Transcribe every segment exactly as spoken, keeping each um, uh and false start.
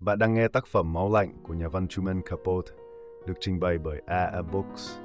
Bạn đang nghe tác phẩm Máu lạnh của nhà văn Truman Capote, được trình bày bởi a a Books.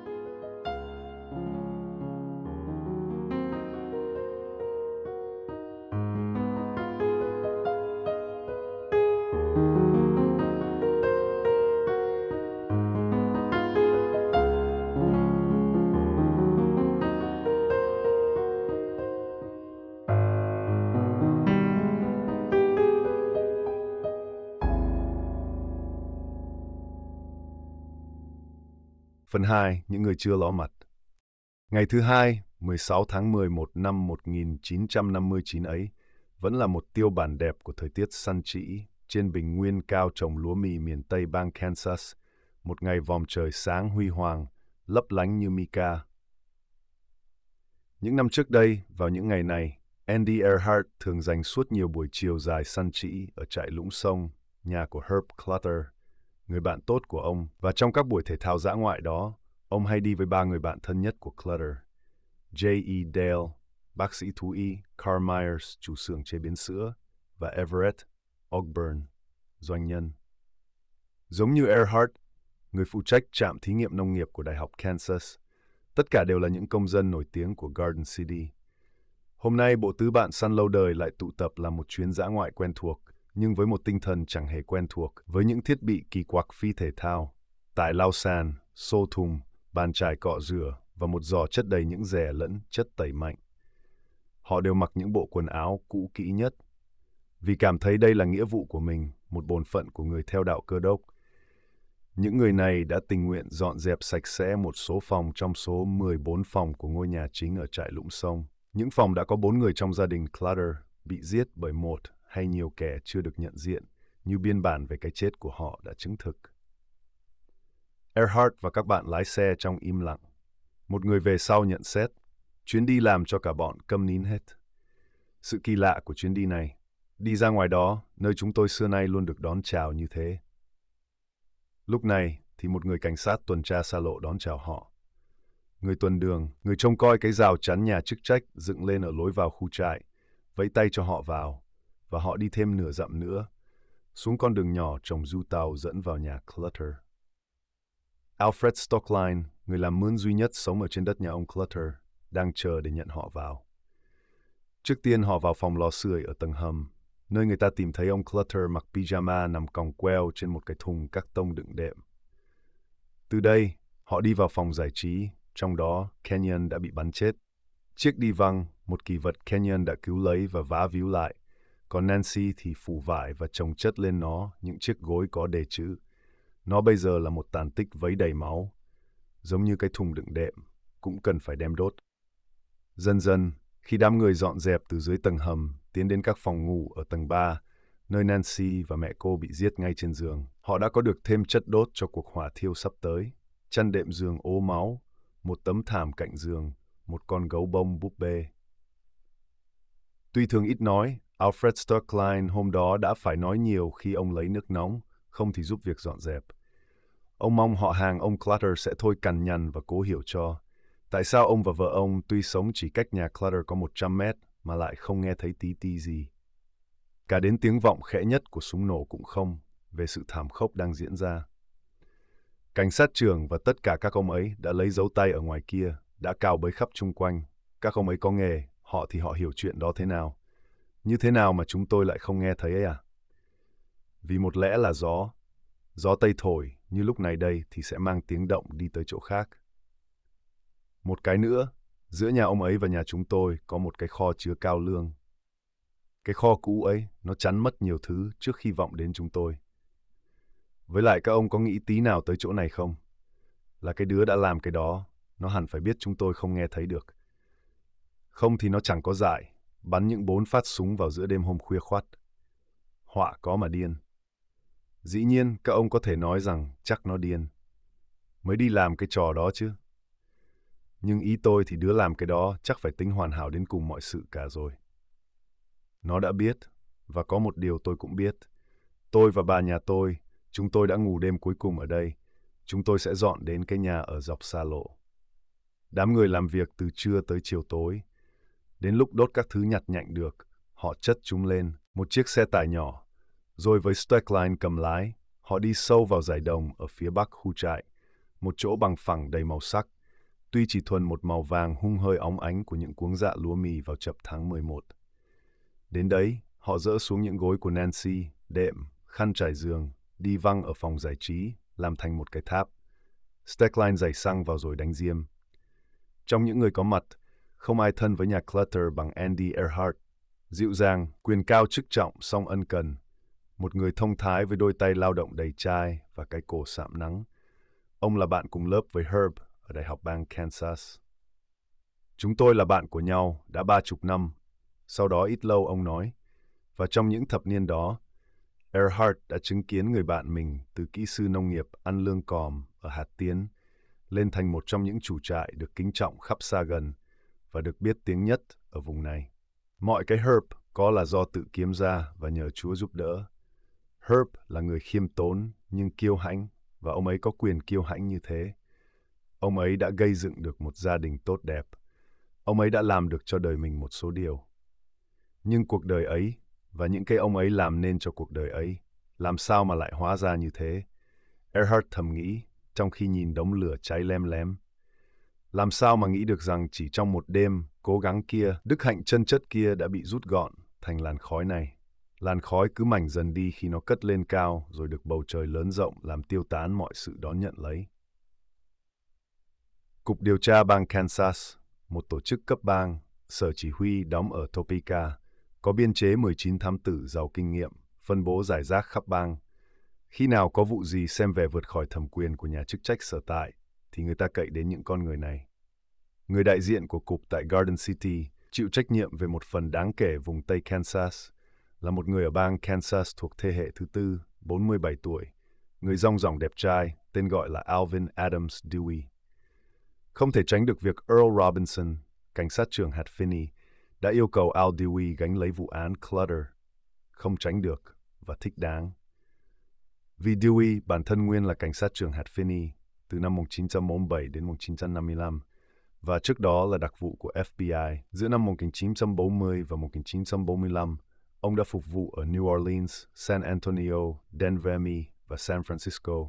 Phần hai, những người chưa ló mặt. Ngày thứ hai, mười sáu tháng mười một năm một nghìn chín trăm năm mươi chín ấy, vẫn là một tiêu bản đẹp của thời tiết săn trĩ trên bình nguyên cao trồng lúa mì miền Tây bang Kansas, một ngày vòm trời sáng huy hoàng, lấp lánh như mica. Những năm trước đây, vào những ngày này, Andy Earhart thường dành suốt nhiều buổi chiều dài săn trĩ ở trại Lũng Sông, nhà của Herb Clutter, người bạn tốt của ông, và trong các buổi thể thao dã ngoại đó, ông hay đi với ba người bạn thân nhất của Clutter: J E. Dale, bác sĩ thú y, Carl Myers, chủ xưởng chế biến sữa, và Everett Ogburn, doanh nhân. Giống như Earhart, người phụ trách trạm thí nghiệm nông nghiệp của Đại học Kansas, tất cả đều là những công dân nổi tiếng của Garden City. Hôm nay, bộ tứ bạn săn lâu đời lại tụ tập làm một chuyến dã ngoại quen thuộc, nhưng với một tinh thần chẳng hề quen thuộc, với những thiết bị kỳ quặc phi thể thao, tải lau sàn, xô thùng, bàn chải cọ rửa và một giỏ chất đầy những rẻ lẫn chất tẩy mạnh. Họ đều mặc những bộ quần áo cũ kỹ nhất, vì cảm thấy đây là nghĩa vụ của mình, một bổn phận của người theo đạo Cơ đốc. Những người này đã tình nguyện dọn dẹp sạch sẽ một số phòng trong số mười bốn phòng của ngôi nhà chính ở trại Lũng Sông. Những phòng đã có bốn người trong gia đình Clutter bị giết bởi một hay nhiều kẻ chưa được nhận diện, như biên bản về cái chết của họ đã chứng thực. Earhart và các bạn lái xe trong im lặng. Một người về sau nhận xét, chuyến đi làm cho cả bọn câm nín hết. Sự kỳ lạ của chuyến đi này, đi ra ngoài đó, nơi chúng tôi xưa nay luôn được đón chào như thế. Lúc này thì một người cảnh sát tuần tra xa lộ đón chào họ. Người tuần đường, người trông coi cái rào chắn nhà chức trách dựng lên ở lối vào khu trại, vẫy tay cho họ vào, và họ đi thêm nửa dặm nữa, xuống con đường nhỏ trồng du tàu dẫn vào nhà Clutter. Alfred Stockline, người làm mướn duy nhất sống ở trên đất nhà ông Clutter, đang chờ để nhận họ vào. Trước tiên họ vào phòng lò sưởi ở tầng hầm, nơi người ta tìm thấy ông Clutter mặc pyjama nằm còng queo trên một cái thùng các tông đựng đệm. Từ đây, họ đi vào phòng giải trí, trong đó Kenyon đã bị bắn chết. Chiếc đi văng, một kỳ vật Kenyon đã cứu lấy và vá víu lại, còn Nancy thì phủ vải và chồng chất lên nó những chiếc gối có đề chữ. Nó bây giờ là một tàn tích vấy đầy máu, giống như cái thùng đựng đệm, cũng cần phải đem đốt. Dần dần, khi đám người dọn dẹp từ dưới tầng hầm, tiến đến các phòng ngủ ở tầng ba, nơi Nancy và mẹ cô bị giết ngay trên giường, họ đã có được thêm chất đốt cho cuộc hỏa thiêu sắp tới. Chăn đệm giường ố máu, một tấm thảm cạnh giường, một con gấu bông búp bê. Tuy thường ít nói, Alfred Stockline hôm đó đã phải nói nhiều khi ông lấy nước nóng, không thì giúp việc dọn dẹp. Ông mong họ hàng ông Clutter sẽ thôi cằn nhằn và cố hiểu cho. Tại sao ông và vợ ông tuy sống chỉ cách nhà Clutter có một trăm mét mà lại không nghe thấy tí tí gì. Cả đến tiếng vọng khẽ nhất của súng nổ cũng không, về sự thảm khốc đang diễn ra. Cảnh sát trưởng và tất cả các ông ấy đã lấy dấu tay ở ngoài kia, đã cào bới khắp chung quanh. Các ông ấy có nghề, họ thì họ hiểu chuyện đó thế nào. Như thế nào mà chúng tôi lại không nghe thấy ấy à? Vì một lẽ là gió. Gió Tây thổi, như lúc này đây thì sẽ mang tiếng động đi tới chỗ khác. Một cái nữa, giữa nhà ông ấy và nhà chúng tôi có một cái kho chứa cao lương. Cái kho cũ ấy, nó chắn mất nhiều thứ trước khi vọng đến chúng tôi. Với lại các ông có nghĩ tí nào tới chỗ này không? Là cái đứa đã làm cái đó, nó hẳn phải biết chúng tôi không nghe thấy được. Không thì nó chẳng có dại, bắn những bốn phát súng vào giữa đêm hôm khuya khoắt. Họa có mà điên. Dĩ nhiên, các ông có thể nói rằng chắc nó điên. Mới đi làm cái trò đó chứ. Nhưng ý tôi thì đứa làm cái đó chắc phải tính hoàn hảo đến cùng mọi sự cả rồi. Nó đã biết, và có một điều tôi cũng biết. Tôi và bà nhà tôi, chúng tôi đã ngủ đêm cuối cùng ở đây. Chúng tôi sẽ dọn đến cái nhà ở dọc xa lộ. Đám người làm việc từ trưa tới chiều tối. Đến lúc đốt các thứ nhặt nhạnh được, họ chất chúng lên một chiếc xe tải nhỏ, Rồi với Steckline cầm lái, họ đi sâu vào dải đồng ở phía bắc khu trại, một chỗ bằng phẳng đầy màu sắc, tuy chỉ thuần một màu vàng hung hơi óng ánh của những cuống dạ lúa mì vào chập tháng mười một. Đến đấy, họ dỡ xuống những gối của Nancy, đệm, khăn trải giường, đi văng ở phòng giải trí, làm thành một cái tháp. Steckline giày xăng vào rồi đánh diêm. Trong những người có mặt, không ai thân với nhà Clutter bằng Andy Earhart. Dịu dàng, quyền cao chức trọng song ân cần. Một người thông thái với đôi tay lao động đầy chai và cái cổ sạm nắng. Ông là bạn cùng lớp với Herb ở Đại học bang Kansas. Chúng tôi là bạn của nhau đã ba chục năm. Sau đó ít lâu ông nói. Và trong những thập niên đó, Earhart đã chứng kiến người bạn mình từ kỹ sư nông nghiệp ăn lương còm ở hạt tiến lên thành một trong những chủ trại được kính trọng khắp xa gần và được biết tiếng nhất ở vùng này. Mọi cái Herb có là do tự kiếm ra và nhờ Chúa giúp đỡ. Herb là người khiêm tốn nhưng kiêu hãnh và ông ấy có quyền kiêu hãnh như thế. Ông ấy đã gây dựng được một gia đình tốt đẹp. Ông ấy đã làm được cho đời mình một số điều. Nhưng cuộc đời ấy và những cái ông ấy làm nên cho cuộc đời ấy, làm sao mà lại hóa ra như thế? Earhart thầm nghĩ, trong khi nhìn đống lửa cháy lem lém. Làm sao mà nghĩ được rằng chỉ trong một đêm, cố gắng kia, đức hạnh chân chất kia đã bị rút gọn thành làn khói này. Làn khói cứ mảnh dần đi khi nó cất lên cao rồi được bầu trời lớn rộng làm tiêu tán mọi sự đón nhận lấy. Cục điều tra bang Kansas, một tổ chức cấp bang, sở chỉ huy đóng ở Topeka, có biên chế mười chín thám tử giàu kinh nghiệm, phân bố rải rác khắp bang. Khi nào có vụ gì xem vẻ vượt khỏi thẩm quyền của nhà chức trách sở tại, thì người ta cậy đến những con người này. Người đại diện của cục tại Garden City chịu trách nhiệm về một phần đáng kể vùng Tây Kansas, là một người ở bang Kansas thuộc thế hệ thứ tư, bốn mươi bảy tuổi, người rong ròng đẹp trai, tên gọi là Alvin Adams Dewey. Không thể tránh được việc Earl Robinson, cảnh sát trưởng hạt Finney, đã yêu cầu Al Dewey gánh lấy vụ án Clutter. Không tránh được và thích đáng. Vì Dewey bản thân nguyên là cảnh sát trưởng hạt Finney từ năm một nghìn chín trăm bốn mươi bảy đến một nghìn chín trăm năm mươi lăm và trước đó là đặc vụ của F B I. Giữa năm một nghìn chín trăm bốn mươi và một nghìn chín trăm bốn mươi lăm, ông đã phục vụ ở New Orleans, San Antonio, Denver và San Francisco.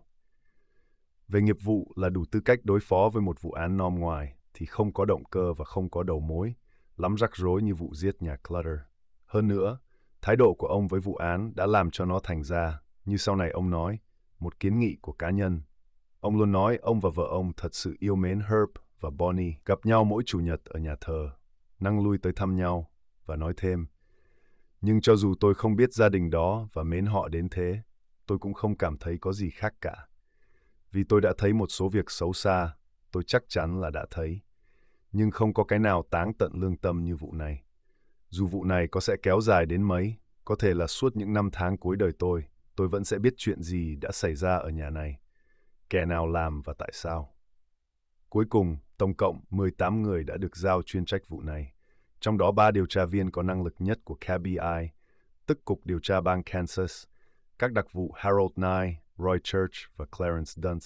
Về nghiệp vụ là đủ tư cách đối phó với một vụ án nom ngoài thì không có động cơ và không có đầu mối, lắm rắc rối như vụ giết nhà Clutter. Hơn nữa, thái độ của ông với vụ án đã làm cho nó thành ra, như sau này ông nói, một kiến nghị của cá nhân. Ông luôn nói ông và vợ ông thật sự yêu mến Herb và Bonnie, gặp nhau mỗi chủ nhật ở nhà thờ, năng lui tới thăm nhau, và nói thêm. Nhưng cho dù tôi không biết gia đình đó và mến họ đến thế, tôi cũng không cảm thấy có gì khác cả. Vì tôi đã thấy một số việc xấu xa, tôi chắc chắn là đã thấy. Nhưng không có cái nào táng tận lương tâm như vụ này. Dù vụ này có sẽ kéo dài đến mấy, có thể là suốt những năm tháng cuối đời tôi, tôi vẫn sẽ biết chuyện gì đã xảy ra ở nhà này. Kẻ nào làm và tại sao. Cuối cùng, tổng cộng mười tám người đã được giao chuyên trách vụ này, trong đó ba điều tra viên có năng lực nhất của K B I, tức Cục Điều tra bang Kansas, các đặc vụ Harold Nye, Roy Church và Clarence Dunce.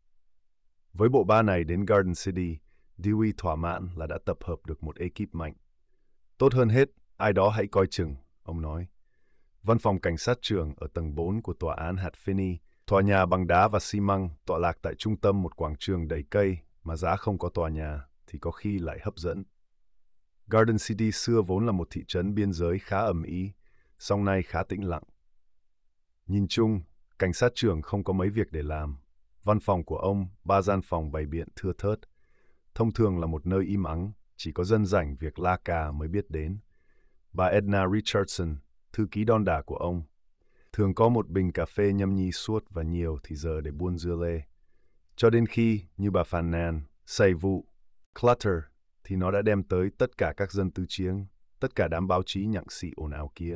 Với bộ ba này đến Garden City, Dewey thỏa mãn là đã tập hợp được một ekip mạnh. Tốt hơn hết, ai đó hãy coi chừng, ông nói. Văn phòng cảnh sát trưởng ở tầng bốn của tòa án hạt Finney, tòa nhà bằng đá và xi măng tọa lạc tại trung tâm một quảng trường đầy cây mà giá không có tòa nhà thì có khi lại hấp dẫn. Garden City xưa vốn là một thị trấn biên giới khá ầm ĩ, song nay khá tĩnh lặng. Nhìn chung, cảnh sát trưởng không có mấy việc để làm. Văn phòng của ông, ba gian phòng bày biện thưa thớt. Thông thường là một nơi im ắng, chỉ có dân rảnh việc la cà mới biết đến. Bà Edna Richardson, thư ký đon đả của ông, thường có một bình cà phê nhâm nhi suốt và nhiều thì giờ để buôn dưa lê. Cho đến khi, như bà phàn nàn, xảy vụ, Clutter, thì nó đã đem tới tất cả các dân tứ chiếng, tất cả đám báo chí nhặng xị ồn ào kia.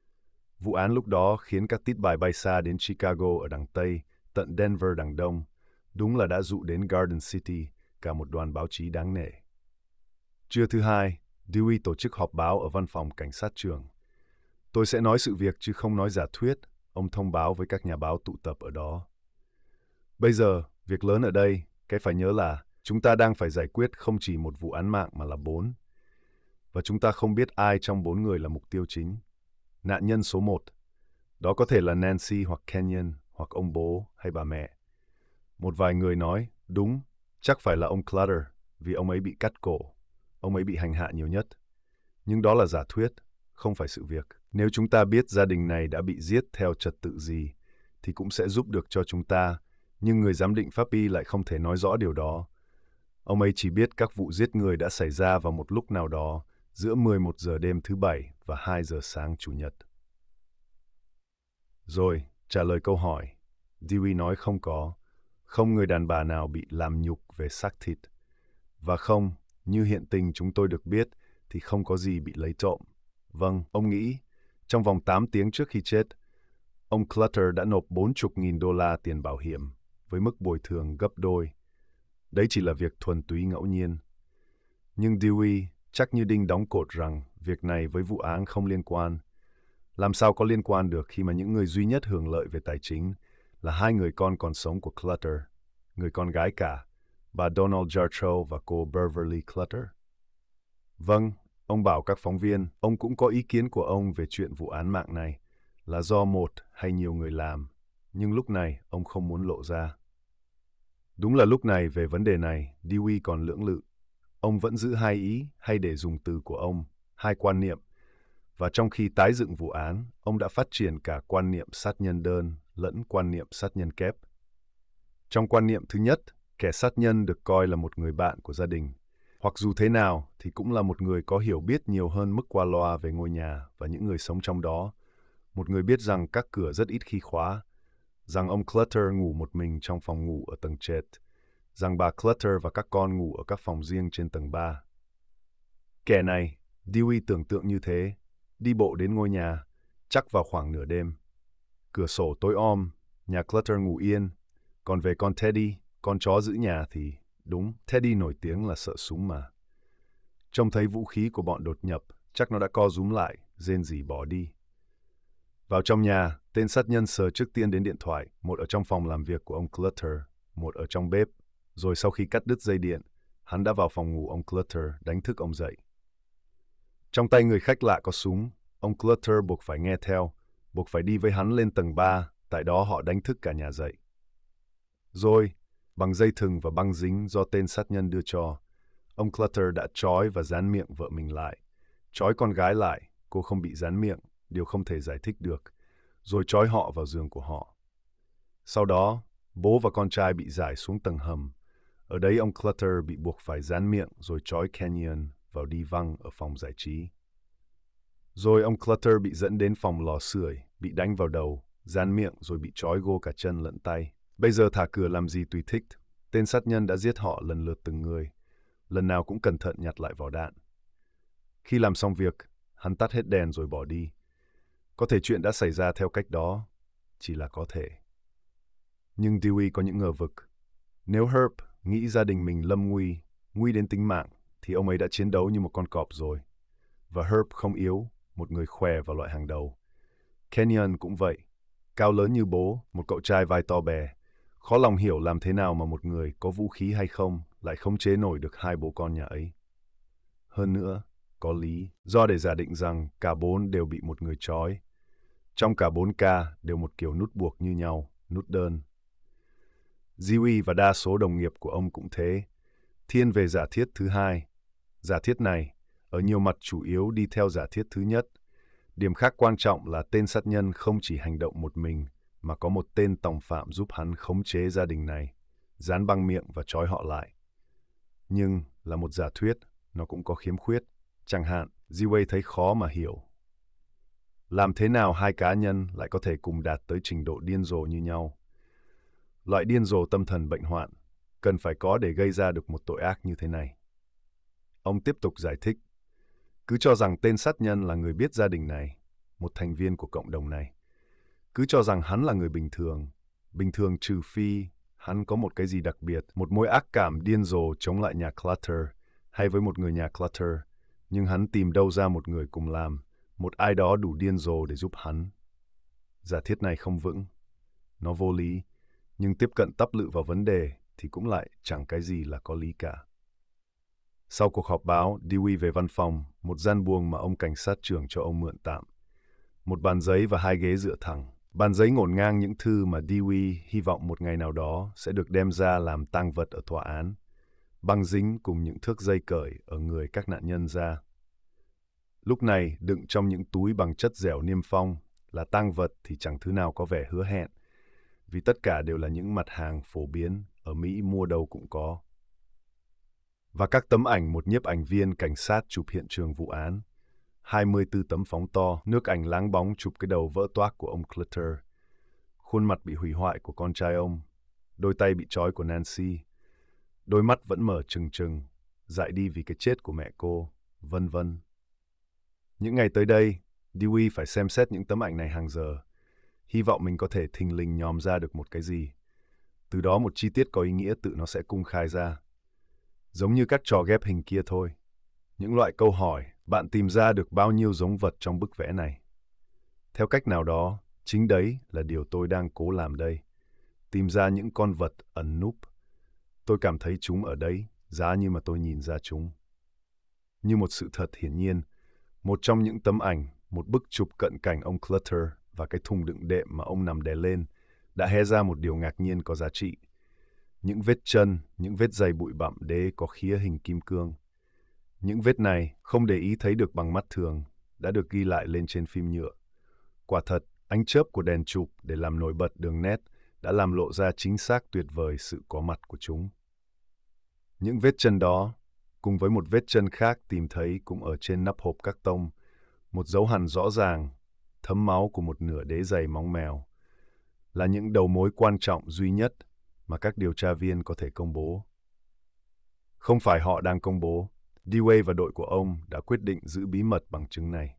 Vụ án lúc đó khiến các tít bài bay xa đến Chicago ở đằng Tây, tận Denver đằng Đông, đúng là đã dụ đến Garden City cả một đoàn báo chí đáng nể. Trưa thứ hai, Dewey tổ chức họp báo ở văn phòng cảnh sát trưởng. Tôi sẽ nói sự việc chứ không nói giả thuyết, ông thông báo với các nhà báo tụ tập ở đó. Bây giờ, việc lớn ở đây, cái phải nhớ là chúng ta đang phải giải quyết không chỉ một vụ án mạng mà là bốn. Và chúng ta không biết ai trong bốn người là mục tiêu chính. Nạn nhân số một, Đó có thể là Nancy hoặc Kenyon hoặc ông bố hay bà mẹ. Một vài người nói, đúng, chắc phải là ông Clutter, vì ông ấy bị cắt cổ. Ông ấy bị hành hạ nhiều nhất. Nhưng đó là giả thuyết, không phải sự việc. Nếu chúng ta biết gia đình này đã bị giết theo trật tự gì, thì cũng sẽ giúp được cho chúng ta, nhưng người giám định pháp y lại không thể nói rõ điều đó. Ông ấy chỉ biết các vụ giết người đã xảy ra vào một lúc nào đó, giữa mười một giờ đêm thứ Bảy và hai giờ sáng Chủ nhật. Rồi, trả lời câu hỏi. Dewey nói không có. Không người đàn bà nào bị làm nhục về xác thịt. Và không, như hiện tình chúng tôi được biết, thì không có gì bị lấy trộm. Vâng, ông nghĩ, trong vòng tám tiếng trước khi chết, ông Clutter đã nộp bốn mươi nghìn đô la tiền bảo hiểm, với mức bồi thường gấp đôi. Đấy chỉ là việc thuần túy ngẫu nhiên. Nhưng Dewey chắc như đinh đóng cột rằng việc này với vụ án không liên quan. Làm sao có liên quan được khi mà những người duy nhất hưởng lợi về tài chính là hai người con còn sống của Clutter, người con gái cả, bà Donald Jartrow và cô Beverly Clutter. Vâng, ông bảo các phóng viên, ông cũng có ý kiến của ông về chuyện vụ án mạng này, là do một hay nhiều người làm, nhưng lúc này ông không muốn lộ ra. Đúng là lúc này về vấn đề này, Dewey còn lưỡng lự. Ông vẫn giữ hai ý, hay để dùng từ của ông, hai quan niệm. Và trong khi tái dựng vụ án, ông đã phát triển cả quan niệm sát nhân đơn lẫn quan niệm sát nhân kép. Trong quan niệm thứ nhất, kẻ sát nhân được coi là một người bạn của gia đình, hoặc dù thế nào thì cũng là một người có hiểu biết nhiều hơn mức qua loa về ngôi nhà và những người sống trong đó. Một người biết rằng các cửa rất ít khi khóa, rằng ông Clutter ngủ một mình trong phòng ngủ ở tầng trệt, rằng bà Clutter và các con ngủ ở các phòng riêng trên tầng ba. Kẻ này, Dewey tưởng tượng như thế, đi bộ đến ngôi nhà, chắc vào khoảng nửa đêm. Cửa sổ tối om, nhà Clutter ngủ yên. Còn về con Teddy, con chó giữ nhà thì, đúng, Teddy nổi tiếng là sợ súng mà. Trông thấy vũ khí của bọn đột nhập, chắc nó đã co rúm lại, rên rỉ bỏ đi. Vào trong nhà, tên sát nhân sờ trước tiên đến điện thoại, một ở trong phòng làm việc của ông Clutter, một ở trong bếp. Rồi sau khi cắt đứt dây điện, hắn đã vào phòng ngủ ông Clutter, đánh thức ông dậy. Trong tay người khách lạ có súng, ông Clutter buộc phải nghe theo, buộc phải đi với hắn lên tầng ba, tại đó họ đánh thức cả nhà dậy. Rồi, bằng dây thừng và băng dính do tên sát nhân đưa cho, ông Clutter đã trói và dán miệng vợ mình lại. Trói con gái lại, cô không bị dán miệng, điều không thể giải thích được, rồi trói họ vào giường của họ. Sau đó, bố và con trai bị giải xuống tầng hầm. Ở đấy ông Clutter bị buộc phải dán miệng rồi trói Kenyon vào đi văng ở phòng giải trí. Rồi ông Clutter bị dẫn đến phòng lò sưởi, bị đánh vào đầu, dán miệng rồi bị trói gô cả chân lẫn tay. Bây giờ thả cửa làm gì tùy thích, tên sát nhân đã giết họ lần lượt từng người, lần nào cũng cẩn thận nhặt lại vỏ đạn. Khi làm xong việc, hắn tắt hết đèn rồi bỏ đi. Có thể chuyện đã xảy ra theo cách đó, chỉ là có thể. Nhưng Dewey có những ngờ vực. Nếu Herb nghĩ gia đình mình lâm nguy, nguy đến tính mạng, thì ông ấy đã chiến đấu như một con cọp rồi. Và Herb không yếu, một người khỏe và loại hàng đầu. Kenyon cũng vậy, cao lớn như bố, một cậu trai vai to bè. Khó lòng hiểu làm thế nào mà một người có vũ khí hay không lại khống chế nổi được hai bố con nhà ấy. Hơn nữa, có lý do để giả định rằng cả bốn đều bị một người trói. Trong cả bốn ca đều một kiểu nút buộc như nhau, nút đơn. Dewey và đa số đồng nghiệp của ông cũng thế, thiên về giả thiết thứ hai. Giả thiết này, ở nhiều mặt chủ yếu đi theo giả thiết thứ nhất. Điểm khác quan trọng là tên sát nhân không chỉ hành động một mình, mà có một tên tòng phạm giúp hắn khống chế gia đình này, dán băng miệng và trói họ lại. Nhưng là một giả thuyết, nó cũng có khiếm khuyết. Chẳng hạn, Dewey thấy khó mà hiểu. Làm thế nào hai cá nhân lại có thể cùng đạt tới trình độ điên rồ như nhau? Loại điên rồ tâm thần bệnh hoạn cần phải có để gây ra được một tội ác như thế này. Ông tiếp tục giải thích. Cứ cho rằng tên sát nhân là người biết gia đình này, một thành viên của cộng đồng này. Cứ cho rằng hắn là người bình thường. Bình thường trừ phi hắn có một cái gì đặc biệt, một mối ác cảm điên rồ chống lại nhà Clutter, hay với một người nhà Clutter, nhưng hắn tìm đâu ra một người cùng làm, một ai đó đủ điên rồ để giúp hắn. Giả thiết này không vững. Nó vô lý, nhưng tiếp cận tắp lự vào vấn đề thì cũng lại chẳng cái gì là có lý cả. Sau cuộc họp báo, Dewey về văn phòng, một gian buồng mà ông cảnh sát trưởng cho ông mượn tạm. một bàn giấy và hai ghế dựa thẳng. Bàn giấy ngổn ngang những thư mà Dewey hy vọng một ngày nào đó sẽ được đem ra làm tang vật ở tòa án. Băng dính cùng những thước dây cởi ở người các nạn nhân ra. Lúc này, đựng trong những túi bằng chất dẻo niêm phong là tang vật thì chẳng thứ nào có vẻ hứa hẹn, vì tất cả đều là những mặt hàng phổ biến, ở Mỹ mua đâu cũng có. Và các tấm ảnh một nhiếp ảnh viên cảnh sát chụp hiện trường vụ án. hai mươi tư tấm phóng to, nước ảnh láng bóng chụp cái đầu vỡ toác của ông Clutter, khuôn mặt bị hủy hoại của con trai ông, đôi tay bị trói của Nancy, đôi mắt vẫn mở trừng trừng, dại đi vì cái chết của mẹ cô, vân vân. Những ngày tới đây, Dewey phải xem xét những tấm ảnh này hàng giờ, hy vọng mình có thể thình lình nhòm ra được một cái gì. Từ đó một chi tiết có ý nghĩa tự nó sẽ cung khai ra. Giống như các trò ghép hình kia thôi. Những loại câu hỏi, bạn tìm ra được bao nhiêu giống vật trong bức vẽ này? Theo cách nào đó, chính đấy là điều tôi đang cố làm đây. Tìm ra những con vật ẩn núp. Tôi cảm thấy chúng ở đấy, giá như mà tôi nhìn ra chúng. Như một sự thật hiển nhiên, một trong những tấm ảnh, một bức chụp cận cảnh ông Clutter và cái thùng đựng đệm mà ông nằm đè lên, đã hé ra một điều ngạc nhiên có giá trị. Những vết chân, những vết giày bụi bặm đế có khía hình kim cương. Những vết này không để ý thấy được bằng mắt thường, đã được ghi lại lên trên phim nhựa. Quả thật, ánh chớp của đèn chụp để làm nổi bật đường nét đã làm lộ ra chính xác tuyệt vời sự có mặt của chúng. Những vết chân đó, cùng với một vết chân khác tìm thấy cũng ở trên nắp hộp các tông, một dấu hằn rõ ràng, thấm máu của một nửa đế giày móng mèo, là những đầu mối quan trọng duy nhất mà các điều tra viên có thể công bố. Không phải họ đang công bố, Dewey và đội của ông đã quyết định giữ bí mật bằng chứng này.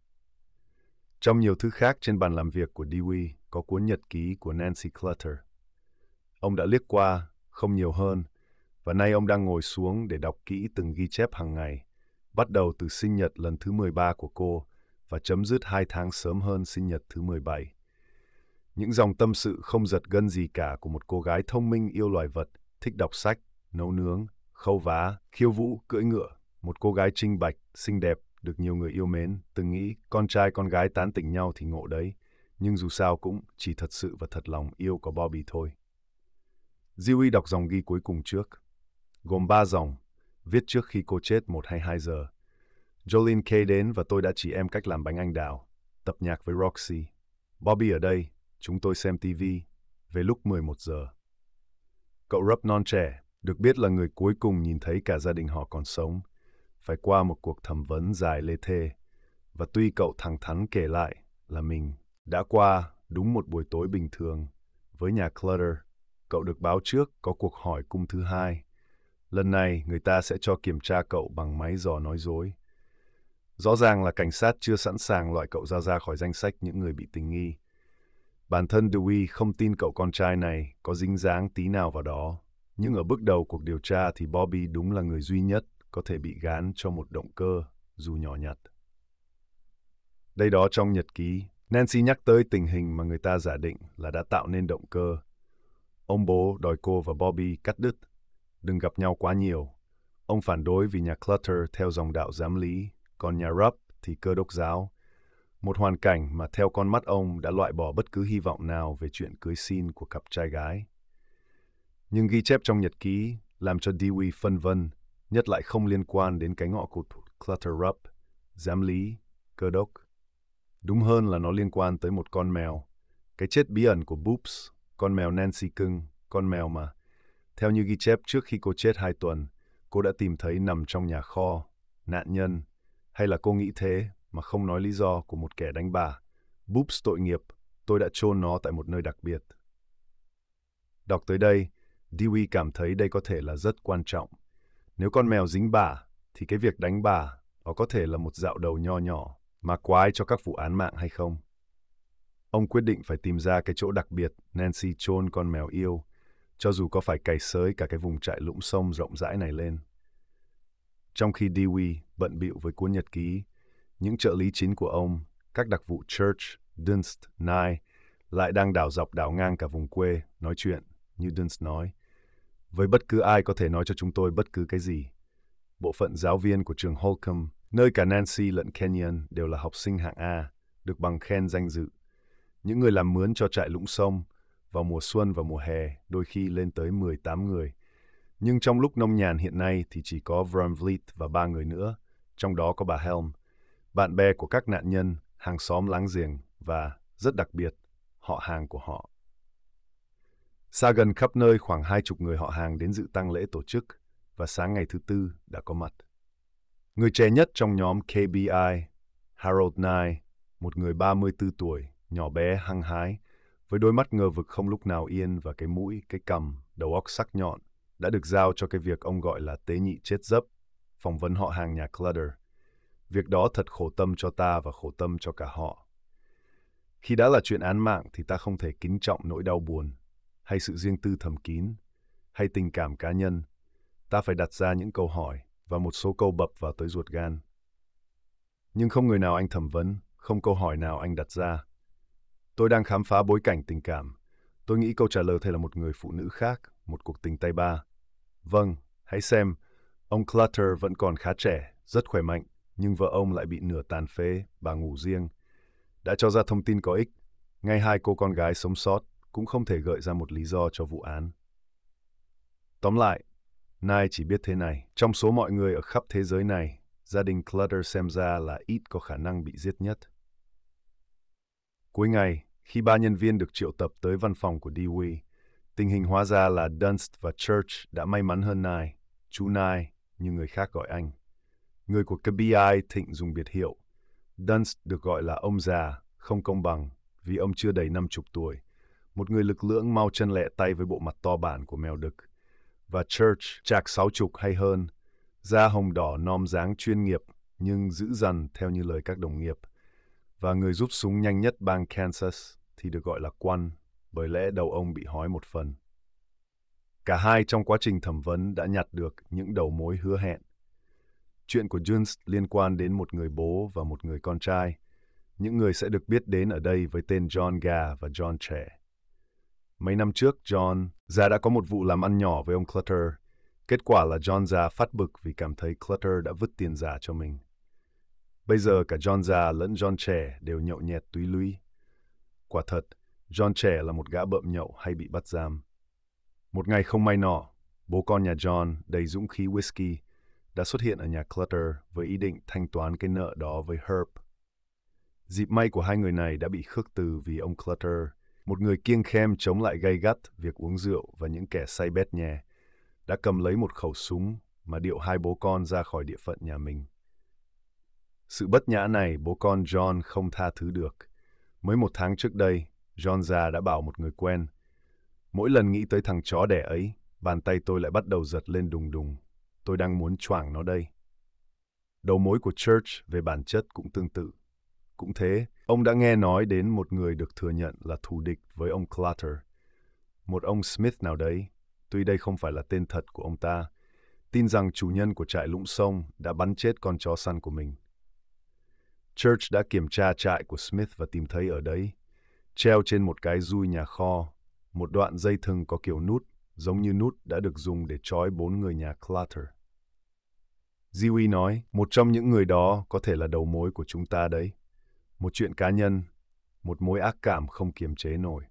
Trong nhiều thứ khác trên bàn làm việc của Dewey có cuốn nhật ký của Nancy Clutter. Ông đã liếc qua, không nhiều hơn, và nay ông đang ngồi xuống để đọc kỹ từng ghi chép hàng ngày, bắt đầu từ sinh nhật lần thứ mười ba của cô và chấm dứt hai tháng sớm hơn sinh nhật thứ mười bảy. Những dòng tâm sự không giật gân gì cả của một cô gái thông minh yêu loài vật, thích đọc sách, nấu nướng, khâu vá, khiêu vũ, cưỡi ngựa. Một cô gái trinh bạch, xinh đẹp, được nhiều người yêu mến, từng nghĩ con trai con gái tán tỉnh nhau thì ngộ đấy. Nhưng dù sao cũng chỉ thật sự và thật lòng yêu có Bobby thôi. Dewey đọc dòng ghi cuối cùng trước. Gồm ba dòng, viết trước khi cô chết một hay hai giờ. Jolene K đến và tôi đã chỉ em cách làm bánh anh đào, tập nhạc với Roxy. Bobby ở đây, chúng tôi xem ti vi, về lúc mười một giờ. Cậu Rupp non trẻ, được biết là người cuối cùng nhìn thấy cả gia đình họ còn sống, phải qua một cuộc thẩm vấn dài lê thê. Và tuy cậu thẳng thắn kể lại là mình đã qua đúng một buổi tối bình thường với nhà Clutter, cậu được báo trước có cuộc hỏi cung thứ hai. Lần này người ta sẽ cho kiểm tra cậu bằng máy dò nói dối. Rõ ràng là cảnh sát chưa sẵn sàng loại cậu ra ra khỏi danh sách những người bị tình nghi. Bản thân Dewey không tin cậu con trai này có dính dáng tí nào vào đó. Nhưng ở bước đầu cuộc điều tra thì Bobby đúng là người duy nhất có thể bị gán cho một động cơ, dù nhỏ nhặt. Đây đó trong nhật ký, Nancy nhắc tới tình hình mà người ta giả định là đã tạo nên động cơ. Ông bố đòi cô và Bobby cắt đứt, đừng gặp nhau quá nhiều. Ông phản đối vì nhà Clutter theo dòng đạo giám lý, còn nhà Rupp thì cơ đốc giáo. Một hoàn cảnh mà theo con mắt ông đã loại bỏ bất cứ hy vọng nào về chuyện cưới xin của cặp trai gái. Nhưng ghi chép trong nhật ký làm cho Dewey phân vân, nhất lại không liên quan đến cái ngõ của Clutter Rupp, giám lý, cơ đốc. Đúng hơn là nó liên quan tới một con mèo, cái chết bí ẩn của Boops, con mèo Nancy cưng, con mèo mà, theo như ghi chép trước khi cô chết hai tuần, cô đã tìm thấy nằm trong nhà kho, nạn nhân, hay là cô nghĩ thế mà không nói lý do của một kẻ đánh bà. Boops tội nghiệp, tôi đã chôn nó tại một nơi đặc biệt. Đọc tới đây, Dewey cảm thấy đây có thể là rất quan trọng. Nếu con mèo dính bả, thì cái việc đánh bả nó có thể là một dạo đầu nho nhỏ mà quái cho các vụ án mạng hay không. Ông quyết định phải tìm ra cái chỗ đặc biệt Nancy chôn con mèo yêu, cho dù có phải cày xới cả cái vùng trại lũng sông rộng rãi này lên. Trong khi Dewey bận bịu với cuốn nhật ký, những trợ lý chính của ông, các đặc vụ Church, Dunst, Nye, lại đang đảo dọc đảo ngang cả vùng quê, nói chuyện, như Dunst nói. Với bất cứ ai có thể nói cho chúng tôi bất cứ cái gì. Bộ phận giáo viên của trường Holcomb, nơi cả Nancy lẫn Kenyon đều là học sinh hạng A, được bằng khen danh dự. Những người làm mướn cho trại Lũng Sông vào mùa xuân và mùa hè đôi khi lên tới mười tám người. Nhưng trong lúc nông nhàn hiện nay thì chỉ có Vrumvliet và ba người nữa, trong đó có bà Helm, bạn bè của các nạn nhân, hàng xóm láng giềng và, rất đặc biệt, họ hàng của họ. Xa gần khắp nơi khoảng hai chục người họ hàng đến dự tang lễ tổ chức và sáng ngày thứ Tư đã có mặt. Người trẻ nhất trong nhóm K B I, Harold Nye, một người ba mươi tư tuổi, nhỏ bé, hăng hái, với đôi mắt ngờ vực không lúc nào yên và cái mũi, cái cằm, đầu óc sắc nhọn, đã được giao cho cái việc ông gọi là tế nhị chết dấp, phỏng vấn họ hàng nhà Clutter. Việc đó thật khổ tâm cho ta và khổ tâm cho cả họ. Khi đã là chuyện án mạng thì ta không thể kính trọng nỗi đau buồn, hay sự riêng tư thầm kín, hay tình cảm cá nhân. Ta phải đặt ra những câu hỏi và một số câu bập vào tới ruột gan. Nhưng không người nào anh thẩm vấn, không câu hỏi nào anh đặt ra. Tôi đang khám phá bối cảnh tình cảm. Tôi nghĩ câu trả lời thay là một người phụ nữ khác, một cuộc tình tay ba. Vâng, hãy xem, ông Clutter vẫn còn khá trẻ, rất khỏe mạnh, nhưng vợ ông lại bị nửa tàn phế, bà ngủ riêng. Đã cho ra thông tin có ích, ngay hai cô con gái sống sót cũng không thể gợi ra một lý do cho vụ án. Tóm lại, Nye chỉ biết thế này, trong số mọi người ở khắp thế giới này, gia đình Clutter xem ra là ít có khả năng bị giết nhất. Cuối ngày, khi ba nhân viên được triệu tập tới văn phòng của Dewey, tình hình hóa ra là Dunst và Church đã may mắn hơn Nye, chú Nye, như người khác gọi anh. Người của K B I Thịnh dùng biệt hiệu. Dunst được gọi là ông già, không công bằng, vì ông chưa đầy năm chục tuổi, một người lực lưỡng mau chân lẹ tay với bộ mặt to bản của mèo đực. Và Church, chạc sáu chục hay hơn, da hồng đỏ nom dáng chuyên nghiệp, nhưng dữ dằn theo như lời các đồng nghiệp. Và người rút súng nhanh nhất bang Kansas thì được gọi là Quan, bởi lẽ đầu ông bị hói một phần. Cả hai trong quá trình thẩm vấn đã nhặt được những đầu mối hứa hẹn. Chuyện của Dunst liên quan đến một người bố và một người con trai, những người sẽ được biết đến ở đây với tên John Gà và John Trẻ. Mấy năm trước, John già đã có một vụ làm ăn nhỏ với ông Clutter. Kết quả là John già phát bực vì cảm thấy Clutter đã vứt tiền giả cho mình. Bây giờ cả John già lẫn John Trẻ đều nhậu nhẹt túy lúy. Quả thật, John Trẻ là một gã bợm nhậu hay bị bắt giam. Một ngày không may nọ, bố con nhà John đầy dũng khí whisky đã xuất hiện ở nhà Clutter với ý định thanh toán cái nợ đó với Herb. Dịp may của hai người này đã bị khước từ vì ông Clutter, một người kiêng khem chống lại gay gắt việc uống rượu và những kẻ say bét nhè, đã cầm lấy một khẩu súng mà điệu hai bố con ra khỏi địa phận nhà mình. Sự bất nhã này bố con John không tha thứ được. Mới một tháng trước đây, John già đã bảo một người quen, mỗi lần nghĩ tới thằng chó đẻ ấy, bàn tay tôi lại bắt đầu giật lên đùng đùng. Tôi đang muốn choảng nó đây. Đầu mối của Church về bản chất cũng tương tự. Cũng thế, ông đã nghe nói đến một người được thừa nhận là thù địch với ông Clutter. Một ông Smith nào đấy, tuy đây không phải là tên thật của ông ta, tin rằng chủ nhân của trại Lũng Sông đã bắn chết con chó săn của mình. Church đã kiểm tra trại của Smith và tìm thấy ở đấy, treo trên một cái dui nhà kho, một đoạn dây thừng có kiểu nút, giống như nút đã được dùng để trói bốn người nhà Clutter. Dewey nói, một trong những người đó có thể là đầu mối của chúng ta đấy. Một chuyện cá nhân, một mối ác cảm không kiềm chế nổi.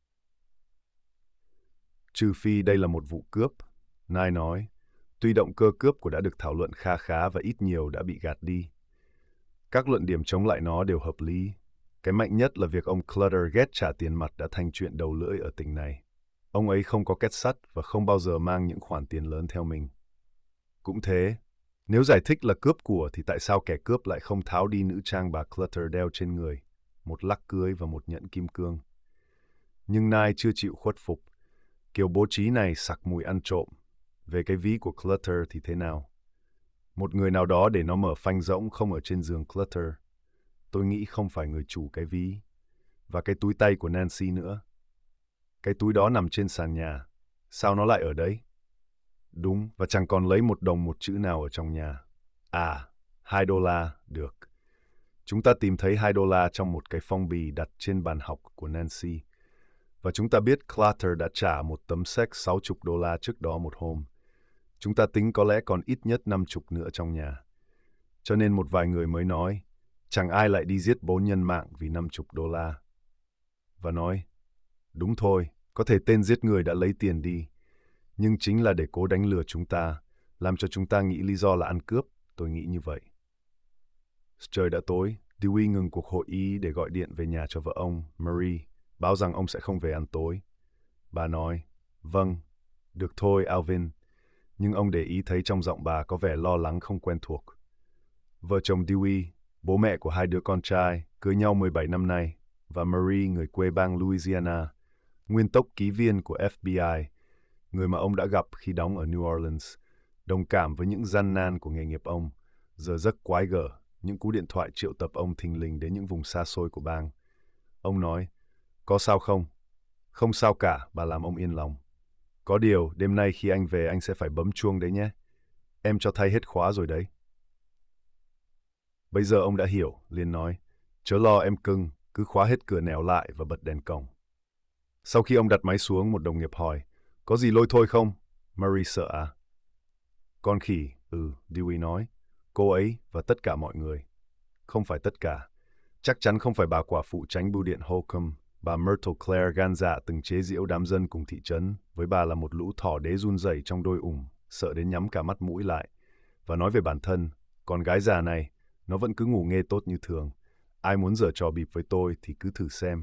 Trừ phi đây là một vụ cướp, Nye nói, tuy động cơ cướp của đã được thảo luận kha khá và ít nhiều đã bị gạt đi. Các luận điểm chống lại nó đều hợp lý. Cái mạnh nhất là việc ông Clutter ghét trả tiền mặt đã thành chuyện đầu lưỡi ở tỉnh này. Ông ấy không có két sắt và không bao giờ mang những khoản tiền lớn theo mình. Cũng thế, nếu giải thích là cướp của thì tại sao kẻ cướp lại không tháo đi nữ trang bà Clutter đeo trên người, một lắc cưới và một nhẫn kim cương. Nhưng Nye chưa chịu khuất phục. Kiểu bố trí này sặc mùi ăn trộm. Về cái ví của Clutter thì thế nào? Một người nào đó để nó mở phanh rỗng không ở trên giường Clutter. Tôi nghĩ không phải người chủ cái ví. Và cái túi tay của Nancy nữa. Cái túi đó nằm trên sàn nhà. Sao nó lại ở đấy? Đúng, và chẳng còn lấy một đồng một chữ nào ở trong nhà. À, hai đô la, được. Chúng ta tìm thấy hai đô la trong một cái phong bì đặt trên bàn học của Nancy. Và chúng ta biết Clutter đã trả một tấm séc sáu mươi đô la trước đó một hôm. Chúng ta tính có lẽ còn ít nhất năm chục nữa trong nhà. Cho nên một vài người mới nói, Chẳng ai lại đi giết bốn nhân mạng vì năm chục đô la. Và nói, đúng thôi, có thể tên giết người đã lấy tiền đi, nhưng chính là để cố đánh lừa chúng ta, làm cho chúng ta nghĩ lý do là ăn cướp, tôi nghĩ như vậy. Trời đã tối, Dewey ngừng cuộc hội ý để gọi điện về nhà cho vợ ông, Marie, báo rằng ông sẽ không về ăn tối. Bà nói, vâng, được thôi, Alvin, nhưng ông để ý thấy trong giọng bà có vẻ lo lắng không quen thuộc. Vợ chồng Dewey, bố mẹ của hai đứa con trai, cưới nhau mười bảy năm nay, và Marie, người quê bang Louisiana, nguyên tốc ký viên của F B I, người mà ông đã gặp khi đóng ở New Orleans, đồng cảm với những gian nan của nghề nghiệp ông, giờ giấc quái gở, những cú điện thoại triệu tập ông thình lình đến những vùng xa xôi của bang. Ông nói, có sao không? Không sao cả, bà làm ông yên lòng. Có điều, đêm nay khi anh về anh sẽ phải bấm chuông đấy nhé. Em cho thay hết khóa rồi đấy. Bây giờ ông đã hiểu, liền nói, chớ lo em cưng, cứ khóa hết cửa nẻo lại và bật đèn cổng. Sau khi ông đặt máy xuống, một đồng nghiệp hỏi, có gì lôi thôi không? Marie sợ à? Con khỉ, ừ, Dewey nói, cô ấy và tất cả mọi người. Không phải tất cả. Chắc chắn không phải bà quả phụ tránh bưu điện Holcomb, bà Myrtle Claire gan dạ từng chế giễu đám dân cùng thị trấn, với bà là một lũ thỏ đế run rẩy trong đôi ủng, sợ đến nhắm cả mắt mũi lại. Và nói về bản thân, con gái già này, nó vẫn cứ ngủ nghê tốt như thường. Ai muốn giở trò bịp với tôi thì cứ thử xem.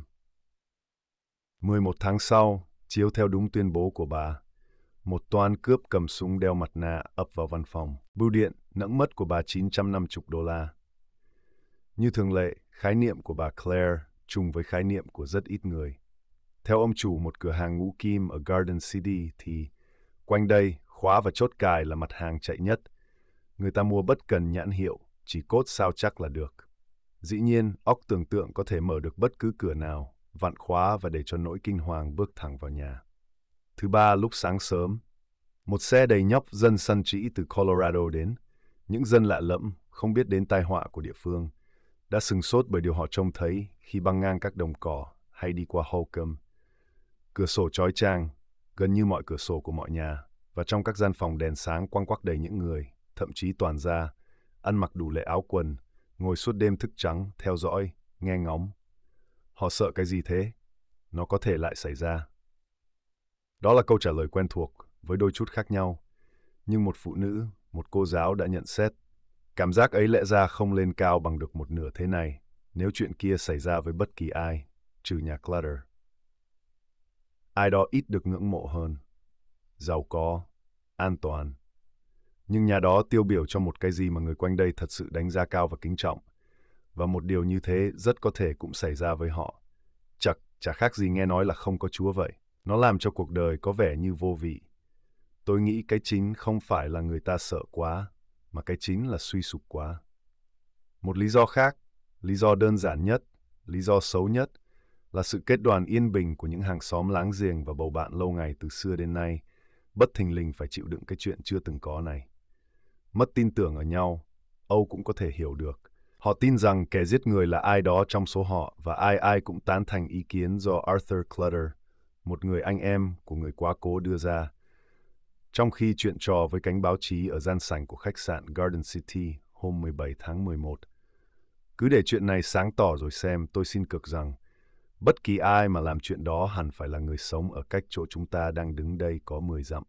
mười một tháng sau, chiếu theo đúng tuyên bố của bà, một toán cướp cầm súng đeo mặt nạ ập vào văn phòng. Bưu điện nẫng mất của bà chín trăm năm mươi đô la. Như thường lệ, khái niệm của bà Claire trùng với khái niệm của rất ít người. Theo ông chủ một cửa hàng ngũ kim ở Garden City thì quanh đây khóa và chốt cài là mặt hàng chạy nhất. Người ta mua bất cần nhãn hiệu, chỉ cốt sao chắc là được. Dĩ nhiên, óc tưởng tượng có thể mở được bất cứ cửa nào, vặn khóa và để cho nỗi kinh hoàng bước thẳng vào nhà. Thứ ba, lúc sáng sớm, một xe đầy nhóc dân săn trĩ từ Colorado đến. Những dân lạ lẫm, không biết đến tai họa của địa phương, đã sừng sốt bởi điều họ trông thấy khi băng ngang các đồng cỏ hay đi qua Holcomb. Cửa sổ chói chang, gần như mọi cửa sổ của mọi nhà, và trong các gian phòng đèn sáng quăng quắc đầy những người, thậm chí toàn da, ăn mặc đủ lệ áo quần, ngồi suốt đêm thức trắng, theo dõi, nghe ngóng. Họ sợ cái gì thế? Nó có thể lại xảy ra. Đó là câu trả lời quen thuộc, với đôi chút khác nhau. Nhưng một phụ nữ, một cô giáo đã nhận xét, cảm giác ấy lẽ ra không lên cao bằng được một nửa thế này, nếu chuyện kia xảy ra với bất kỳ ai, trừ nhà Clutter. Ai đó ít được ngưỡng mộ hơn. Giàu có, an toàn. Nhưng nhà đó tiêu biểu cho một cái gì mà người quanh đây thật sự đánh giá cao và kính trọng. Và một điều như thế rất có thể cũng xảy ra với họ. Chật, chả khác gì nghe nói là không có Chúa vậy. Nó làm cho cuộc đời có vẻ như vô vị. Tôi nghĩ cái chính không phải là người ta sợ quá, mà cái chính là suy sụp quá. Một lý do khác, lý do đơn giản nhất, lý do xấu nhất, là sự kết đoàn yên bình của những hàng xóm láng giềng và bầu bạn lâu ngày từ xưa đến nay, bất thình lình phải chịu đựng cái chuyện chưa từng có này. Mất tin tưởng ở nhau, Âu cũng có thể hiểu được. Họ tin rằng kẻ giết người là ai đó trong số họ và ai ai cũng tán thành ý kiến do Arthur Clutter, một người anh em của người quá cố đưa ra. Trong khi chuyện trò với cánh báo chí ở gian sảnh của khách sạn Garden City hôm mười bảy tháng mười một. Cứ để chuyện này sáng tỏ rồi xem, tôi xin cược rằng bất kỳ ai mà làm chuyện đó hẳn phải là người sống ở cách chỗ chúng ta đang đứng đây có mười dặm.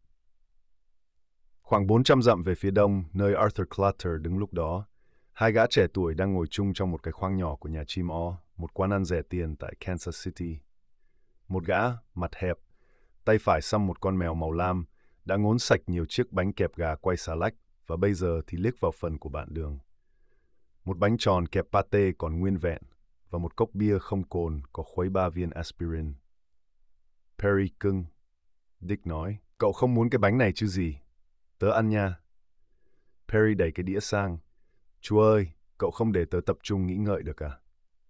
Khoảng bốn trăm dặm về phía đông, nơi Arthur Clutter đứng lúc đó, hai gã trẻ tuổi đang ngồi chung trong một cái khoang nhỏ của nhà chim ó, một quán ăn rẻ tiền tại Kansas City. Một gã, mặt hẹp, tay phải xăm một con mèo màu lam, đã ngốn sạch nhiều chiếc bánh kẹp gà quay xà lách và bây giờ thì liếc vào phần của bạn đường. Một bánh tròn kẹp pate còn nguyên vẹn và một cốc bia không cồn có khuấy ba viên aspirin. Perry cưng, Dick nói, cậu không muốn cái bánh này chứ gì? Tớ ăn nha. Perry đẩy cái đĩa sang. Chúa ơi, cậu không để tớ tập trung nghĩ ngợi được à?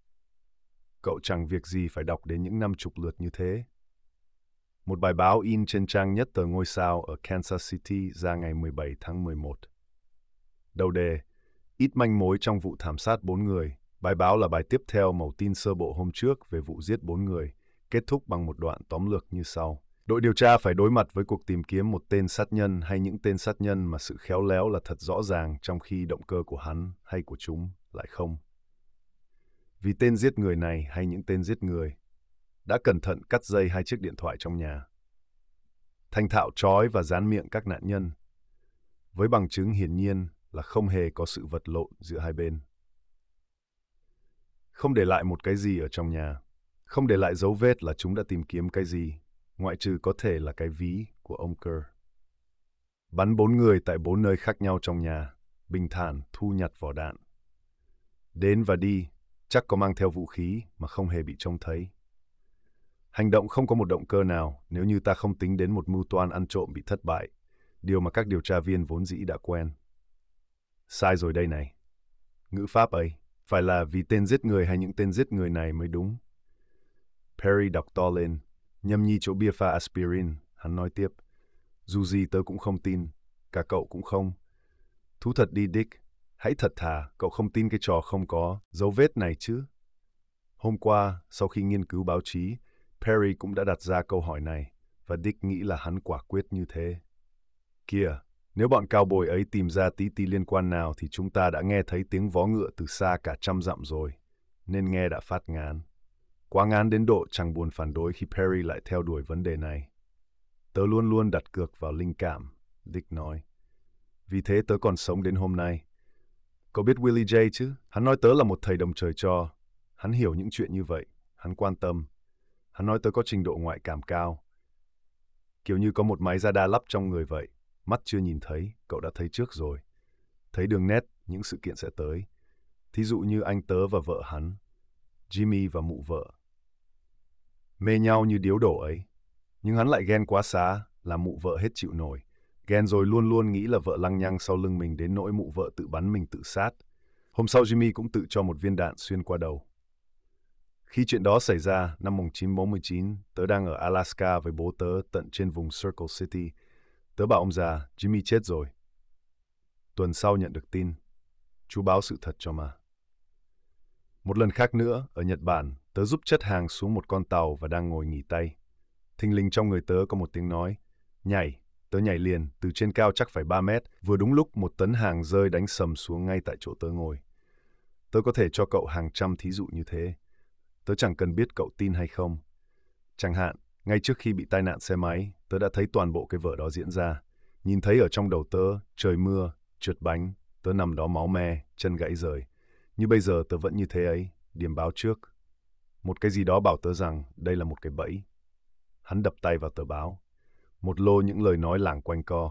Cậu chẳng việc gì phải đọc đến những năm chục lượt như thế. Một bài báo in trên trang nhất tờ Ngôi Sao ở Kansas City ra ngày mười bảy tháng mười một. Đầu đề, ít manh mối trong vụ thảm sát bốn người. Bài báo là bài tiếp theo mẩu tin sơ bộ hôm trước về vụ giết bốn người, kết thúc bằng một đoạn tóm lược như sau. Đội điều tra phải đối mặt với cuộc tìm kiếm một tên sát nhân hay những tên sát nhân mà sự khéo léo là thật rõ ràng trong khi động cơ của hắn hay của chúng lại không. Vì tên giết người này hay những tên giết người đã cẩn thận cắt dây hai chiếc điện thoại trong nhà, thành thạo trói và dán miệng các nạn nhân, với bằng chứng hiển nhiên là không hề có sự vật lộn giữa hai bên. Không để lại một cái gì ở trong nhà, không để lại dấu vết là chúng đã tìm kiếm cái gì, ngoại trừ có thể là cái ví của ông Kerr. Bắn bốn người tại bốn nơi khác nhau trong nhà, bình thản thu nhặt vỏ đạn. Đến và đi, chắc có mang theo vũ khí mà không hề bị trông thấy. Hành động không có một động cơ nào nếu như ta không tính đến một mưu toan ăn trộm bị thất bại, điều mà các điều tra viên vốn dĩ đã quen. Sai rồi đây này. Ngữ pháp ấy, phải là vì tên giết người hay những tên giết người này mới đúng. Perry đọc to lên, nhâm nhi chỗ bia pha aspirin, hắn nói tiếp. Dù gì tớ cũng không tin, cả cậu cũng không. Thú thật đi Dick, hãy thật thà, cậu không tin cái trò không có dấu vết này chứ. Hôm qua, sau khi nghiên cứu báo chí, Perry cũng đã đặt ra câu hỏi này, và Dick nghĩ là hắn quả quyết như thế. Kìa, nếu bọn cao bồi ấy tìm ra tí tí liên quan nào thì chúng ta đã nghe thấy tiếng vó ngựa từ xa cả trăm dặm rồi, nên nghe đã phát ngán. Quá ngán đến độ chẳng buồn phản đối khi Perry lại theo đuổi vấn đề này. Tớ luôn luôn đặt cược vào linh cảm, Dick nói. Vì thế tớ còn sống đến hôm nay. Cậu biết Willie J chứ? Hắn nói tớ là một thầy đồng trời cho. Hắn hiểu những chuyện như vậy. Hắn quan tâm. Hắn nói tớ có trình độ ngoại cảm cao. Kiểu như có một máy radar lắp trong người vậy. Mắt chưa nhìn thấy, cậu đã thấy trước rồi. Thấy đường nét, những sự kiện sẽ tới. Thí dụ như anh tớ và vợ hắn, Jimmy và mụ vợ. Mê nhau như điếu đổ ấy. Nhưng hắn lại ghen quá xá, làm mụ vợ hết chịu nổi. Ghen rồi luôn luôn nghĩ là vợ lăng nhăng sau lưng mình đến nỗi mụ vợ tự bắn mình tự sát. Hôm sau Jimmy cũng tự cho một viên đạn xuyên qua đầu. Khi chuyện đó xảy ra, năm một nghìn chín trăm bốn mươi chín, tớ đang ở Alaska với bố tớ tận trên vùng Circle City. Tớ bảo ông già, Jimmy chết rồi. Tuần sau nhận được tin. Chú báo sự thật cho mà. Một lần khác nữa, ở Nhật Bản, tớ giúp chất hàng xuống một con tàu và đang ngồi nghỉ tay. Thình lình trong người tớ có một tiếng nói. Nhảy. Tớ nhảy liền, từ trên cao chắc phải ba mét, vừa đúng lúc một tấn hàng rơi đánh sầm xuống ngay tại chỗ tớ ngồi. Tớ có thể cho cậu hàng trăm thí dụ như thế. Tớ chẳng cần biết cậu tin hay không. Chẳng hạn, ngay trước khi bị tai nạn xe máy, tớ đã thấy toàn bộ cái vở đó diễn ra. Nhìn thấy ở trong đầu tớ, trời mưa, trượt bánh, tớ nằm đó máu me, chân gãy rời. Như bây giờ tớ vẫn như thế ấy, điểm báo trước. Một cái gì đó bảo tớ rằng đây là một cái bẫy. Hắn đập tay vào tờ báo. Một lô những lời nói lảng quanh co.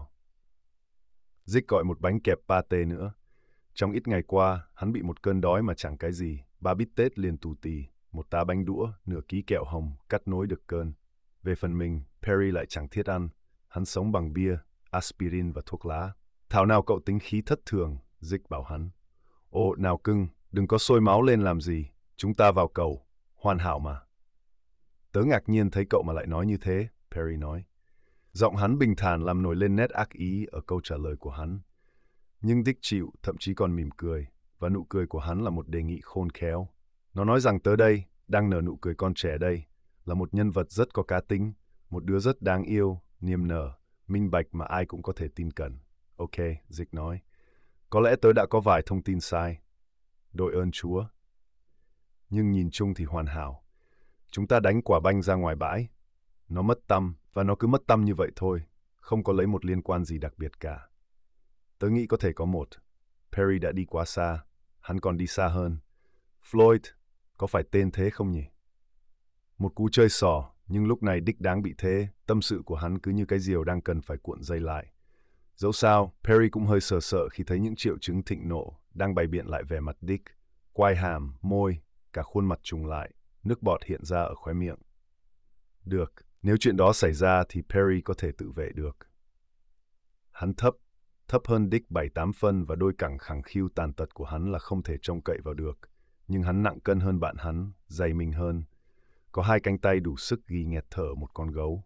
Dick gọi một bánh kẹp pate nữa. Trong ít ngày qua, hắn bị một cơn đói mà chẳng cái gì. Ba bít tết liền tù tì, một tá bánh đũa, nửa ký kẹo hồng, cắt nối được cơn. Về phần mình, Perry lại chẳng thiết ăn. Hắn sống bằng bia, aspirin và thuốc lá. Thảo nào cậu tính khí thất thường, Dick bảo hắn. Ồ, nào cưng, đừng có sôi máu lên làm gì. Chúng ta vào cầu, hoàn hảo mà. Tớ ngạc nhiên thấy cậu mà lại nói như thế, Perry nói. Giọng hắn bình thản làm nổi lên nét ác ý ở câu trả lời của hắn. Nhưng Dick chịu, thậm chí còn mỉm cười, và nụ cười của hắn là một đề nghị khôn khéo. Nó nói rằng tớ đây, đang nở nụ cười con trẻ đây, là một nhân vật rất có cá tính, một đứa rất đáng yêu, niềm nở, minh bạch mà ai cũng có thể tin cẩn. Ok, Dick nói. Có lẽ tớ đã có vài thông tin sai. Đội ơn Chúa. Nhưng nhìn chung thì hoàn hảo. Chúng ta đánh quả banh ra ngoài bãi. Nó mất tăm, và nó cứ mất tăm như vậy thôi, không có lấy một liên quan gì đặc biệt cả. Tớ nghĩ có thể có một. Perry đã đi quá xa, hắn còn đi xa hơn. Floyd, có phải tên thế không nhỉ? Một cú chơi xỏ, nhưng lúc này Dick đáng bị thế, tâm sự của hắn cứ như cái diều đang cần phải cuộn dây lại. Dẫu sao, Perry cũng hơi sợ sợ khi thấy những triệu chứng thịnh nộ đang bày biện lại vẻ mặt Dick. Quai hàm, môi, cả khuôn mặt trùng lại, nước bọt hiện ra ở khóe miệng. Được, nếu chuyện đó xảy ra thì Perry có thể tự vệ được. Hắn thấp, thấp hơn Dick bảy tám phân và đôi cẳng khẳng khiu tàn tật của hắn là không thể trông cậy vào được. Nhưng hắn nặng cân hơn bạn hắn, dày mình hơn. Có hai cánh tay đủ sức ghi nghẹt thở một con gấu.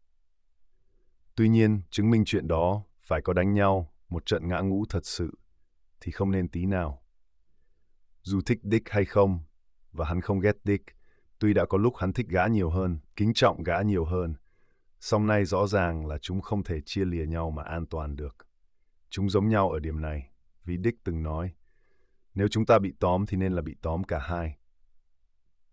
Tuy nhiên, chứng minh chuyện đó, phải có đánh nhau, một trận ngã ngũ thật sự, thì không nên tí nào. Dù thích Dick hay không, và hắn không ghét Dick, tuy đã có lúc hắn thích gã nhiều hơn, kính trọng gã nhiều hơn, song nay rõ ràng là chúng không thể chia lìa nhau mà an toàn được. Chúng giống nhau ở điểm này, vì Dick từng nói, nếu chúng ta bị tóm thì nên là bị tóm cả hai.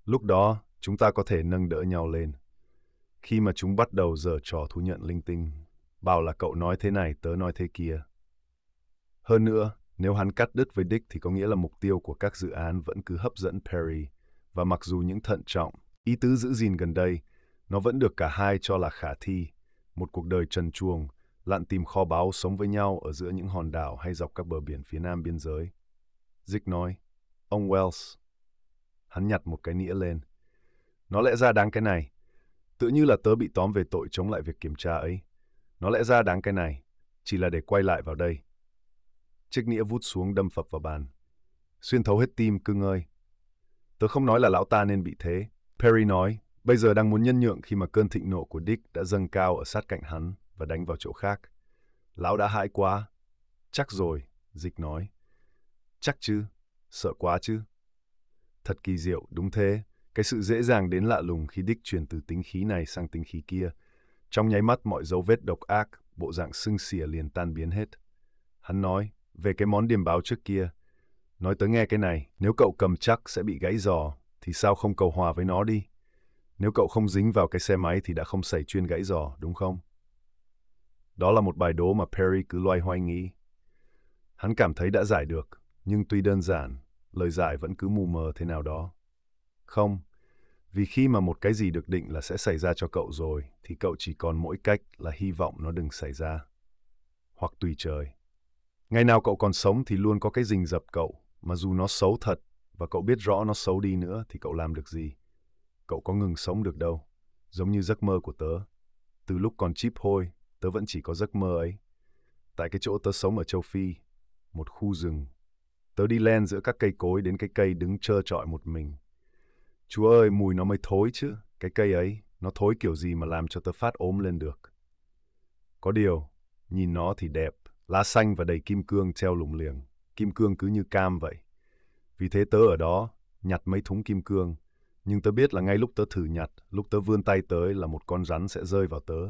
Lúc đó, chúng ta có thể nâng đỡ nhau lên. Khi mà chúng bắt đầu giở trò thú nhận linh tinh, bảo là cậu nói thế này, tớ nói thế kia. Hơn nữa, nếu hắn cắt đứt với Dick thì có nghĩa là mục tiêu của các dự án vẫn cứ hấp dẫn Perry, và mặc dù những thận trọng, ý tứ giữ gìn gần đây, nó vẫn được cả hai cho là khả thi, một cuộc đời trần truồng, lặn tìm kho báu sống với nhau ở giữa những hòn đảo hay dọc các bờ biển phía nam biên giới. Dick nói, ông Wells. Hắn nhặt một cái nĩa lên. Nó lẽ ra đáng cái này. Tự như là tớ bị tóm về tội chống lại việc kiểm tra ấy. Nó lẽ ra đáng cái này, chỉ là để quay lại vào đây. Chiếc nĩa vút xuống đâm phập vào bàn. Xuyên thấu hết tim, cưng ơi. Tớ không nói là lão ta nên bị thế. Perry nói, bây giờ đang muốn nhân nhượng khi mà cơn thịnh nộ của Dick đã dâng cao ở sát cạnh hắn và đánh vào chỗ khác. Lão đã hãi quá. Chắc rồi, Dick nói. Chắc chứ, sợ quá chứ. Thật kỳ diệu, đúng thế. Cái sự dễ dàng đến lạ lùng khi Dick chuyển từ tính khí này sang tính khí kia. Trong nháy mắt mọi dấu vết độc ác, bộ dạng sưng xỉa liền tan biến hết. Hắn nói, về cái món điềm báo trước kia. Nói tớ nghe cái này, nếu cậu cầm chắc sẽ bị gãy giò, thì sao không cầu hòa với nó đi? Nếu cậu không dính vào cái xe máy thì đã không xảy chuyên gãy giò, đúng không? Đó là một bài đố mà Perry cứ loay hoay nghĩ. Hắn cảm thấy đã giải được, nhưng tuy đơn giản, lời giải vẫn cứ mù mờ thế nào đó. Không, vì khi mà một cái gì được định là sẽ xảy ra cho cậu rồi, thì cậu chỉ còn mỗi cách là hy vọng nó đừng xảy ra. Hoặc tùy trời. Ngày nào cậu còn sống thì luôn có cái rình rập cậu, mà dù nó xấu thật, và cậu biết rõ nó xấu đi nữa thì cậu làm được gì? Cậu có ngừng sống được đâu. Giống như giấc mơ của tớ. Từ lúc còn chíp hôi, tớ vẫn chỉ có giấc mơ ấy. Tại cái chỗ tớ sống ở châu Phi, một khu rừng, tớ đi len giữa các cây cối đến cái cây đứng trơ trọi một mình. Chúa ơi, mùi nó mới thối chứ. Cái cây ấy, nó thối kiểu gì mà làm cho tớ phát ốm lên được. Có điều, nhìn nó thì đẹp, lá xanh và đầy kim cương treo lủng liềng. Kim cương cứ như cam vậy. Vì thế tớ ở đó, nhặt mấy thúng kim cương. Nhưng tớ biết là ngay lúc tớ thử nhặt, lúc tớ vươn tay tới là một con rắn sẽ rơi vào tớ.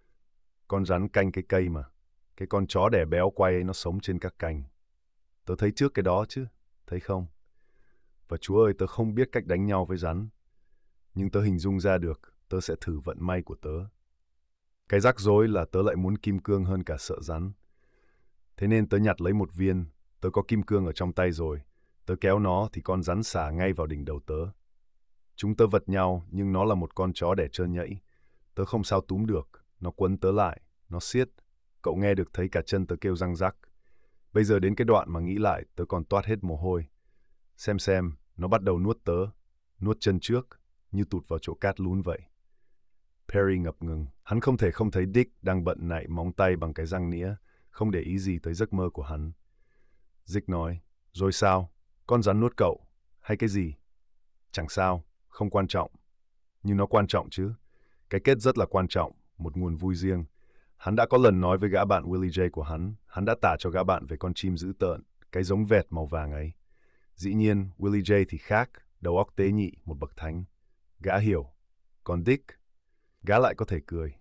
Con rắn canh cái cây mà. Cái con chó đẻ béo quay ấy nó sống trên các cành. Tớ thấy trước cái đó chứ, thấy không? Và Chúa ơi, tớ không biết cách đánh nhau với rắn. Nhưng tớ hình dung ra được, tớ sẽ thử vận may của tớ. Cái rắc rối là tớ lại muốn kim cương hơn cả sợ rắn. Thế nên tớ nhặt lấy một viên, tớ có kim cương ở trong tay rồi. Tớ kéo nó thì con rắn xả ngay vào đỉnh đầu tớ. Chúng tớ vật nhau, nhưng nó là một con chó đẻ trơn nhẫy. Tớ không sao túm được, nó quấn tớ lại, nó siết. Cậu nghe được thấy cả chân tớ kêu răng rắc. Bây giờ đến cái đoạn mà nghĩ lại, tớ còn toát hết mồ hôi. Xem xem, nó bắt đầu nuốt tớ, nuốt chân trước, như tụt vào chỗ cát lún vậy. Perry ngập ngừng, hắn không thể không thấy Dick đang bận nạy móng tay bằng cái răng nĩa, không để ý gì tới giấc mơ của hắn. Dick nói, rồi sao? Con rắn nuốt cậu? Hay cái gì? Chẳng sao, không quan trọng. Nhưng nó quan trọng chứ. Cái kết rất là quan trọng, một nguồn vui riêng. Hắn đã có lần nói với gã bạn Willie J của hắn, hắn đã tả cho gã bạn về con chim dữ tợn, cái giống vẹt màu vàng ấy. Dĩ nhiên, Willie J thì khác, đầu óc tế nhị, một bậc thánh. Gã hiểu. Còn Dick, gã lại có thể cười.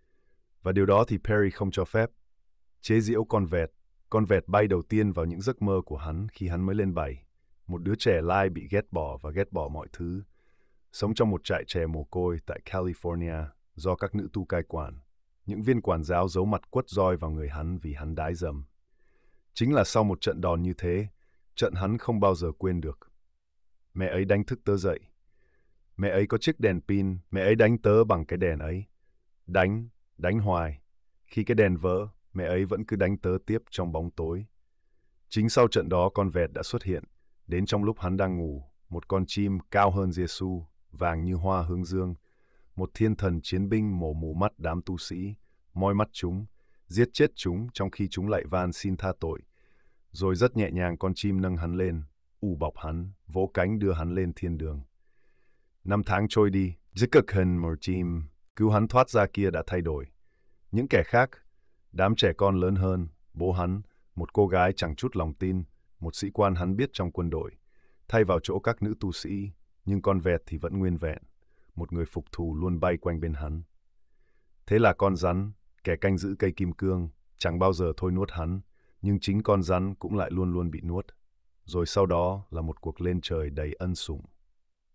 Và điều đó thì Perry không cho phép. Chế giễu con vẹt, con vẹt bay đầu tiên vào những giấc mơ của hắn khi hắn mới lên bảy. Một đứa trẻ lai bị ghét bỏ và ghét bỏ mọi thứ. Sống trong một trại trẻ mồ côi tại California do các nữ tu cai quản. Những viên quản giáo giấu mặt quất roi vào người hắn vì hắn đái dầm. Chính là sau một trận đòn như thế, trận hắn không bao giờ quên được. Mẹ ấy đánh thức tớ dậy. Mẹ ấy có chiếc đèn pin, mẹ ấy đánh tớ bằng cái đèn ấy. Đánh, đánh hoài. Khi cái đèn vỡ, mẹ ấy vẫn cứ đánh tớ tiếp trong bóng tối. Chính sau trận đó con vẹt đã xuất hiện, đến trong lúc hắn đang ngủ, một con chim cao hơn Giê-xu, vàng như hoa hướng dương, một thiên thần chiến binh mổ mù mắt đám tu sĩ, moi mắt chúng, giết chết chúng trong khi chúng lại van xin tha tội. Rồi rất nhẹ nhàng con chim nâng hắn lên, ù bọc hắn, vỗ cánh đưa hắn lên thiên đường. Năm tháng trôi đi, chỉ cần một chim cứu hắn thoát ra kia đã thay đổi. Những kẻ khác, đám trẻ con lớn hơn, bố hắn, một cô gái chẳng chút lòng tin, một sĩ quan hắn biết trong quân đội, thay vào chỗ các nữ tu sĩ, nhưng con vẹt thì vẫn nguyên vẹn, một người phục thù luôn bay quanh bên hắn. Thế là con rắn, kẻ canh giữ cây kim cương, chẳng bao giờ thôi nuốt hắn, nhưng chính con rắn cũng lại luôn luôn bị nuốt. Rồi sau đó là một cuộc lên trời đầy ân sủng.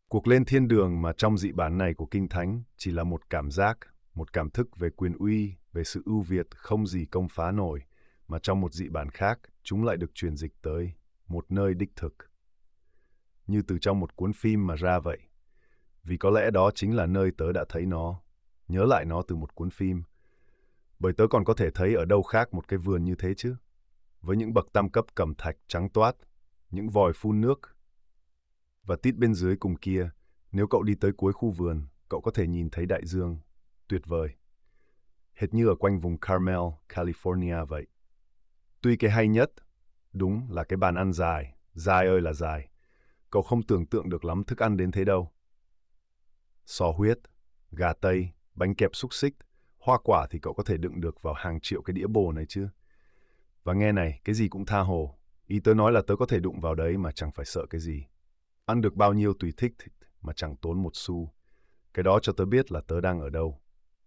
Cuộc lên thiên đường mà trong dị bản này của Kinh Thánh chỉ là một cảm giác, một cảm thức về quyền uy, về sự ưu việt không gì công phá nổi, mà trong một dị bản khác, chúng lại được truyền dịch tới một nơi đích thực. Như từ trong một cuốn phim mà ra vậy. Vì có lẽ đó chính là nơi tớ đã thấy nó, nhớ lại nó từ một cuốn phim. Bởi tớ còn có thể thấy ở đâu khác một cái vườn như thế chứ. Với những bậc tam cấp cẩm thạch trắng toát, những vòi phun nước. Và tít bên dưới cùng kia, nếu cậu đi tới cuối khu vườn, cậu có thể nhìn thấy đại dương. Tuyệt vời. Hệt như ở quanh vùng Carmel, California vậy. Tuy cái hay nhất, đúng là cái bàn ăn dài, dài ơi là dài. Cậu không tưởng tượng được lắm thức ăn đến thế đâu. Sò huyết, gà tây, bánh kẹp xúc xích, hoa quả thì cậu có thể đựng được vào hàng triệu cái đĩa bồ này chứ. Và nghe này, cái gì cũng tha hồ. Ý tớ nói là tớ có thể đụng vào đấy mà chẳng phải sợ cái gì. Ăn được bao nhiêu tùy thích mà chẳng tốn một xu. Cái đó cho tớ biết là tớ đang ở đâu.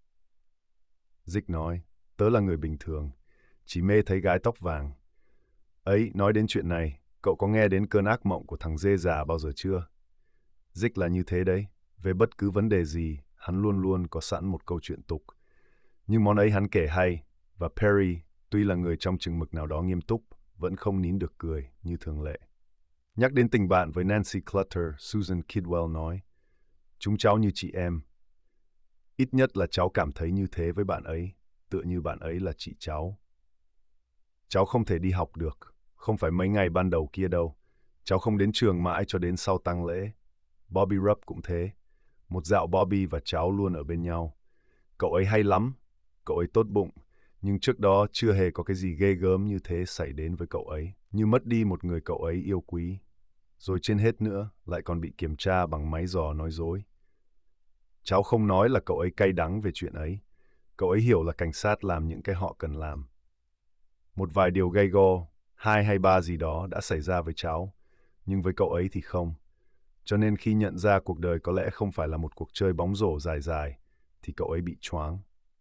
Dick nói, tớ là người bình thường, chỉ mê thấy gái tóc vàng. Ấy, nói đến chuyện này, cậu có nghe đến cơn ác mộng của thằng dê già bao giờ chưa? Dick là như thế đấy, về bất cứ vấn đề gì, hắn luôn luôn có sẵn một câu chuyện tục. Nhưng món ấy hắn kể hay, và Perry, tuy là người trong chừng mực nào đó nghiêm túc, vẫn không nín được cười như thường lệ. Nhắc đến tình bạn với Nancy Clutter, Susan Kidwell nói, chúng cháu như chị em. Ít nhất là cháu cảm thấy như thế với bạn ấy, tựa như bạn ấy là chị cháu. Cháu không thể đi học được, không phải mấy ngày ban đầu kia đâu. Cháu không đến trường mãi cho đến sau tang lễ. Bobby Rupp cũng thế. Một dạo Bobby và cháu luôn ở bên nhau. Cậu ấy hay lắm, cậu ấy tốt bụng, nhưng trước đó chưa hề có cái gì ghê gớm như thế xảy đến với cậu ấy, như mất đi một người cậu ấy yêu quý. Rồi trên hết nữa, lại còn bị kiểm tra bằng máy dò nói dối. Cháu không nói là cậu ấy cay đắng về chuyện ấy. Cậu ấy hiểu là cảnh sát làm những cái họ cần làm. Một vài điều gay go, hai hay ba gì đó đã xảy ra với cháu, nhưng với cậu ấy thì không. Cho nên khi nhận ra cuộc đời có lẽ không phải là một cuộc chơi bóng rổ dài dài, thì cậu ấy bị choáng.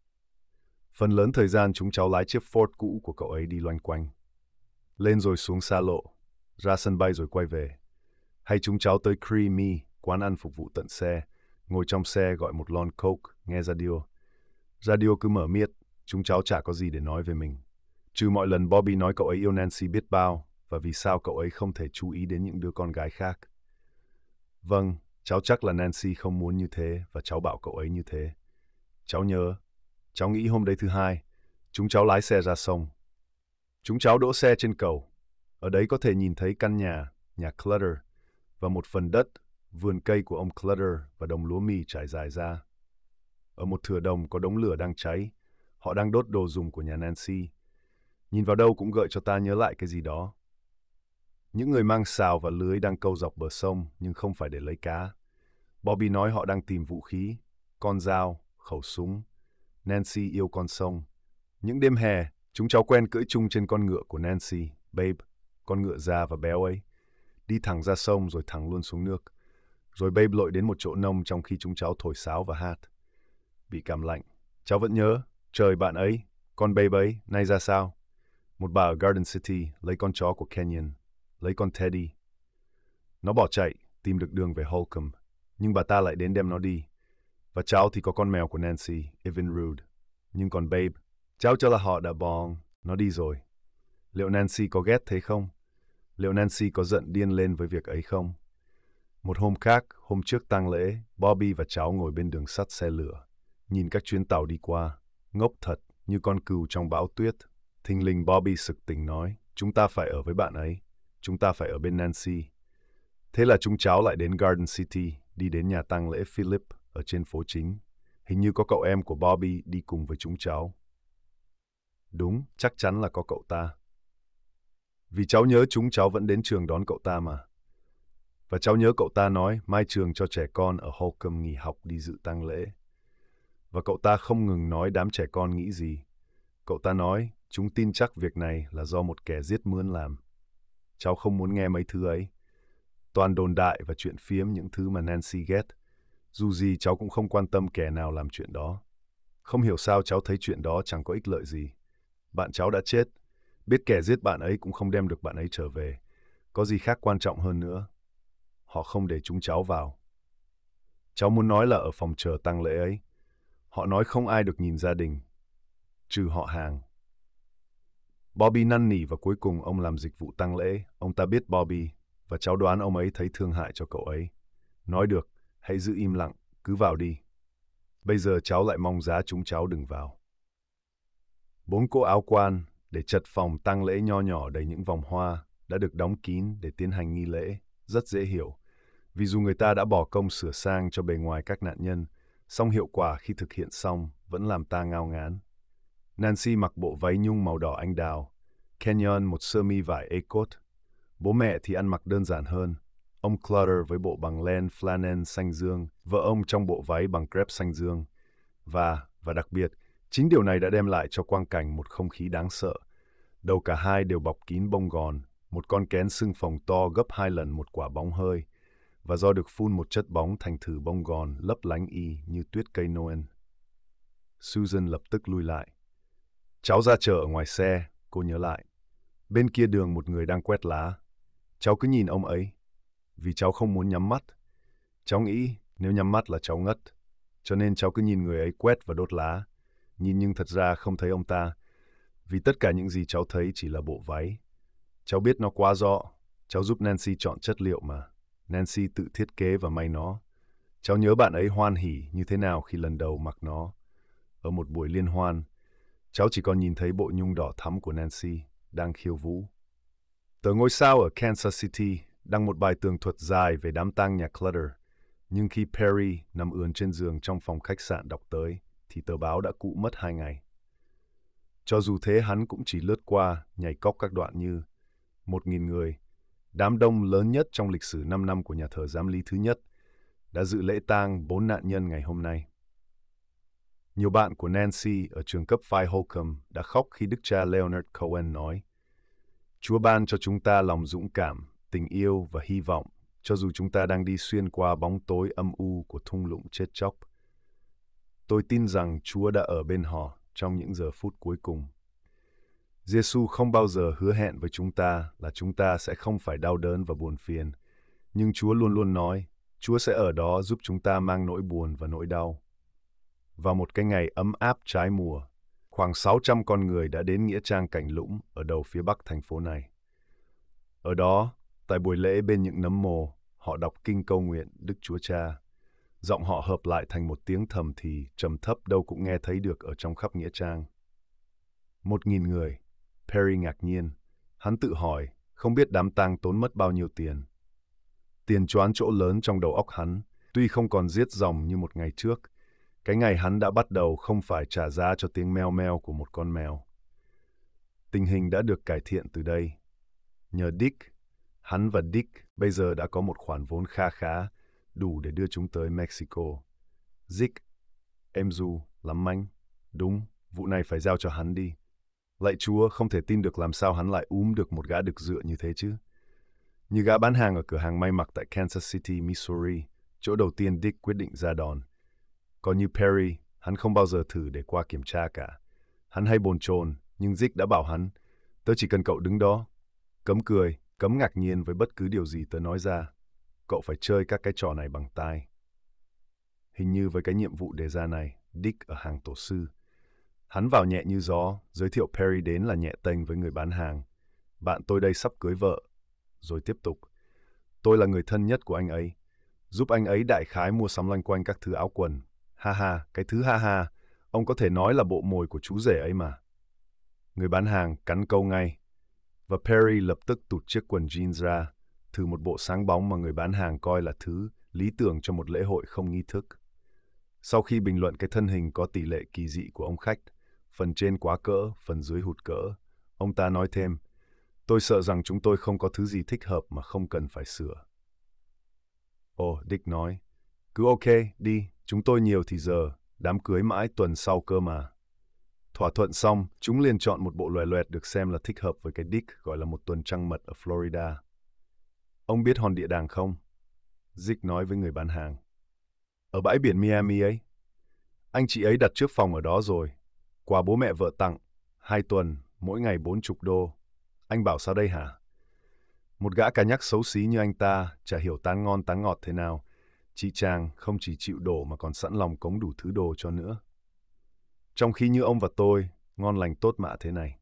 Phần lớn thời gian chúng cháu lái chiếc Ford cũ của cậu ấy đi loanh quanh. Lên rồi xuống xa lộ, ra sân bay rồi quay về. Hay chúng cháu tới Creamy, quán ăn phục vụ tận xe, ngồi trong xe gọi một lon Coke, nghe radio. Radio cứ mở miết, chúng cháu chả có gì để nói về mình. Trừ mọi lần Bobby nói cậu ấy yêu Nancy biết bao, và vì sao cậu ấy không thể chú ý đến những đứa con gái khác. Vâng, cháu chắc là Nancy không muốn như thế, và cháu bảo cậu ấy như thế. Cháu nhớ, cháu nghĩ hôm đấy thứ hai, chúng cháu lái xe ra sông. Chúng cháu đỗ xe trên cầu. Ở đấy có thể nhìn thấy căn nhà, nhà Clutter, và một phần đất, vườn cây của ông Clutter và đồng lúa mì trải dài ra. Ở một thửa đồng có đống lửa đang cháy, họ đang đốt đồ dùng của nhà Nancy. Nhìn vào đâu cũng gợi cho ta nhớ lại cái gì đó. Những người mang xào và lưới đang câu dọc bờ sông nhưng không phải để lấy cá. Bobby nói họ đang tìm vũ khí, con dao, khẩu súng. Nancy yêu con sông. Những đêm hè, chúng cháu quen cưỡi chung trên con ngựa của Nancy, Babe, con ngựa già và béo ấy. Đi thẳng ra sông rồi thẳng luôn xuống nước. Rồi Babe lội đến một chỗ nông trong khi chúng cháu thổi sáo và hát. Bị cảm lạnh, cháu vẫn nhớ, trời bạn ấy, con Babe ấy, nay ra sao? Một bà ở Garden City lấy con chó của Kenyon, lấy con Teddy. Nó bỏ chạy, tìm được đường về Holcomb, nhưng bà ta lại đến đem nó đi. Và cháu thì có con mèo của Nancy, Evinrude. Nhưng còn Babe, cháu cho là họ đã bong, nó đi rồi. Liệu Nancy có ghét thế không? Liệu Nancy có giận điên lên với việc ấy không? Một hôm khác, hôm trước tang lễ, Bobby và cháu ngồi bên đường sắt xe lửa, nhìn các chuyến tàu đi qua, ngốc thật như con cừu trong bão tuyết. Thình lình Bobby sực tỉnh nói, chúng ta phải ở với bạn ấy, chúng ta phải ở bên Nancy. Thế là chúng cháu lại đến Garden City, đi đến nhà tang lễ Philip ở trên phố chính. Hình như có cậu em của Bobby đi cùng với chúng cháu. Đúng, chắc chắn là có cậu ta. Vì cháu nhớ chúng cháu vẫn đến trường đón cậu ta mà. Và cháu nhớ cậu ta nói mai trường cho trẻ con ở Holcomb nghỉ học đi dự tang lễ. Và cậu ta không ngừng nói đám trẻ con nghĩ gì. Cậu ta nói chúng tin chắc việc này là do một kẻ giết mướn làm. Cháu không muốn nghe mấy thứ ấy. Toàn đồn đại và chuyện phiếm những thứ mà Nancy ghét. Dù gì cháu cũng không quan tâm kẻ nào làm chuyện đó. Không hiểu sao cháu thấy chuyện đó chẳng có ích lợi gì. Bạn cháu đã chết. Biết kẻ giết bạn ấy cũng không đem được bạn ấy trở về. Có gì khác quan trọng hơn nữa. Họ không để chúng cháu vào. Cháu muốn nói là ở phòng chờ tang lễ ấy. Họ nói không ai được nhìn gia đình, trừ họ hàng. Bobby năn nỉ và cuối cùng ông làm dịch vụ tang lễ. Ông ta biết Bobby và cháu đoán ông ấy thấy thương hại cho cậu ấy. Nói được, hãy giữ im lặng, cứ vào đi. Bây giờ cháu lại mong giá chúng cháu đừng vào. Bốn cỗ áo quan để chật phòng tang lễ nho nhỏ đầy những vòng hoa đã được đóng kín để tiến hành nghi lễ. Rất dễ hiểu, vì dù người ta đã bỏ công sửa sang cho bề ngoài các nạn nhân, song hiệu quả khi thực hiện xong vẫn làm ta ngao ngán. Nancy mặc bộ váy nhung màu đỏ anh đào, Kenyon một sơ mi vải A-coat. Bố mẹ thì ăn mặc đơn giản hơn. Ông Clutter với bộ bằng len flannel xanh dương, vợ ông trong bộ váy bằng crepe xanh dương. Và, và đặc biệt, chính điều này đã đem lại cho quang cảnh một không khí đáng sợ. Đầu cả hai đều bọc kín bông gòn, một con kén xương phồng to gấp hai lần một quả bóng hơi, và do được phun một chất bóng thành thử bông gòn lấp lánh y như tuyết cây Noel. Susan lập tức lui lại. Cháu ra chờ ở ngoài xe, cô nhớ lại. Bên kia đường một người đang quét lá. Cháu cứ nhìn ông ấy, vì cháu không muốn nhắm mắt. Cháu nghĩ nếu nhắm mắt là cháu ngất, cho nên cháu cứ nhìn người ấy quét và đốt lá. Nhìn nhưng thật ra không thấy ông ta, vì tất cả những gì cháu thấy chỉ là bộ váy. Cháu biết nó quá rõ, cháu giúp Nancy chọn chất liệu mà. Nancy tự thiết kế và may nó. Cháu nhớ bạn ấy hoan hỉ như thế nào khi lần đầu mặc nó. Ở một buổi liên hoan, cháu chỉ còn nhìn thấy bộ nhung đỏ thắm của Nancy đang khiêu vũ. Tờ Ngôi Sao ở Kansas City đăng một bài tường thuật dài về đám tang nhà Clutter, nhưng khi Perry nằm ườn trên giường trong phòng khách sạn đọc tới, thì tờ báo đã cũ mất hai ngày. Cho dù thế hắn cũng chỉ lướt qua, nhảy cóc các đoạn như một nghìn người, đám đông lớn nhất trong lịch sử năm năm của nhà thờ giám lý thứ nhất, đã dự lễ tang bốn nạn nhân ngày hôm nay. Nhiều bạn của Nancy ở trường cấp hai Holcomb đã khóc khi đức cha Leonard Cohen nói: Chúa ban cho chúng ta lòng dũng cảm, tình yêu và hy vọng, cho dù chúng ta đang đi xuyên qua bóng tối âm u của thung lũng chết chóc. Tôi tin rằng Chúa đã ở bên họ trong những giờ phút cuối cùng. Giê-xu không bao giờ hứa hẹn với chúng ta là chúng ta sẽ không phải đau đớn và buồn phiền, nhưng Chúa luôn luôn nói Chúa sẽ ở đó giúp chúng ta mang nỗi buồn và nỗi đau. Vào một cái ngày ấm áp trái mùa, khoảng sáu trăm con người đã đến nghĩa trang Cảnh Lũng ở đầu phía bắc thành phố này. Ở đó, tại buổi lễ bên những nấm mồ, họ đọc kinh câu nguyện Đức Chúa Cha. Giọng họ hợp lại thành một tiếng thầm thì trầm thấp đâu cũng nghe thấy được ở trong khắp nghĩa trang. Một nghìn người. Perry ngạc nhiên. Hắn tự hỏi, không biết đám tang tốn mất bao nhiêu tiền. Tiền choán chỗ lớn trong đầu óc hắn, tuy không còn giết ròng như một ngày trước. Cái ngày hắn đã bắt đầu không phải trả giá cho tiếng meo meo của một con mèo. Tình hình đã được cải thiện từ đây. Nhờ Dick, hắn và Dick bây giờ đã có một khoản vốn kha khá, đủ để đưa chúng tới Mexico. Dick, em Du, lắm manh. Đúng, vụ này phải giao cho hắn đi. Lạy Chúa, không thể tin được làm sao hắn lại úm được một gã đực dựa như thế chứ. Như gã bán hàng ở cửa hàng may mặc tại Kansas City, Missouri, chỗ đầu tiên Dick quyết định ra đòn. Còn như Perry, hắn không bao giờ thử để qua kiểm tra cả. Hắn hay bồn chồn, nhưng Dick đã bảo hắn, tớ chỉ cần cậu đứng đó, cấm cười, cấm ngạc nhiên với bất cứ điều gì tớ nói ra. Cậu phải chơi các cái trò này bằng tai. Hình như với cái nhiệm vụ đề ra này, Dick ở hàng tổ sư. Hắn vào nhẹ như gió, giới thiệu Perry đến là nhẹ tênh với người bán hàng. Bạn tôi đây sắp cưới vợ. Rồi tiếp tục. Tôi là người thân nhất của anh ấy. Giúp anh ấy đại khái mua sắm loanh quanh các thứ áo quần. Ha ha, cái thứ ha ha, ông có thể nói là bộ mồi của chú rể ấy mà. Người bán hàng cắn câu ngay. Và Perry lập tức tụt chiếc quần jeans ra, thử một bộ sáng bóng mà người bán hàng coi là thứ lý tưởng cho một lễ hội không nghi thức. Sau khi bình luận cái thân hình có tỷ lệ kỳ dị của ông khách, phần trên quá cỡ, phần dưới hụt cỡ, ông ta nói thêm, tôi sợ rằng chúng tôi không có thứ gì thích hợp mà không cần phải sửa. Ồ, Dick nói, cứ ok, đi, chúng tôi nhiều thì giờ, đám cưới mãi tuần sau cơ mà. Thỏa thuận xong, chúng liền chọn một bộ loè loẹt được xem là thích hợp với cái Dick gọi là một tuần trăng mật ở Florida. Ông biết hòn địa đàng không? Dick nói với người bán hàng. Ở bãi biển Miami ấy. Anh chị ấy đặt trước phòng ở đó rồi. Quà bố mẹ vợ tặng. Hai tuần, mỗi ngày bốn chục đô. Anh bảo sao đây hả? Một gã cá nhắc xấu xí như anh ta, chả hiểu tán ngon tán ngọt thế nào, chị chàng không chỉ chịu đổ mà còn sẵn lòng cống đủ thứ đồ cho nữa. Trong khi như ông và tôi, ngon lành tốt mạ thế này.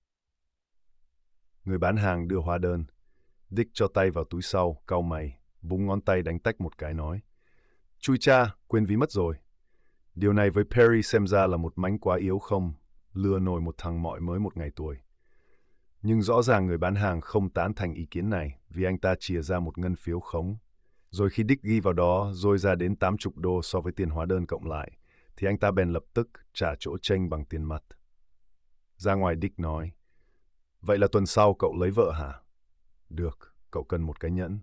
Người bán hàng đưa hóa đơn. Dick cho tay vào túi sau, cau mày, búng ngón tay đánh tách một cái nói. Chui cha, quên ví mất rồi. Điều này với Perry xem ra là một mánh quá yếu không, lừa nổi một thằng mọi mới một ngày tuổi. Nhưng rõ ràng người bán hàng không tán thành ý kiến này vì anh ta chìa ra một ngân phiếu khống. Rồi khi Dick ghi vào đó rồi ra đến tám mươi đô so với tiền hóa đơn cộng lại, thì anh ta bèn lập tức trả chỗ chênh bằng tiền mặt. Ra ngoài Dick nói, vậy là tuần sau cậu lấy vợ hả? Được, cậu cần một cái nhẫn.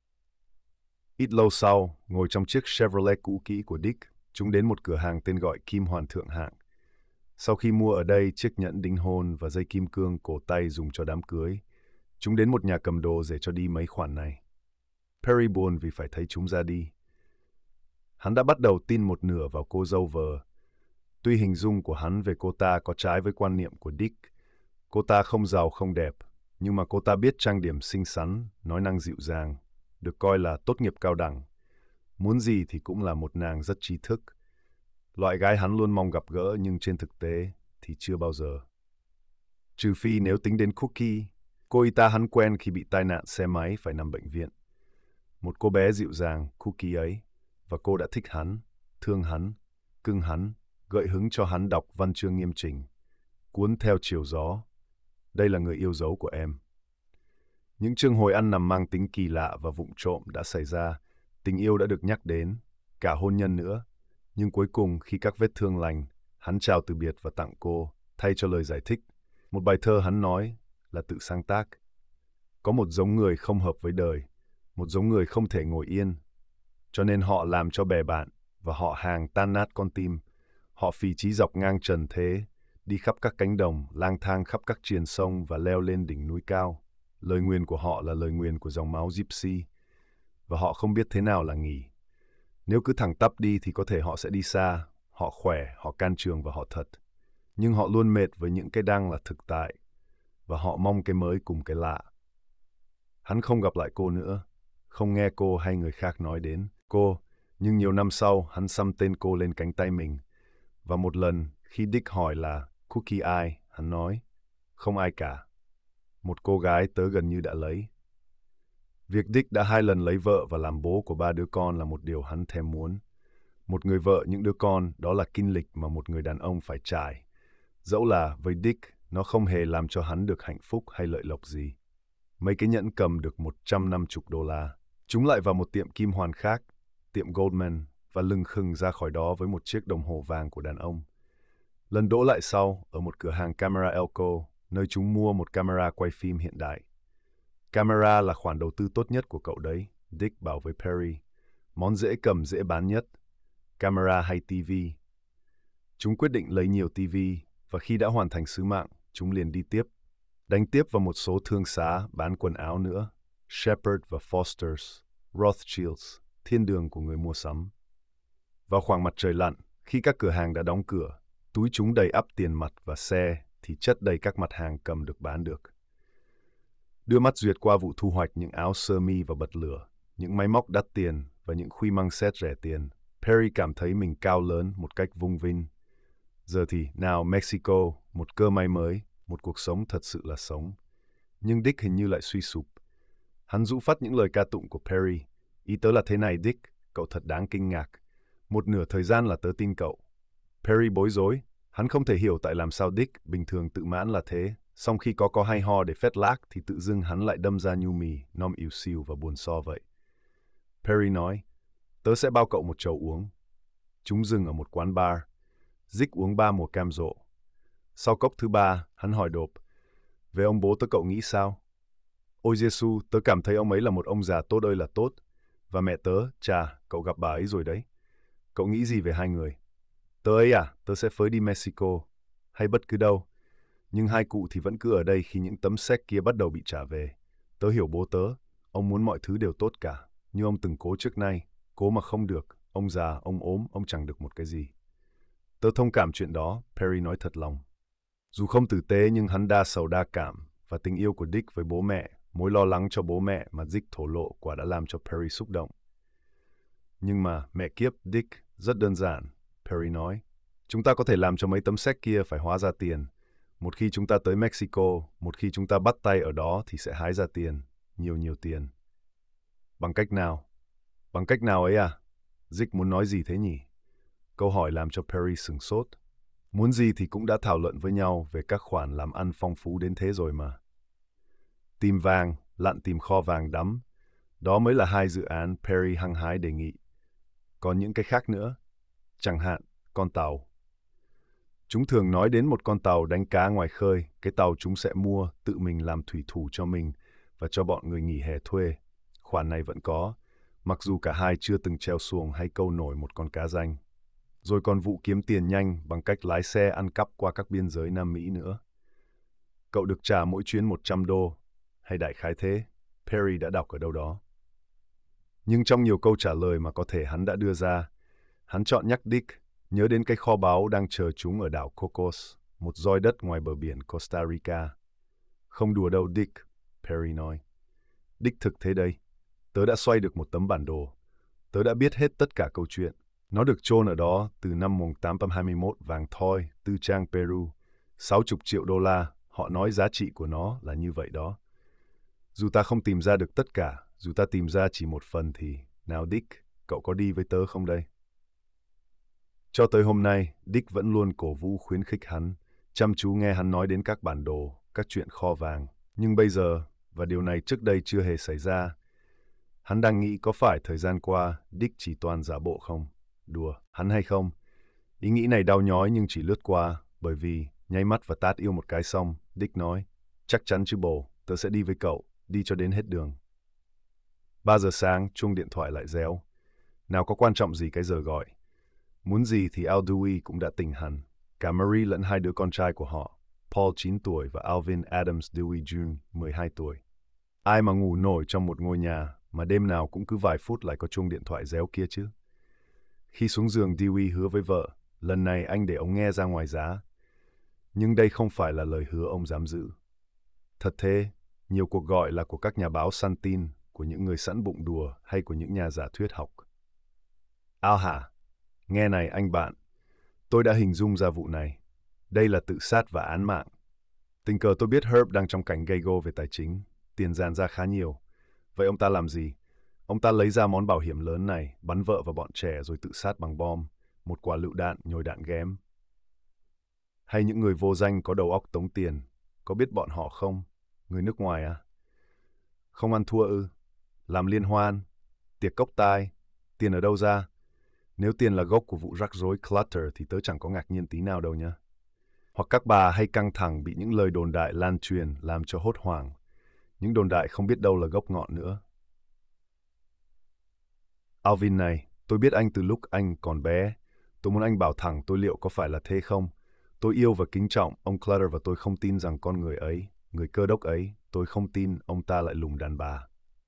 Ít lâu sau, ngồi trong chiếc Chevrolet cũ kỹ của Dick, chúng đến một cửa hàng tên gọi Kim Hoàn Thượng Hạng. Sau khi mua ở đây chiếc nhẫn đính hôn và dây kim cương cổ tay dùng cho đám cưới, chúng đến một nhà cầm đồ để cho đi mấy khoản này. Perry buồn vì phải thấy chúng ra đi. Hắn đã bắt đầu tin một nửa vào cô dâu vợ. Tuy hình dung của hắn về cô ta có trái với quan niệm của Dick, cô ta không giàu không đẹp, nhưng mà cô ta biết trang điểm xinh xắn, nói năng dịu dàng, được coi là tốt nghiệp cao đẳng. Muốn gì thì cũng là một nàng rất trí thức. Loại gái hắn luôn mong gặp gỡ nhưng trên thực tế thì chưa bao giờ. Trừ phi nếu tính đến Cookie, cô y ta hắn quen khi bị tai nạn xe máy phải nằm bệnh viện. Một cô bé dịu dàng, Cookie ấy, và cô đã thích hắn, thương hắn, cưng hắn, gợi hứng cho hắn đọc văn chương nghiêm chỉnh, cuốn theo chiều gió. Đây là người yêu dấu của em. Những chương hồi ăn nằm mang tính kỳ lạ và vụng trộm đã xảy ra, tình yêu đã được nhắc đến, cả hôn nhân nữa. Nhưng cuối cùng khi các vết thương lành, hắn chào từ biệt và tặng cô, thay cho lời giải thích. Một bài thơ hắn nói là tự sáng tác. Có một giống người không hợp với đời, một giống người không thể ngồi yên. Cho nên họ làm cho bè bạn và họ hàng tan nát con tim. Họ phì chí dọc ngang trần thế, đi khắp các cánh đồng, lang thang khắp các triền sông và leo lên đỉnh núi cao. Lời nguyền của họ là lời nguyền của dòng máu Gypsy, và họ không biết thế nào là nghỉ. Nếu cứ thẳng tắp đi thì có thể họ sẽ đi xa, họ khỏe, họ can trường và họ thật. Nhưng họ luôn mệt với những cái đang là thực tại, và họ mong cái mới cùng cái lạ. Hắn không gặp lại cô nữa, không nghe cô hay người khác nói đến cô, nhưng nhiều năm sau hắn xăm tên cô lên cánh tay mình. Và một lần khi Dick hỏi là Cookie ai, hắn nói, không ai cả. Một cô gái tớ gần như đã lấy. Việc Dick đã hai lần lấy vợ và làm bố của ba đứa con là một điều hắn thèm muốn. Một người vợ, những đứa con, đó là kinh lịch mà một người đàn ông phải trải. Dẫu là với Dick, nó không hề làm cho hắn được hạnh phúc hay lợi lộc gì. Mấy cái nhẫn cầm được một trăm năm mươi đô la. Chúng lại vào một tiệm kim hoàn khác, tiệm Goldman, và lưng khừng ra khỏi đó với một chiếc đồng hồ vàng của đàn ông. Lần đỗ lại sau, ở một cửa hàng camera Elko, nơi chúng mua một camera quay phim hiện đại. Camera là khoản đầu tư tốt nhất của cậu đấy, Dick bảo với Perry. Món dễ cầm dễ bán nhất. Camera hay ti vi. Chúng quyết định lấy nhiều ti vi, và khi đã hoàn thành sứ mạng, chúng liền đi tiếp. Đánh tiếp vào một số thương xá bán quần áo nữa. Shepherd và Foster's, Rothschilds, thiên đường của người mua sắm. Vào khoảng mặt trời lặn, khi các cửa hàng đã đóng cửa, túi chúng đầy ắp tiền mặt và xe thì chất đầy các mặt hàng cầm được bán được. Đưa mắt duyệt qua vụ thu hoạch những áo sơ mi và bật lửa, những máy móc đắt tiền và những khuy măng xét rẻ tiền, Perry cảm thấy mình cao lớn một cách vung vinh. Giờ thì, nào Mexico, một cơ may mới, một cuộc sống thật sự là sống. Nhưng Dick hình như lại suy sụp. Hắn rũ phát những lời ca tụng của Perry. Ý tớ là thế này Dick, cậu thật đáng kinh ngạc. Một nửa thời gian là tớ tin cậu. Perry bối rối. Hắn không thể hiểu tại làm sao Dick bình thường tự mãn là thế. Song khi có có hay ho để phét lác thì tự dưng hắn lại đâm ra nhu mì, nom yếu siêu và buồn so vậy. Perry nói, tớ sẽ bao cậu một chầu uống. Chúng dừng ở một quán bar. Dick uống ba mùa cam rộ. Sau cốc thứ ba, hắn hỏi đột, về ông bố tớ cậu nghĩ sao? Ôi Giê-xu, tớ cảm thấy ông ấy là một ông già tốt ơi là tốt. Và mẹ tớ, chà, cậu gặp bà ấy rồi đấy. Cậu nghĩ gì về hai người? Tớ ấy à, tớ sẽ phới đi Mexico, hay bất cứ đâu. Nhưng hai cụ thì vẫn cứ ở đây khi những tấm séc kia bắt đầu bị trả về. Tớ hiểu bố tớ, ông muốn mọi thứ đều tốt cả, như ông từng cố trước nay, cố mà không được, ông già, ông ốm, ông chẳng được một cái gì. Tớ thông cảm chuyện đó, Perry nói thật lòng. Dù không tử tế nhưng hắn đa sầu đa cảm, và tình yêu của Dick với bố mẹ, mối lo lắng cho bố mẹ mà Dick thổ lộ quả đã làm cho Perry xúc động. Nhưng mà, mẹ kiếp, Dick, rất đơn giản, Perry nói. Chúng ta có thể làm cho mấy tấm séc kia phải hóa ra tiền. Một khi chúng ta tới Mexico, một khi chúng ta bắt tay ở đó thì sẽ hái ra tiền, nhiều nhiều tiền. Bằng cách nào? Bằng cách nào ấy à? Dick muốn nói gì thế nhỉ? Câu hỏi làm cho Perry sửng sốt. Muốn gì thì cũng đã thảo luận với nhau về các khoản làm ăn phong phú đến thế rồi mà. Tìm vàng, lặn tìm kho vàng đắm. Đó mới là hai dự án Perry hăng hái đề nghị. Còn những cái khác nữa, chẳng hạn, con tàu. Chúng thường nói đến một con tàu đánh cá ngoài khơi, cái tàu chúng sẽ mua, tự mình làm thủy thủ cho mình và cho bọn người nghỉ hè thuê. Khoản này vẫn có, mặc dù cả hai chưa từng treo xuồng hay câu nổi một con cá ranh. Rồi còn vụ kiếm tiền nhanh bằng cách lái xe ăn cắp qua các biên giới Nam Mỹ nữa. Cậu được trả mỗi chuyến một trăm đô, hay đại khái thế, Perry đã đọc ở đâu đó. Nhưng trong nhiều câu trả lời mà có thể hắn đã đưa ra, hắn chọn nhắc Dick nhớ đến cái kho báu đang chờ chúng ở đảo Cocos, một roi đất ngoài bờ biển Costa Rica. Không đùa đâu Dick, Perry nói. Đích thực thế đây, tớ đã xoay được một tấm bản đồ. Tớ đã biết hết tất cả câu chuyện. Nó được chôn ở đó từ năm một nghìn tám trăm hai mươi mốt vàng thoi, tư trang Peru. sáu mươi triệu đô la, họ nói giá trị của nó là như vậy đó. Dù ta không tìm ra được tất cả, dù ta tìm ra chỉ một phần thì, nào Dick, cậu có đi với tớ không đây? Cho tới hôm nay, Dick vẫn luôn cổ vũ khuyến khích hắn, chăm chú nghe hắn nói đến các bản đồ, các chuyện kho vàng. Nhưng bây giờ, và điều này trước đây chưa hề xảy ra, hắn đang nghĩ có phải thời gian qua Dick chỉ toàn giả bộ không? Đùa, hắn hay không? Ý nghĩ này đau nhói nhưng chỉ lướt qua, bởi vì, nháy mắt và tát yêu một cái xong, Dick nói, chắc chắn chứ bồ, tớ sẽ đi với cậu, đi cho đến hết đường. Ba giờ sáng, chuông điện thoại lại réo. Nào có quan trọng gì cái giờ gọi. Muốn gì thì Al Dewey cũng đã tỉnh hẳn. Cả Marie lẫn hai đứa con trai của họ, Paul chín tuổi và Alvin Adams Dewey Junior mười hai tuổi. Ai mà ngủ nổi trong một ngôi nhà mà đêm nào cũng cứ vài phút lại có chuông điện thoại réo kia chứ. Khi xuống giường, Dewey hứa với vợ, lần này anh để ông nghe ra ngoài giá. Nhưng đây không phải là lời hứa ông dám giữ. Thật thế, nhiều cuộc gọi là của các nhà báo săn tin, của những người sẵn bụng đùa hay của những nhà giả thuyết học. Al hả? Nghe này anh bạn, tôi đã hình dung ra vụ này. Đây là tự sát và án mạng. Tình cờ tôi biết Herb đang trong cảnh gay go về tài chính, tiền dàn ra khá nhiều. Vậy ông ta làm gì? Ông ta lấy ra món bảo hiểm lớn này, bắn vợ và bọn trẻ rồi tự sát bằng bom, một quả lựu đạn nhồi đạn ghém. Hay những người vô danh có đầu óc tống tiền, có biết bọn họ không? Người nước ngoài à? Không ăn thua ư? Làm liên hoan? Tiệc cốc tai? Tiền ở đâu ra? Nếu tiền là gốc của vụ rắc rối Clutter thì tớ chẳng có ngạc nhiên tí nào đâu nhá. Hoặc các bà hay căng thẳng bị những lời đồn đại lan truyền làm cho hốt hoảng. Những đồn đại không biết đâu là gốc ngọn nữa. Alvin này, tôi biết anh từ lúc anh còn bé. Tôi muốn anh bảo thẳng tôi liệu có phải là thế không? Tôi yêu và kính trọng ông Clutter và tôi không tin rằng con người ấy, người cơ đốc ấy, tôi không tin ông ta lại lùng đàn bà.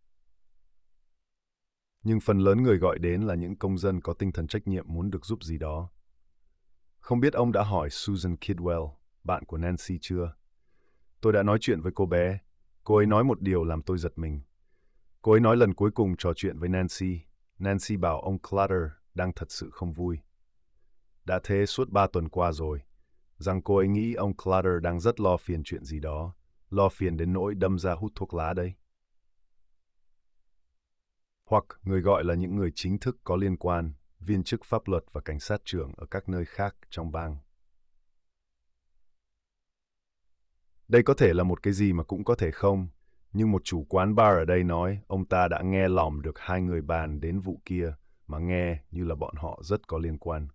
Nhưng phần lớn người gọi đến là những công dân có tinh thần trách nhiệm muốn được giúp gì đó. Không biết ông đã hỏi Susan Kidwell, bạn của Nancy chưa? Tôi đã nói chuyện với cô bé. Cô ấy nói một điều làm tôi giật mình. Cô ấy nói lần cuối cùng trò chuyện với Nancy, Nancy bảo ông Clutter đang thật sự không vui. Đã thế suốt ba tuần qua rồi, rằng cô ấy nghĩ ông Clutter đang rất lo phiền chuyện gì đó, lo phiền đến nỗi đâm ra hút thuốc lá đây. Hoặc người gọi là những người chính thức có liên quan, viên chức pháp luật và cảnh sát trưởng ở các nơi khác trong bang. Đây có thể là một cái gì mà cũng có thể không, nhưng một chủ quán bar ở đây nói ông ta đã nghe lỏm được hai người bàn đến vụ kia mà nghe như là bọn họ rất có liên quan.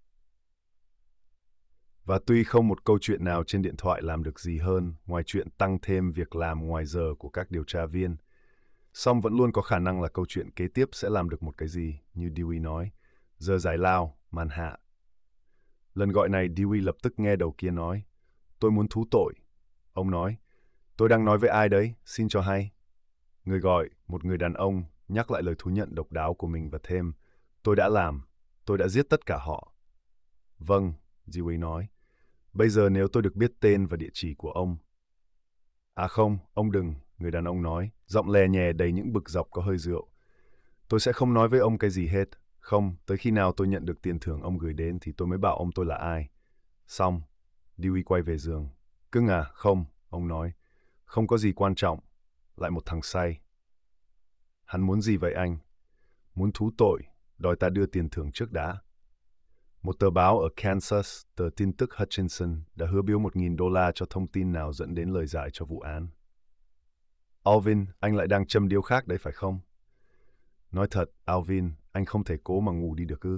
Và tuy không một câu chuyện nào trên điện thoại làm được gì hơn ngoài chuyện tăng thêm việc làm ngoài giờ của các điều tra viên, song vẫn luôn có khả năng là câu chuyện kế tiếp sẽ làm được một cái gì, như Dewey nói, giờ giải lao, màn hạ. Lần gọi này Dewey lập tức nghe đầu kia nói, tôi muốn thú tội. Ông nói, tôi đang nói với ai đấy, xin cho hay. Người gọi, một người đàn ông, nhắc lại lời thú nhận độc đáo của mình và thêm, tôi đã làm, tôi đã giết tất cả họ. Vâng, Dewey nói, bây giờ nếu tôi được biết tên và địa chỉ của ông. À không, ông đừng, người đàn ông nói, giọng lè nhè đầy những bực dọc có hơi rượu. Tôi sẽ không nói với ông cái gì hết, Không, tới khi nào tôi nhận được tiền thưởng ông gửi đến thì tôi mới bảo ông tôi là ai. Xong, Dewey quay về giường. Cưng à, không, ông nói. Không có gì quan trọng. Lại một thằng say. Hắn muốn gì vậy anh? Muốn thú tội, đòi ta đưa tiền thưởng trước đã. Một tờ báo ở Kansas, tờ tin tức Hutchinson, đã hứa biếu một nghìn đô la cho thông tin nào dẫn đến lời giải cho vụ án. Alvin, anh lại đang châm điếu khác đấy phải không? Nói thật, Alvin, anh không thể cố mà ngủ đi được ư?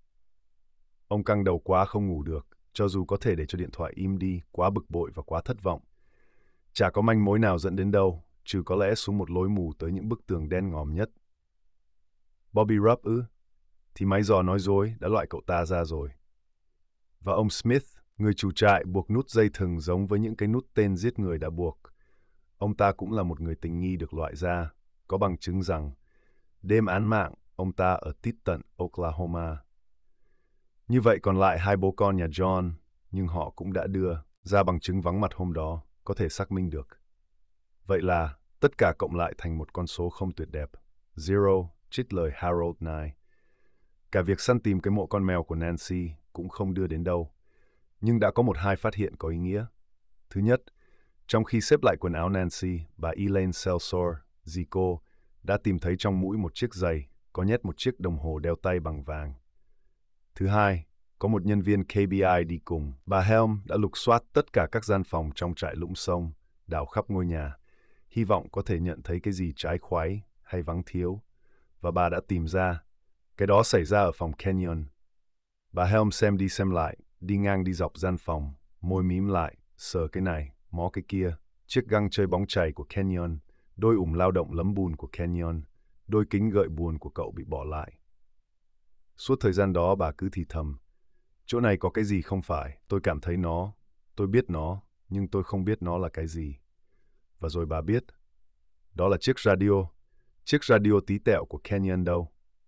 Ông căng đầu quá không ngủ được, cho dù có thể để cho điện thoại im đi, quá bực bội và quá thất vọng. Chả có manh mối nào dẫn đến đâu, trừ có lẽ xuống một lối mù tới những bức tường đen ngòm nhất. Bobby Rupp ư? Thì máy dò nói dối đã loại cậu ta ra rồi. Và ông Smith, người chủ trại buộc nút dây thừng giống với những cái nút tên giết người đã buộc. Ông ta cũng là một người tình nghi được loại ra, có bằng chứng rằng đêm án mạng, ông ta ở tít tận Oklahoma. Như vậy còn lại hai bố con nhà John, nhưng họ cũng đã đưa ra bằng chứng vắng mặt hôm đó, có thể xác minh được. Vậy là tất cả cộng lại thành một con số không tuyệt đẹp. Zero, trích lời Harold Nye. Cả việc săn tìm cái mộ con mèo của Nancy cũng không đưa đến đâu. Nhưng đã có một hai phát hiện có ý nghĩa. Thứ nhất, trong khi xếp lại quần áo Nancy, bà Elaine Selsor, dì cô, đã tìm thấy trong mũi một chiếc giày, có nhét một chiếc đồng hồ đeo tay bằng vàng. Thứ hai, có một nhân viên K B I đi cùng. Bà Helm đã lục soát tất cả các gian phòng trong trại lũng sông, đào khắp ngôi nhà, hy vọng có thể nhận thấy cái gì trái khoái hay vắng thiếu. Và bà đã tìm ra, cái đó xảy ra ở phòng Kenyon. Bà Helm xem đi xem lại, đi ngang đi dọc gian phòng, môi mím lại, sờ cái này, mó cái kia, chiếc găng chơi bóng chày của Kenyon, đôi ủng lao động lấm bùn của Kenyon, đôi kính gợi buồn của cậu bị bỏ lại. Suốt thời gian đó bà cứ thì thầm, chỗ này có cái gì không phải, tôi cảm thấy nó, tôi biết nó, nhưng tôi không biết nó là cái gì. Và rồi bà biết, đó là chiếc radio, chiếc radio tí tẹo của Kenyon đâu.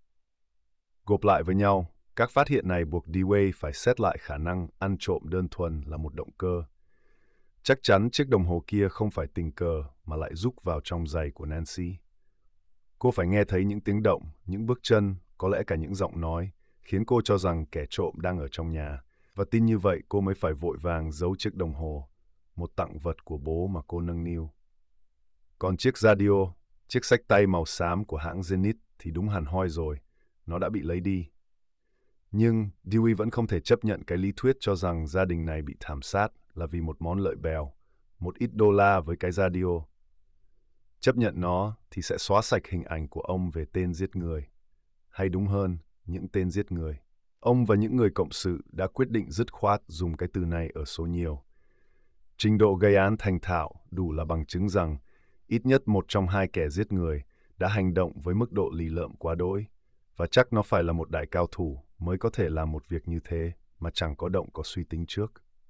Gộp lại với nhau, các phát hiện này buộc Dewey phải xét lại khả năng ăn trộm đơn thuần là một động cơ. Chắc chắn chiếc đồng hồ kia không phải tình cờ mà lại rúc vào trong giày của Nancy. Cô phải nghe thấy những tiếng động, những bước chân, có lẽ cả những giọng nói, khiến cô cho rằng kẻ trộm đang ở trong nhà. Và tin như vậy cô mới phải vội vàng giấu chiếc đồng hồ, một tặng vật của bố mà cô nâng niu. Còn chiếc radio, chiếc xách tay màu xám của hãng Zenith thì đúng hẳn hoi rồi, nó đã bị lấy đi. Nhưng Dewey vẫn không thể chấp nhận cái lý thuyết cho rằng gia đình này bị thảm sát là vì một món lợi bèo, một ít đô la với cái radio. Chấp nhận nó thì sẽ xóa sạch hình ảnh của ông về tên giết người. Hay đúng hơn, những tên giết người. Ông và những người cộng sự đã quyết định dứt khoát dùng cái từ này ở số nhiều. Trình độ gây án thành thạo đủ là bằng chứng rằng ít nhất một trong hai kẻ giết người đã hành động với mức độ lì lợm quá đỗi, và chắc nó phải là một đại cao thủ mới có thể làm một việc như thế mà chẳng có động có suy tính trước.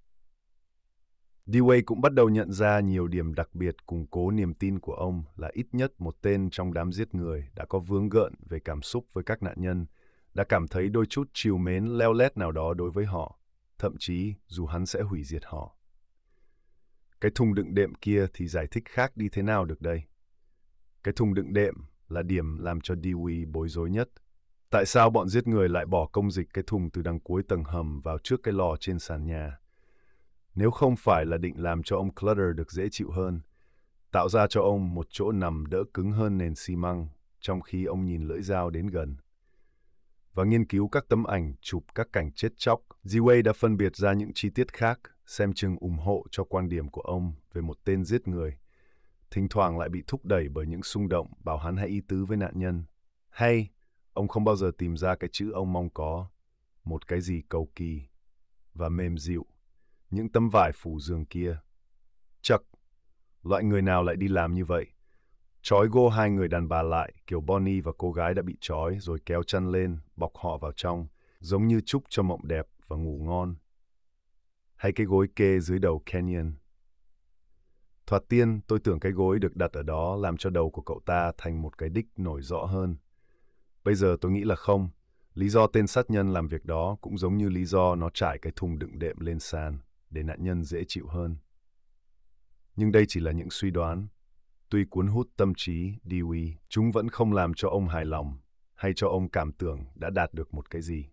Dewey cũng bắt đầu nhận ra nhiều điểm đặc biệt củng cố niềm tin của ông là ít nhất một tên trong đám giết người đã có vướng gợn về cảm xúc với các nạn nhân, đã cảm thấy đôi chút trìu mến leo lét nào đó đối với họ, thậm chí dù hắn sẽ hủy diệt họ. Cái thùng đựng đệm kia thì giải thích khác đi thế nào được đây? Cái thùng đựng đệm là điểm làm cho Dewey bối rối nhất. Tại sao bọn giết người lại bỏ công dịch cái thùng từ đằng cuối tầng hầm vào trước cái lò trên sàn nhà? Nếu không phải là định làm cho ông Clutter được dễ chịu hơn, tạo ra cho ông một chỗ nằm đỡ cứng hơn nền xi măng, trong khi ông nhìn lưỡi dao đến gần. Và nghiên cứu các tấm ảnh chụp các cảnh chết chóc, Dewey đã phân biệt ra những chi tiết khác, xem chừng ủng hộ cho quan điểm của ông về một tên giết người. Thỉnh thoảng lại bị thúc đẩy bởi những xung động bảo hắn hãy ý tứ với nạn nhân. Hay, ông không bao giờ tìm ra cái chữ ông mong có, một cái gì cầu kỳ và mềm dịu. Những tấm vải phủ giường kia. Chậc, loại người nào lại đi làm như vậy? Trói gô hai người đàn bà lại, kiểu Bonnie và cô gái đã bị trói, rồi kéo chăn lên, bọc họ vào trong, giống như chúc cho mộng đẹp và ngủ ngon. Hay cái gối kê dưới đầu Kenyon. Thoạt tiên, tôi tưởng cái gối được đặt ở đó làm cho đầu của cậu ta thành một cái đích nổi rõ hơn. Bây giờ tôi nghĩ là không. Lý do tên sát nhân làm việc đó cũng giống như lý do nó trải cái thùng đựng đệm lên sàn, để nạn nhân dễ chịu hơn. Nhưng đây chỉ là những suy đoán. Tuy cuốn hút tâm trí, Dewey, chúng vẫn không làm cho ông hài lòng. hay cho ông cảm tưởng đã đạt được một cái gì.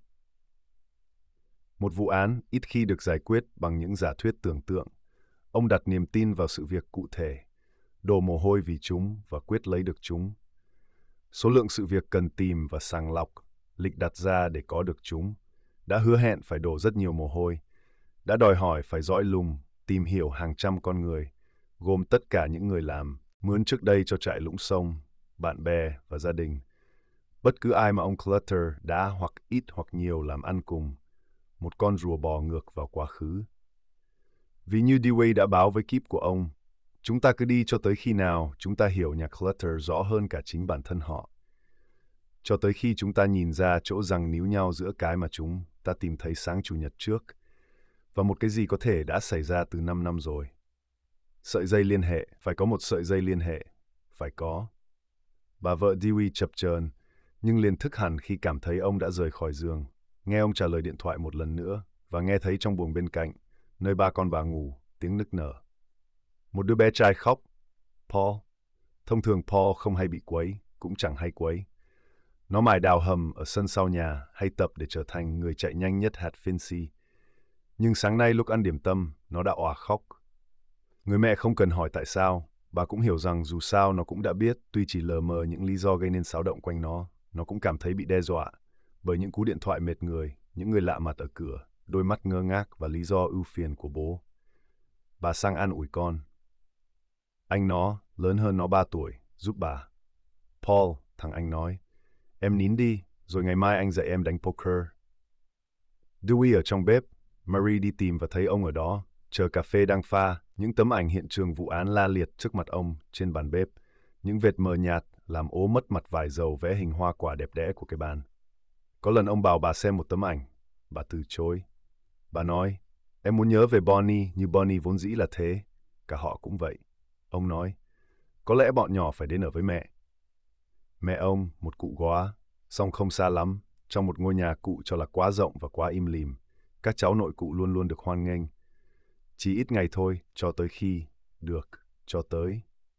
Một vụ án ít khi được giải quyết bằng những giả thuyết tưởng tượng. Ông đặt niềm tin vào sự việc cụ thể, đổ mồ hôi vì chúng và quyết lấy được chúng. Số lượng sự việc cần tìm và sàng lọc, lịch đặt ra để có được chúng, đã hứa hẹn phải đổ rất nhiều mồ hôi, đã đòi hỏi phải dõi lùng, tìm hiểu hàng trăm con người, gồm tất cả những người làm, mướn trước đây cho trại Lũng Sông, bạn bè và gia đình. Bất cứ ai mà ông Clutter đã hoặc ít hoặc nhiều làm ăn cùng, một con rùa bò ngược vào quá khứ. Vì như Dewey đã báo với kíp của ông, chúng ta cứ đi cho tới khi nào chúng ta hiểu nhà Clutter rõ hơn cả chính bản thân họ. Cho tới khi chúng ta nhìn ra chỗ rằng níu nhau giữa cái mà chúng ta tìm thấy sáng Chủ nhật trước, và một cái gì có thể đã xảy ra từ năm năm rồi. Sợi dây liên hệ, phải có một sợi dây liên hệ, phải có. Bà vợ Dewey chập chờn, nhưng liền thức hẳn khi cảm thấy ông đã rời khỏi giường, nghe ông trả lời điện thoại một lần nữa, và nghe thấy trong buồng bên cạnh, nơi ba con bà ngủ, tiếng nức nở. Một đứa bé trai khóc. Paul. Thông thường Paul không hay bị quấy, cũng chẳng hay quấy. Nó mải đào hầm ở sân sau nhà hay tập để trở thành người chạy nhanh nhất hạt Finchy. Nhưng sáng nay lúc ăn điểm tâm, nó đã òa khóc. Người mẹ không cần hỏi tại sao, bà cũng hiểu rằng dù sao nó cũng đã biết, tuy chỉ lờ mờ những lý do gây nên xáo động quanh nó, nó cũng cảm thấy bị đe dọa bởi những cú điện thoại mệt người, những người lạ mặt ở cửa, đôi mắt ngơ ngác và lý do ưu phiền của bố. Bà sang an ủi con. Anh nó, lớn hơn nó ba tuổi, giúp bà. Paul, thằng anh nói, em nín đi, rồi ngày mai anh dạy em đánh poker. Dewey ở trong bếp, Marie đi tìm và thấy ông ở đó, chờ cà phê đang pha, những tấm ảnh hiện trường vụ án la liệt trước mặt ông trên bàn bếp, những vệt mờ nhạt làm ố mất mặt vải dầu vẽ hình hoa quả đẹp đẽ của cái bàn. Có lần ông bảo bà xem một tấm ảnh, bà từ chối. Bà nói, em muốn nhớ về Bonnie như Bonnie vốn dĩ là thế, cả họ cũng vậy. Ông nói, có lẽ bọn nhỏ phải đến ở với mẹ. Mẹ ông, một cụ góa, song không xa lắm, trong một ngôi nhà cụ cho là quá rộng và quá im lìm. Các cháu nội cụ luôn luôn được hoan nghênh. Chỉ ít ngày thôi, cho tới khi, được, cho tới.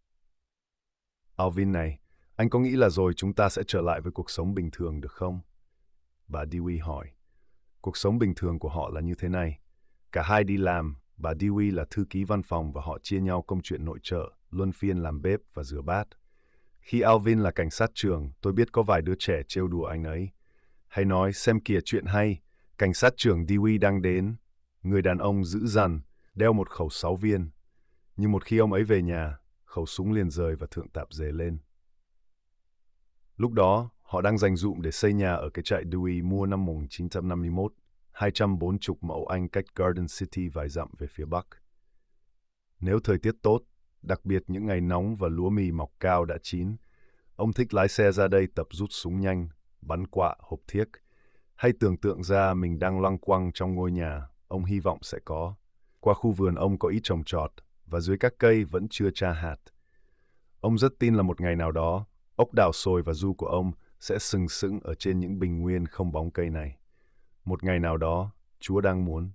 Alvin này, anh có nghĩ là rồi chúng ta sẽ trở lại với cuộc sống bình thường được không? Bà Dewey hỏi. Cuộc sống bình thường của họ là như thế này. Cả hai đi làm, bà Dewey là thư ký văn phòng và họ chia nhau công chuyện nội trợ, luân phiên làm bếp và rửa bát. Khi Alvin là cảnh sát trưởng, tôi biết có vài đứa trẻ trêu đùa anh ấy. Hay nói, xem kìa chuyện hay, cảnh sát trưởng Dewey đang đến. Người đàn ông dữ dằn, đeo một khẩu sáu viên. Nhưng một khi ông ấy về nhà, khẩu súng liền rời và thượng tạp dề lên. Lúc đó, họ đang dành dụm để xây nhà ở cái trại Dewey mua năm một nghìn chín trăm năm mươi mốt, hai trăm bốn mươi mẫu Anh cách Garden City vài dặm về phía bắc. Nếu thời tiết tốt, đặc biệt những ngày nóng và lúa mì mọc cao đã chín, ông thích lái xe ra đây tập rút súng nhanh, bắn quạ, hộp thiếc, hay tưởng tượng ra mình đang loăng quăng trong ngôi nhà, ông hy vọng sẽ có. Qua khu vườn ông có ít trồng trọt, và dưới các cây vẫn chưa tra hạt. Ông rất tin là một ngày nào đó, ốc đảo sồi và du của ông sẽ sừng sững ở trên những bình nguyên không bóng cây này. Một ngày nào đó, Chúa đang muốn.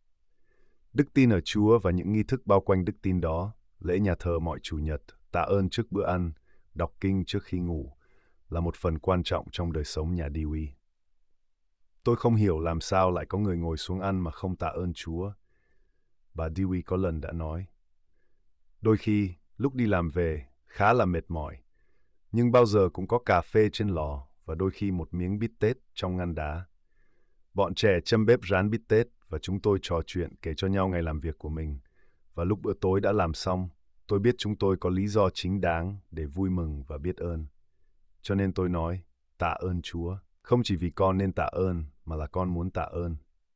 Đức tin ở Chúa và những nghi thức bao quanh đức tin đó, lễ nhà thờ mọi Chủ nhật, tạ ơn trước bữa ăn, đọc kinh trước khi ngủ, là một phần quan trọng trong đời sống nhà Dewey. Tôi không hiểu làm sao lại có người ngồi xuống ăn mà không tạ ơn Chúa. Bà Dewey có lần đã nói. Đôi khi, lúc đi làm về, khá là mệt mỏi, nhưng bao giờ cũng có cà phê trên lò và đôi khi một miếng bít tết trong ngăn đá. Bọn trẻ châm bếp rán bít tết và chúng tôi trò chuyện kể cho nhau ngày làm việc của mình. Và lúc bữa tối đã làm xong, tôi biết chúng tôi có lý do chính đáng để vui mừng và biết ơn. Cho nên tôi nói, tạ ơn Chúa, không chỉ vì con nên tạ ơn, mà là con muốn tạ ơn.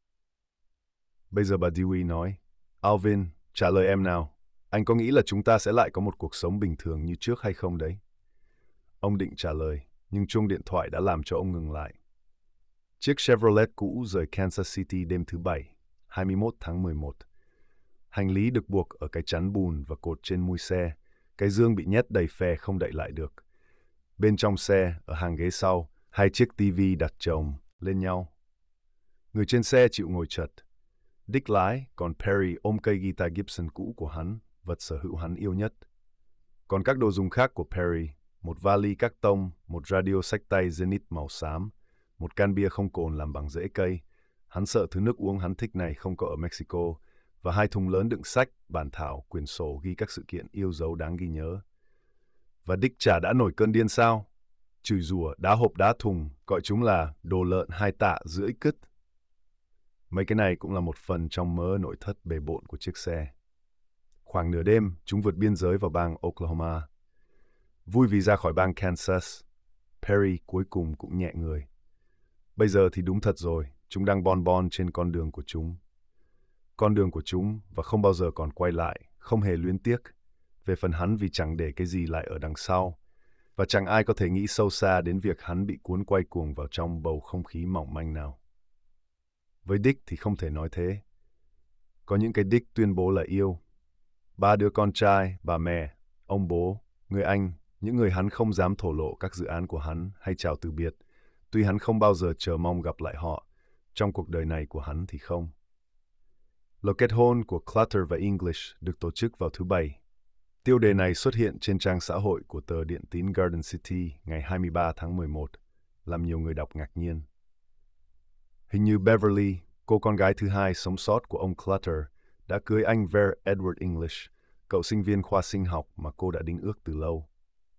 Bây giờ bà Dewey nói, Alvin, trả lời em nào. Anh có nghĩ là chúng ta sẽ lại có một cuộc sống bình thường như trước hay không đấy? Ông định trả lời, nhưng chuông điện thoại đã làm cho ông ngừng lại. Chiếc Chevrolet cũ rời Kansas City đêm thứ Bảy, hai mươi mốt tháng mười một. Hành lý được buộc ở cái chắn bùn và cột trên mui xe. Cái dương bị nhét đầy phè không đậy lại được. Bên trong xe, ở hàng ghế sau, hai chiếc tivi đặt chồng lên nhau. Người trên xe chịu ngồi chật. Dick lái, còn Perry ôm cây guitar Gibson cũ của hắn, vật sở hữu hắn yêu nhất. Còn các đồ dùng khác của Perry, một vali các tông, một radio xách tay Zenith màu xám, một can bia không cồn làm bằng rễ cây. Hắn sợ thứ nước uống hắn thích này không có ở Mexico, và hai thùng lớn đựng sách, bản thảo, quyển sổ ghi các sự kiện yêu dấu đáng ghi nhớ. Và Dick chả đã nổi cơn điên sao? Chửi rủa, đá hộp đá thùng, gọi chúng là đồ lợn hai tạ rưỡi cứt. Mấy cái này cũng là một phần trong mớ nội thất bề bộn của chiếc xe. Khoảng nửa đêm, chúng vượt biên giới vào bang Oklahoma. Vui vì ra khỏi bang Kansas, Perry cuối cùng cũng nhẹ người. Bây giờ thì đúng thật rồi, chúng đang bon bon trên con đường của chúng. Con đường của chúng và không bao giờ còn quay lại, không hề luyến tiếc. Về phần hắn vì chẳng để cái gì lại ở đằng sau. Và chẳng ai có thể nghĩ sâu xa đến việc hắn bị cuốn quay cuồng vào trong bầu không khí mỏng manh nào. Với Dick thì không thể nói thế. Có những cái Dick tuyên bố là yêu. Ba đứa con trai, bà mẹ, ông bố, người anh, những người hắn không dám thổ lộ các dự án của hắn hay chào từ biệt, tuy hắn không bao giờ chờ mong gặp lại họ, trong cuộc đời này của hắn thì không. Lễ kết hôn của Clutter và English được tổ chức vào thứ Bảy. Tiêu đề này xuất hiện trên trang xã hội của tờ điện tín Garden City ngày hai mươi ba tháng mười một, làm nhiều người đọc ngạc nhiên. Hình như Beverly, cô con gái thứ hai sống sót của ông Clutter, đã cưới anh Ver Edward English, cậu sinh viên khoa sinh học mà cô đã đính ước từ lâu.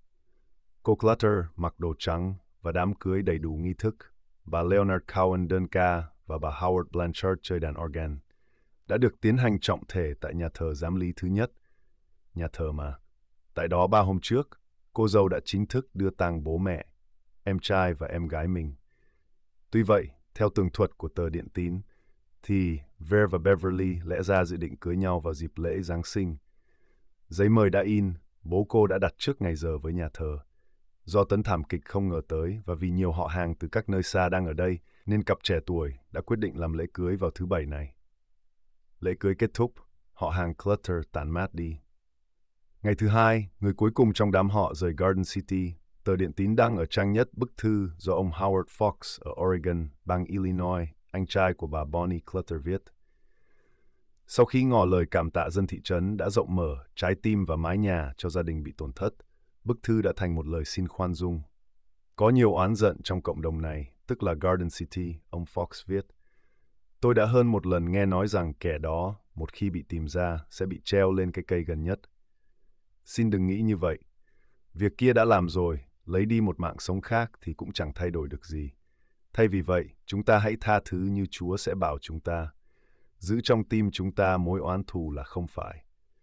Cô Clutter mặc đồ trắng và đám cưới đầy đủ nghi thức. Bà Leonard Cohen đơn ca và bà Howard Blanchard chơi đàn organ đã được tiến hành trọng thể tại nhà thờ giám lý thứ nhất. Nhà thờ mà. Tại đó ba hôm trước, cô dâu đã chính thức đưa tang bố mẹ, em trai và em gái mình. Tuy vậy, theo tường thuật của tờ điện tín, thì Ver và Beverly lẽ ra dự định cưới nhau vào dịp lễ Giáng sinh. Giấy mời đã in, bố cô đã đặt trước ngày giờ với nhà thờ. Do tấn thảm kịch không ngờ tới và vì nhiều họ hàng từ các nơi xa đang ở đây, nên cặp trẻ tuổi đã quyết định làm lễ cưới vào thứ Bảy này. Lễ cưới kết thúc, họ hàng Clutter tản mát đi. Ngày thứ hai, người cuối cùng trong đám họ rời Garden City. Tờ điện tín đăng ở trang nhất bức thư do ông Howard Fox ở Oregon, bang Illinois, anh trai của bà Bonnie Clutter viết. Sau khi ngỏ lời cảm tạ dân thị trấn đã rộng mở trái tim và mái nhà cho gia đình bị tổn thất, bức thư đã thành một lời xin khoan dung. Có nhiều oán giận trong cộng đồng này, tức là Garden City, ông Fox viết. Tôi đã hơn một lần nghe nói rằng kẻ đó, một khi bị tìm ra, sẽ bị treo lên cái cây gần nhất. Xin đừng nghĩ như vậy. Việc kia đã làm rồi, lấy đi một mạng sống khác thì cũng chẳng thay đổi được gì. Thay vì vậy, chúng ta hãy tha thứ như Chúa sẽ bảo chúng ta. Giữ trong tim chúng ta mối oán thù là không phải.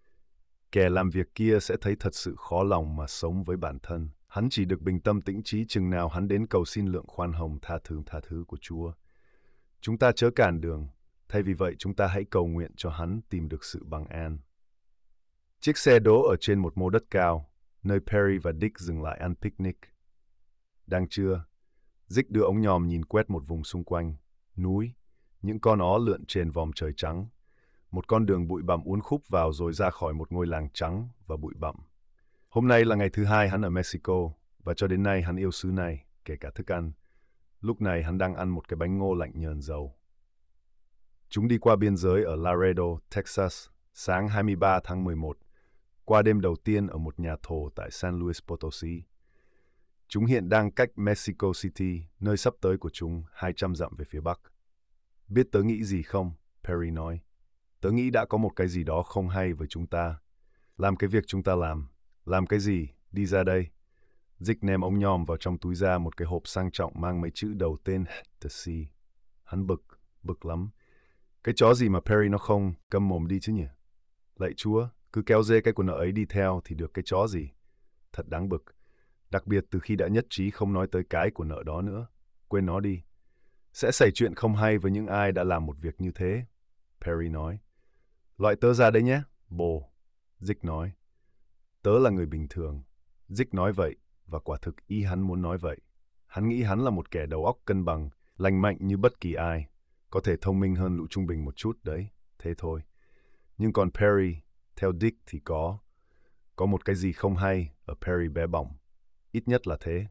Kẻ làm việc kia sẽ thấy thật sự khó lòng mà sống với bản thân. Hắn chỉ được bình tâm tĩnh trí chừng nào hắn đến cầu xin lượng khoan hồng tha thứ tha thứ của Chúa. Chúng ta chớ cản đường, thay vì vậy chúng ta hãy cầu nguyện cho hắn tìm được sự bằng an. Chiếc xe đỗ ở trên một mô đất cao, nơi Perry và Dick dừng lại ăn picnic. Đang trưa, Dick đưa ống nhòm nhìn quét một vùng xung quanh, núi, những con ó lượn trên vòm trời trắng, một con đường bụi bặm uốn khúc vào rồi ra khỏi một ngôi làng trắng và bụi bặm. Hôm nay là ngày thứ hai hắn ở Mexico, và cho đến nay hắn yêu xứ này, kể cả thức ăn. Lúc này hắn đang ăn một cái bánh ngô lạnh nhờn dầu. Chúng đi qua biên giới ở Laredo, Texas, sáng hai mươi ba tháng mười một, qua đêm đầu tiên ở một nhà thổ tại San Luis Potosi. Chúng hiện đang cách Mexico City, nơi sắp tới của chúng, hai trăm dặm về phía bắc. Biết tớ nghĩ gì không? Perry nói. Tớ nghĩ đã có một cái gì đó không hay với chúng ta. Làm cái việc chúng ta làm. Làm cái gì? Đi ra đây. Dick ném ống nhòm vào trong túi ra một cái hộp sang trọng mang mấy chữ đầu tên Hennessy. Hắn bực, bực lắm. Cái chó gì mà Perry nó không câm mồm đi chứ nhỉ? Lạy Chúa, cứ kéo dê cái của nợ ấy đi theo thì được cái chó gì? Thật đáng bực. Đặc biệt từ khi đã nhất trí không nói tới cái của nợ đó nữa. Quên nó đi. Sẽ xảy chuyện không hay với những ai đã làm một việc như thế. Perry nói. Loại tớ ra đấy nhé, bồ. Dick nói. Tớ là người bình thường. Dick nói vậy, và quả thực ý hắn muốn nói vậy. Hắn nghĩ hắn là một kẻ đầu óc cân bằng, lành mạnh như bất kỳ ai. Có thể thông minh hơn lũ trung bình một chút đấy, thế thôi. Nhưng còn Perry, theo Dick thì có. Có một cái gì không hay ở Perry bé bỏng. Ít nhất là thế.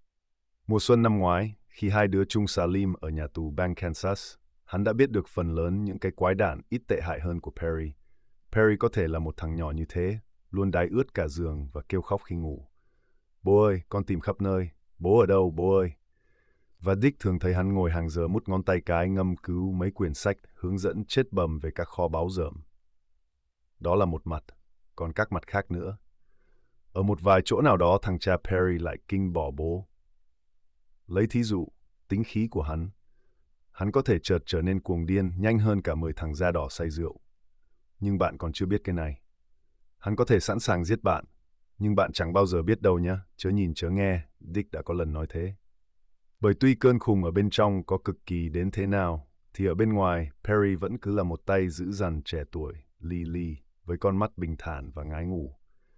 Mùa xuân năm ngoái, khi hai đứa chung xà lim ở nhà tù bang Kansas, hắn đã biết được phần lớn những cái quái đản ít tệ hại hơn của Perry. Perry có thể là một thằng nhỏ như thế, luôn đái ướt cả giường và kêu khóc khi ngủ. Bố ơi, con tìm khắp nơi. Bố ở đâu, bố ơi? Và Dick thường thấy hắn ngồi hàng giờ mút ngón tay cái ngâm cứu mấy quyển sách hướng dẫn chết bầm về các kho báu rởm. Đó là một mặt, còn các mặt khác nữa. Ở một vài chỗ nào đó thằng cha Perry lại kinh bỏ bố. Lấy thí dụ, tính khí của hắn. Hắn có thể chợt trở nên cuồng điên nhanh hơn cả mười thằng da đỏ say rượu. Nhưng bạn còn chưa biết cái này. Hắn có thể sẵn sàng giết bạn, nhưng bạn chẳng bao giờ biết đâu nhé, chớ nhìn chớ nghe, Dick đã có lần nói thế. Bởi tuy cơn khùng ở bên trong có cực kỳ đến thế nào, thì ở bên ngoài, Perry vẫn cứ là một tay dữ dằn trẻ tuổi, li li, với con mắt bình thản và ngái ngủ.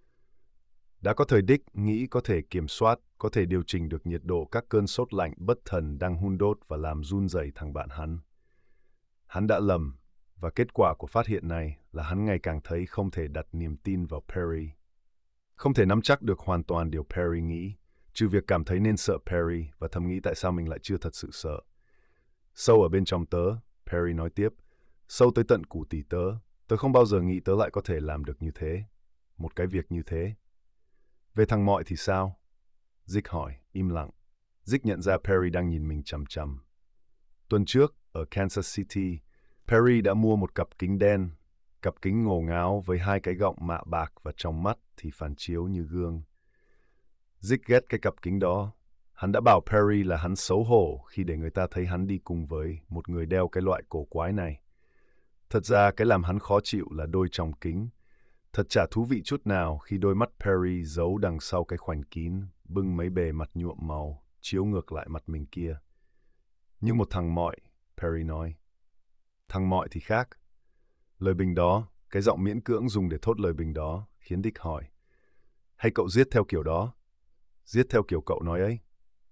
Đã có thời Dick nghĩ có thể kiểm soát, có thể điều chỉnh được nhiệt độ các cơn sốt lạnh bất thần đang hun đốt và làm run rẩy thằng bạn hắn. Hắn đã lầm, và kết quả của phát hiện này là hắn ngày càng thấy không thể đặt niềm tin vào Perry. Không thể nắm chắc được hoàn toàn điều Perry nghĩ, trừ việc cảm thấy nên sợ Perry và thầm nghĩ tại sao mình lại chưa thật sự sợ. Sâu ở bên trong tớ, Perry nói tiếp, sâu tới tận củ tủy tớ, tớ không bao giờ nghĩ tớ lại có thể làm được như thế. Một cái việc như thế. Về thằng Mọi thì sao? Dick hỏi, im lặng. Dick nhận ra Perry đang nhìn mình chằm chằm. Tuần trước, ở Kansas City, Perry đã mua một cặp kính đen, cặp kính ngổ ngáo với hai cái gọng mạ bạc và trong mắt thì phản chiếu như gương. Dick ghét cái cặp kính đó. Hắn đã bảo Perry là hắn xấu hổ khi để người ta thấy hắn đi cùng với một người đeo cái loại cổ quái này. Thật ra cái làm hắn khó chịu là đôi tròng kính. Thật chả thú vị chút nào khi đôi mắt Perry giấu đằng sau cái khoảnh kín, bưng mấy bề mặt nhuộm màu, chiếu ngược lại mặt mình kia. Nhưng một thằng Mọi, Perry nói. Thằng Mọi thì khác. Lời bình đó, cái giọng miễn cưỡng dùng để thốt lời bình đó, khiến Dick hỏi. Hay cậu giết theo kiểu đó? Giết theo kiểu cậu nói ấy?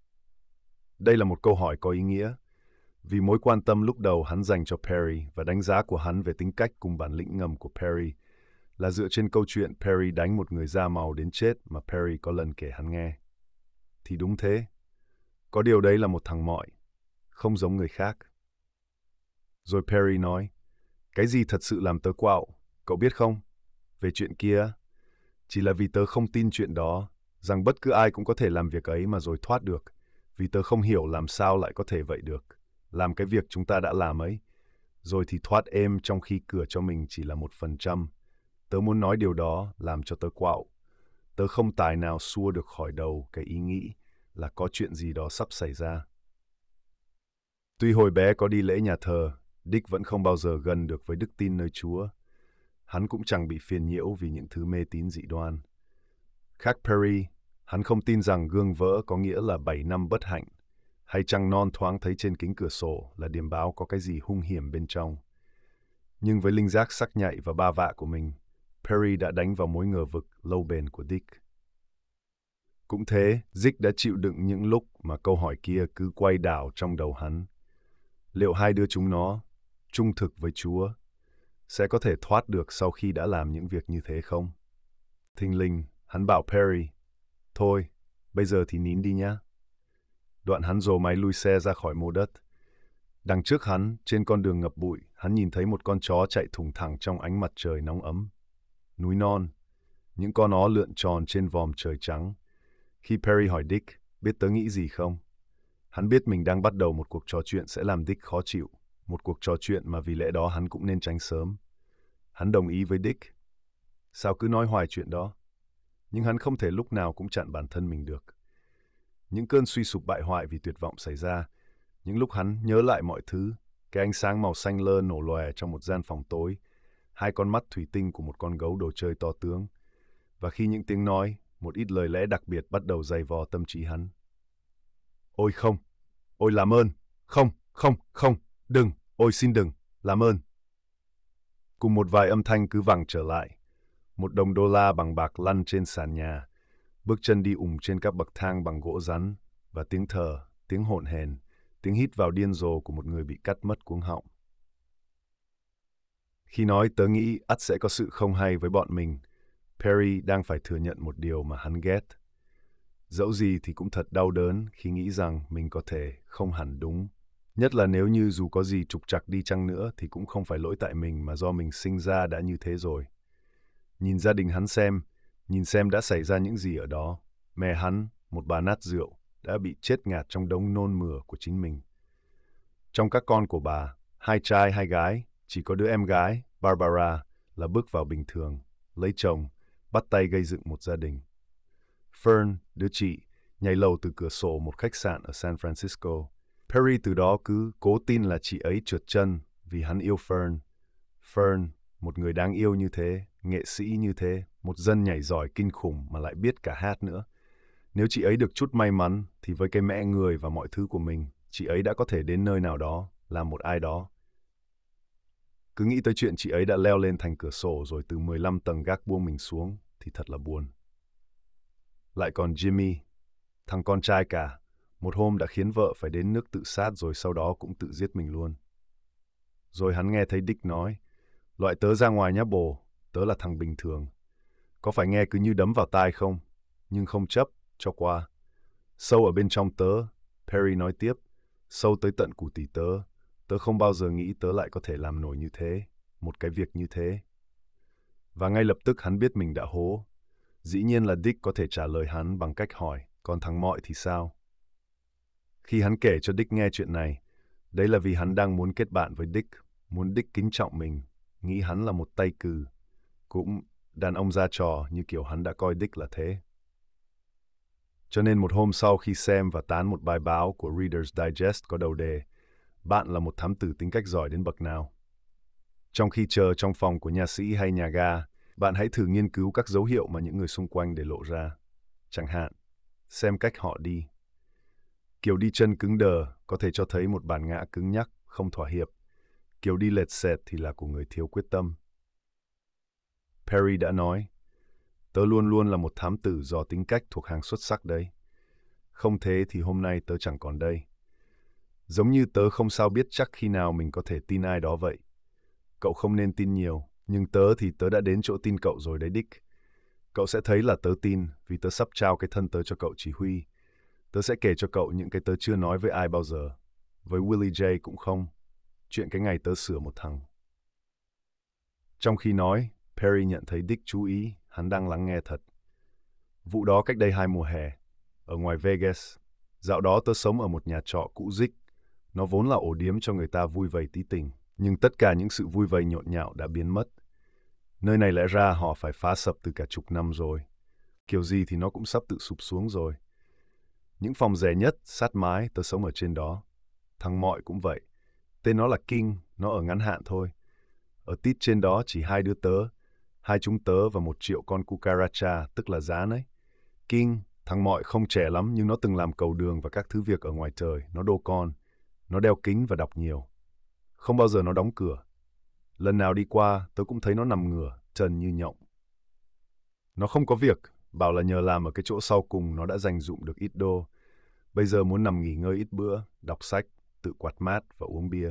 Đây là một câu hỏi có ý nghĩa, vì mối quan tâm lúc đầu hắn dành cho Perry và đánh giá của hắn về tính cách cùng bản lĩnh ngầm của Perry là dựa trên câu chuyện Perry đánh một người da màu đến chết mà Perry có lần kể hắn nghe. Thì đúng thế. Có điều đấy là một thằng Mọi, không giống người khác. Rồi Perry nói, cái gì thật sự làm tớ quạo, cậu biết không? Về chuyện kia, chỉ là vì tớ không tin chuyện đó, rằng bất cứ ai cũng có thể làm việc ấy mà rồi thoát được, vì tớ không hiểu làm sao lại có thể vậy được. Làm cái việc chúng ta đã làm ấy, rồi thì thoát êm trong khi cửa cho mình chỉ là một phần trăm. Tớ muốn nói điều đó làm cho tớ quạo. Tớ không tài nào xua được khỏi đầu cái ý nghĩ là có chuyện gì đó sắp xảy ra. Tuy hồi bé có đi lễ nhà thờ, Dick vẫn không bao giờ gần được với đức tin nơi Chúa. Hắn cũng chẳng bị phiền nhiễu vì những thứ mê tín dị đoan. Khác Perry, hắn không tin rằng gương vỡ có nghĩa là bảy năm bất hạnh, hay trăng non thoáng thấy trên kính cửa sổ là điềm báo có cái gì hung hiểm bên trong. Nhưng với linh giác sắc nhạy và ba vạ của mình, Perry đã đánh vào mối ngờ vực lâu bền của Dick. Cũng thế, Dick đã chịu đựng những lúc mà câu hỏi kia cứ quay đảo trong đầu hắn. Liệu hai đứa chúng nó, trung thực với Chúa, sẽ có thể thoát được sau khi đã làm những việc như thế không? Thình lình, hắn bảo Perry, thôi, bây giờ thì nín đi nhá. Đoạn hắn rồ máy lui xe ra khỏi mô đất. Đằng trước hắn, trên con đường ngập bụi, hắn nhìn thấy một con chó chạy thùng thẳng trong ánh mặt trời nóng ấm. Núi non, những con nó lượn tròn trên vòm trời trắng. Khi Perry hỏi Dick, biết tớ nghĩ gì không? Hắn biết mình đang bắt đầu một cuộc trò chuyện sẽ làm Dick khó chịu, một cuộc trò chuyện mà vì lẽ đó hắn cũng nên tránh sớm. Hắn đồng ý với Dick. Sao cứ nói hoài chuyện đó? Nhưng hắn không thể lúc nào cũng chặn bản thân mình được. Những cơn suy sụp bại hoại vì tuyệt vọng xảy ra, những lúc hắn nhớ lại mọi thứ, cái ánh sáng màu xanh lơ nổ lòe trong một gian phòng tối, hai con mắt thủy tinh của một con gấu đồ chơi to tướng, và khi những tiếng nói, một ít lời lẽ đặc biệt bắt đầu dày vò tâm trí hắn. Ôi không, ôi làm ơn, không, không, không, đừng, ôi xin đừng, làm ơn. Cùng một vài âm thanh cứ vẳng trở lại, một đồng đô la bằng bạc lăn trên sàn nhà, bước chân đi ủng trên các bậc thang bằng gỗ rắn, và tiếng thở, tiếng hổn hển, tiếng hít vào điên rồ của một người bị cắt mất cuống họng. Khi nói tớ nghĩ ắt sẽ có sự không hay với bọn mình, Perry đang phải thừa nhận một điều mà hắn ghét. Dẫu gì thì cũng thật đau đớn khi nghĩ rằng mình có thể không hẳn đúng. Nhất là nếu như dù có gì trục trặc đi chăng nữa thì cũng không phải lỗi tại mình mà do mình sinh ra đã như thế rồi. Nhìn gia đình hắn xem, nhìn xem đã xảy ra những gì ở đó, Mẹ hắn, một bà nát rượu, đã bị chết ngạt trong đống nôn mửa của chính mình. Trong các con của bà, hai trai hai gái, chỉ có đứa em gái, Barbara, là bước vào bình thường, lấy chồng, bắt tay gây dựng một gia đình. Fern, đứa chị, nhảy lầu từ cửa sổ một khách sạn ở San Francisco. Perry từ đó cứ cố tin là chị ấy trượt chân vì hắn yêu Fern. Fern, một người đáng yêu như thế, nghệ sĩ như thế, một dân nhảy giỏi kinh khủng mà lại biết cả hát nữa. Nếu chị ấy được chút may mắn, thì với cái mẽ người và mọi thứ của mình, chị ấy đã có thể đến nơi nào đó, làm một ai đó. Cứ nghĩ tới chuyện chị ấy đã leo lên thành cửa sổ rồi từ mười lăm tầng gác buông mình xuống, thì thật là buồn. Lại còn Jimmy, thằng con trai cả, một hôm đã khiến vợ phải đến nước tự sát rồi sau đó cũng tự giết mình luôn. Rồi hắn nghe thấy Dick nói, loại tớ ra ngoài nhá bồ, tớ là thằng bình thường. Có phải nghe cứ như đấm vào tai không? Nhưng không chấp, cho qua. Sâu ở bên trong tớ, Perry nói tiếp, sâu tới tận củ tủy tớ, tớ không bao giờ nghĩ tớ lại có thể làm nổi như thế, một cái việc như thế. Và ngay lập tức hắn biết mình đã hố. Dĩ nhiên là Dick có thể trả lời hắn bằng cách hỏi, còn thằng Mọi thì sao? Khi hắn kể cho Dick nghe chuyện này, đấy là vì hắn đang muốn kết bạn với Dick, muốn Dick kính trọng mình, nghĩ hắn là một tay cừ, cũng đàn ông ra trò như kiểu hắn đã coi Dick là thế. Cho nên một hôm sau khi xem và tán một bài báo của Reader's Digest có đầu đề, bạn là một thám tử tính cách giỏi đến bậc nào. Trong khi chờ trong phòng của nhà sĩ hay nhà ga, bạn hãy thử nghiên cứu các dấu hiệu mà những người xung quanh để lộ ra. Chẳng hạn, xem cách họ đi. Kiểu đi chân cứng đờ có thể cho thấy một bản ngã cứng nhắc, không thỏa hiệp. Kiểu đi lệch sệt thì là của người thiếu quyết tâm. Perry đã nói, tớ luôn luôn là một thám tử dò tính cách thuộc hàng xuất sắc đấy. Không thế thì hôm nay tớ chẳng còn đây. Giống như tớ không sao biết chắc khi nào mình có thể tin ai đó vậy. Cậu không nên tin nhiều, nhưng tớ thì tớ đã đến chỗ tin cậu rồi đấy Dick. Cậu sẽ thấy là tớ tin vì tớ sắp trao cái thân tớ cho cậu chỉ huy. Tớ sẽ kể cho cậu những cái tớ chưa nói với ai bao giờ. Với Willie J cũng không. Chuyện cái ngày tớ sửa một thằng. Trong khi nói, Perry nhận thấy Dick chú ý, hắn đang lắng nghe thật. Vụ đó cách đây hai mùa hè, ở ngoài Vegas. Dạo đó tớ sống ở một nhà trọ cũ rích. Nó vốn là ổ điếm cho người ta vui vầy tí tình, nhưng tất cả những sự vui vầy nhộn nhạo đã biến mất. Nơi này lẽ ra họ phải phá sập từ cả chục năm rồi. Kiểu gì thì nó cũng sắp tự sụp xuống rồi. Những phòng rẻ nhất, sát mái, tớ sống ở trên đó. Thằng Mọi cũng vậy. Tên nó là King, nó ở ngắn hạn thôi. Ở tít trên đó chỉ hai đứa tớ, hai chúng tớ và một triệu con cucaracha, tức là gián ấy. King, thằng Mọi không trẻ lắm nhưng nó từng làm cầu đường và các thứ việc ở ngoài trời, nó đô con. Nó đeo kính và đọc nhiều. Không bao giờ nó đóng cửa. Lần nào đi qua, tớ cũng thấy nó nằm ngửa, trần như nhộng. Nó không có việc, bảo là nhờ làm ở cái chỗ sau cùng nó đã dành dụm được ít đô. Bây giờ muốn nằm nghỉ ngơi ít bữa, đọc sách, tự quạt mát và uống bia.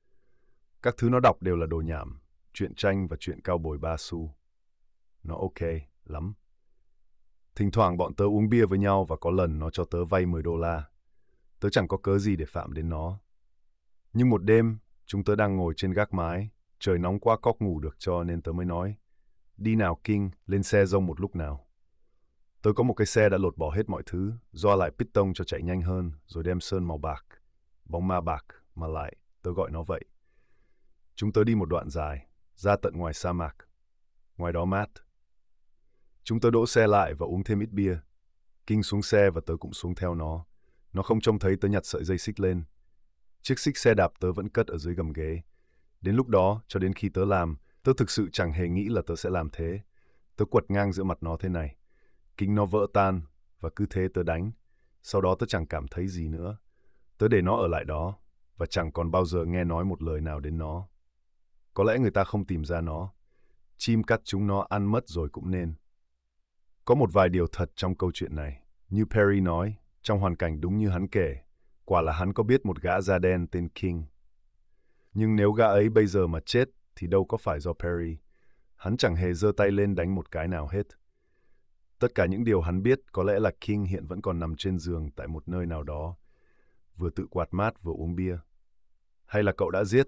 Các thứ nó đọc đều là đồ nhảm, truyện tranh và truyện cao bồi ba xu. Nó ok lắm. Thỉnh thoảng bọn tớ uống bia với nhau và có lần nó cho tớ vay mười đô la. Tớ chẳng có cớ gì để phạm đến nó. Nhưng một đêm, chúng tớ đang ngồi trên gác mái, trời nóng quá cóc ngủ được cho nên tớ mới nói, đi nào King, lên xe rông một lúc nào. Tớ có một cái xe đã lột bỏ hết mọi thứ, doa lại piston cho chạy nhanh hơn, rồi đem sơn màu bạc, bóng ma bạc mà lại, tớ gọi nó vậy. Chúng tớ đi một đoạn dài, ra tận ngoài sa mạc. Ngoài đó mát. Chúng tớ đỗ xe lại và uống thêm ít bia. King xuống xe và tớ cũng xuống theo nó. Nó không trông thấy tớ nhặt sợi dây xích lên. Chiếc xích xe đạp tớ vẫn cất ở dưới gầm ghế. Đến lúc đó, cho đến khi tớ làm, tớ thực sự chẳng hề nghĩ là tớ sẽ làm thế. Tớ quật ngang giữa mặt nó thế này. Kính nó vỡ tan, và cứ thế tớ đánh. Sau đó tớ chẳng cảm thấy gì nữa. Tớ để nó ở lại đó, và chẳng còn bao giờ nghe nói một lời nào đến nó. Có lẽ người ta không tìm ra nó. Chim cắt chúng nó ăn mất rồi cũng nên. Có một vài điều thật trong câu chuyện này. Như Perry nói, trong hoàn cảnh đúng như hắn kể, quả là hắn có biết một gã da đen tên King. Nhưng nếu gã ấy bây giờ mà chết, thì đâu có phải do Perry. Hắn chẳng hề giơ tay lên đánh một cái nào hết. Tất cả những điều hắn biết có lẽ là King hiện vẫn còn nằm trên giường tại một nơi nào đó, vừa tự quạt mát vừa uống bia. Hay là cậu đã giết?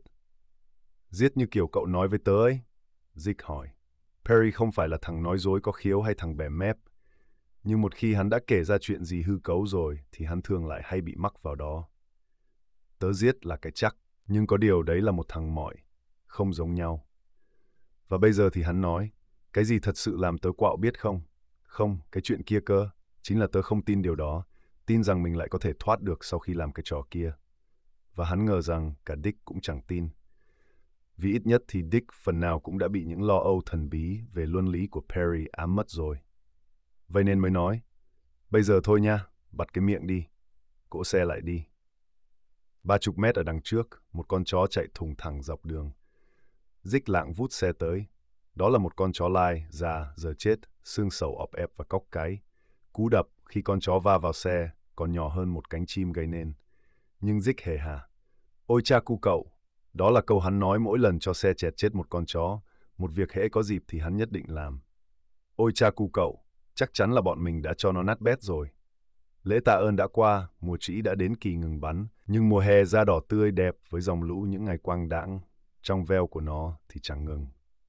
Giết như kiểu cậu nói với tớ ấy? Dick hỏi. Perry không phải là thằng nói dối có khiếu hay thằng bẻ mép. Nhưng một khi hắn đã kể ra chuyện gì hư cấu rồi thì hắn thường lại hay bị mắc vào đó. Tớ giết là cái chắc, nhưng có điều đấy là một thằng mỏi, không giống nhau. Và bây giờ thì hắn nói, cái gì thật sự làm tớ quạo biết không? Không, cái chuyện kia cơ, chính là tớ không tin điều đó, tin rằng mình lại có thể thoát được sau khi làm cái trò kia. Và hắn ngờ rằng cả Dick cũng chẳng tin. Vì ít nhất thì Dick phần nào cũng đã bị những lo âu thần bí về luân lý của Perry ám mất rồi. Vậy nên mới nói, bây giờ thôi nha, bặt cái miệng đi, cỗ xe lại đi. Ba chục mét ở đằng trước, một con chó chạy thùng thẳng dọc đường. Dick lạng vút xe tới. Đó là một con chó lai, già, giờ chết, xương sầu ọp ẹp và cóc cái. Cú đập khi con chó va vào xe còn nhỏ hơn một cánh chim gây nên. Nhưng Dick hề hà. Ôi cha cu cậu! Đó là câu hắn nói mỗi lần cho xe chẹt chết một con chó. Một việc hễ có dịp thì hắn nhất định làm. Ôi cha cu cậu! Chắc chắn là bọn mình đã cho nó nát bét rồi. Lễ tạ ơn đã qua, mùa trĩ đã đến kỳ ngừng bắn. Nhưng mùa hè da đỏ tươi đẹp với dòng lũ những ngày quang đãng, trong veo của nó thì chẳng ngừng.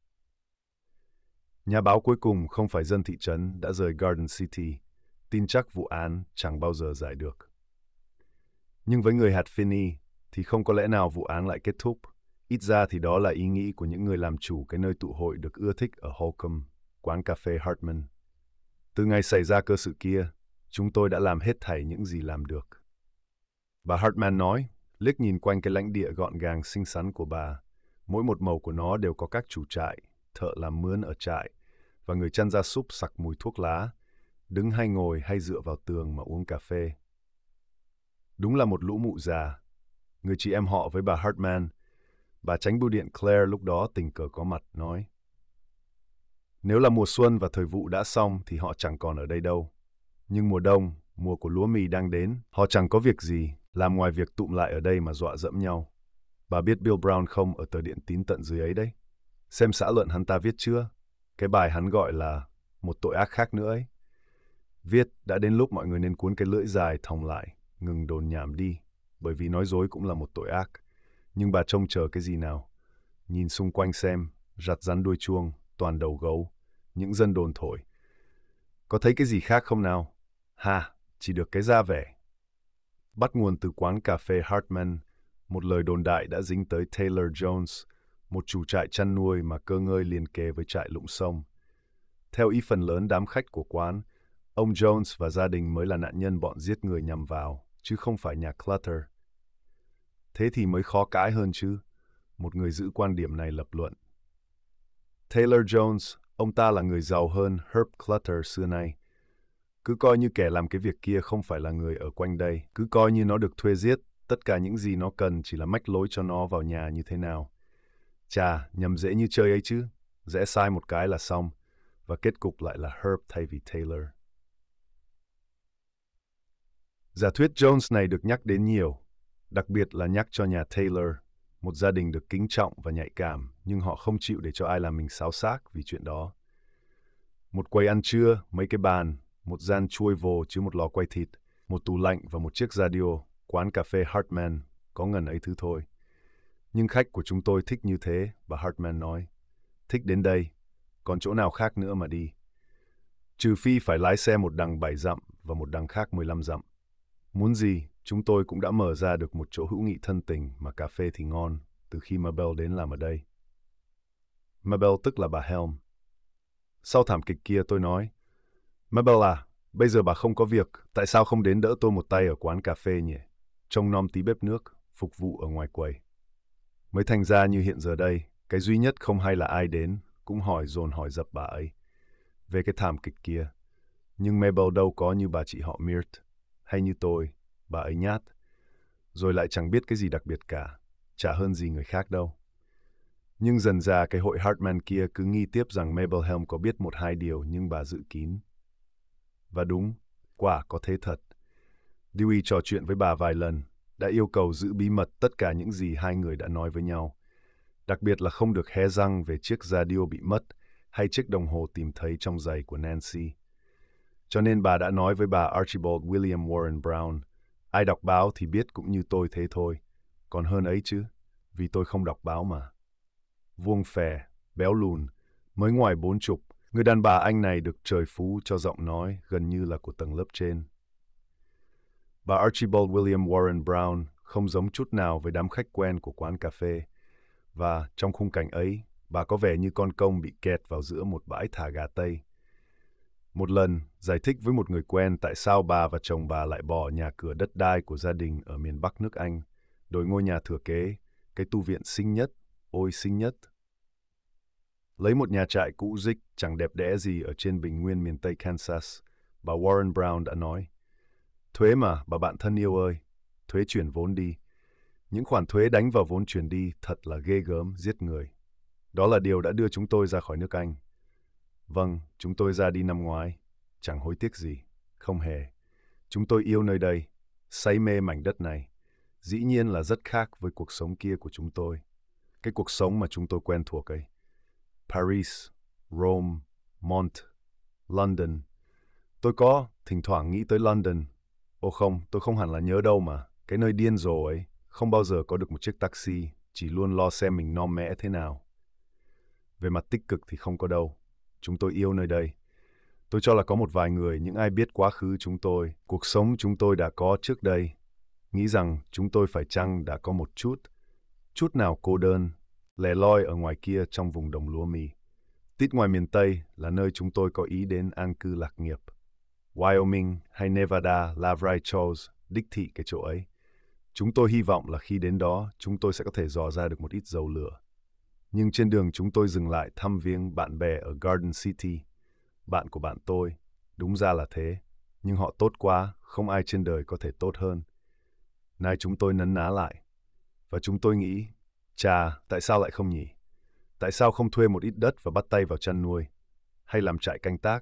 Nhà báo cuối cùng không phải dân thị trấn đã rời Garden City, tin chắc vụ án chẳng bao giờ giải được. Nhưng với người hạt Finney thì không có lẽ nào vụ án lại kết thúc. Ít ra thì đó là ý nghĩ của những người làm chủ cái nơi tụ hội được ưa thích ở Holcomb, quán cà phê Hartman. Từ ngày xảy ra cơ sự kia, chúng tôi đã làm hết thảy những gì làm được. Bà Hartman nói, liếc nhìn quanh cái lãnh địa gọn gàng xinh xắn của bà. Mỗi một màu của nó đều có các chủ trại, thợ làm mướn ở trại, và người chăn gia súc sặc mùi thuốc lá, đứng hay ngồi hay dựa vào tường mà uống cà phê. Đúng là một lũ mụ già. Người chị em họ với bà Hartman, bà chánh bưu điện Claire lúc đó tình cờ có mặt, nói. Nếu là mùa xuân và thời vụ đã xong thì họ chẳng còn ở đây đâu. Nhưng mùa đông, mùa của lúa mì đang đến, họ chẳng có việc gì làm ngoài việc tụm lại ở đây mà dọa dẫm nhau. Bà biết Bill Brown không ở tờ điện tín tận dưới ấy đấy? Xem xã luận hắn ta viết chưa? Cái bài hắn gọi là một tội ác khác nữa ấy. Viết đã đến lúc mọi người nên cuốn cái lưỡi dài thòng lại, ngừng đồn nhảm đi, bởi vì nói dối cũng là một tội ác. Nhưng bà trông chờ cái gì nào? Nhìn xung quanh xem, rặt rắn đuôi chuông, toàn đầu gấu, những dân đồn thổi. Có thấy cái gì khác không nào? Ha, chỉ được cái da vẻ. Bắt nguồn từ quán cà phê Hartman, một lời đồn đại đã dính tới Taylor Jones, một chủ trại chăn nuôi mà cơ ngơi liền kề với trại lũng sông. Theo ý phần lớn đám khách của quán, ông Jones và gia đình mới là nạn nhân bọn giết người nhằm vào, chứ không phải nhà Clutter. Thế thì mới khó cãi hơn chứ, một người giữ quan điểm này lập luận. Taylor Jones, ông ta là người giàu hơn Herb Clutter xưa nay. Cứ coi như kẻ làm cái việc kia không phải là người ở quanh đây, cứ coi như nó được thuê giết, tất cả những gì nó cần chỉ là mách lối cho nó vào nhà như thế nào. Chà, nhầm dễ như chơi ấy chứ, rẽ sai một cái là xong, và kết cục lại là Herb thay vì Taylor. Giả thuyết Jones này được nhắc đến nhiều, đặc biệt là nhắc cho nhà Taylor, một gia đình được kính trọng và nhạy cảm, nhưng họ không chịu để cho ai làm mình xáo xác vì chuyện đó. Một quầy ăn trưa, mấy cái bàn, một gian chuôi vồ chứ một lò quay thịt, một tủ lạnh và một chiếc radio, quán cà phê Hartman, có ngần ấy thứ thôi. Nhưng khách của chúng tôi thích như thế, bà Hartman nói. Thích đến đây, còn chỗ nào khác nữa mà đi. Trừ phi phải lái xe một đằng bảy dặm và một đằng khác mười lăm dặm. Muốn gì, chúng tôi cũng đã mở ra được một chỗ hữu nghị thân tình mà cà phê thì ngon, từ khi Mabel đến làm ở đây. Mabel tức là bà Helm. Sau thảm kịch kia tôi nói, Mabel à, bây giờ bà không có việc, tại sao không đến đỡ tôi một tay ở quán cà phê nhỉ? Trông nom tí bếp nước, phục vụ ở ngoài quầy. Mới thành ra như hiện giờ đây, cái duy nhất không hay là ai đến, cũng hỏi dồn hỏi dập bà ấy về cái thảm kịch kia. Nhưng Mabel đâu có như bà chị họ Mirt, hay như tôi, bà ấy nhát, rồi lại chẳng biết cái gì đặc biệt cả, chả hơn gì người khác đâu. Nhưng dần ra cái hội Hartman kia cứ nghi tiếp rằng Mabel Helm có biết một hai điều nhưng bà giữ kín. Và đúng, quả có thế thật. Dewey trò chuyện với bà vài lần, đã yêu cầu giữ bí mật tất cả những gì hai người đã nói với nhau. Đặc biệt là không được hé răng về chiếc radio bị mất hay chiếc đồng hồ tìm thấy trong giày của Nancy. Cho nên bà đã nói với bà Archibald William Warren Brown, ai đọc báo thì biết cũng như tôi thế thôi, còn hơn ấy chứ, vì tôi không đọc báo mà. Vuông phè, béo lùn, mới ngoài bốn chục, Người đàn bà Anh này được trời phú cho giọng nói gần như là của tầng lớp trên. Bà Archibald William Warren Brown không giống chút nào với đám khách quen của quán cà phê, và trong khung cảnh ấy, bà có vẻ như con công bị kẹt vào giữa một bãi thả gà Tây. Một lần, giải thích với một người quen tại sao bà và chồng bà lại bỏ nhà cửa đất đai của gia đình ở miền Bắc nước Anh, đổi ngôi nhà thừa kế, cái tu viện xinh nhất, ôi xinh nhất. Lấy một nhà trại cũ rích chẳng đẹp đẽ gì ở trên bình nguyên miền Tây Kansas, bà Warren Brown đã nói, thuế mà, bà bạn thân yêu ơi, thuế chuyển vốn đi. Những khoản thuế đánh vào vốn chuyển đi thật là ghê gớm, giết người. Đó là điều đã đưa chúng tôi ra khỏi nước Anh. Vâng, chúng tôi ra đi năm ngoái, chẳng hối tiếc gì, không hề. Chúng tôi yêu nơi đây, say mê mảnh đất này. Dĩ nhiên là rất khác với cuộc sống kia của chúng tôi. Cái cuộc sống mà chúng tôi quen thuộc ấy. Paris, Rome, Mont, London. Tôi có thỉnh thoảng nghĩ tới London. Ồ không, tôi không hẳn là nhớ đâu mà. Cái nơi điên rồ ấy, không bao giờ có được một chiếc taxi, chỉ luôn lo xem mình non mẽ thế nào. Về mặt tích cực thì không có đâu. Chúng tôi yêu nơi đây. Tôi cho là có một vài người, những ai biết quá khứ chúng tôi, cuộc sống chúng tôi đã có trước đây, nghĩ rằng chúng tôi phải chăng đã có một chút, chút nào cô đơn, lẻ loi ở ngoài kia trong vùng đồng lúa mì. Tít ngoài miền Tây là nơi chúng tôi có ý đến an cư lạc nghiệp. Wyoming hay Nevada, Lavrai Charles, đích thị cái chỗ ấy. Chúng tôi hy vọng là khi đến đó, chúng tôi sẽ có thể dò ra được một ít dầu lửa. Nhưng trên đường chúng tôi dừng lại thăm viếng bạn bè ở Garden City. Bạn của bạn tôi, đúng ra là thế, nhưng họ tốt quá, không ai trên đời có thể tốt hơn. Nay chúng tôi nấn ná lại, và chúng tôi nghĩ, chà, tại sao lại không nhỉ? Tại sao không thuê một ít đất và bắt tay vào chăn nuôi, hay làm trại canh tác?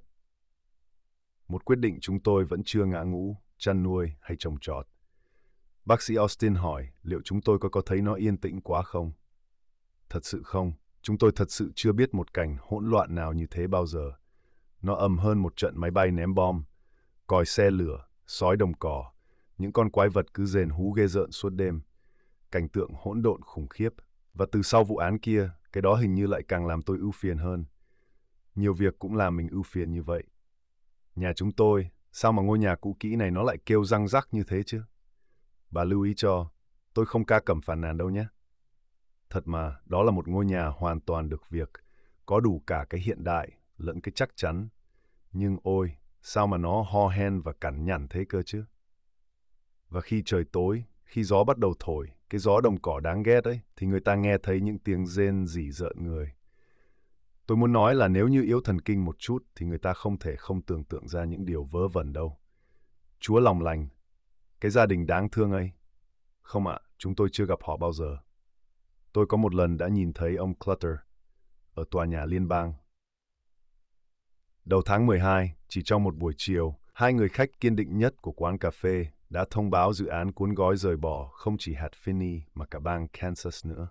Một quyết định chúng tôi vẫn chưa ngã ngũ, chăn nuôi hay trồng trọt. Bác sĩ Austin hỏi liệu chúng tôi có có thấy nó yên tĩnh quá không? Thật sự không, chúng tôi thật sự chưa biết một cảnh hỗn loạn nào như thế bao giờ. Nó ầm hơn một trận máy bay ném bom, còi xe lửa, sói đồng cỏ, những con quái vật cứ rền hú ghê rợn suốt đêm. Cảnh tượng hỗn độn khủng khiếp. Và từ sau vụ án kia, cái đó hình như lại càng làm tôi ưu phiền hơn. Nhiều việc cũng làm mình ưu phiền như vậy. Nhà chúng tôi, sao mà ngôi nhà cũ kỹ này nó lại kêu răng rắc như thế chứ? Bà lưu ý cho, tôi không ca cẩm phàn nàn đâu nhé. Thật mà, đó là một ngôi nhà hoàn toàn được việc, có đủ cả cái hiện đại lẫn cái chắc chắn. Nhưng ôi, sao mà nó ho hen và cằn nhằn thế cơ chứ? Và khi trời tối, khi gió bắt đầu thổi, cái gió đồng cỏ đáng ghét ấy, thì người ta nghe thấy những tiếng rên rỉ rợn người. Tôi muốn nói là nếu như yếu thần kinh một chút thì người ta không thể không tưởng tượng ra những điều vớ vẩn đâu. Chúa lòng lành, cái gia đình đáng thương ấy. Không ạ, chúng tôi chưa gặp họ bao giờ. Tôi có một lần đã nhìn thấy ông Clutter ở tòa nhà liên bang. Đầu tháng mười hai, chỉ trong một buổi chiều, hai người khách kiên định nhất của quán cà phê đã thông báo dự án cuốn gói rời bỏ không chỉ hạt Finney mà cả bang Kansas nữa.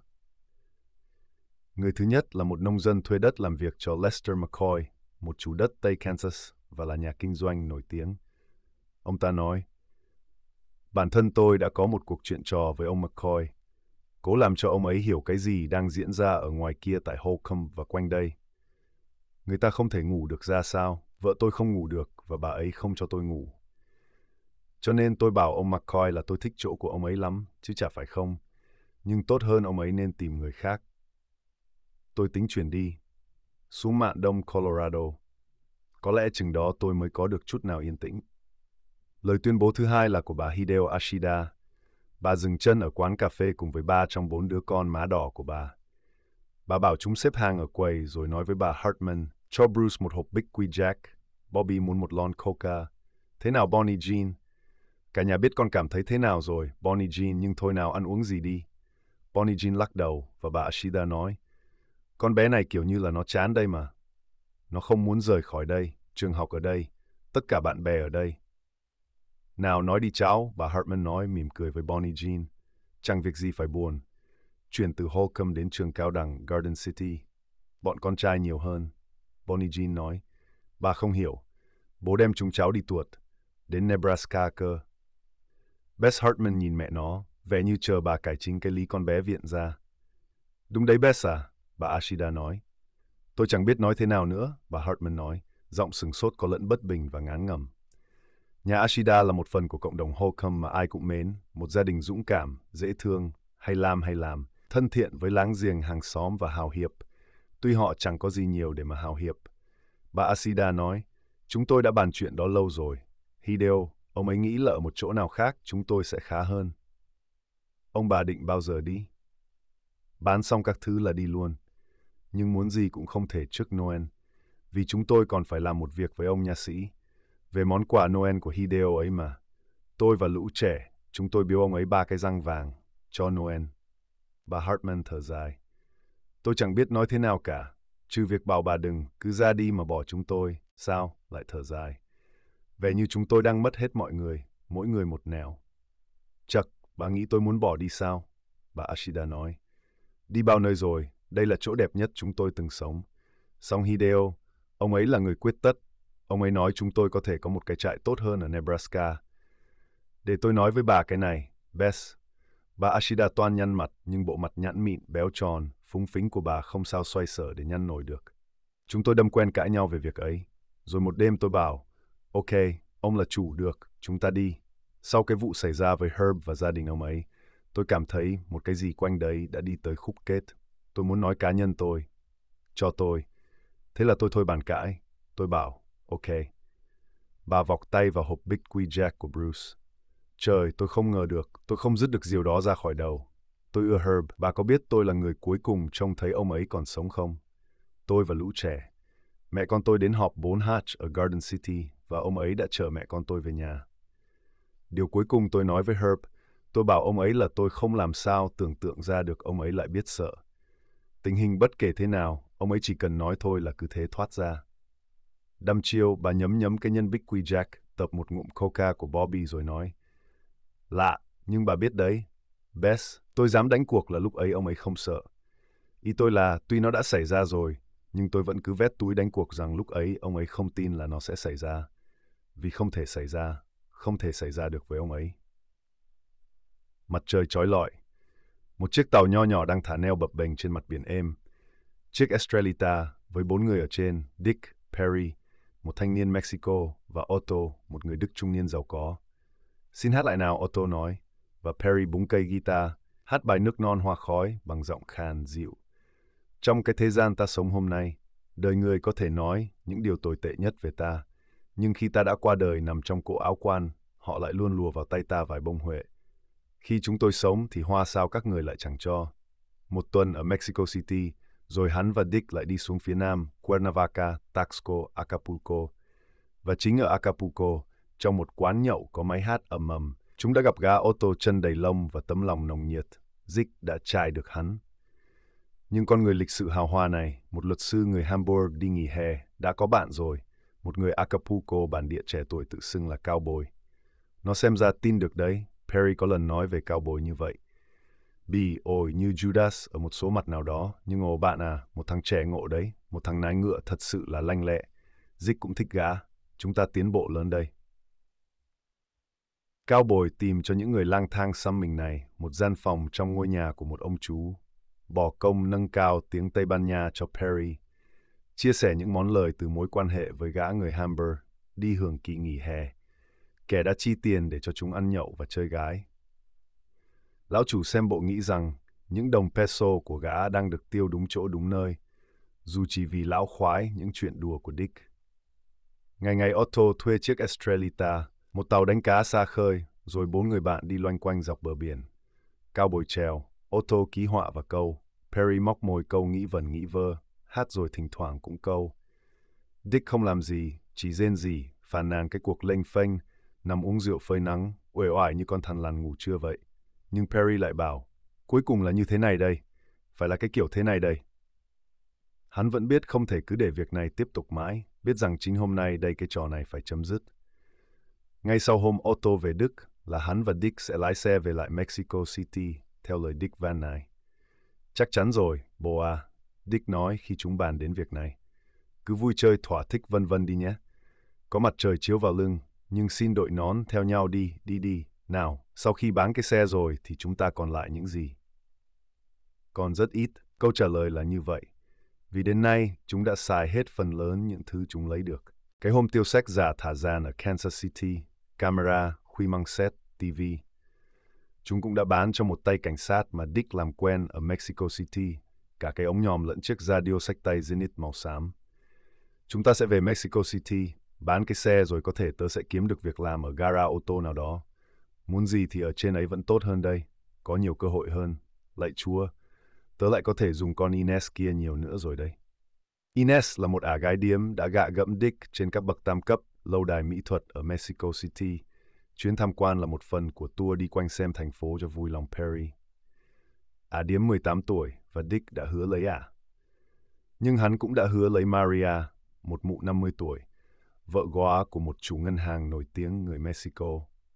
Người thứ nhất là một nông dân thuê đất làm việc cho Lester McCoy, một chủ đất Tây Kansas và là nhà kinh doanh nổi tiếng. Ông ta nói, bản thân tôi đã có một cuộc chuyện trò với ông McCoy, cố làm cho ông ấy hiểu cái gì đang diễn ra ở ngoài kia tại Holcomb và quanh đây. Người ta không thể ngủ được ra sao, vợ tôi không ngủ được và bà ấy không cho tôi ngủ. Cho nên tôi bảo ông McCoy là tôi thích chỗ của ông ấy lắm, chứ chả phải không. Nhưng tốt hơn ông ấy nên tìm người khác. Tôi tính chuyển đi, xuống mạn đông Colorado. Có lẽ chừng đó tôi mới có được chút nào yên tĩnh. Lời tuyên bố thứ hai là của bà Hideo Ashida. Bà dừng chân ở quán cà phê cùng với ba trong bốn đứa con má đỏ của bà. Bà bảo chúng xếp hàng ở quầy rồi nói với bà Hartman, cho Bruce một hộp Big Quy Jack, Bobby muốn một lon Coca. Thế nào Bonnie Jean? Cả nhà biết con cảm thấy thế nào rồi, Bonnie Jean, nhưng thôi nào ăn uống gì đi. Bonnie Jean lắc đầu và bà Ashida nói, con bé này kiểu như là nó chán đây mà. Nó không muốn rời khỏi đây, trường học ở đây, tất cả bạn bè ở đây. Nào nói đi cháu, bà Hartman nói mỉm cười với Bonnie Jean. Chẳng việc gì phải buồn. Chuyển từ Holcomb đến trường cao đẳng Garden City. Bọn con trai nhiều hơn. Bonnie Jean nói. Bà không hiểu. Bố đem chúng cháu đi tuột. Đến Nebraska cơ. Bess Hartman nhìn mẹ nó, vẻ như chờ bà cải chính cái lý con bé viện ra. Đúng đấy Bess à? Bà Ashida nói. Tôi chẳng biết nói thế nào nữa, bà Hartman nói, giọng sừng sốt có lẫn bất bình và ngán ngẩm. Nhà Ashida là một phần của cộng đồng Holcomb mà ai cũng mến, một gia đình dũng cảm, dễ thương, hay làm hay làm, thân thiện với láng giềng hàng xóm và hào hiệp. Tuy họ chẳng có gì nhiều để mà hào hiệp. Bà Ashida nói, chúng tôi đã bàn chuyện đó lâu rồi. Hideo, ông ấy nghĩ là ở một chỗ nào khác chúng tôi sẽ khá hơn. Ông bà định bao giờ đi? Bán xong các thứ là đi luôn. Nhưng muốn gì cũng không thể trước Noel. Vì chúng tôi còn phải làm một việc với ông nha sĩ. Về món quà Noel của Hideo ấy mà. Tôi và lũ trẻ, chúng tôi biếu ông ấy ba cái răng vàng. Cho Noel. Bà Hartman thở dài. Tôi chẳng biết nói thế nào cả. Trừ việc bảo bà đừng, cứ ra đi mà bỏ chúng tôi. Sao? Lại thở dài. Vẻ như chúng tôi đang mất hết mọi người, mỗi người một nẻo. Chật, bà nghĩ tôi muốn bỏ đi sao? Bà Ashida nói. Đi bao nơi rồi, đây là chỗ đẹp nhất chúng tôi từng sống. Song Hideo, ông ấy là người quyết tất. Ông ấy nói chúng tôi có thể có một cái trại tốt hơn ở Nebraska. Để tôi nói với bà cái này, Bess. Bà Ashida toan nhăn mặt, nhưng bộ mặt nhẵn mịn, béo tròn, phúng phính của bà không sao xoay sở để nhăn nổi được. Chúng tôi đâm quen cãi nhau về việc ấy. Rồi một đêm tôi bảo, ok, ông là chủ được, chúng ta đi. Sau cái vụ xảy ra với Herb và gia đình ông ấy, tôi cảm thấy một cái gì quanh đấy đã đi tới khúc kết. Tôi muốn nói cá nhân tôi. Cho tôi. Thế là tôi thôi bàn cãi. Tôi bảo, ok. Bà vọc tay vào hộp Big Quy Jack của Bruce. Trời, tôi không ngờ được, tôi không dứt được điều đó ra khỏi đầu. Tôi ưa Herb, bà có biết tôi là người cuối cùng trông thấy ông ấy còn sống không? Tôi và lũ trẻ. Mẹ con tôi đến họp bốn Hatch ở Garden City và ông ấy đã chở mẹ con tôi về nhà. Điều cuối cùng tôi nói với Herb, tôi bảo ông ấy là tôi không làm sao tưởng tượng ra được ông ấy lại biết sợ. Tình hình bất kể thế nào, ông ấy chỉ cần nói thôi là cứ thế thoát ra. Đăm chiêu, bà nhấm nhấm cái nhân Big Quy Jack, tập một ngụm coca của Bobby rồi nói. Lạ, nhưng bà biết đấy, Bess, tôi dám đánh cuộc là lúc ấy ông ấy không sợ. Ý tôi là, tuy nó đã xảy ra rồi, nhưng tôi vẫn cứ vét túi đánh cuộc rằng lúc ấy ông ấy không tin là nó sẽ xảy ra. Vì không thể xảy ra, không thể xảy ra được với ông ấy. Mặt trời chói lọi. Một chiếc tàu nho nhỏ đang thả neo bập bềnh trên mặt biển êm. Chiếc Estrelita với bốn người ở trên, Dick, Perry, một thanh niên Mexico, và Otto, một người Đức trung niên giàu có. Xin hát lại nào, Otto nói, và Perry búng cây guitar, hát bài Nước non hoa khói bằng giọng khàn dịu. Trong cái thế gian ta sống hôm nay, đời người có thể nói những điều tồi tệ nhất về ta, nhưng khi ta đã qua đời nằm trong cổ áo quan, họ lại luôn lùa vào tay ta vài bông huệ. Khi chúng tôi sống thì hoa sao các người lại chẳng cho. Một tuần ở Mexico City, rồi hắn và Dick lại đi xuống phía nam, Cuernavaca, Taxco, Acapulco. Và chính ở Acapulco, trong một quán nhậu có máy hát ầm ầm, chúng đã gặp gã Otto chân đầy lông và tấm lòng nồng nhiệt. Dick đã chài được hắn. Nhưng con người lịch sự hào hoa này, một luật sư người Hamburg đi nghỉ hè, đã có bạn rồi. Một người Acapulco bản địa trẻ tuổi tự xưng là cao bồi. Nó xem ra tin được đấy, Perry có lần nói về cao bồi như vậy. Bì ổi như Judas ở một số mặt nào đó, nhưng ồ bạn à, một thằng trẻ ngộ đấy, một thằng nái ngựa thật sự là lanh lẹ. Dick cũng thích gã, chúng ta tiến bộ lớn đây. Cao bồi tìm cho những người lang thang xăm mình này một gian phòng trong ngôi nhà của một ông chú, bỏ công nâng cao tiếng Tây Ban Nha cho Perry, chia sẻ những món lời từ mối quan hệ với gã người Hamburg, đi hưởng kỳ nghỉ hè, kẻ đã chi tiền để cho chúng ăn nhậu và chơi gái. Lão chủ xem bộ nghĩ rằng những đồng peso của gã đang được tiêu đúng chỗ đúng nơi, dù chỉ vì lão khoái những chuyện đùa của Dick. Ngày ngày Otto thuê chiếc Estrelita, một tàu đánh cá xa khơi, rồi bốn người bạn đi loanh quanh dọc bờ biển. Cao bồi chèo, Otto ký họa và câu, Perry móc mồi câu nghĩ vần nghĩ vơ, hát rồi thỉnh thoảng cũng câu. Dick không làm gì, chỉ rên rỉ, phàn nàn cái cuộc lênh phênh, nằm uống rượu phơi nắng, uể oải như con thằn lằn ngủ trưa vậy. Nhưng Perry lại bảo, cuối cùng là như thế này đây, phải là cái kiểu thế này đây. Hắn vẫn biết không thể cứ để việc này tiếp tục mãi, biết rằng chính hôm nay đây cái trò này phải chấm dứt. Ngay sau hôm Otto về Đức là hắn và Dick sẽ lái xe về lại Mexico City, theo lời Dick Van này. Chắc chắn rồi, bố à, Dick nói khi chúng bàn đến việc này. Cứ vui chơi thỏa thích vân vân đi nhé. Có mặt trời chiếu vào lưng, nhưng xin đội nón theo nhau đi, đi đi. Nào, sau khi bán cái xe rồi thì chúng ta còn lại những gì? Còn rất ít, câu trả lời là như vậy. vì đến nay chúng đã xài hết phần lớn những thứ chúng lấy được. Cái hôm tiêu sách giả thả gian ở Kansas City, camera, khuy măng xét, ti vi. Chúng cũng đã bán cho một tay cảnh sát mà Dick làm quen ở Mexico City, cả cái ống nhòm lẫn chiếc radio sách tay Zenith màu xám. Chúng ta sẽ về Mexico City, bán cái xe rồi có thể tớ sẽ kiếm được việc làm ở gara ô tô nào đó. Muốn gì thì ở trên ấy vẫn tốt hơn đây, có nhiều cơ hội hơn. Lạy Chúa, tớ lại có thể dùng con Ines kia nhiều nữa rồi đây. Ines là một ả gái điếm đã gạ gẫm Dick trên các bậc tam cấp, lâu đài mỹ thuật ở Mexico City. Chuyến tham quan là một phần của tour đi quanh xem thành phố cho vui lòng Perry. Ả điếm mười tám tuổi và Dick đã hứa lấy ả. Nhưng hắn cũng đã hứa lấy Maria, một mụ năm mươi tuổi, vợ góa của một chủ ngân hàng nổi tiếng người Mexico.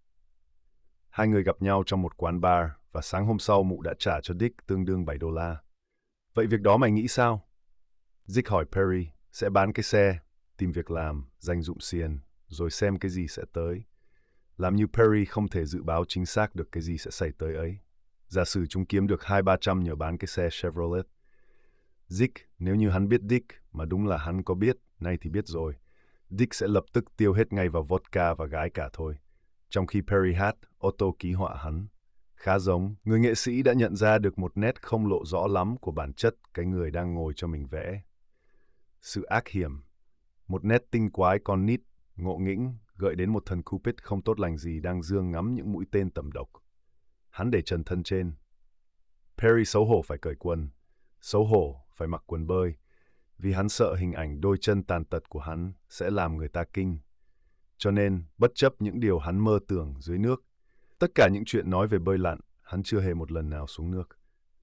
Hai người gặp nhau trong một quán bar và sáng hôm sau mụ đã trả cho Dick tương đương bảy đô la. Vậy việc đó mày nghĩ sao? Dick hỏi Perry, sẽ bán cái xe, tìm việc làm, dành dụm xiên, rồi xem cái gì sẽ tới. Làm như Perry không thể dự báo chính xác được cái gì sẽ xảy tới ấy. Giả sử chúng kiếm được hai ba trăm nhờ bán cái xe Chevrolet. Dick, nếu như hắn biết Dick, mà đúng là hắn có biết, nay thì biết rồi, Dick sẽ lập tức tiêu hết ngay vào vodka và gái cả thôi. Trong khi Perry hát, Otto ký họa hắn. Khá giống, người nghệ sĩ đã nhận ra được một nét không lộ rõ lắm của bản chất cái người đang ngồi cho mình vẽ. Sự ác hiểm, một nét tinh quái con nít, ngộ nghĩnh, gợi đến một thần Cupid không tốt lành gì đang dương ngắm những mũi tên tầm độc. Hắn để trần thân trên. Perry xấu hổ phải cởi quần, xấu hổ phải mặc quần bơi, vì hắn sợ hình ảnh đôi chân tàn tật của hắn sẽ làm người ta kinh. Cho nên, bất chấp những điều hắn mơ tưởng dưới nước, tất cả những chuyện nói về bơi lặn, hắn chưa hề một lần nào xuống nước.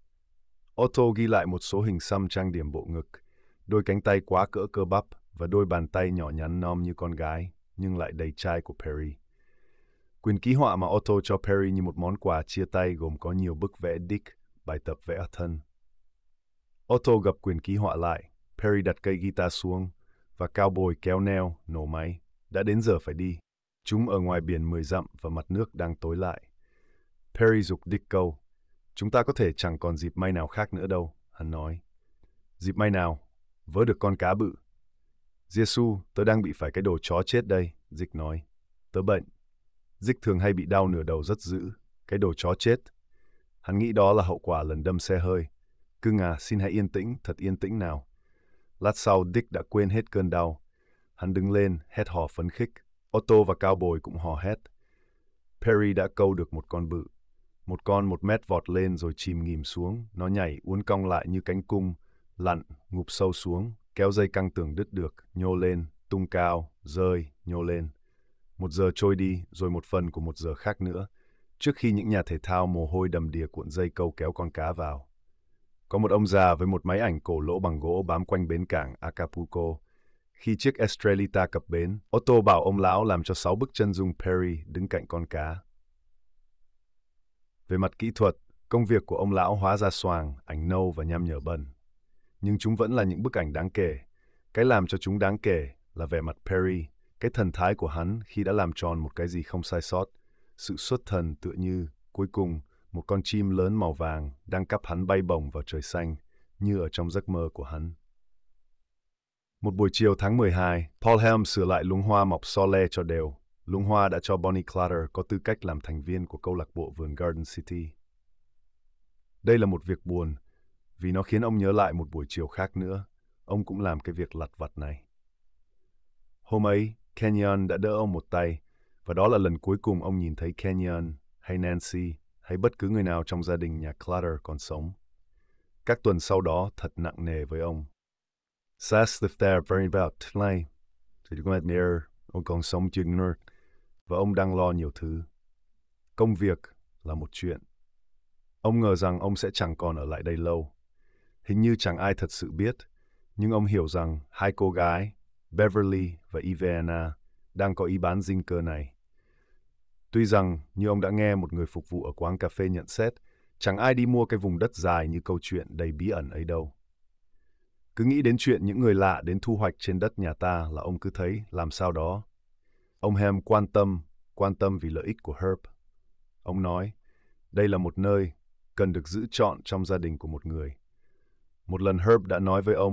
Otto ghi lại một số hình xăm trang điểm bộ ngực, đôi cánh tay quá cỡ cơ bắp và đôi bàn tay nhỏ nhắn non như con gái, nhưng lại đầy chai của Perry. Quyền ký họa mà Otto cho Perry như một món quà chia tay gồm có nhiều bức vẽ Dick, bài tập vẽ thân. Otto gập quyền ký họa lại, Perry đặt cây guitar xuống, và cowboy kéo neo, nổ máy. Đã đến giờ phải đi. Chúng ở ngoài biển mười dặm và mặt nước đang tối lại. Perry giục Dick câu. Chúng ta có thể chẳng còn dịp may nào khác nữa đâu, hắn nói. Dịp may nào? Vớ được con cá bự. Giê-xu, tớ đang bị phải cái đồ chó chết đây, Dick nói. Tớ bệnh. Dick thường hay bị đau nửa đầu rất dữ. Cái đồ chó chết. Hắn nghĩ đó là hậu quả lần đâm xe hơi. Cưng à, xin hãy yên tĩnh, thật yên tĩnh nào. Lát sau Dick đã quên hết cơn đau. Hắn đứng lên, hét hò phấn khích. Otto và cowboy cũng hò hét. Perry đã câu được một con bự. Một con một mét vọt lên rồi chìm nghìm xuống. Nó nhảy uốn cong lại như cánh cung, lặn, ngụp sâu xuống, kéo dây căng tường đứt được, nhô lên, tung cao, rơi, nhô lên. Một giờ trôi đi, rồi một phần của một giờ khác nữa, trước khi những nhà thể thao mồ hôi đầm đìa cuộn dây câu kéo con cá vào. Có một ông già với một máy ảnh cổ lỗ bằng gỗ bám quanh bến cảng Acapulco. Khi chiếc Estrelita cập bến, Otto bảo ông lão làm cho sáu bức chân dung Perry đứng cạnh con cá. Về mặt kỹ thuật, công việc của ông lão hóa ra xoàng, ảnh nâu và nham nhở bẩn. Nhưng chúng vẫn là những bức ảnh đáng kể. Cái làm cho chúng đáng kể là vẻ mặt Perry, cái thần thái của hắn khi đã làm tròn một cái gì không sai sót. Sự xuất thần tựa như, cuối cùng, một con chim lớn màu vàng đang cắp hắn bay bổng vào trời xanh, như ở trong giấc mơ của hắn. Một buổi chiều tháng mười hai, Paul Helm sửa lại luống hoa mọc so le cho đều. Luống hoa đã cho Bonnie Clutter có tư cách làm thành viên của câu lạc bộ vườn Garden City. Đây là một việc buồn, vì nó khiến ông nhớ lại một buổi chiều khác nữa. Ông cũng làm cái việc lặt vặt này. Hôm ấy, Kenyon đã đỡ ông một tay, và đó là lần cuối cùng ông nhìn thấy Kenyon, hay Nancy, hay bất cứ người nào trong gia đình nhà Clutter còn sống. Các tuần sau đó thật nặng nề với ông. Sas they're very about tonight. Thì chúng ta mirror, ông còn sống chừng nữa. Và ông đang lo nhiều thứ. Công việc là một chuyện. Ông ngờ rằng ông sẽ chẳng còn ở lại đây lâu. Hình như chẳng ai thật sự biết, nhưng ông hiểu rằng hai cô gái, Beverly và Ivana, đang có ý bán dinh cơ này. Tuy rằng, như ông đã nghe một người phục vụ ở quán cà phê nhận xét, chẳng ai đi mua cái vùng đất dài như câu chuyện đầy bí ẩn ấy đâu. Cứ nghĩ đến chuyện những người lạ đến thu hoạch trên đất nhà ta là ông cứ thấy làm sao đó. Ông Helm quan tâm, quan tâm vì lợi ích của Herb. Ông nói, đây là một nơi cần được giữ trọn trong gia đình của một người. Một lần Herb đã nói với ông,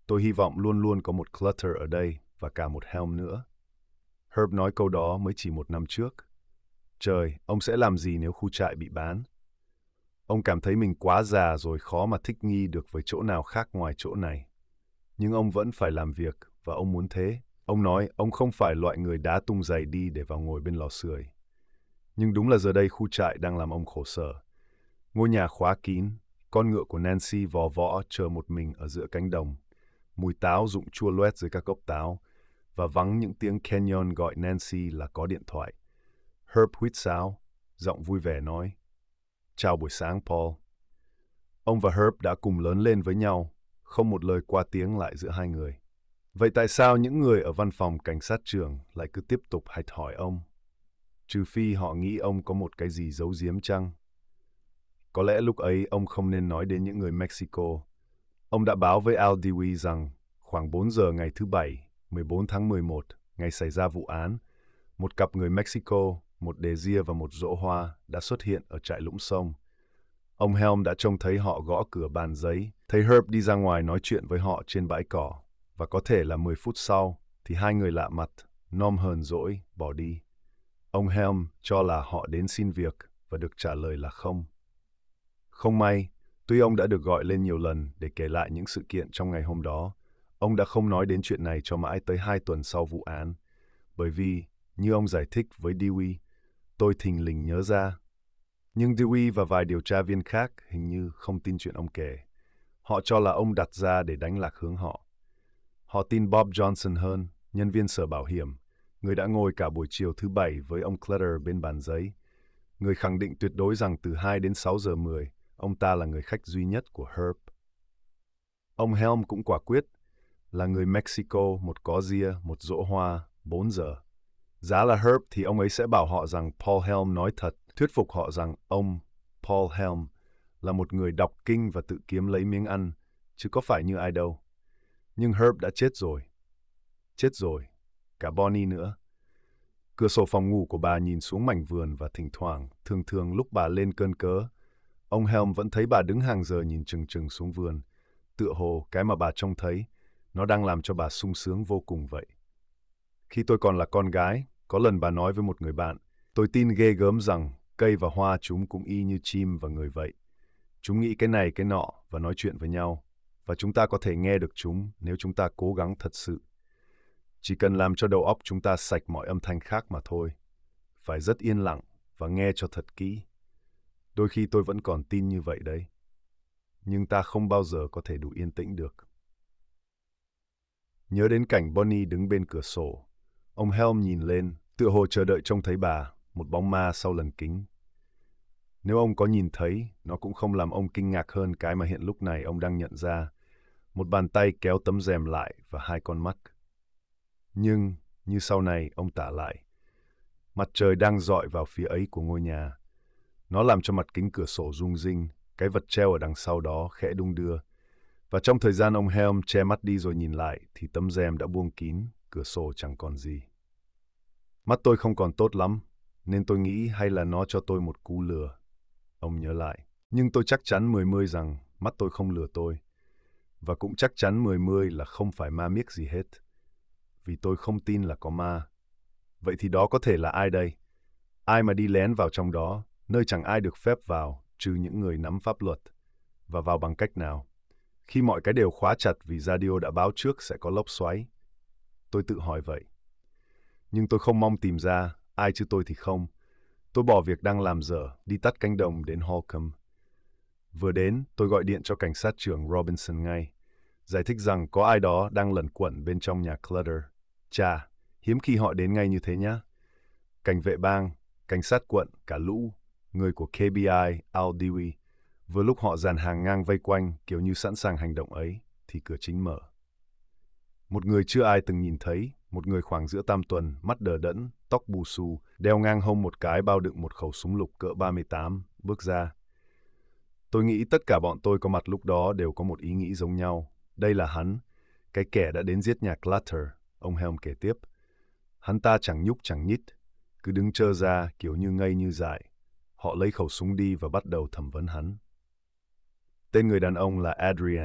Tôi hy vọng luôn luôn có một Clutter ở đây và cả một Helm nữa. Herb nói câu đó mới chỉ một năm trước. Trời, ông sẽ làm gì nếu khu trại bị bán? Ông cảm thấy mình quá già rồi khó mà thích nghi được với chỗ nào khác ngoài chỗ này. Nhưng ông vẫn phải làm việc và ông muốn thế. Ông nói ông không phải loại người đá tung giày đi để vào ngồi bên lò sưởi. Nhưng đúng là giờ đây khu trại đang làm ông khổ sở. Ngôi nhà khóa kín, con ngựa của Nancy vò võ chờ một mình ở giữa cánh đồng. Mùi táo rụng chua loét dưới các gốc táo và vắng những tiếng Kenyon gọi Nancy là có điện thoại. Herb huýt sáo, giọng vui vẻ nói: "Chào buổi sáng, Paul." Ông và Herb đã cùng lớn lên với nhau, không một lời qua tiếng lại giữa hai người. Vậy tại sao những người ở văn phòng cảnh sát trưởng lại cứ tiếp tục hạch hỏi ông? Trừ phi họ nghĩ ông có một cái gì giấu giếm chăng? Có lẽ lúc ấy ông không nên nói đến những người Mexico. Ông đã báo với Al Dewey rằng khoảng bốn giờ ngày thứ Bảy, mười bốn tháng mười một, ngày xảy ra vụ án, một cặp người Mexico, một đề ria và một rỗ hoa đã xuất hiện ở trại Lũng Sông. Ông Helm đã trông thấy họ gõ cửa bàn giấy, thấy Herb đi ra ngoài nói chuyện với họ trên bãi cỏ, và có thể là mười phút sau thì hai người lạ mặt, nom hờn dỗi, bỏ đi. Ông Helm cho là họ đến xin việc và được trả lời là không. Không may, tuy ông đã được gọi lên nhiều lần để kể lại những sự kiện trong ngày hôm đó, ông đã không nói đến chuyện này cho mãi tới hai tuần sau vụ án, bởi vì, như ông giải thích với Dewey, tôi thình lình nhớ ra. Nhưng Dewey và vài điều tra viên khác hình như không tin chuyện ông kể. Họ cho là ông đặt ra để đánh lạc hướng họ. Họ tin Bob Johnson hơn, nhân viên sở bảo hiểm, người đã ngồi cả buổi chiều thứ Bảy với ông Clutter bên bàn giấy. Người khẳng định tuyệt đối rằng từ hai đến sáu giờ mười, ông ta là người khách duy nhất của Herb. Ông Helm cũng quả quyết, là người Mexico, một có ria, một rỗ hoa, bốn giờ. Giá là Herb thì ông ấy sẽ bảo họ rằng Paul Helm nói thật, thuyết phục họ rằng ông, Paul Helm, là một người đọc kinh và tự kiếm lấy miếng ăn, chứ có phải như ai đâu. Nhưng Herb đã chết rồi. Chết rồi. Cả Bonnie nữa. Cửa sổ phòng ngủ của bà nhìn xuống mảnh vườn và thỉnh thoảng, thường thường lúc bà lên cơn cớ, ông Helm vẫn thấy bà đứng hàng giờ nhìn chừng chừng xuống vườn, tựa hồ cái mà bà trông thấy, nó đang làm cho bà sung sướng vô cùng vậy. Khi tôi còn là con gái, có lần bà nói với một người bạn, tôi tin ghê gớm rằng cây và hoa chúng cũng y như chim và người vậy. Chúng nghĩ cái này cái nọ và nói chuyện với nhau, và chúng ta có thể nghe được chúng nếu chúng ta cố gắng thật sự. Chỉ cần làm cho đầu óc chúng ta sạch mọi âm thanh khác mà thôi. Phải rất yên lặng và nghe cho thật kỹ. Đôi khi tôi vẫn còn tin như vậy đấy. Nhưng ta không bao giờ có thể đủ yên tĩnh được. Nhớ đến cảnh Bonnie đứng bên cửa sổ. Ông Helm nhìn lên, tựa hồ chờ đợi trông thấy bà, một bóng ma sau lần kính. Nếu ông có nhìn thấy, nó cũng không làm ông kinh ngạc hơn cái mà hiện lúc này ông đang nhận ra. Một bàn tay kéo tấm rèm lại và hai con mắt. Nhưng, như sau này ông tả lại, mặt trời đang rọi vào phía ấy của ngôi nhà. Nó làm cho mặt kính cửa sổ rung rinh, cái vật treo ở đằng sau đó khẽ đung đưa. Và trong thời gian ông Helm che mắt đi rồi nhìn lại, thì tấm rèm đã buông kín, cửa sổ chẳng còn gì. Mắt tôi không còn tốt lắm, nên tôi nghĩ hay là nó cho tôi một cú lừa. Ông nhớ lại, nhưng tôi chắc chắn mười mươi rằng mắt tôi không lừa tôi. Và cũng chắc chắn mười mươi là không phải ma miếc gì hết. Vì tôi không tin là có ma. Vậy thì đó có thể là ai đây? Ai mà đi lén vào trong đó, nơi chẳng ai được phép vào, trừ những người nắm pháp luật. Và vào bằng cách nào? Khi mọi cái đều khóa chặt vì radio đã báo trước sẽ có lốc xoáy. Tôi tự hỏi vậy. Nhưng tôi không mong tìm ra, ai chứ tôi thì không. Tôi bỏ việc đang làm dở, đi tắt cánh đồng đến Holcomb. Vừa đến, tôi gọi điện cho cảnh sát trưởng Robinson ngay, giải thích rằng có ai đó đang lẩn quẩn bên trong nhà Clutter. Chà, hiếm khi họ đến ngay như thế nhá. Cảnh vệ bang, cảnh sát quận, cả lũ, người của K B I, Al Dewey. Vừa lúc họ dàn hàng ngang vây quanh, kiểu như sẵn sàng hành động ấy, thì cửa chính mở. Một người chưa ai từng nhìn thấy, một người khoảng giữa tam tuần, mắt đờ đẫn, tóc bù xù, đeo ngang hông một cái bao đựng một khẩu súng lục cỡ ba mươi tám, bước ra. Tôi nghĩ tất cả bọn tôi có mặt lúc đó đều có một ý nghĩ giống nhau. Đây là hắn, cái kẻ đã đến giết nhà Clutter, ông Helm kể tiếp. Hắn ta chẳng nhúc chẳng nhích, cứ đứng trơ ra kiểu như ngây như dại. Họ lấy khẩu súng đi và bắt đầu thẩm vấn hắn. Tên người đàn ông là Adrian,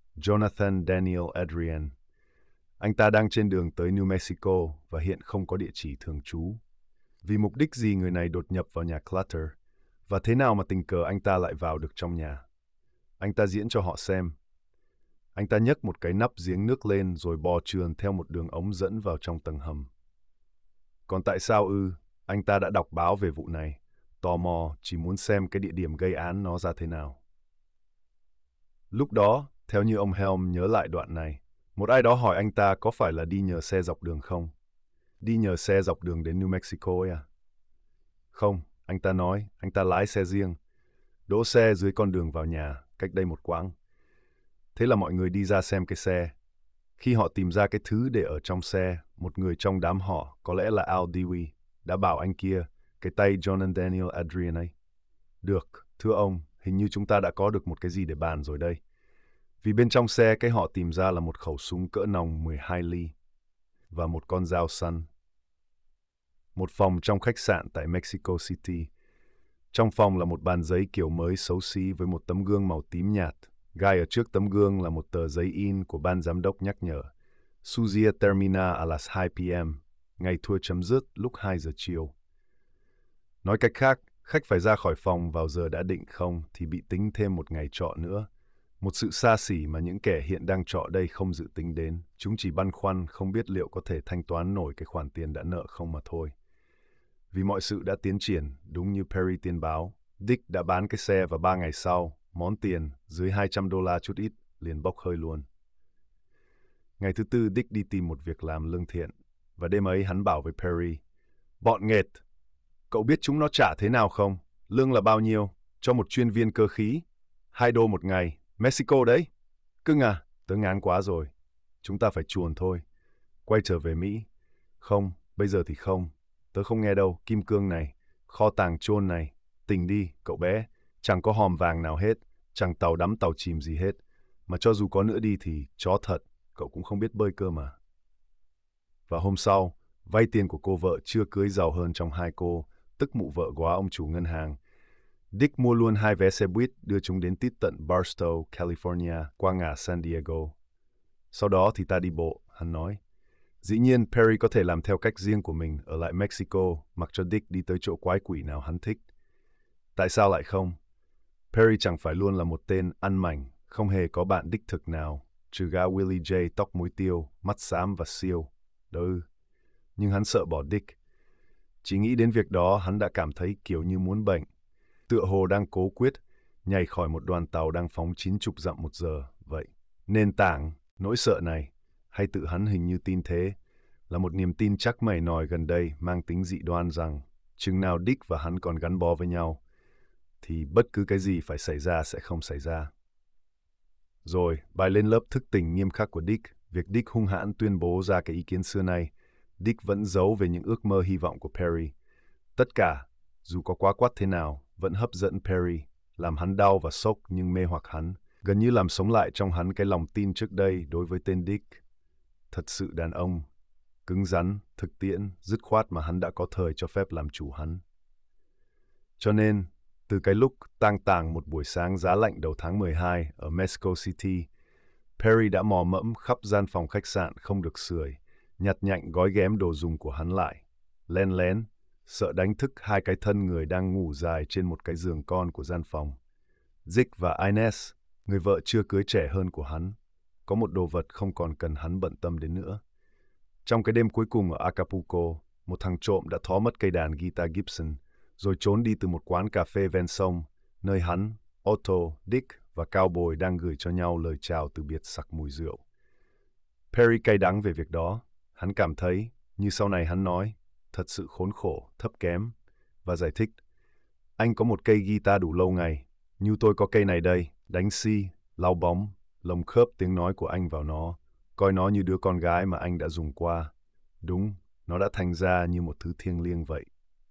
Jonathan Daniel Adrian. Anh ta đang trên đường tới New Mexico và hiện không có địa chỉ thường trú. Vì mục đích gì người này đột nhập vào nhà Clutter? Và thế nào mà tình cờ anh ta lại vào được trong nhà? Anh ta diễn cho họ xem. Anh ta nhấc một cái nắp giếng nước lên rồi bò trườn theo một đường ống dẫn vào trong tầng hầm. Còn tại sao ư? Anh ta đã đọc báo về vụ này. Tò mò, chỉ muốn xem cái địa điểm gây án nó ra thế nào. Lúc đó, theo như ông Helm nhớ lại đoạn này, một ai đó hỏi anh ta có phải là đi nhờ xe dọc đường không? Đi nhờ xe dọc đường đến New Mexico ấy à? Không, anh ta nói, anh ta lái xe riêng, đỗ xe dưới con đường vào nhà, cách đây một quãng. Thế là mọi người đi ra xem cái xe. Khi họ tìm ra cái thứ để ở trong xe, một người trong đám họ, có lẽ là Al Dewey, đã bảo anh kia, cái tay Jonathan Daniel Adrian ấy. Được, thưa ông, hình như chúng ta đã có được một cái gì để bàn rồi đây. Vì bên trong xe cái họ tìm ra là một khẩu súng cỡ nòng mười hai ly và một con dao săn. Một phòng trong khách sạn tại Mexico City. Trong phòng là một bàn giấy kiểu mới xấu xí với một tấm gương màu tím nhạt. Gai ở trước tấm gương là một tờ giấy in của ban giám đốc nhắc nhở. Su día termina a las hai p m. Ngày tour chấm dứt lúc hai giờ chiều. Nói cách khác, khách phải ra khỏi phòng vào giờ đã định không thì bị tính thêm một ngày trọ nữa. Một sự xa xỉ mà những kẻ hiện đang trọ đây không dự tính đến. Chúng chỉ băn khoăn không biết liệu có thể thanh toán nổi cái khoản tiền đã nợ không mà thôi. Vì mọi sự đã tiến triển, đúng như Perry tiên báo, Dick đã bán cái xe và ba ngày sau, món tiền dưới hai trăm đô la chút ít liền bốc hơi luôn. Ngày thứ tư, Dick đi tìm một việc làm lương thiện, và đêm ấy hắn bảo với Perry, bọn nghệt, cậu biết chúng nó trả thế nào không? Lương là bao nhiêu? Cho một chuyên viên cơ khí? Hai đô một ngày. Mexico đấy. Cưng à, tớ ngán quá rồi. Chúng ta phải chuồn thôi. Quay trở về Mỹ. Không, bây giờ thì không. Tớ không nghe đâu, kim cương này, kho tàng chôn này. Tỉnh đi, cậu bé. Chẳng có hòm vàng nào hết, chẳng tàu đắm tàu chìm gì hết. Mà cho dù có nữa đi thì chó thật, cậu cũng không biết bơi cơ mà. Và hôm sau, vay tiền của cô vợ chưa cưới giàu hơn trong hai cô, tức mụ vợ góa ông chủ ngân hàng. Dick mua luôn hai vé xe buýt đưa chúng đến tít tận Barstow, California, qua ngã San Diego. Sau đó thì ta đi bộ, hắn nói. Dĩ nhiên, Perry có thể làm theo cách riêng của mình ở lại Mexico, mặc cho Dick đi tới chỗ quái quỷ nào hắn thích. Tại sao lại không? Perry chẳng phải luôn là một tên ăn mảnh, không hề có bạn đích thực nào, trừ gã Willie J tóc muối tiêu, mắt xám và siêu. Đó ư. Nhưng hắn sợ bỏ Dick. Chỉ nghĩ đến việc đó hắn đã cảm thấy kiểu như muốn bệnh. Tựa hồ đang cố quyết, nhảy khỏi một đoàn tàu đang phóng chín chục dặm một giờ, vậy. Nền tảng, nỗi sợ này, hay tự hắn hình như tin thế, là một niềm tin chắc mẩy nòi gần đây mang tính dị đoan rằng, chừng nào Dick và hắn còn gắn bó với nhau, thì bất cứ cái gì phải xảy ra sẽ không xảy ra. Rồi, bài lên lớp thức tỉnh nghiêm khắc của Dick, việc Dick hung hãn tuyên bố ra cái ý kiến xưa nay, Dick vẫn giấu về những ước mơ hy vọng của Perry. Tất cả, dù có quá quắt thế nào, vẫn hấp dẫn Perry, làm hắn đau và sốc nhưng mê hoặc hắn, gần như làm sống lại trong hắn cái lòng tin trước đây đối với tên Dick. Thật sự đàn ông, cứng rắn, thực tiễn, dứt khoát mà hắn đã có thời cho phép làm chủ hắn. Cho nên, từ cái lúc tang tàng một buổi sáng giá lạnh đầu tháng mười hai ở Mexico City, Perry đã mò mẫm khắp gian phòng khách sạn không được sưởi, nhặt nhạnh gói ghém đồ dùng của hắn lại, len lén, sợ đánh thức hai cái thân người đang ngủ dài trên một cái giường con của gian phòng. Dick và Inez, người vợ chưa cưới trẻ hơn của hắn, có một đồ vật không còn cần hắn bận tâm đến nữa. Trong cái đêm cuối cùng ở Acapulco, một thằng trộm đã thó mất cây đàn guitar Gibson, rồi trốn đi từ một quán cà phê ven sông, nơi hắn, Otto, Dick và Cowboy đang gửi cho nhau lời chào từ biệt sặc mùi rượu. Perry cay đắng về việc đó. Hắn cảm thấy, như sau này hắn nói, thật sự khốn khổ, thấp kém, và giải thích. Anh có một cây guitar đủ lâu ngày, như tôi có cây này đây, đánh si, lau bóng, lồng khớp tiếng nói của anh vào nó, coi nó như đứa con gái mà anh đã dùng qua. Đúng, nó đã thành ra như một thứ thiêng liêng vậy.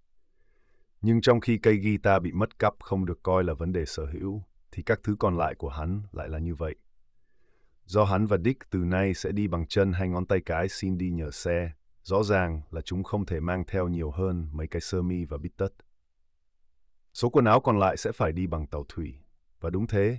Nhưng trong khi cây guitar bị mất cắp không được coi là vấn đề sở hữu, thì các thứ còn lại của hắn lại là như vậy. Do hắn và Dick từ nay sẽ đi bằng chân hay ngón tay cái xin đi nhờ xe, rõ ràng là chúng không thể mang theo nhiều hơn mấy cái sơ mi và bít tất. Số quần áo còn lại sẽ phải đi bằng tàu thủy. Và đúng thế,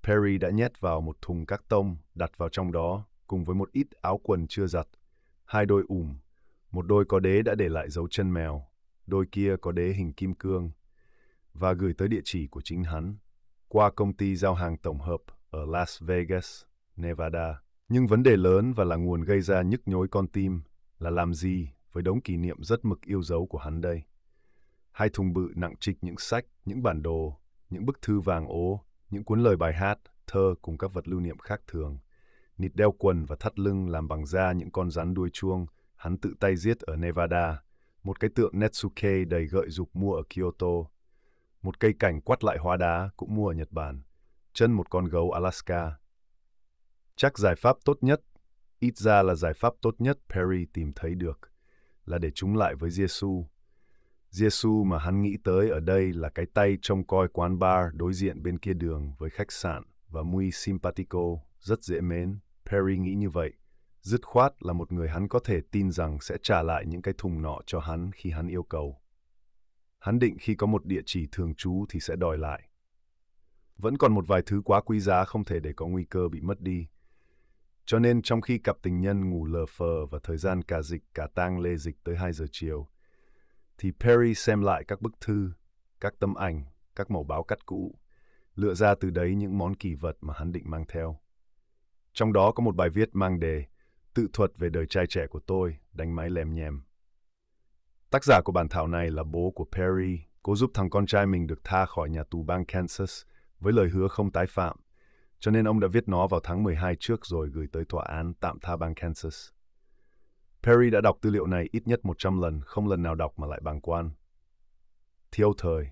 Perry đã nhét vào một thùng các tông, đặt vào trong đó, cùng với một ít áo quần chưa giặt, hai đôi ủng, một đôi có đế đã để lại dấu chân mèo, đôi kia có đế hình kim cương, và gửi tới địa chỉ của chính hắn, qua công ty giao hàng tổng hợp ở Las Vegas, Nevada. Nhưng vấn đề lớn và là nguồn gây ra nhức nhối con tim là làm gì với đống kỷ niệm rất mực yêu dấu của hắn đây? Hai thùng bự nặng trịch những sách, những bản đồ, những bức thư vàng ố, những cuốn lời bài hát, thơ cùng các vật lưu niệm khác thường. Nịt đeo quần và thắt lưng làm bằng da những con rắn đuôi chuông, hắn tự tay giết ở Nevada. Một cái tượng Netsuke đầy gợi dục mua ở Kyoto. Một cây cảnh quắt lại hóa đá cũng mua ở Nhật Bản. Chân một con gấu Alaska. Chắc giải pháp tốt nhất, ít ra là giải pháp tốt nhất Perry tìm thấy được, là để trúng lại với Giê-xu. Giê-xu mà hắn nghĩ tới ở đây là cái tay trông coi quán bar đối diện bên kia đường với khách sạn và muy simpatico, rất dễ mến. Perry nghĩ như vậy. Dứt khoát là một người hắn có thể tin rằng sẽ trả lại những cái thùng nọ cho hắn khi hắn yêu cầu. Hắn định khi có một địa chỉ thường trú thì sẽ đòi lại. Vẫn còn một vài thứ quá quý giá không thể để có nguy cơ bị mất đi. Cho nên trong khi cặp tình nhân ngủ lờ phờ và thời gian cả dịch cả tang lê dịch tới hai giờ chiều, thì Perry xem lại các bức thư, các tấm ảnh, các mẩu báo cắt cũ, lựa ra từ đấy những món kỳ vật mà hắn định mang theo. Trong đó có một bài viết mang đề Tự thuật về đời trai trẻ của tôi, đánh máy lèm nhèm. Tác giả của bản thảo này là bố của Perry, cố giúp thằng con trai mình được tha khỏi nhà tù bang Kansas với lời hứa không tái phạm, cho nên ông đã viết nó vào tháng mười hai trước rồi gửi tới tòa án tạm tha bang Kansas. Perry đã đọc tư liệu này ít nhất một trăm lần, không lần nào đọc mà lại bàng quan. Thiếu thời.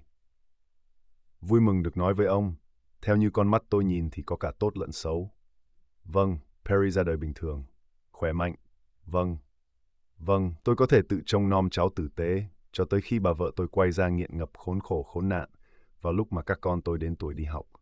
Vui mừng được nói với ông, theo như con mắt tôi nhìn thì có cả tốt lẫn xấu. Vâng, Perry ra đời bình thường. Khỏe mạnh. Vâng. Vâng, tôi có thể tự trông nom cháu tử tế, cho tới khi bà vợ tôi quay ra nghiện ngập khốn khổ khốn nạn, vào lúc mà các con tôi đến tuổi đi học.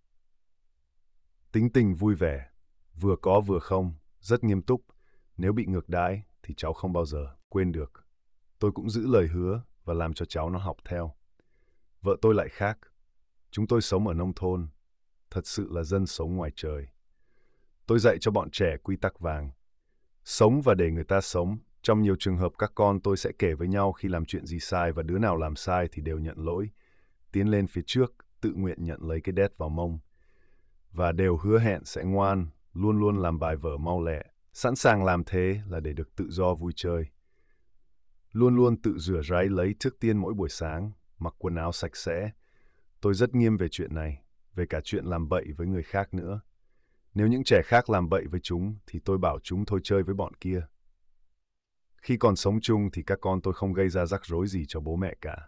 Tính tình vui vẻ, vừa có vừa không, rất nghiêm túc. Nếu bị ngược đãi thì cháu không bao giờ quên được. Tôi cũng giữ lời hứa và làm cho cháu nó học theo. Vợ tôi lại khác. Chúng tôi sống ở nông thôn, thật sự là dân sống ngoài trời. Tôi dạy cho bọn trẻ quy tắc vàng. Sống và để người ta sống. Trong nhiều trường hợp các con tôi sẽ kể với nhau khi làm chuyện gì sai và đứa nào làm sai thì đều nhận lỗi. Tiến lên phía trước, tự nguyện nhận lấy cái đét vào mông. Và đều hứa hẹn sẽ ngoan, luôn luôn làm bài vở mau lẹ. Sẵn sàng làm thế là để được tự do vui chơi. Luôn luôn tự rửa ráy lấy trước tiên mỗi buổi sáng, mặc quần áo sạch sẽ. Tôi rất nghiêm về chuyện này, về cả chuyện làm bậy với người khác nữa. Nếu những trẻ khác làm bậy với chúng, thì tôi bảo chúng thôi chơi với bọn kia. Khi còn sống chung thì các con tôi không gây ra rắc rối gì cho bố mẹ cả.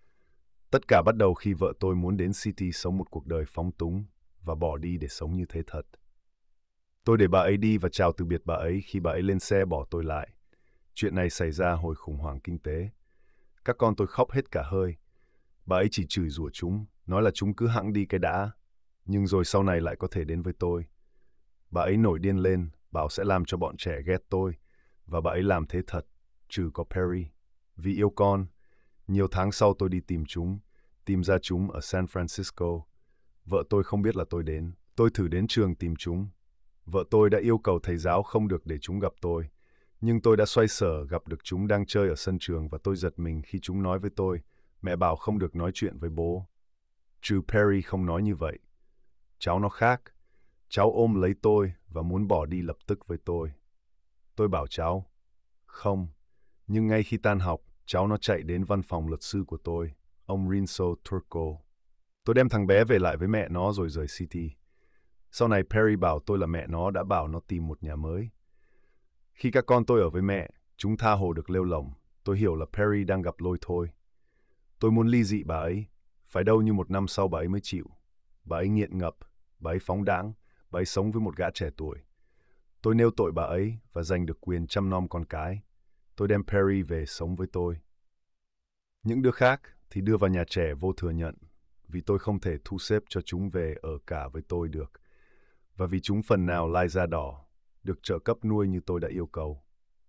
Tất cả bắt đầu khi vợ tôi muốn đến City sống một cuộc đời phóng túng và bỏ đi để sống như thế thật. Tôi để bà ấy đi và chào từ biệt bà ấy khi bà ấy lên xe bỏ tôi lại. Chuyện này xảy ra hồi khủng hoảng kinh tế. Các con tôi khóc hết cả hơi. Bà ấy chỉ chửi rủa chúng, nói là chúng cứ hẵng đi cái đã, nhưng rồi sau này lại có thể đến với tôi. Bà ấy nổi điên lên, bảo sẽ làm cho bọn trẻ ghét tôi, và bà ấy làm thế thật, trừ có Perry. Vì yêu con, nhiều tháng sau tôi đi tìm chúng, tìm ra chúng ở San Francisco. Vợ tôi không biết là tôi đến. Tôi thử đến trường tìm chúng. Vợ tôi đã yêu cầu thầy giáo không được để chúng gặp tôi. Nhưng tôi đã xoay sở gặp được chúng đang chơi ở sân trường và tôi giật mình khi chúng nói với tôi, mẹ bảo không được nói chuyện với bố. Trừ Perry không nói như vậy. Cháu nó khác. Cháu ôm lấy tôi và muốn bỏ đi lập tức với tôi. Tôi bảo cháu, không. Nhưng ngay khi tan học, cháu nó chạy đến văn phòng luật sư của tôi, ông Rinso Turco. Tôi đem thằng bé về lại với mẹ nó rồi rời City. Sau này Perry bảo tôi là mẹ nó đã bảo nó tìm một nhà mới. Khi các con tôi ở với mẹ, chúng tha hồ được lêu lổng. Tôi hiểu là Perry đang gặp lôi thôi. Tôi muốn ly dị bà ấy. Phải đâu như một năm sau bà ấy mới chịu. Bà ấy nghiện ngập, bà ấy phóng đãng, bà ấy sống với một gã trẻ tuổi. Tôi nêu tội bà ấy và giành được quyền chăm nom con cái. Tôi đem Perry về sống với tôi. Những đứa khác thì đưa vào nhà trẻ vô thừa nhận, vì tôi không thể thu xếp cho chúng về ở cả với tôi được, và vì chúng phần nào lai da đỏ, được trợ cấp nuôi như tôi đã yêu cầu.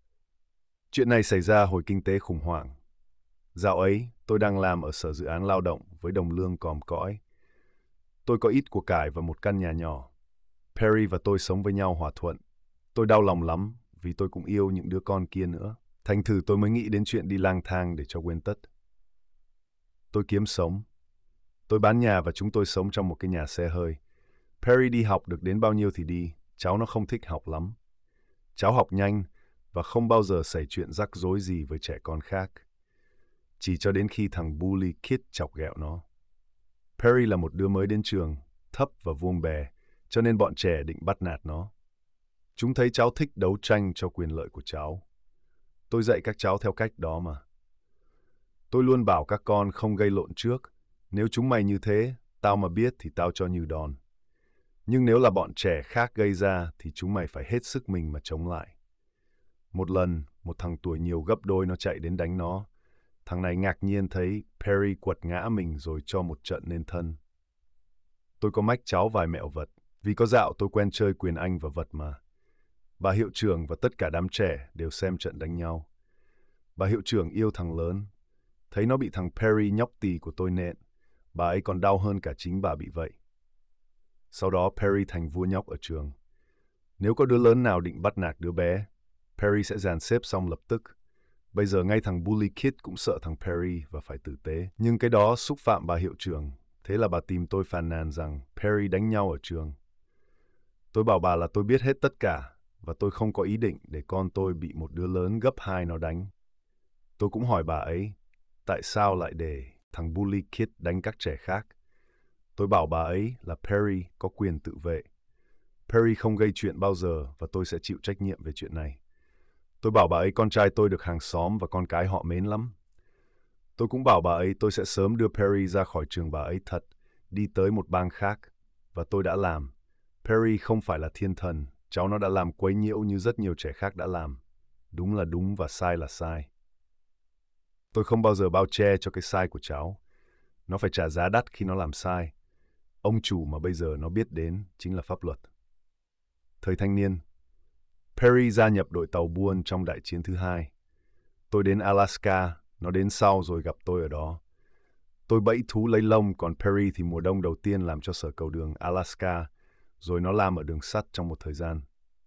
Chuyện này xảy ra hồi kinh tế khủng hoảng. Dạo ấy, tôi đang làm ở sở dự án lao động với đồng lương còm cõi. Tôi có ít của cải và một căn nhà nhỏ. Perry và tôi sống với nhau hòa thuận. Tôi đau lòng lắm vì tôi cũng yêu những đứa con kia nữa. Thành thử tôi mới nghĩ đến chuyện đi lang thang để cho quên tất. Tôi kiếm sống. Tôi bán nhà và chúng tôi sống trong một cái nhà xe hơi. Perry đi học được đến bao nhiêu thì đi, cháu nó không thích học lắm. Cháu học nhanh và không bao giờ xảy chuyện rắc rối gì với trẻ con khác. Chỉ cho đến khi thằng bully Kid chọc ghẹo nó. Perry là một đứa mới đến trường, thấp và vuông bè, cho nên bọn trẻ định bắt nạt nó. Chúng thấy cháu thích đấu tranh cho quyền lợi của cháu. Tôi dạy các cháu theo cách đó mà. Tôi luôn bảo các con không gây lộn trước. Nếu chúng mày như thế, tao mà biết thì tao cho như đòn. Nhưng nếu là bọn trẻ khác gây ra thì chúng mày phải hết sức mình mà chống lại. Một lần, một thằng tuổi nhiều gấp đôi nó chạy đến đánh nó. Thằng này ngạc nhiên thấy Perry quật ngã mình rồi cho một trận nên thân. Tôi có mách cháu vài mẹo vật. Vì có dạo tôi quen chơi quyền Anh và vật mà. Bà hiệu trưởng và tất cả đám trẻ đều xem trận đánh nhau. Bà hiệu trưởng yêu thằng lớn. Thấy nó bị thằng Perry nhóc tì của tôi nện. Bà ấy còn đau hơn cả chính bà bị vậy. Sau đó Perry thành vua nhóc ở trường. Nếu có đứa lớn nào định bắt nạt đứa bé, Perry sẽ dàn xếp xong lập tức. Bây giờ ngay thằng bully Kid cũng sợ thằng Perry và phải tử tế. Nhưng cái đó xúc phạm bà hiệu trưởng. Thế là bà tìm tôi phàn nàn rằng Perry đánh nhau ở trường. Tôi bảo bà là tôi biết hết tất cả và tôi không có ý định để con tôi bị một đứa lớn gấp hai nó đánh. Tôi cũng hỏi bà ấy tại sao lại để thằng bully Kid đánh các trẻ khác. Tôi bảo bà ấy là Perry có quyền tự vệ. Perry không gây chuyện bao giờ và tôi sẽ chịu trách nhiệm về chuyện này. Tôi bảo bà ấy con trai tôi được hàng xóm và con cái họ mến lắm. Tôi cũng bảo bà ấy tôi sẽ sớm đưa Perry ra khỏi trường bà ấy thật, đi tới một bang khác. Và tôi đã làm. Perry không phải là thiên thần, cháu nó đã làm quấy nhiễu như rất nhiều trẻ khác đã làm. Đúng là đúng và sai là sai. Tôi không bao giờ bao che cho cái sai của cháu. Nó phải trả giá đắt khi nó làm sai. Ông chủ mà bây giờ nó biết đến chính là pháp luật. Thời thanh niên, Perry gia nhập đội tàu buôn trong đại chiến thứ hai. Tôi đến Alaska, nó đến sau rồi gặp tôi ở đó. Tôi bẫy thú lấy lông, còn Perry thì mùa đông đầu tiên làm cho sở cầu đường Alaska, rồi nó làm ở đường sắt trong một thời gian.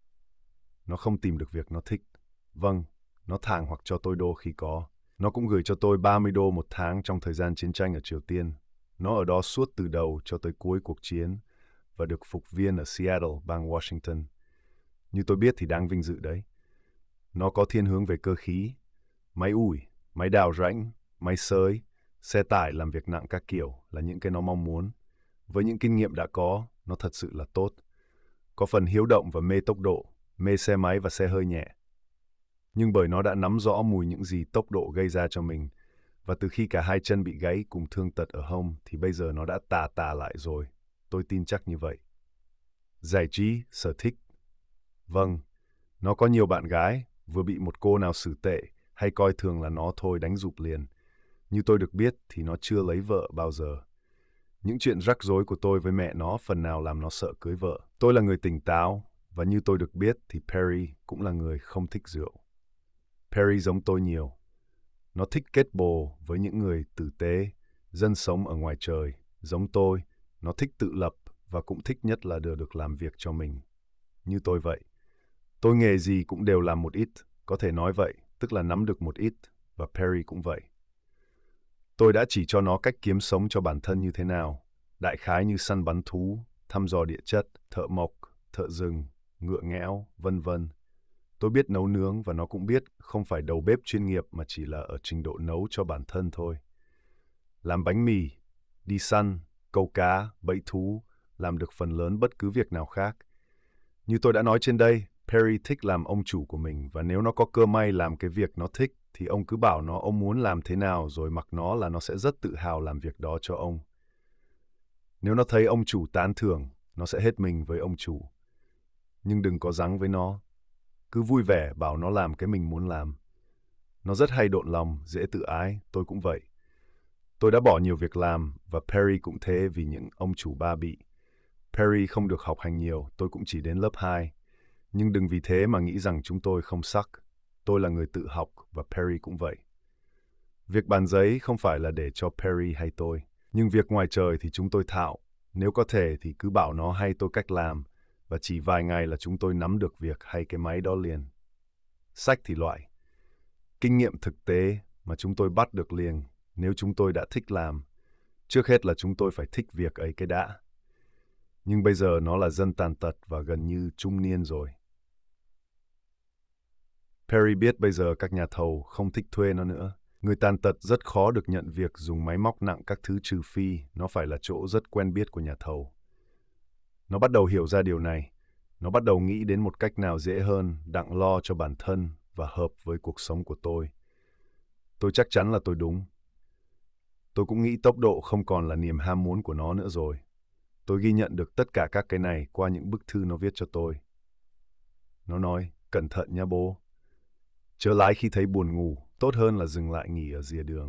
Nó không tìm được việc nó thích. Vâng, nó thàng hoặc cho tôi đô khi có. Nó cũng gửi cho tôi ba mươi đô một tháng trong thời gian chiến tranh ở Triều Tiên. Nó ở đó suốt từ đầu cho tới cuối cuộc chiến và được phục viên ở Seattle, bang Washington. Như tôi biết thì đáng vinh dự đấy. Nó có thiên hướng về cơ khí, máy ủi, máy đào rãnh, máy xới, xe tải làm việc nặng các kiểu là những cái nó mong muốn. Với những kinh nghiệm đã có, nó thật sự là tốt. Có phần hiếu động và mê tốc độ, mê xe máy và xe hơi nhẹ. Nhưng bởi nó đã nắm rõ mùi những gì tốc độ gây ra cho mình, và từ khi cả hai chân bị gãy cùng thương tật ở hông thì bây giờ nó đã tà tà lại rồi. Tôi tin chắc như vậy. Giải trí, sở thích. Vâng, nó có nhiều bạn gái, vừa bị một cô nào xử tệ hay coi thường là nó thôi đánh rụp liền. Như tôi được biết thì nó chưa lấy vợ bao giờ. Những chuyện rắc rối của tôi với mẹ nó phần nào làm nó sợ cưới vợ. Tôi là người tỉnh táo, và như tôi được biết thì Perry cũng là người không thích rượu. Perry giống tôi nhiều. Nó thích kết bồ với những người tử tế, dân sống ở ngoài trời. Giống tôi, nó thích tự lập và cũng thích nhất là được, được làm việc cho mình. Như tôi vậy. Tôi nghề gì cũng đều làm một ít, có thể nói vậy, tức là nắm được một ít, và Perry cũng vậy. Tôi đã chỉ cho nó cách kiếm sống cho bản thân như thế nào, đại khái như săn bắn thú, thăm dò địa chất, thợ mộc, thợ rừng, ngựa nghẽo, vân vân. Tôi biết nấu nướng và nó cũng biết không phải đầu bếp chuyên nghiệp mà chỉ là ở trình độ nấu cho bản thân thôi. Làm bánh mì, đi săn, câu cá, bẫy thú, làm được phần lớn bất cứ việc nào khác. Như tôi đã nói trên đây, Perry thích làm ông chủ của mình và nếu nó có cơ may làm cái việc nó thích thì ông cứ bảo nó ông muốn làm thế nào rồi mặc nó là nó sẽ rất tự hào làm việc đó cho ông. Nếu nó thấy ông chủ tán thưởng, nó sẽ hết mình với ông chủ. Nhưng đừng có giắng với nó. Cứ vui vẻ bảo nó làm cái mình muốn làm. Nó rất hay độn lòng, dễ tự ái, tôi cũng vậy. Tôi đã bỏ nhiều việc làm và Perry cũng thế vì những ông chủ ba bị. Perry không được học hành nhiều, tôi cũng chỉ đến lớp hai. Nhưng đừng vì thế mà nghĩ rằng chúng tôi không sắc. Tôi là người tự học và Perry cũng vậy. Việc bàn giấy không phải là để cho Perry hay tôi. Nhưng việc ngoài trời thì chúng tôi thạo. Nếu có thể thì cứ bảo nó hay tôi cách làm. và chỉ vài ngày là chúng tôi nắm được việc hay cái máy đó liền. Sách thì loại. Kinh nghiệm thực tế mà chúng tôi bắt được liền nếu chúng tôi đã thích làm. Trước hết là chúng tôi phải thích việc ấy cái đã. Nhưng bây giờ nó là dân tàn tật và gần như trung niên rồi. Perry biết bây giờ các nhà thầu không thích thuê nó nữa. Người tàn tật rất khó được nhận việc dùng máy móc nặng các thứ trừ phi nó phải là chỗ rất quen biết của nhà thầu. Nó bắt đầu hiểu ra điều này. Nó bắt đầu nghĩ đến một cách nào dễ hơn đặng lo cho bản thân và hợp với cuộc sống của tôi. Tôi chắc chắn là tôi đúng. Tôi cũng nghĩ tốc độ không còn là niềm ham muốn của nó nữa rồi. Tôi ghi nhận được tất cả các cái này qua những bức thư nó viết cho tôi. Nó nói, cẩn thận nha bố. Chớ lái khi thấy buồn ngủ, tốt hơn là dừng lại nghỉ ở rìa đường.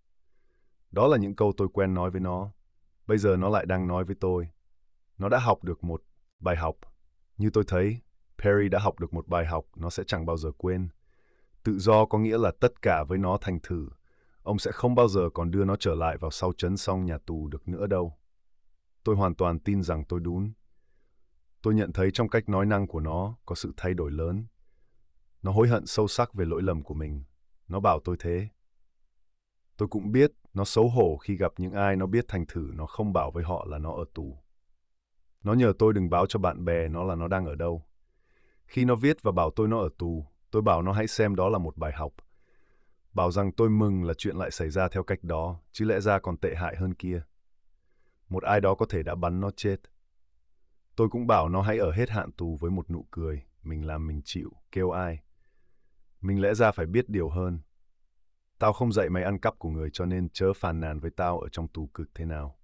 Đó là những câu tôi quen nói với nó. Bây giờ nó lại đang nói với tôi. Nó đã học được một bài học. Như tôi thấy, Perry đã học được một bài học nó sẽ chẳng bao giờ quên. Tự do có nghĩa là tất cả với nó thành thử. Ông sẽ không bao giờ còn đưa nó trở lại vào sau trấn xong nhà tù được nữa đâu. Tôi hoàn toàn tin rằng tôi đúng. Tôi nhận thấy trong cách nói năng của nó có sự thay đổi lớn. Nó hối hận sâu sắc về lỗi lầm của mình. Nó bảo tôi thế. Tôi cũng biết nó xấu hổ khi gặp những ai nó biết thành thử nó không bảo với họ là nó ở tù. Nó nhờ tôi đừng báo cho bạn bè nó là nó đang ở đâu. Khi nó viết và bảo tôi nó ở tù, tôi bảo nó hãy xem đó là một bài học. Bảo rằng tôi mừng là chuyện lại xảy ra theo cách đó, chứ lẽ ra còn tệ hại hơn kia. Một ai đó có thể đã bắn nó chết. Tôi cũng bảo nó hãy ở hết hạn tù với một nụ cười, mình làm mình chịu, kêu ai. Mình lẽ ra phải biết điều hơn. Tao không dạy mày ăn cắp của người cho nên chớ phàn nàn với tao ở trong tù cực thế nào.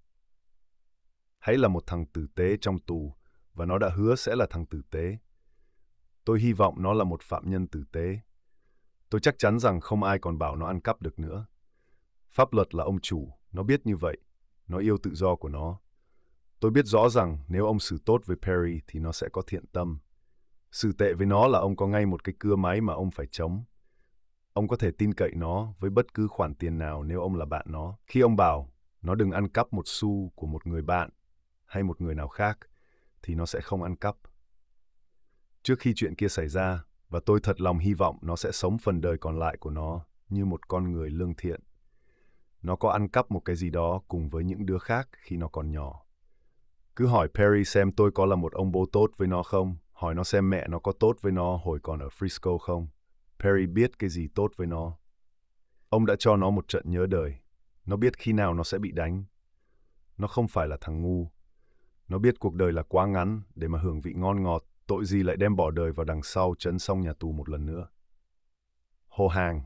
Hãy là một thằng tử tế trong tù, và nó đã hứa sẽ là thằng tử tế. Tôi hy vọng nó là một phạm nhân tử tế. Tôi chắc chắn rằng không ai còn bảo nó ăn cắp được nữa. Pháp luật là ông chủ, nó biết như vậy. Nó yêu tự do của nó. Tôi biết rõ rằng nếu ông xử tốt với Perry thì nó sẽ có thiện tâm. Xử tệ với nó là ông có ngay một cái cưa máy mà ông phải chống. Ông có thể tin cậy nó với bất cứ khoản tiền nào nếu ông là bạn nó. Khi ông bảo nó đừng ăn cắp một xu của một người bạn hay một người nào khác, thì nó sẽ không ăn cắp. Trước khi chuyện kia xảy ra, và tôi thật lòng hy vọng nó sẽ sống phần đời còn lại của nó như một con người lương thiện. Nó có ăn cắp một cái gì đó cùng với những đứa khác khi nó còn nhỏ. Cứ hỏi Perry xem tôi có là một ông bố tốt với nó không, hỏi nó xem mẹ nó có tốt với nó hồi còn ở Frisco không. Perry biết cái gì tốt với nó. Ông đã cho nó một trận nhớ đời. Nó biết khi nào nó sẽ bị đánh. Nó không phải là thằng ngu. Nó biết cuộc đời là quá ngắn để mà hưởng vị ngon ngọt, tội gì lại đem bỏ đời vào đằng sau trấn xong nhà tù một lần nữa. Hồ hàng.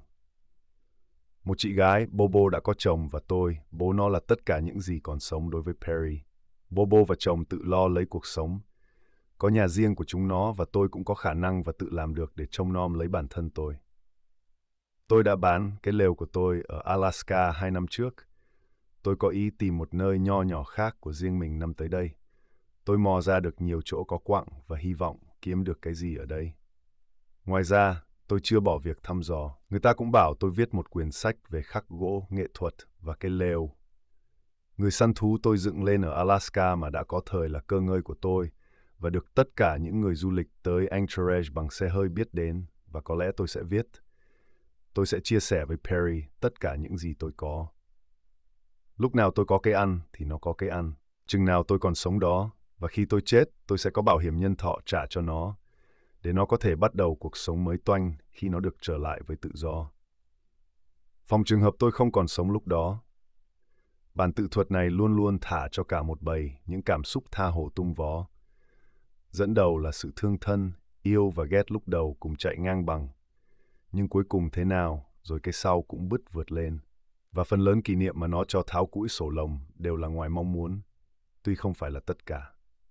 Một chị gái, Bobo đã có chồng và tôi, bố nó là tất cả những gì còn sống đối với Perry. Bobo và chồng tự lo lấy cuộc sống. Có nhà riêng của chúng nó và tôi cũng có khả năng và tự làm được để trông nom lấy bản thân tôi. Tôi đã bán cái lều của tôi ở Alaska hai năm trước. Tôi có ý tìm một nơi nho nhỏ khác của riêng mình năm tới đây. Tôi mò ra được nhiều chỗ có quặng và hy vọng kiếm được cái gì ở đây. Ngoài ra, tôi chưa bỏ việc thăm dò. Người ta cũng bảo tôi viết một quyển sách về khắc gỗ, nghệ thuật và cái lều. Người săn thú tôi dựng lên ở Alaska mà đã có thời là cơ ngơi của tôi và được tất cả những người du lịch tới Anchorage bằng xe hơi biết đến, và có lẽ tôi sẽ viết. Tôi sẽ chia sẻ với Perry tất cả những gì tôi có. Lúc nào tôi có cái ăn thì nó có cái ăn. Chừng nào tôi còn sống đó, và khi tôi chết tôi sẽ có bảo hiểm nhân thọ trả cho nó, để nó có thể bắt đầu cuộc sống mới toanh khi nó được trở lại với tự do. Phòng trường hợp tôi không còn sống lúc đó. Bản tự thuật này luôn luôn thả cho cả một bầy những cảm xúc tha hồ tung vó. Dẫn đầu là sự thương thân, yêu và ghét lúc đầu cùng chạy ngang bằng. Nhưng cuối cùng thế nào, rồi cái sau cũng bứt vượt lên. Và phần lớn kỷ niệm mà nó cho tháo cũi sổ lồng đều là ngoài mong muốn, tuy không phải là tất cả.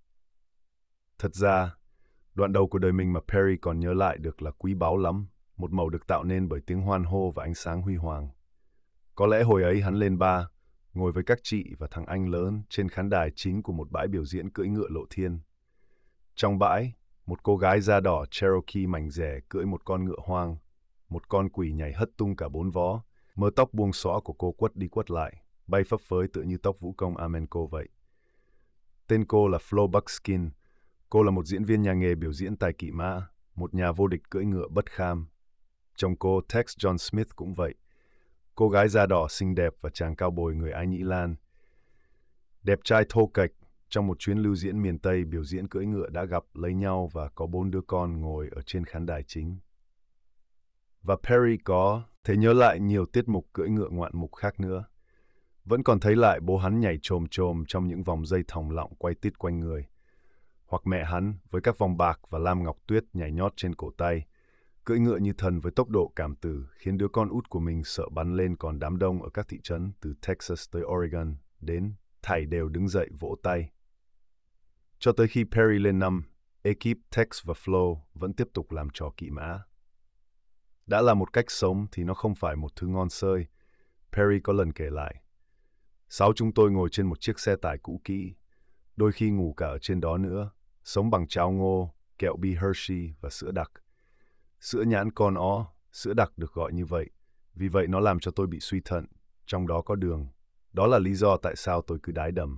Thật ra, đoạn đầu của đời mình mà Perry còn nhớ lại được là quý báu lắm, một màu được tạo nên bởi tiếng hoan hô và ánh sáng huy hoàng. Có lẽ hồi ấy hắn lên ba, ngồi với các chị và thằng anh lớn trên khán đài chính của một bãi biểu diễn cưỡi ngựa lộ thiên. Trong bãi, một cô gái da đỏ Cherokee mảnh rẻ cưỡi một con ngựa hoang, một con quỷ nhảy hất tung cả bốn vó, mớ tóc buông xõa của cô quất đi quất lại, bay phấp phới tựa như tóc vũ công Amenco vậy. Tên cô là Flo Buckskin. Cô là một diễn viên nhà nghề biểu diễn tài kỵ mã, một nhà vô địch cưỡi ngựa bất kham. Chồng cô, Tex John Smith cũng vậy. Cô gái da đỏ xinh đẹp và chàng cao bồi người Ái Nhĩ Lan. Đẹp trai thô kệch, trong một chuyến lưu diễn miền Tây biểu diễn cưỡi ngựa đã gặp, lấy nhau và có bốn đứa con ngồi ở trên khán đài chính. Và Perry có thể nhớ lại nhiều tiết mục cưỡi ngựa ngoạn mục khác nữa. Vẫn còn thấy lại bố hắn nhảy chồm chồm trong những vòng dây thòng lọng quay tít quanh người. Hoặc mẹ hắn với các vòng bạc và lam ngọc tuyết nhảy nhót trên cổ tay, cưỡi ngựa như thần với tốc độ cảm tử, khiến đứa con út của mình sợ bắn lên, còn đám đông ở các thị trấn từ Texas tới Oregon đến thảy đều đứng dậy vỗ tay. Cho tới khi Perry lên năm, ekip Tex và Flo vẫn tiếp tục làm trò kỵ mã. Đã là một cách sống thì nó không phải một thứ ngon xơi. Perry có lần kể lại. Sáu chúng tôi ngồi trên một chiếc xe tải cũ kỹ, đôi khi ngủ cả ở trên đó nữa, sống bằng cháo ngô, kẹo bi Hershey và sữa đặc. Sữa nhãn con ó, sữa đặc được gọi như vậy, vì vậy nó làm cho tôi bị suy thận, trong đó có đường. Đó là lý do tại sao tôi cứ đái đầm.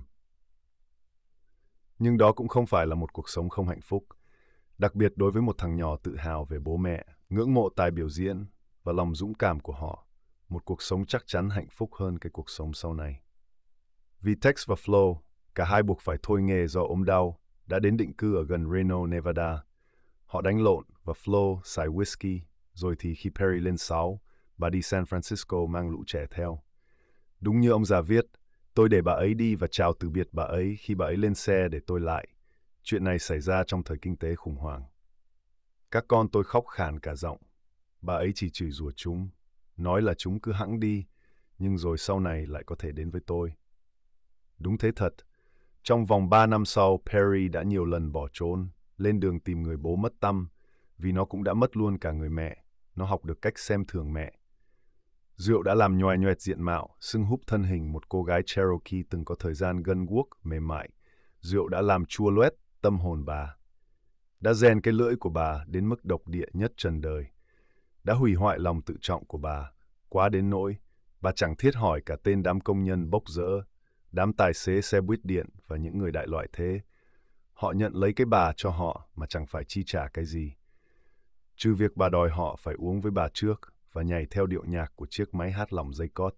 Nhưng đó cũng không phải là một cuộc sống không hạnh phúc, đặc biệt đối với một thằng nhỏ tự hào về bố mẹ, ngưỡng mộ tài biểu diễn và lòng dũng cảm của họ. Một cuộc sống chắc chắn hạnh phúc hơn cái cuộc sống sau này. Vì Tex và Flo, cả hai buộc phải thôi nghề do ốm đau, đã đến định cư ở gần Reno, Nevada. Họ đánh lộn và Flo xài whisky, rồi thì khi Perry lên sáu, bà đi San Francisco mang lũ trẻ theo. Đúng như ông già viết, tôi để bà ấy đi và chào từ biệt bà ấy khi bà ấy lên xe để tôi lại. Chuyện này xảy ra trong thời kinh tế khủng hoảng. Các con tôi khóc khàn cả giọng. Bà ấy chỉ chửi rủa chúng, nói là chúng cứ hẵng đi, nhưng rồi sau này lại có thể đến với tôi. Đúng thế thật. Trong vòng ba năm sau, Perry đã nhiều lần bỏ trốn, lên đường tìm người bố mất tăm, vì nó cũng đã mất luôn cả người mẹ. Nó học được cách xem thường mẹ. Rượu đã làm nhoài nhoẹt diện mạo, sưng húp thân hình một cô gái Cherokee từng có thời gian gân guốc, mềm mại. Rượu đã làm chua loét tâm hồn bà. Đã rèn cái lưỡi của bà đến mức độc địa nhất trần đời. Đã hủy hoại lòng tự trọng của bà, quá đến nỗi bà chẳng thiết hỏi cả tên đám công nhân bốc rỡ, đám tài xế xe buýt điện và những người đại loại thế. Họ nhận lấy cái bà cho họ mà chẳng phải chi trả cái gì. Trừ việc bà đòi họ phải uống với bà trước và nhảy theo điệu nhạc của chiếc máy hát lỏng dây cót.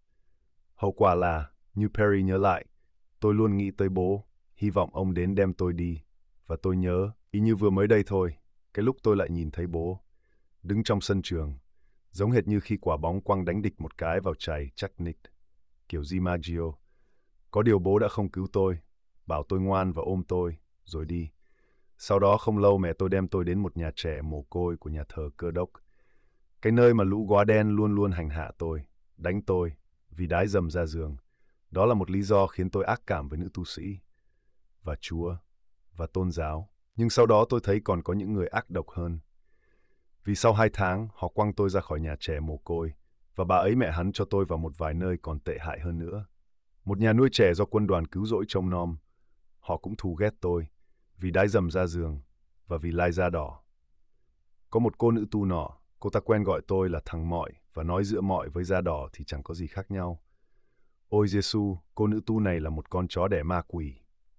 Hậu quả là, như Perry nhớ lại, tôi luôn nghĩ tới bố, hy vọng ông đến đem tôi đi. Và tôi nhớ, y như vừa mới đây thôi, cái lúc tôi lại nhìn thấy bố, đứng trong sân trường, giống hệt như khi quả bóng quăng đánh địch một cái vào chày chắc nịch, kiểu DiMaggio. Có điều bố đã không cứu tôi, bảo tôi ngoan và ôm tôi, rồi đi. Sau đó không lâu mẹ tôi đem tôi đến một nhà trẻ mồ côi của nhà thờ Cơ đốc. Cái nơi mà lũ góa đen luôn luôn hành hạ tôi, đánh tôi, vì đái dầm ra giường. Đó là một lý do khiến tôi ác cảm với nữ tu sĩ, và Chúa, và tôn giáo. Nhưng sau đó tôi thấy còn có những người ác độc hơn. Vì sau hai tháng, họ quăng tôi ra khỏi nhà trẻ mồ côi, và bà ấy mẹ hắn cho tôi vào một vài nơi còn tệ hại hơn nữa. Một nhà nuôi trẻ do quân đoàn cứu rỗi trông nom. Họ cũng thù ghét tôi, vì đái dầm ra giường, và vì lai da đỏ. Có một cô nữ tu nọ, cô ta quen gọi tôi là thằng mọi, và nói giữa mọi với da đỏ thì chẳng có gì khác nhau. Ôi Giêsu, cô nữ tu này là một con chó đẻ ma quỷ.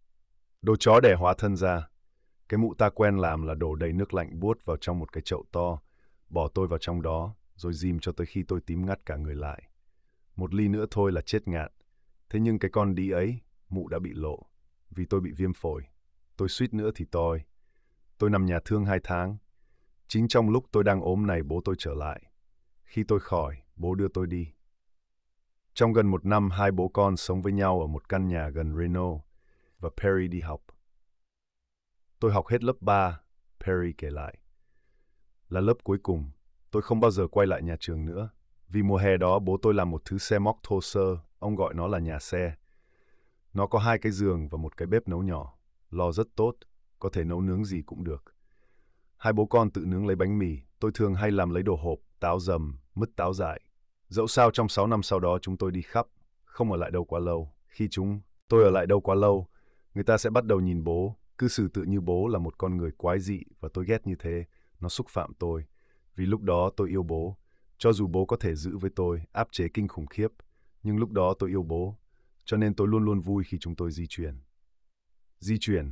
Đồ chó đẻ hóa thân ra. Cái mụ ta quen làm là đổ đầy nước lạnh buốt vào trong một cái chậu to, bỏ tôi vào trong đó, rồi dìm cho tới khi tôi tím ngắt cả người lại. Một ly nữa thôi là chết ngạt. Thế nhưng cái con đĩ ấy, mụ đã bị lộ, vì tôi bị viêm phổi. Tôi suýt nữa thì toi. Tôi nằm nhà thương hai tháng. Chính trong lúc tôi đang ốm này bố tôi trở lại. Khi tôi khỏi, bố đưa tôi đi. Trong gần một năm, hai bố con sống với nhau ở một căn nhà gần Reno, và Perry đi học. Tôi học hết lớp ba, Perry kể lại. Là lớp cuối cùng, tôi không bao giờ quay lại nhà trường nữa. Vì mùa hè đó bố tôi làm một thứ xe móc thô sơ, ông gọi nó là nhà xe. Nó có hai cái giường và một cái bếp nấu nhỏ, lò rất tốt, có thể nấu nướng gì cũng được. Hai bố con tự nướng lấy bánh mì, tôi thường hay làm lấy đồ hộp, táo dầm, mứt táo dại. Dẫu sao trong sáu năm sau đó chúng tôi đi khắp, không ở lại đâu quá lâu. Khi chúng, tôi ở lại đâu quá lâu, người ta sẽ bắt đầu nhìn bố, cư xử tự như bố là một con người quái dị và tôi ghét như thế. Nó xúc phạm tôi, vì lúc đó tôi yêu bố. Cho dù bố có thể giữ với tôi, áp chế kinh khủng khiếp, nhưng lúc đó tôi yêu bố, cho nên tôi luôn luôn vui khi chúng tôi di chuyển. Di chuyển,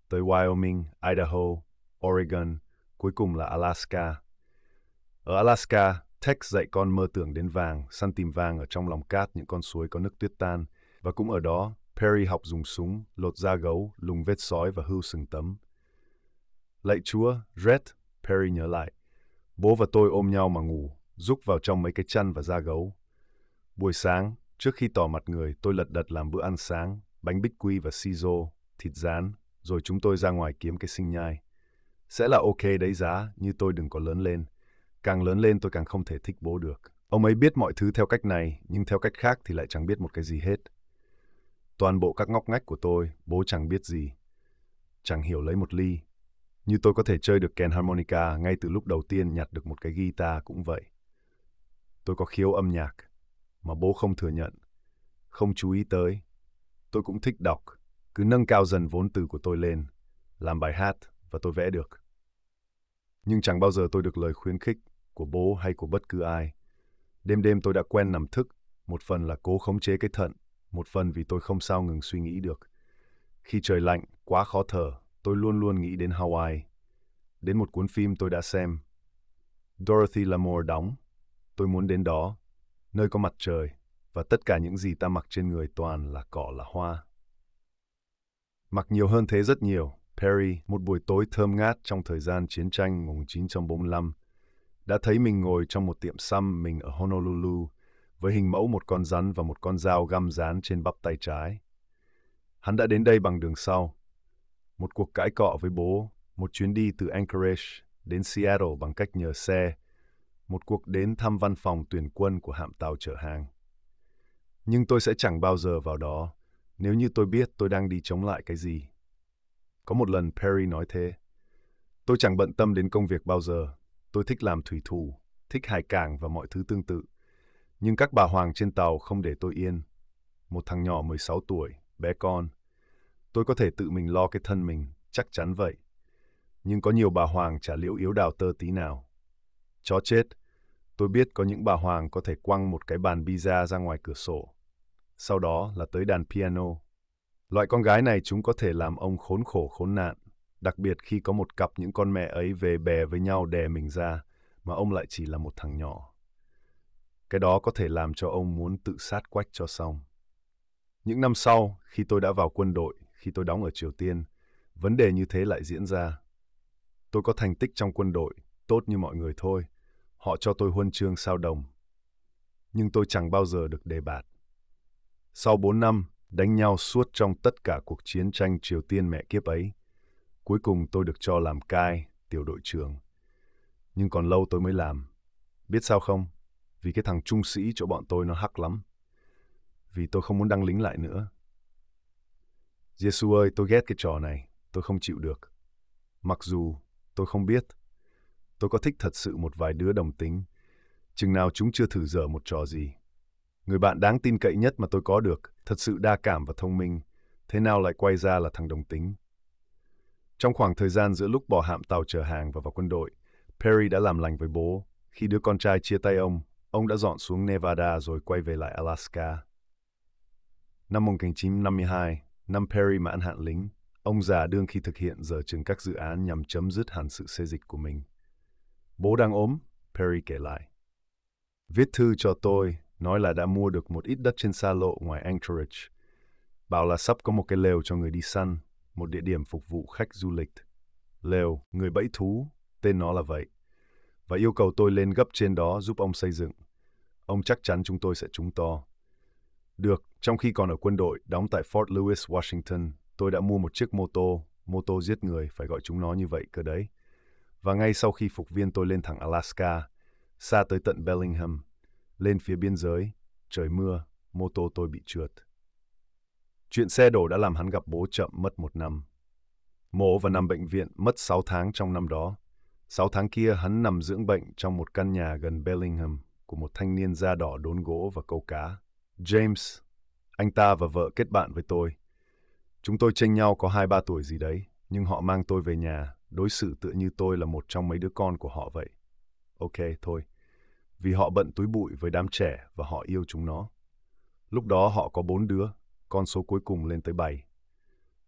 tới Wyoming, Idaho, Oregon, cuối cùng là Alaska. Ở Alaska, Tex dạy con mơ tưởng đến vàng, săn tìm vàng ở trong lòng cát những con suối có nước tuyết tan. Và cũng ở đó, Perry học dùng súng, lột da gấu, lùng vết sói và hưu sừng tấm. Lạy Chúa, Red, Perry nhớ lại. Bố và tôi ôm nhau mà ngủ, rúc vào trong mấy cái chăn và da gấu. Buổi sáng, trước khi tỏ mặt người, tôi lật đật làm bữa ăn sáng, bánh bích quy và sizo, thịt rán, rồi chúng tôi ra ngoài kiếm cái sinh nhai. Sẽ là ok đấy giá, như tôi đừng có lớn lên. Càng lớn lên tôi càng không thể thích bố được. Ông ấy biết mọi thứ theo cách này, nhưng theo cách khác thì lại chẳng biết một cái gì hết. Toàn bộ các ngóc ngách của tôi, bố chẳng biết gì. Chẳng hiểu lấy một ly. Như tôi có thể chơi được kèn harmonica ngay từ lúc đầu tiên nhặt được một cái guitar cũng vậy. Tôi có khiếu âm nhạc, mà bố không thừa nhận, không chú ý tới. Tôi cũng thích đọc, cứ nâng cao dần vốn từ của tôi lên, làm bài hát và tôi vẽ được. Nhưng chẳng bao giờ tôi được lời khuyến khích của bố hay của bất cứ ai. Đêm đêm tôi đã quen nằm thức, một phần là cố khống chế cái thận, một phần vì tôi không sao ngừng suy nghĩ được. Khi trời lạnh, quá khó thở, tôi luôn luôn nghĩ đến Hawaii. Đến một cuốn phim tôi đã xem. Dorothy Lamour đóng. Tôi muốn đến đó, nơi có mặt trời, và tất cả những gì ta mặc trên người toàn là cỏ là hoa. Mặc nhiều hơn thế rất nhiều, Perry, một buổi tối thơm ngát trong thời gian chiến tranh một nghìn chín trăm bốn mươi lăm, đã thấy mình ngồi trong một tiệm xăm mình ở Honolulu, với hình mẫu một con rắn và một con dao găm dán trên bắp tay trái. Hắn đã đến đây bằng đường sau. Một cuộc cãi cọ với bố, một chuyến đi từ Anchorage đến Seattle bằng cách nhờ xe, một cuộc đến thăm văn phòng tuyển quân của hạm tàu chở hàng. Nhưng tôi sẽ chẳng bao giờ vào đó, nếu như tôi biết tôi đang đi chống lại cái gì. Có một lần Perry nói thế. Tôi chẳng bận tâm đến công việc bao giờ. Tôi thích làm thủy thủ, thích hải cảng và mọi thứ tương tự. Nhưng các bà hoàng trên tàu không để tôi yên. Một thằng nhỏ mười sáu tuổi, bé con. Tôi có thể tự mình lo cái thân mình, chắc chắn vậy. Nhưng có nhiều bà hoàng chả liễu yếu đào tơ tí nào. Chó chết. Tôi biết có những bà hoàng có thể quăng một cái bàn pizza ra ngoài cửa sổ. Sau đó là tới đàn piano. Loại con gái này chúng có thể làm ông khốn khổ khốn nạn, đặc biệt khi có một cặp những con mẹ ấy về bè với nhau đè mình ra, mà ông lại chỉ là một thằng nhỏ. Cái đó có thể làm cho ông muốn tự sát quách cho xong. Những năm sau, khi tôi đã vào quân đội, khi tôi đóng ở Triều Tiên, vấn đề như thế lại diễn ra. Tôi có thành tích trong quân đội, tốt như mọi người thôi. Họ cho tôi huân chương sao đồng. Nhưng tôi chẳng bao giờ được đề bạt. Sau bốn năm, đánh nhau suốt trong tất cả cuộc chiến tranh Triều Tiên mẹ kiếp ấy, cuối cùng tôi được cho làm cai, tiểu đội trưởng. Nhưng còn lâu tôi mới làm. Biết sao không? Vì cái thằng trung sĩ chỗ bọn tôi nó hắc lắm. Vì tôi không muốn đăng lính lại nữa. Giê-xu ơi, tôi ghét cái trò này. Tôi không chịu được. Mặc dù tôi không biết. Tôi có thích thật sự một vài đứa đồng tính. Chừng nào chúng chưa thử dở một trò gì. Người bạn đáng tin cậy nhất mà tôi có được, thật sự đa cảm và thông minh, thế nào lại quay ra là thằng đồng tính. Trong khoảng thời gian giữa lúc bỏ hạm tàu chở hàng và vào quân đội, Perry đã làm lành với bố. Khi đứa con trai chia tay ông, ông đã dọn xuống Nevada rồi quay về lại Alaska. Năm một nghìn chín trăm năm mươi hai, năm Perry mãn hạn lính, ông già đương khi thực hiện dở chừng các dự án nhằm chấm dứt hẳn sự xê dịch của mình. Bố đang ốm, Perry kể lại. Viết thư cho tôi, nói là đã mua được một ít đất trên xa lộ ngoài Anchorage. Bảo là sắp có một cái lều cho người đi săn, một địa điểm phục vụ khách du lịch. Lều, người bẫy thú, tên nó là vậy. Và yêu cầu tôi lên gấp trên đó giúp ông xây dựng. Ông chắc chắn chúng tôi sẽ trúng to. Được, trong khi còn ở quân đội, đóng tại Fort Lewis, Washington, tôi đã mua một chiếc mô tô, mô tô giết người, phải gọi chúng nó như vậy cơ đấy. Và ngay sau khi phục viên tôi lên thẳng Alaska, xa tới tận Bellingham, lên phía biên giới, trời mưa, mô tô tôi bị trượt. Chuyện xe đổ đã làm hắn gặp bố chậm mất một năm. Mổ và nằm bệnh viện mất sáu tháng trong năm đó. Sáu tháng kia hắn nằm dưỡng bệnh trong một căn nhà gần Bellingham của một thanh niên da đỏ đốn gỗ và câu cá. James, anh ta và vợ kết bạn với tôi. Chúng tôi chênh nhau có hai ba tuổi gì đấy, nhưng họ mang tôi về nhà, đối xử tựa như tôi là một trong mấy đứa con của họ vậy. Ok, thôi. Vì họ bận túi bụi với đám trẻ và họ yêu chúng nó. Lúc đó họ có bốn đứa, con số cuối cùng lên tới bảy.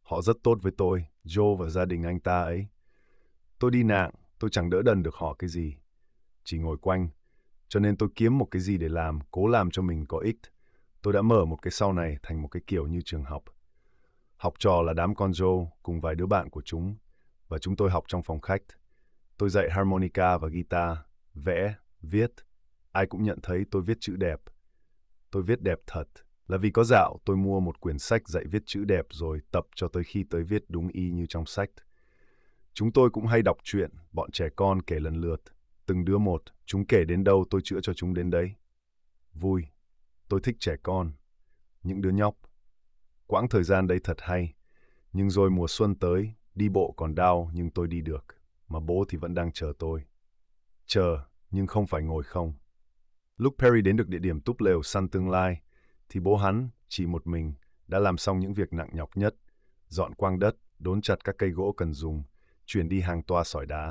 Họ rất tốt với tôi, Joe và gia đình anh ta ấy. Tôi đi nạng, tôi chẳng đỡ đần được họ cái gì. Chỉ ngồi quanh. Cho nên tôi kiếm một cái gì để làm, cố làm cho mình có ích. Tôi đã mở một cái sau này thành một cái kiểu như trường học. Học trò là đám con Joe cùng vài đứa bạn của chúng. Và chúng tôi học trong phòng khách. Tôi dạy harmonica và guitar, vẽ, viết. Ai cũng nhận thấy tôi viết chữ đẹp. Tôi viết đẹp thật. Là vì có dạo tôi mua một quyển sách dạy viết chữ đẹp rồi tập cho tới khi tới viết đúng y như trong sách. Chúng tôi cũng hay đọc truyện, bọn trẻ con kể lần lượt. Từng đứa một, chúng kể đến đâu tôi chữa cho chúng đến đấy. Vui. Tôi thích trẻ con. Những đứa nhóc. Quãng thời gian đấy thật hay. Nhưng rồi mùa xuân tới, đi bộ còn đau nhưng tôi đi được. Mà bố thì vẫn đang chờ tôi. Chờ, nhưng không phải ngồi không. Lúc Perry đến được địa điểm túp lều săn tương lai, thì bố hắn, chỉ một mình, đã làm xong những việc nặng nhọc nhất. Dọn quang đất, đốn chặt các cây gỗ cần dùng, chuyển đi hàng toa sỏi đá.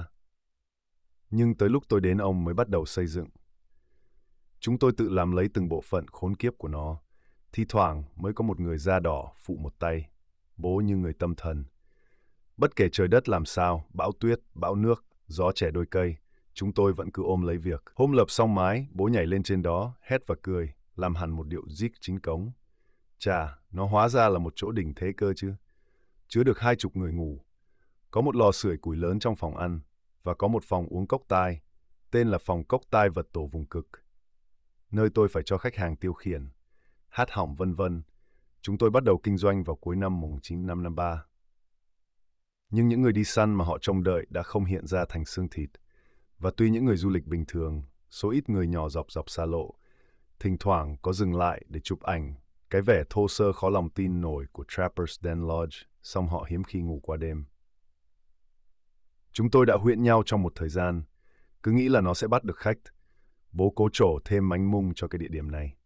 Nhưng tới lúc tôi đến ông mới bắt đầu xây dựng. Chúng tôi tự làm lấy từng bộ phận khốn kiếp của nó. Thi thoảng mới có một người da đỏ phụ một tay. Bố như người tâm thần. Bất kể trời đất làm sao, bão tuyết, bão nước, gió trẻ đôi cây, chúng tôi vẫn cứ ôm lấy việc. Hôm lợp xong mái, bố nhảy lên trên đó, hét và cười, làm hẳn một điệu rít chính cống. Chà, nó hóa ra là một chỗ đỉnh thế cơ chứ. Chứa được hai chục người ngủ. Có một lò sưởi củi lớn trong phòng ăn, và có một phòng uống cốc tai, tên là phòng cốc tai vật tổ vùng cực. Nơi tôi phải cho khách hàng tiêu khiển, hát hỏng vân vân. Chúng tôi bắt đầu kinh doanh vào cuối năm một nghìn chín trăm năm mươi ba. Nhưng những người đi săn mà họ trông đợi đã không hiện ra thành xương thịt. Và tuy những người du lịch bình thường, số ít người nhỏ dọc dọc xa lộ, thỉnh thoảng có dừng lại để chụp ảnh cái vẻ thô sơ khó lòng tin nổi của Trapper's Den Lodge, song họ hiếm khi ngủ qua đêm. Chúng tôi đã huyễn nhau trong một thời gian, cứ nghĩ là nó sẽ bắt được khách. Bố cố trổ thêm mánh mung cho cái địa điểm này.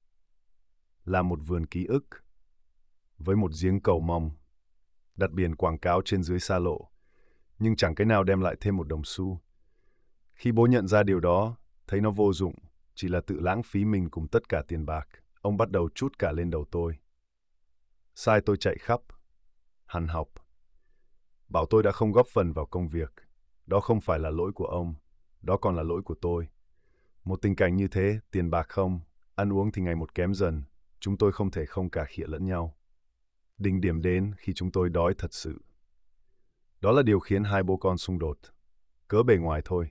Là một vườn ký ức, với một giếng cầu mong, đặt biển quảng cáo trên dưới xa lộ, nhưng chẳng cái nào đem lại thêm một đồng xu. Khi bố nhận ra điều đó, thấy nó vô dụng, chỉ là tự lãng phí mình cùng tất cả tiền bạc, ông bắt đầu trút cả lên đầu tôi. Sai tôi chạy khắp, hắn học. Bảo tôi đã không góp phần vào công việc. Đó không phải là lỗi của ông, đó còn là lỗi của tôi. Một tình cảnh như thế, tiền bạc không, ăn uống thì ngày một kém dần, chúng tôi không thể không cà khịa lẫn nhau. Đỉnh điểm đến khi chúng tôi đói thật sự. Đó là điều khiến hai bố con xung đột. Cớ bề ngoài thôi.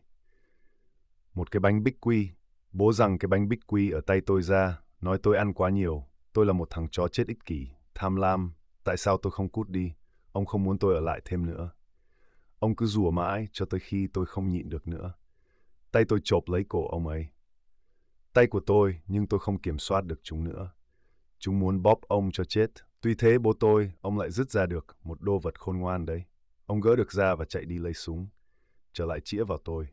Một cái bánh bích quy, bố rằng cái bánh bích quy ở tay tôi ra, nói tôi ăn quá nhiều, tôi là một thằng chó chết ích kỷ, tham lam, tại sao tôi không cút đi, ông không muốn tôi ở lại thêm nữa. Ông cứ rủa mãi cho tới khi tôi không nhịn được nữa. Tay tôi chộp lấy cổ ông ấy. Tay của tôi, nhưng tôi không kiểm soát được chúng nữa. Chúng muốn bóp ông cho chết. Tuy thế bố tôi, ông lại dứt ra được một đô vật khôn ngoan đấy. Ông gỡ được ra và chạy đi lấy súng, trở lại chĩa vào tôi.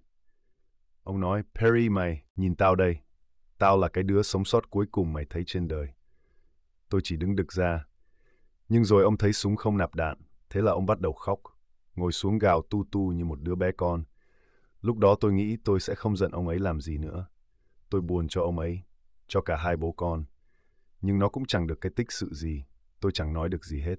Ông nói, Perry mày, nhìn tao đây. Tao là cái đứa sống sót cuối cùng mày thấy trên đời. Tôi chỉ đứng đực ra. Nhưng rồi ông thấy súng không nạp đạn, thế là ông bắt đầu khóc, ngồi xuống gào tu tu như một đứa bé con. Lúc đó tôi nghĩ tôi sẽ không giận ông ấy làm gì nữa. Tôi buồn cho ông ấy, cho cả hai bố con. Nhưng nó cũng chẳng được cái tích sự gì, tôi chẳng nói được gì hết.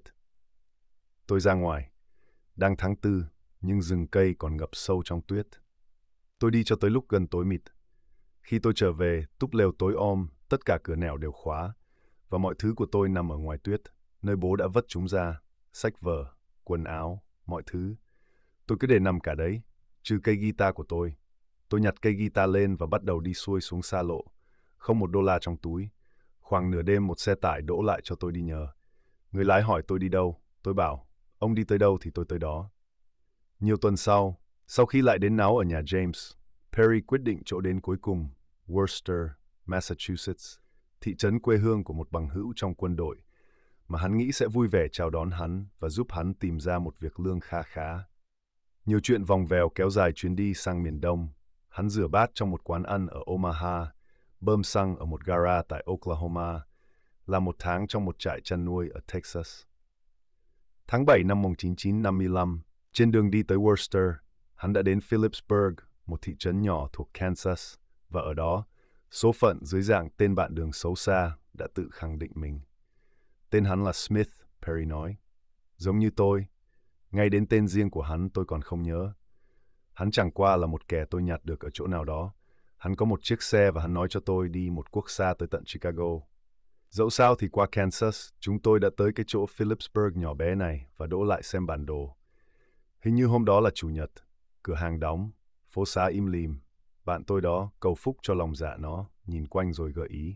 Tôi ra ngoài, đang tháng tư, nhưng rừng cây còn ngập sâu trong tuyết. Tôi đi cho tới lúc gần tối mịt. Khi tôi trở về, túp lều tối om, tất cả cửa nẻo đều khóa, và mọi thứ của tôi nằm ở ngoài tuyết, nơi bố đã vất chúng ra, sách vở, quần áo, mọi thứ. Tôi cứ để nằm cả đấy, trừ cây guitar của tôi. Tôi nhặt cây guitar lên và bắt đầu đi xuôi xuống xa lộ, không một đô la trong túi. Khoảng nửa đêm một xe tải đỗ lại cho tôi đi nhờ. Người lái hỏi tôi đi đâu, tôi bảo, ông đi tới đâu thì tôi tới đó. Nhiều tuần sau, sau khi lại đến náu ở nhà James, Perry quyết định chỗ đến cuối cùng, Worcester, Massachusetts, thị trấn quê hương của một bằng hữu trong quân đội, mà hắn nghĩ sẽ vui vẻ chào đón hắn và giúp hắn tìm ra một việc lương kha khá. Nhiều chuyện vòng vèo kéo dài chuyến đi sang miền Đông. Hắn rửa bát trong một quán ăn ở Omaha, bơm xăng ở một gara tại Oklahoma, làm một tháng trong một trại chăn nuôi ở Texas. Tháng bảy năm một nghìn chín trăm năm mươi lăm, trên đường đi tới Worcester, hắn đã đến Phillipsburg, một thị trấn nhỏ thuộc Kansas, và ở đó, số phận dưới dạng tên bạn đường xấu xa đã tự khẳng định mình. Tên hắn là Smith, Perry nói. Giống như tôi, ngay đến tên riêng của hắn tôi còn không nhớ. Hắn chẳng qua là một kẻ tôi nhặt được ở chỗ nào đó. Hắn có một chiếc xe và hắn nói cho tôi đi một quốc xa tới tận Chicago. Dẫu sao thì qua Kansas, chúng tôi đã tới cái chỗ Phillipsburg nhỏ bé này và đỗ lại xem bản đồ. Hình như hôm đó là Chủ nhật, cửa hàng đóng, phố xá im lìm. Bạn tôi đó cầu phúc cho lòng dạ nó, nhìn quanh rồi gợi ý.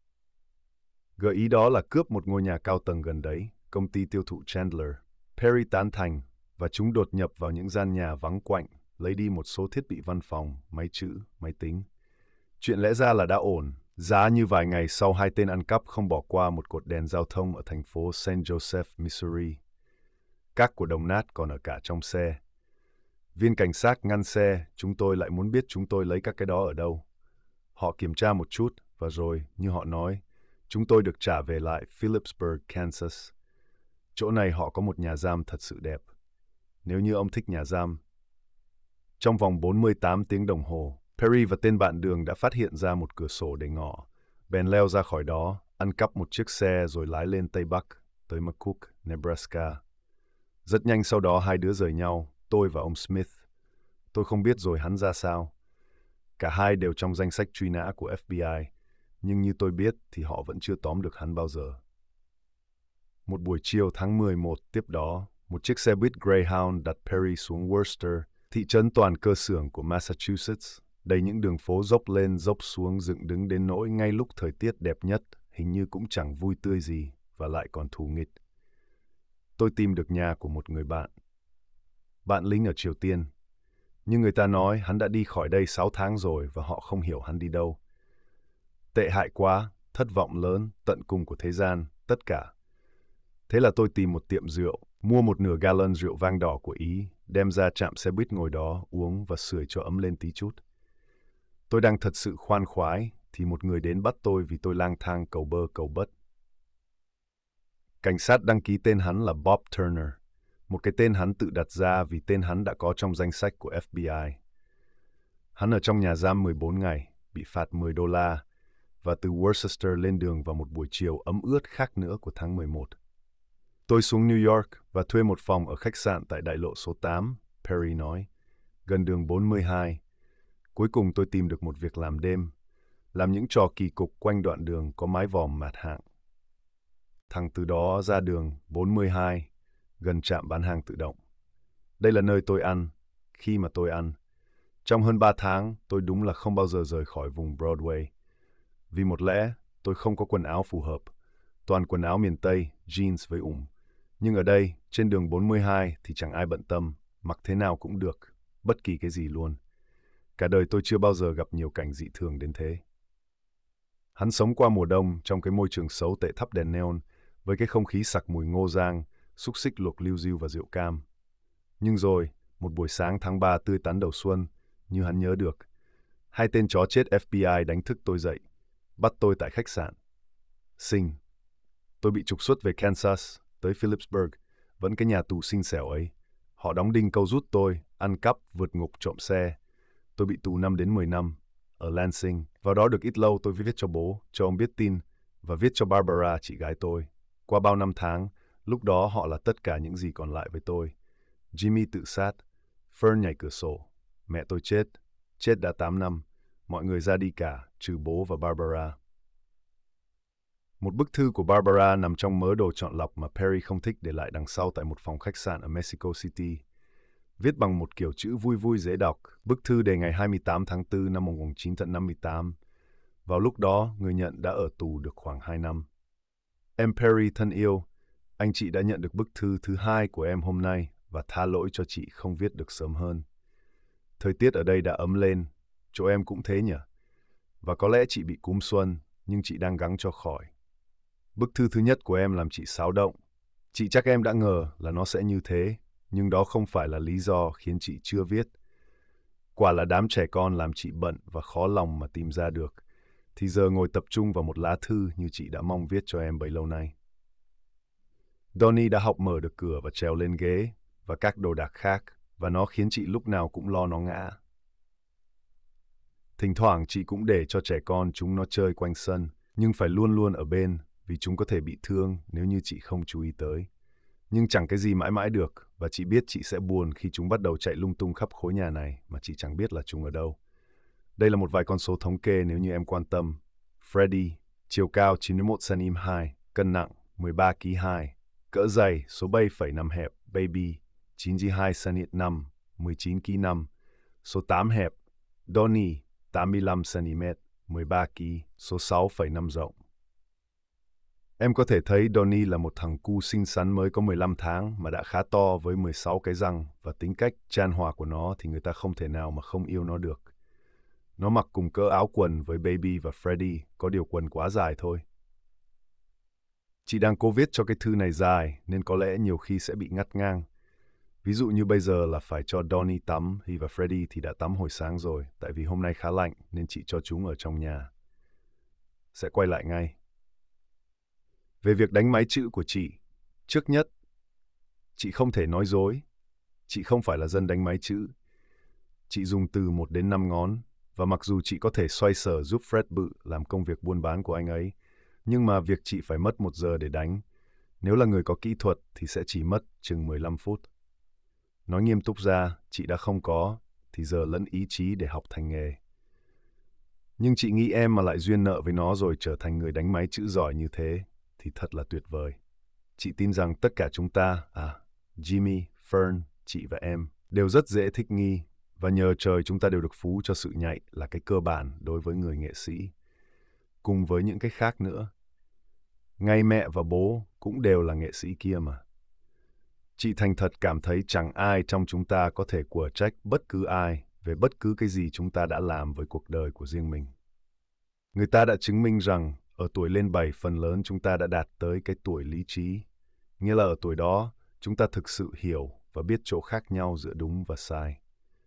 Gợi ý đó là cướp một ngôi nhà cao tầng gần đấy, công ty tiêu thụ Chandler. Perry tán thành, và chúng đột nhập vào những gian nhà vắng quạnh, lấy đi một số thiết bị văn phòng, máy chữ, máy tính. Chuyện lẽ ra là đã ổn, giá như vài ngày sau hai tên ăn cắp không bỏ qua một cột đèn giao thông ở thành phố Saint Joseph, Missouri. Các của đồng nát còn ở cả trong xe. Viên cảnh sát ngăn xe, chúng tôi lại muốn biết chúng tôi lấy các cái đó ở đâu. Họ kiểm tra một chút, và rồi, như họ nói, chúng tôi được trả về lại Phillipsburg, Kansas. Chỗ này họ có một nhà giam thật sự đẹp. Nếu như ông thích nhà giam. Trong vòng bốn mươi tám tiếng đồng hồ, Perry và tên bạn đường đã phát hiện ra một cửa sổ để ngỏ. Bèn leo ra khỏi đó, ăn cắp một chiếc xe rồi lái lên Tây Bắc, tới McCook, Nebraska. Rất nhanh sau đó hai đứa rời nhau, tôi và ông Smith. Tôi không biết rồi hắn ra sao. Cả hai đều trong danh sách truy nã của F B I, nhưng như tôi biết thì họ vẫn chưa tóm được hắn bao giờ. Một buổi chiều tháng mười một tiếp đó, một chiếc xe buýt Greyhound đặt Perry xuống Worcester, thị trấn toàn cơ xưởng của Massachusetts, đầy những đường phố dốc lên dốc xuống dựng đứng đến nỗi ngay lúc thời tiết đẹp nhất, hình như cũng chẳng vui tươi gì và lại còn thù nghịch. Tôi tìm được nhà của một người bạn. Bạn lính ở Triều Tiên. Nhưng người ta nói hắn đã đi khỏi đây sáu tháng rồi và họ không hiểu hắn đi đâu. Tệ hại quá, thất vọng lớn, tận cùng của thế gian, tất cả. Thế là tôi tìm một tiệm rượu, mua một nửa gallon rượu vang đỏ của Ý, đem ra trạm xe buýt ngồi đó, uống và sưởi cho ấm lên tí chút. Tôi đang thật sự khoan khoái, thì một người đến bắt tôi vì tôi lang thang cầu bơ cầu bất. Cảnh sát đăng ký tên hắn là Bob Turner, một cái tên hắn tự đặt ra vì tên hắn đã có trong danh sách của F B I. Hắn ở trong nhà giam mười bốn ngày, bị phạt mười đô la, và từ Worcester lên đường vào một buổi chiều ấm ướt khác nữa của tháng mười một. Tôi xuống New York và thuê một phòng ở khách sạn tại đại lộ số tám, Perry nói, gần đường bốn mươi hai. Cuối cùng tôi tìm được một việc làm đêm, làm những trò kỳ cục quanh đoạn đường có mái vòm mạt hạng. Thẳng từ đó ra đường bốn mươi hai, gần trạm bán hàng tự động. Đây là nơi tôi ăn, khi mà tôi ăn. Trong hơn ba tháng, tôi đúng là không bao giờ rời khỏi vùng Broadway. Vì một lẽ, tôi không có quần áo phù hợp. Toàn quần áo miền Tây, jeans với ủng. Nhưng ở đây, trên đường bốn mươi hai thì chẳng ai bận tâm, mặc thế nào cũng được, bất kỳ cái gì luôn. Cả đời tôi chưa bao giờ gặp nhiều cảnh dị thường đến thế. Hắn sống qua mùa đông trong cái môi trường xấu tệ thắp đèn neon, với cái không khí sặc mùi ngô rang, xúc xích luộc liu riu và rượu cam. Nhưng rồi, một buổi sáng tháng ba tươi tắn đầu xuân, như hắn nhớ được, hai tên chó chết F B I đánh thức tôi dậy, bắt tôi tại khách sạn. Xinh. Tôi bị trục xuất về Kansas, tới Phillipsburg, vẫn cái nhà tù xinh xẻo ấy. Họ đóng đinh câu rút tôi, ăn cắp, vượt ngục, trộm xe. Tôi bị tù năm đến mười năm, ở Lansing. Vào đó được ít lâu tôi viết cho bố, cho ông biết tin, và viết cho Barbara, chị gái tôi. Qua bao năm tháng, lúc đó họ là tất cả những gì còn lại với tôi. Jimmy tự sát, Fern nhảy cửa sổ, mẹ tôi chết, chết đã tám năm, mọi người ra đi cả, trừ bố và Barbara. Một bức thư của Barbara nằm trong mớ đồ chọn lọc mà Perry không thích để lại đằng sau tại một phòng khách sạn ở Mexico City. Viết bằng một kiểu chữ vui vui dễ đọc, bức thư đề ngày hai mươi tám tháng tư năm một nghìn chín trăm năm mươi tám. Vào lúc đó, người nhận đã ở tù được khoảng hai năm. Em Perry thân yêu, anh chị đã nhận được bức thư thứ hai của em hôm nay và tha lỗi cho chị không viết được sớm hơn. Thời tiết ở đây đã ấm lên, chỗ em cũng thế nhỉ? Và có lẽ chị bị cúm xuân, nhưng chị đang gắng cho khỏi. Bức thư thứ nhất của em làm chị xáo động. Chị chắc em đã ngờ là nó sẽ như thế, nhưng đó không phải là lý do khiến chị chưa viết. Quả là đám trẻ con làm chị bận và khó lòng mà tìm ra được, thì giờ ngồi tập trung vào một lá thư như chị đã mong viết cho em bấy lâu nay. Donnie đã học mở được cửa và trèo lên ghế, và các đồ đạc khác, và nó khiến chị lúc nào cũng lo nó ngã. Thỉnh thoảng chị cũng để cho trẻ con chúng nó chơi quanh sân, nhưng phải luôn luôn ở bên, vì chúng có thể bị thương nếu như chị không chú ý tới. Nhưng chẳng cái gì mãi mãi được, và chị biết chị sẽ buồn khi chúng bắt đầu chạy lung tung khắp khối nhà này mà chị chẳng biết là chúng ở đâu. Đây là một vài con số thống kê nếu như em quan tâm. Freddy, chiều cao chín mươi mốt xăng-ti-mét hai, cân nặng mười ba ki lô gam hai, cỡ giày số bảy phẩy năm hẹp, Baby, chín mươi hai xăng-ti-mét năm, mười chín ki lô gam năm, số tám hẹp, Donnie, tám mươi lăm xăng-ti-mét, mười ba ki lô gam, số sáu phẩy năm rộng. Em có thể thấy Donnie là một thằng cu xinh xắn mới có mười lăm tháng mà đã khá to với mười sáu cái răng, và tính cách chan hòa của nó thì người ta không thể nào mà không yêu nó được. Nó mặc cùng cỡ áo quần với Baby và Freddy, có điều quần quá dài thôi. Chị đang cố viết cho cái thư này dài nên có lẽ nhiều khi sẽ bị ngắt ngang. Ví dụ như bây giờ là phải cho Donnie tắm, Hy và Freddy thì đã tắm hồi sáng rồi, tại vì hôm nay khá lạnh nên chị cho chúng ở trong nhà. Sẽ quay lại ngay. Về việc đánh máy chữ của chị, trước nhất, chị không thể nói dối. Chị không phải là dân đánh máy chữ. Chị dùng từ một đến năm ngón, và mặc dù chị có thể xoay sở giúp Fred bự làm công việc buôn bán của anh ấy, nhưng mà việc chị phải mất một giờ để đánh. Nếu là người có kỹ thuật thì sẽ chỉ mất chừng mười lăm phút. Nói nghiêm túc ra, chị đã không có, thì giờ lẫn ý chí để học thành nghề. Nhưng chị nghĩ em mà lại duyên nợ với nó rồi trở thành người đánh máy chữ giỏi như thế, thì thật là tuyệt vời. Chị tin rằng tất cả chúng ta, à, Jimmy, Fern, chị và em, đều rất dễ thích nghi, và nhờ trời chúng ta đều được phú cho sự nhạy là cái cơ bản đối với người nghệ sĩ. Cùng với những cái khác nữa. Ngay mẹ và bố cũng đều là nghệ sĩ kia mà. Chị thành thật cảm thấy chẳng ai trong chúng ta có thể quở trách bất cứ ai về bất cứ cái gì chúng ta đã làm với cuộc đời của riêng mình. Người ta đã chứng minh rằng ở tuổi lên bảy phần lớn chúng ta đã đạt tới cái tuổi lý trí. Nghĩa là ở tuổi đó chúng ta thực sự hiểu và biết chỗ khác nhau giữa đúng và sai.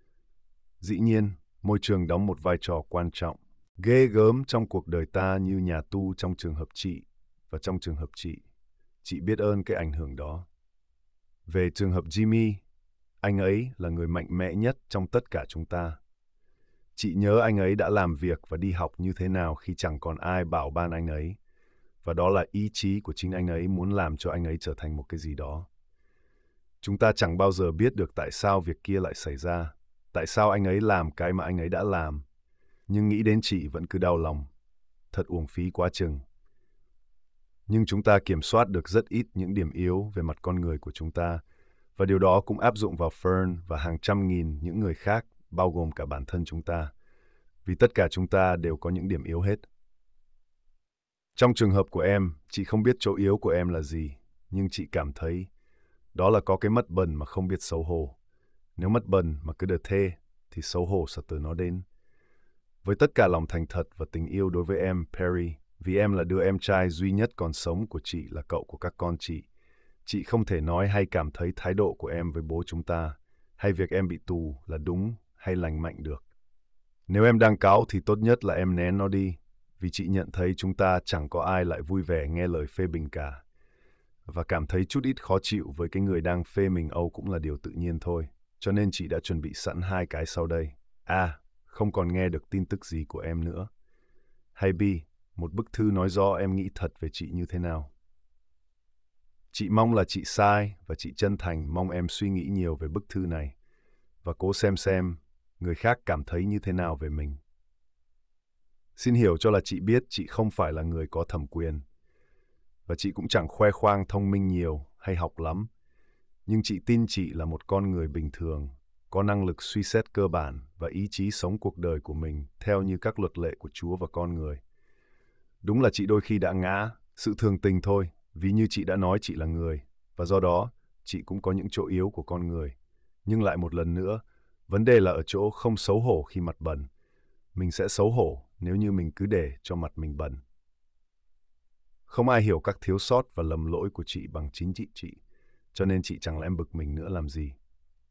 Dĩ nhiên, môi trường đóng một vai trò quan trọng, ghê gớm trong cuộc đời ta như nhà tu trong trường hợp chị, và trong trường hợp chị, chị biết ơn cái ảnh hưởng đó. Về trường hợp Jimmy, anh ấy là người mạnh mẽ nhất trong tất cả chúng ta. Chị nhớ anh ấy đã làm việc và đi học như thế nào khi chẳng còn ai bảo ban anh ấy, và đó là ý chí của chính anh ấy muốn làm cho anh ấy trở thành một cái gì đó. Chúng ta chẳng bao giờ biết được tại sao việc kia lại xảy ra, tại sao anh ấy làm cái mà anh ấy đã làm. Nhưng nghĩ đến chị vẫn cứ đau lòng. Thật uổng phí quá chừng. Nhưng chúng ta kiểm soát được rất ít những điểm yếu về mặt con người của chúng ta, và điều đó cũng áp dụng vào Fern và hàng trăm nghìn những người khác, bao gồm cả bản thân chúng ta. Vì tất cả chúng ta đều có những điểm yếu hết. Trong trường hợp của em, chị không biết chỗ yếu của em là gì, nhưng chị cảm thấy đó là có cái mất bần mà không biết xấu hổ. Nếu mất bần mà cứ đờ thê, thì xấu hổ sẽ từ nó đến. Với tất cả lòng thành thật và tình yêu đối với em, Perry, vì em là đứa em trai duy nhất còn sống của chị, là cậu của các con chị, chị không thể nói hay cảm thấy thái độ của em với bố chúng ta, hay việc em bị tù là đúng hay lành mạnh được. Nếu em đang cáu thì tốt nhất là em nén nó đi, vì chị nhận thấy chúng ta chẳng có ai lại vui vẻ nghe lời phê bình cả. Và cảm thấy chút ít khó chịu với cái người đang phê mình Âu cũng là điều tự nhiên thôi. Cho nên chị đã chuẩn bị sẵn hai cái sau đây. A. Không còn nghe được tin tức gì của em nữa. Hay B. Một bức thư nói rõ em nghĩ thật về chị như thế nào. Chị mong là chị sai, và chị chân thành mong em suy nghĩ nhiều về bức thư này và cố xem xem người khác cảm thấy như thế nào về mình. Xin hiểu cho là chị biết chị không phải là người có thẩm quyền, và chị cũng chẳng khoe khoang thông minh nhiều hay học lắm, nhưng chị tin chị là một con người bình thường, có năng lực suy xét cơ bản và ý chí sống cuộc đời của mình theo như các luật lệ của Chúa và con người. Đúng là chị đôi khi đã ngã, sự thường tình thôi, vì như chị đã nói chị là người, và do đó chị cũng có những chỗ yếu của con người. Nhưng lại một lần nữa, vấn đề là ở chỗ không xấu hổ khi mặt bẩn. Mình sẽ xấu hổ nếu như mình cứ để cho mặt mình bẩn. Không ai hiểu các thiếu sót và lầm lỗi của chị bằng chính chị chị, cho nên chị chẳng lẽ bực mình nữa làm gì.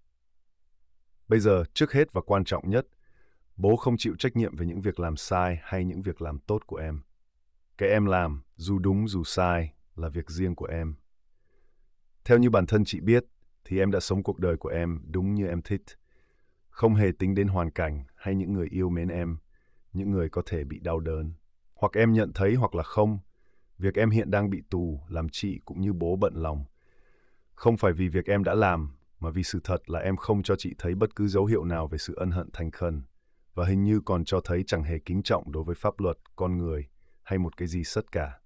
Bây giờ, trước hết và quan trọng nhất, bố không chịu trách nhiệm về những việc làm sai hay những việc làm tốt của em. Cái em làm, dù đúng dù sai, là việc riêng của em. Theo như bản thân chị biết, thì em đã sống cuộc đời của em đúng như em thích. Không hề tính đến hoàn cảnh hay những người yêu mến em, những người có thể bị đau đớn. Hoặc em nhận thấy hoặc là không, việc em hiện đang bị tù làm chị cũng như bố bận lòng. Không phải vì việc em đã làm, mà vì sự thật là em không cho chị thấy bất cứ dấu hiệu nào về sự ân hận thành khẩn, và hình như còn cho thấy chẳng hề kính trọng đối với pháp luật, con người, hay một cái gì sất cả.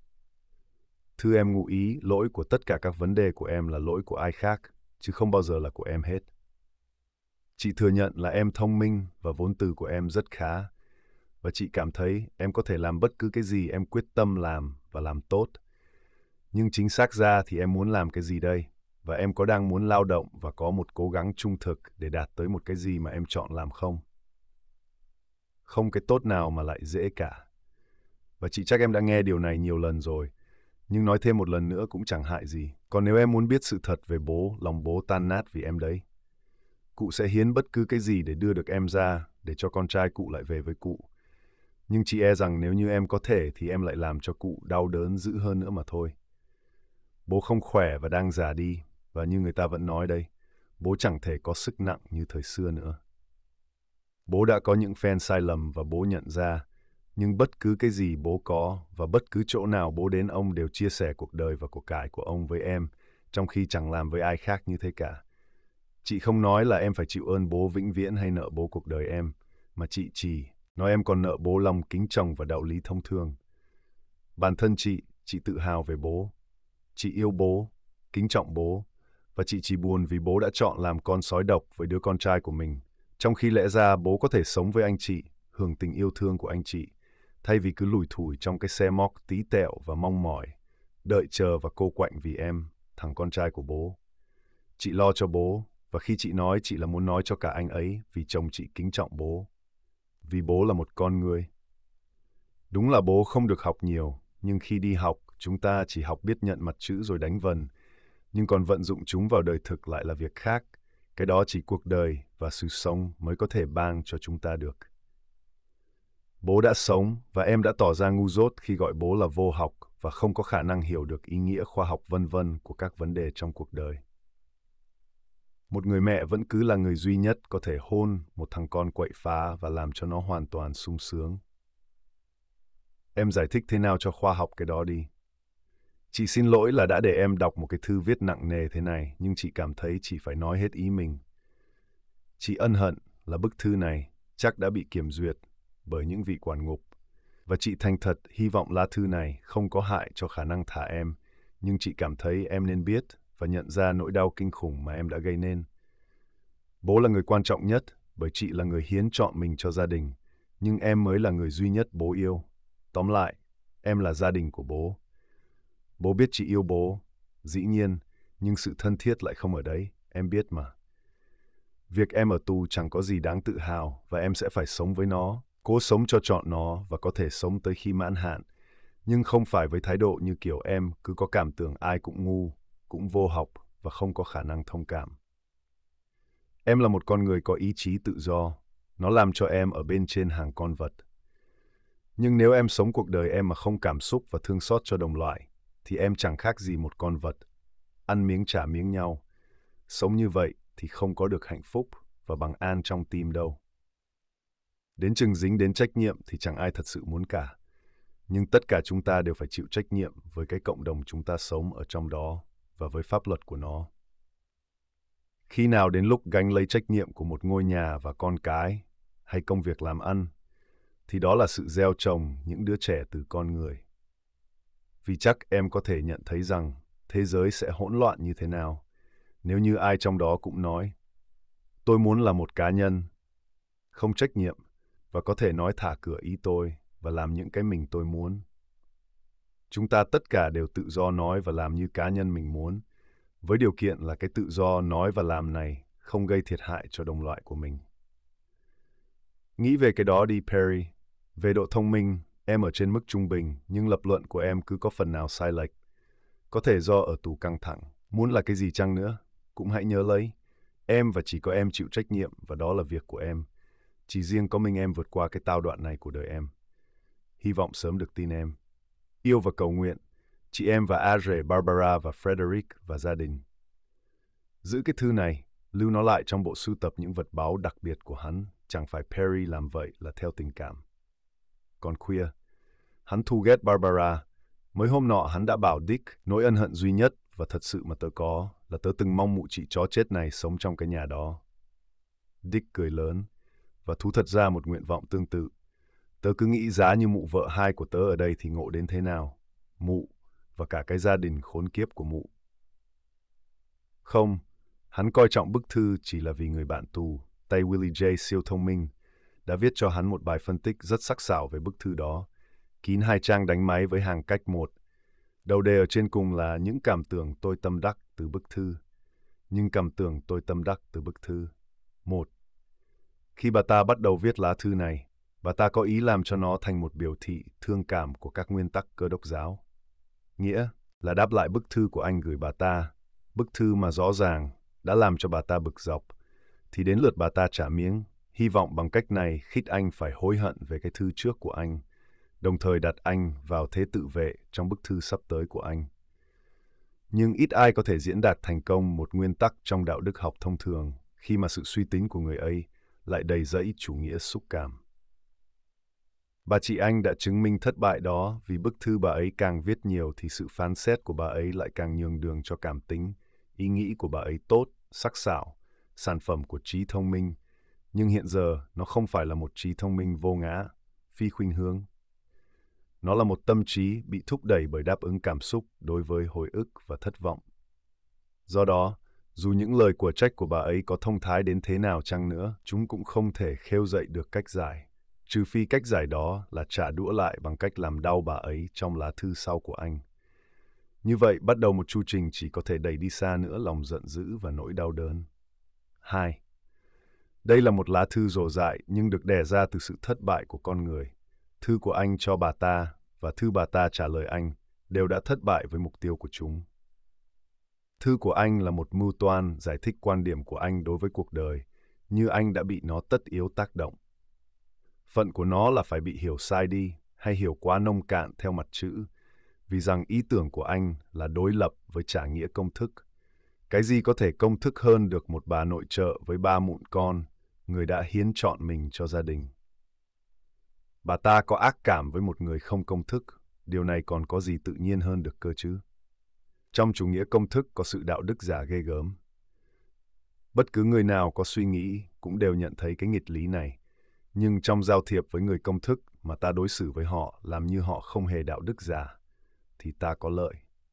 Thưa em ngụ ý, lỗi của tất cả các vấn đề của em là lỗi của ai khác, chứ không bao giờ là của em hết. Chị thừa nhận là em thông minh và vốn từ của em rất khá, và chị cảm thấy em có thể làm bất cứ cái gì em quyết tâm làm và làm tốt. Nhưng chính xác ra thì em muốn làm cái gì đây? Và em có đang muốn lao động và có một cố gắng trung thực để đạt tới một cái gì mà em chọn làm không? Không cái tốt nào mà lại dễ cả. Và chị chắc em đã nghe điều này nhiều lần rồi, nhưng nói thêm một lần nữa cũng chẳng hại gì. Còn nếu em muốn biết sự thật về bố, lòng bố tan nát vì em đấy. Cụ sẽ hiến bất cứ cái gì để đưa được em ra, để cho con trai cụ lại về với cụ. Nhưng chị e rằng nếu như em có thể thì em lại làm cho cụ đau đớn dữ hơn nữa mà thôi. Bố không khỏe và đang già đi, và như người ta vẫn nói đây, bố chẳng thể có sức nặng như thời xưa nữa. Bố đã có những phen sai lầm và bố nhận ra, nhưng bất cứ cái gì bố có và bất cứ chỗ nào bố đến ông đều chia sẻ cuộc đời và của cải của ông với em, trong khi chẳng làm với ai khác như thế cả. Chị không nói là em phải chịu ơn bố vĩnh viễn hay nợ bố cuộc đời em, mà chị chỉ nói em còn nợ bố lòng kính trọng và đạo lý thông thường. Bản thân chị, chị tự hào về bố. Chị yêu bố, kính trọng bố, và chị chỉ buồn vì bố đã chọn làm con sói độc với đứa con trai của mình, trong khi lẽ ra bố có thể sống với anh chị, hưởng tình yêu thương của anh chị, thay vì cứ lủi thủi trong cái xe móc tí tẹo và mong mỏi, đợi chờ và cô quạnh vì em, thằng con trai của bố. Chị lo cho bố, và khi chị nói, chị là muốn nói cho cả anh ấy vì chồng chị kính trọng bố. Vì bố là một con người. Đúng là bố không được học nhiều, nhưng khi đi học, chúng ta chỉ học biết nhận mặt chữ rồi đánh vần, nhưng còn vận dụng chúng vào đời thực lại là việc khác. Cái đó chỉ cuộc đời và sự sống mới có thể ban cho chúng ta được. Bố đã sống và em đã tỏ ra ngu dốt khi gọi bố là vô học và không có khả năng hiểu được ý nghĩa khoa học vân vân của các vấn đề trong cuộc đời. Một người mẹ vẫn cứ là người duy nhất có thể hôn một thằng con quậy phá và làm cho nó hoàn toàn sung sướng. Em giải thích thế nào cho khoa học cái đó đi. Chị xin lỗi là đã để em đọc một cái thư viết nặng nề thế này, nhưng chị cảm thấy chị phải nói hết ý mình. Chị ân hận là bức thư này chắc đã bị kiểm duyệt bởi những vị quản ngục, và chị thành thật hy vọng lá thư này không có hại cho khả năng thả em, nhưng chị cảm thấy em nên biết và nhận ra nỗi đau kinh khủng mà em đã gây nên. Bố là người quan trọng nhất bởi chị là người hiến chọn mình cho gia đình, nhưng em mới là người duy nhất bố yêu. Tóm lại, em là gia đình của bố. Bố biết chị yêu bố, dĩ nhiên, nhưng sự thân thiết lại không ở đấy, em biết mà. Việc em ở tù chẳng có gì đáng tự hào và em sẽ phải sống với nó, cố sống cho trọn nó và có thể sống tới khi mãn hạn, nhưng không phải với thái độ như kiểu em cứ có cảm tưởng ai cũng ngu, cũng vô học và không có khả năng thông cảm. Em là một con người có ý chí tự do, nó làm cho em ở bên trên hàng con vật. Nhưng nếu em sống cuộc đời em mà không cảm xúc và thương xót cho đồng loại, thì em chẳng khác gì một con vật, ăn miếng trả miếng nhau. Sống như vậy thì không có được hạnh phúc và bằng an trong tim đâu. Đến chừng dính đến trách nhiệm thì chẳng ai thật sự muốn cả. Nhưng tất cả chúng ta đều phải chịu trách nhiệm với cái cộng đồng chúng ta sống ở trong đó và với pháp luật của nó. Khi nào đến lúc gánh lấy trách nhiệm của một ngôi nhà và con cái, hay công việc làm ăn, thì đó là sự gieo trồng những đứa trẻ từ con người. Vì chắc em có thể nhận thấy rằng thế giới sẽ hỗn loạn như thế nào nếu như ai trong đó cũng nói tôi muốn là một cá nhân, không trách nhiệm và có thể nói thả cửa ý tôi và làm những cái mình tôi muốn. Chúng ta tất cả đều tự do nói và làm như cá nhân mình muốn, với điều kiện là cái tự do nói và làm này không gây thiệt hại cho đồng loại của mình. Nghĩ về cái đó đi, Perry. Về độ thông minh, em ở trên mức trung bình, nhưng lập luận của em cứ có phần nào sai lệch. Có thể do ở tù căng thẳng, muốn là cái gì chăng nữa, cũng hãy nhớ lấy. Em và chỉ có em chịu trách nhiệm và đó là việc của em. Chỉ riêng có mình em vượt qua cái tao đoạn này của đời em. Hy vọng sớm được tin em. Yêu và cầu nguyện, chị em và Adre, Barbara và Frederick và gia đình. Giữ cái thư này, lưu nó lại trong bộ sưu tập những vật báu đặc biệt của hắn. Chẳng phải Perry làm vậy là theo tình cảm. Còn khuya, hắn thu ghét Barbara. Mới hôm nọ hắn đã bảo Dick nỗi ân hận duy nhất và thật sự mà tớ có là tớ từng mong mụ chị chó chết này sống trong cái nhà đó. Dick cười lớn, và thú thật ra một nguyện vọng tương tự. Tớ cứ nghĩ giá như mụ vợ hai của tớ ở đây thì ngộ đến thế nào. Mụ và cả cái gia đình khốn kiếp của mụ. Không, hắn coi trọng bức thư chỉ là vì người bạn tù, tay Willie J siêu thông minh, đã viết cho hắn một bài phân tích rất sắc sảo về bức thư đó, kín hai trang đánh máy với hàng cách một. Đầu đề ở trên cùng là những cảm tưởng tôi tâm đắc từ bức thư. Nhưng cảm tưởng tôi tâm đắc từ bức thư. Một. Khi bà ta bắt đầu viết lá thư này, bà ta có ý làm cho nó thành một biểu thị thương cảm của các nguyên tắc Cơ đốc giáo. Nghĩa là đáp lại bức thư của anh gửi bà ta, bức thư mà rõ ràng đã làm cho bà ta bực dọc, thì đến lượt bà ta trả miếng, hy vọng bằng cách này khích anh phải hối hận về cái thư trước của anh, đồng thời đặt anh vào thế tự vệ trong bức thư sắp tới của anh. Nhưng ít ai có thể diễn đạt thành công một nguyên tắc trong đạo đức học thông thường khi mà sự suy tính của người ấy lại đầy rẫy chủ nghĩa xúc cảm. Bà chị anh đã chứng minh thất bại đó vì bức thư bà ấy càng viết nhiều thì sự phán xét của bà ấy lại càng nhường đường cho cảm tính, ý nghĩ của bà ấy tốt, sắc sảo, sản phẩm của trí thông minh. Nhưng hiện giờ nó không phải là một trí thông minh vô ngã, phi khuynh hướng. Nó là một tâm trí bị thúc đẩy bởi đáp ứng cảm xúc đối với hồi ức và thất vọng. Do đó, dù những lời của trách của bà ấy có thông thái đến thế nào chăng nữa, chúng cũng không thể khêu dậy được cách giải, trừ phi cách giải đó là trả đũa lại bằng cách làm đau bà ấy trong lá thư sau của anh. Như vậy, bắt đầu một chu trình chỉ có thể đẩy đi xa nữa lòng giận dữ và nỗi đau đớn. Hai. Đây là một lá thư rồ dại nhưng được đẻ ra từ sự thất bại của con người. Thư của anh cho bà ta và thư bà ta trả lời anh đều đã thất bại với mục tiêu của chúng. Thư của anh là một mưu toan giải thích quan điểm của anh đối với cuộc đời, như anh đã bị nó tất yếu tác động. Phận của nó là phải bị hiểu sai đi hay hiểu quá nông cạn theo mặt chữ, vì rằng ý tưởng của anh là đối lập với trả nghĩa công thức. Cái gì có thể công thức hơn được một bà nội trợ với ba mụn con, người đã hiến chọn mình cho gia đình. Bà ta có ác cảm với một người không công thức, điều này còn có gì tự nhiên hơn được cơ chứ? Trong chủ nghĩa công thức có sự đạo đức giả ghê gớm. Bất cứ người nào có suy nghĩ cũng đều nhận thấy cái nghịch lý này, nhưng trong giao thiệp với người công thức mà ta đối xử với họ làm như họ không hề đạo đức giả, thì ta có lợi.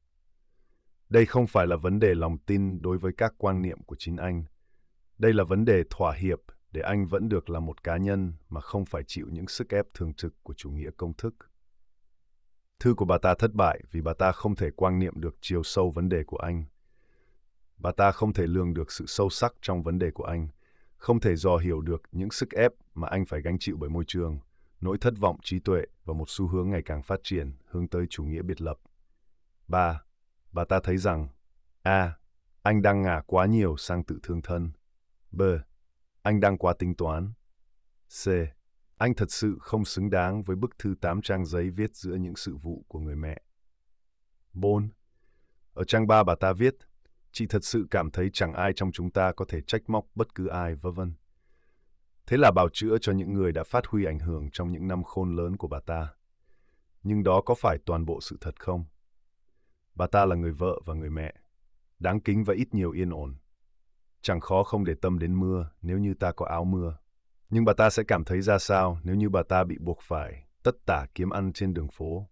Đây không phải là vấn đề lòng tin đối với các quan niệm của chính anh. Đây là vấn đề thỏa hiệp để anh vẫn được là một cá nhân mà không phải chịu những sức ép thường trực của chủ nghĩa công thức. Thư của bà ta thất bại vì bà ta không thể quan niệm được chiều sâu vấn đề của anh. Bà ta không thể lường được sự sâu sắc trong vấn đề của anh, không thể dò hiểu được những sức ép mà anh phải gánh chịu bởi môi trường, nỗi thất vọng trí tuệ và một xu hướng ngày càng phát triển hướng tới chủ nghĩa biệt lập. Ba. Bà ta thấy rằng A. Anh đang ngả quá nhiều sang tự thương thân. B. Anh đang quá tính toán. C. Anh thật sự không xứng đáng với bức thư tám trang giấy viết giữa những sự vụ của người mẹ. Bốn. Ở trang ba bà ta viết, chị thật sự cảm thấy chẳng ai trong chúng ta có thể trách móc bất cứ ai, vân vân. Thế là bào chữa cho những người đã phát huy ảnh hưởng trong những năm khôn lớn của bà ta. Nhưng đó có phải toàn bộ sự thật không? Bà ta là người vợ và người mẹ, đáng kính và ít nhiều yên ổn. Chẳng khó không để tâm đến mưa nếu như ta có áo mưa. Nhưng bà ta sẽ cảm thấy ra sao nếu như bà ta bị buộc phải tất tả kiếm ăn trên đường phố?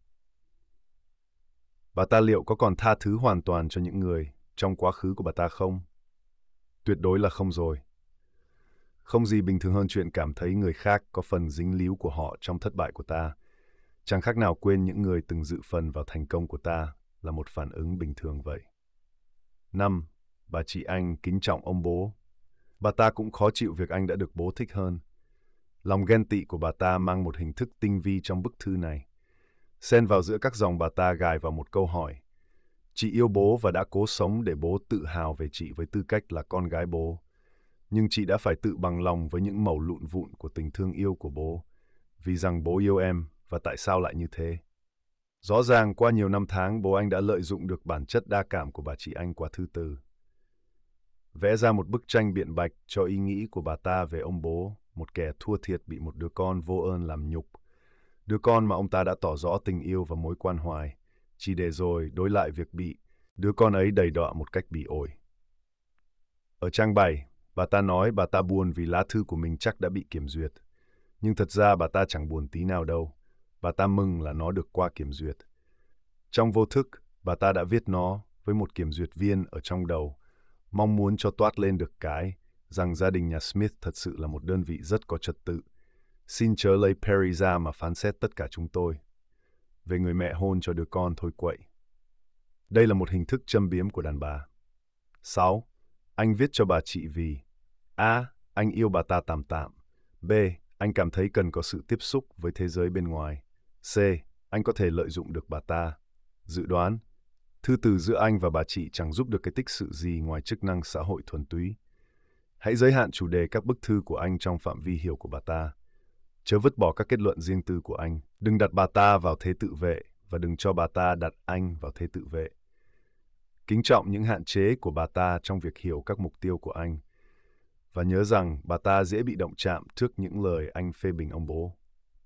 Bà ta liệu có còn tha thứ hoàn toàn cho những người trong quá khứ của bà ta không? Tuyệt đối là không rồi. Không gì bình thường hơn chuyện cảm thấy người khác có phần dính líu của họ trong thất bại của ta. Chẳng khác nào quên những người từng dự phần vào thành công của ta là một phản ứng bình thường vậy. Năm. Bà chị anh kính trọng ông bố. Bà ta cũng khó chịu việc anh đã được bố thích hơn. Lòng ghen tị của bà ta mang một hình thức tinh vi trong bức thư này. Xen vào giữa các dòng bà ta gài vào một câu hỏi. Chị yêu bố và đã cố sống để bố tự hào về chị với tư cách là con gái bố. Nhưng chị đã phải tự bằng lòng với những mẩu lụn vụn của tình thương yêu của bố, vì rằng bố yêu em và tại sao lại như thế. Rõ ràng qua nhiều năm tháng bố anh đã lợi dụng được bản chất đa cảm của bà chị anh qua thư từ. Vẽ ra một bức tranh biện bạch cho ý nghĩ của bà ta về ông bố, một kẻ thua thiệt bị một đứa con vô ơn làm nhục. Đứa con mà ông ta đã tỏ rõ tình yêu và mối quan hoài, chỉ để rồi đối lại việc bị Đứa con ấy đầy đọa một cách bỉ ổi. Ở trang bảy, bà ta nói bà ta buồn vì lá thư của mình chắc đã bị kiểm duyệt. Nhưng thật ra bà ta chẳng buồn tí nào đâu. Bà ta mừng là nó được qua kiểm duyệt. Trong vô thức, bà ta đã viết nó với một kiểm duyệt viên ở trong đầu, mong muốn cho toát lên được cái rằng gia đình nhà Smith thật sự là một đơn vị rất có trật tự. Xin chớ lấy Perry ra mà phán xét tất cả chúng tôi. Về người mẹ hôn cho đứa con thôi quậy. Đây là một hình thức châm biếm của đàn bà. sáu. Anh viết cho bà chị vì A. Anh yêu bà ta tạm tạm. B. Anh cảm thấy cần có sự tiếp xúc với thế giới bên ngoài. C. Anh có thể lợi dụng được bà ta. Dự đoán, thư từ giữa anh và bà chị chẳng giúp được cái tích sự gì ngoài chức năng xã hội thuần túy. Hãy giới hạn chủ đề các bức thư của anh trong phạm vi hiểu của bà ta. Chớ vứt bỏ các kết luận riêng tư của anh. Đừng đặt bà ta vào thế tự vệ và đừng cho bà ta đặt anh vào thế tự vệ. Kính trọng những hạn chế của bà ta trong việc hiểu các mục tiêu của anh. Và nhớ rằng bà ta dễ bị động chạm trước những lời anh phê bình ông bố.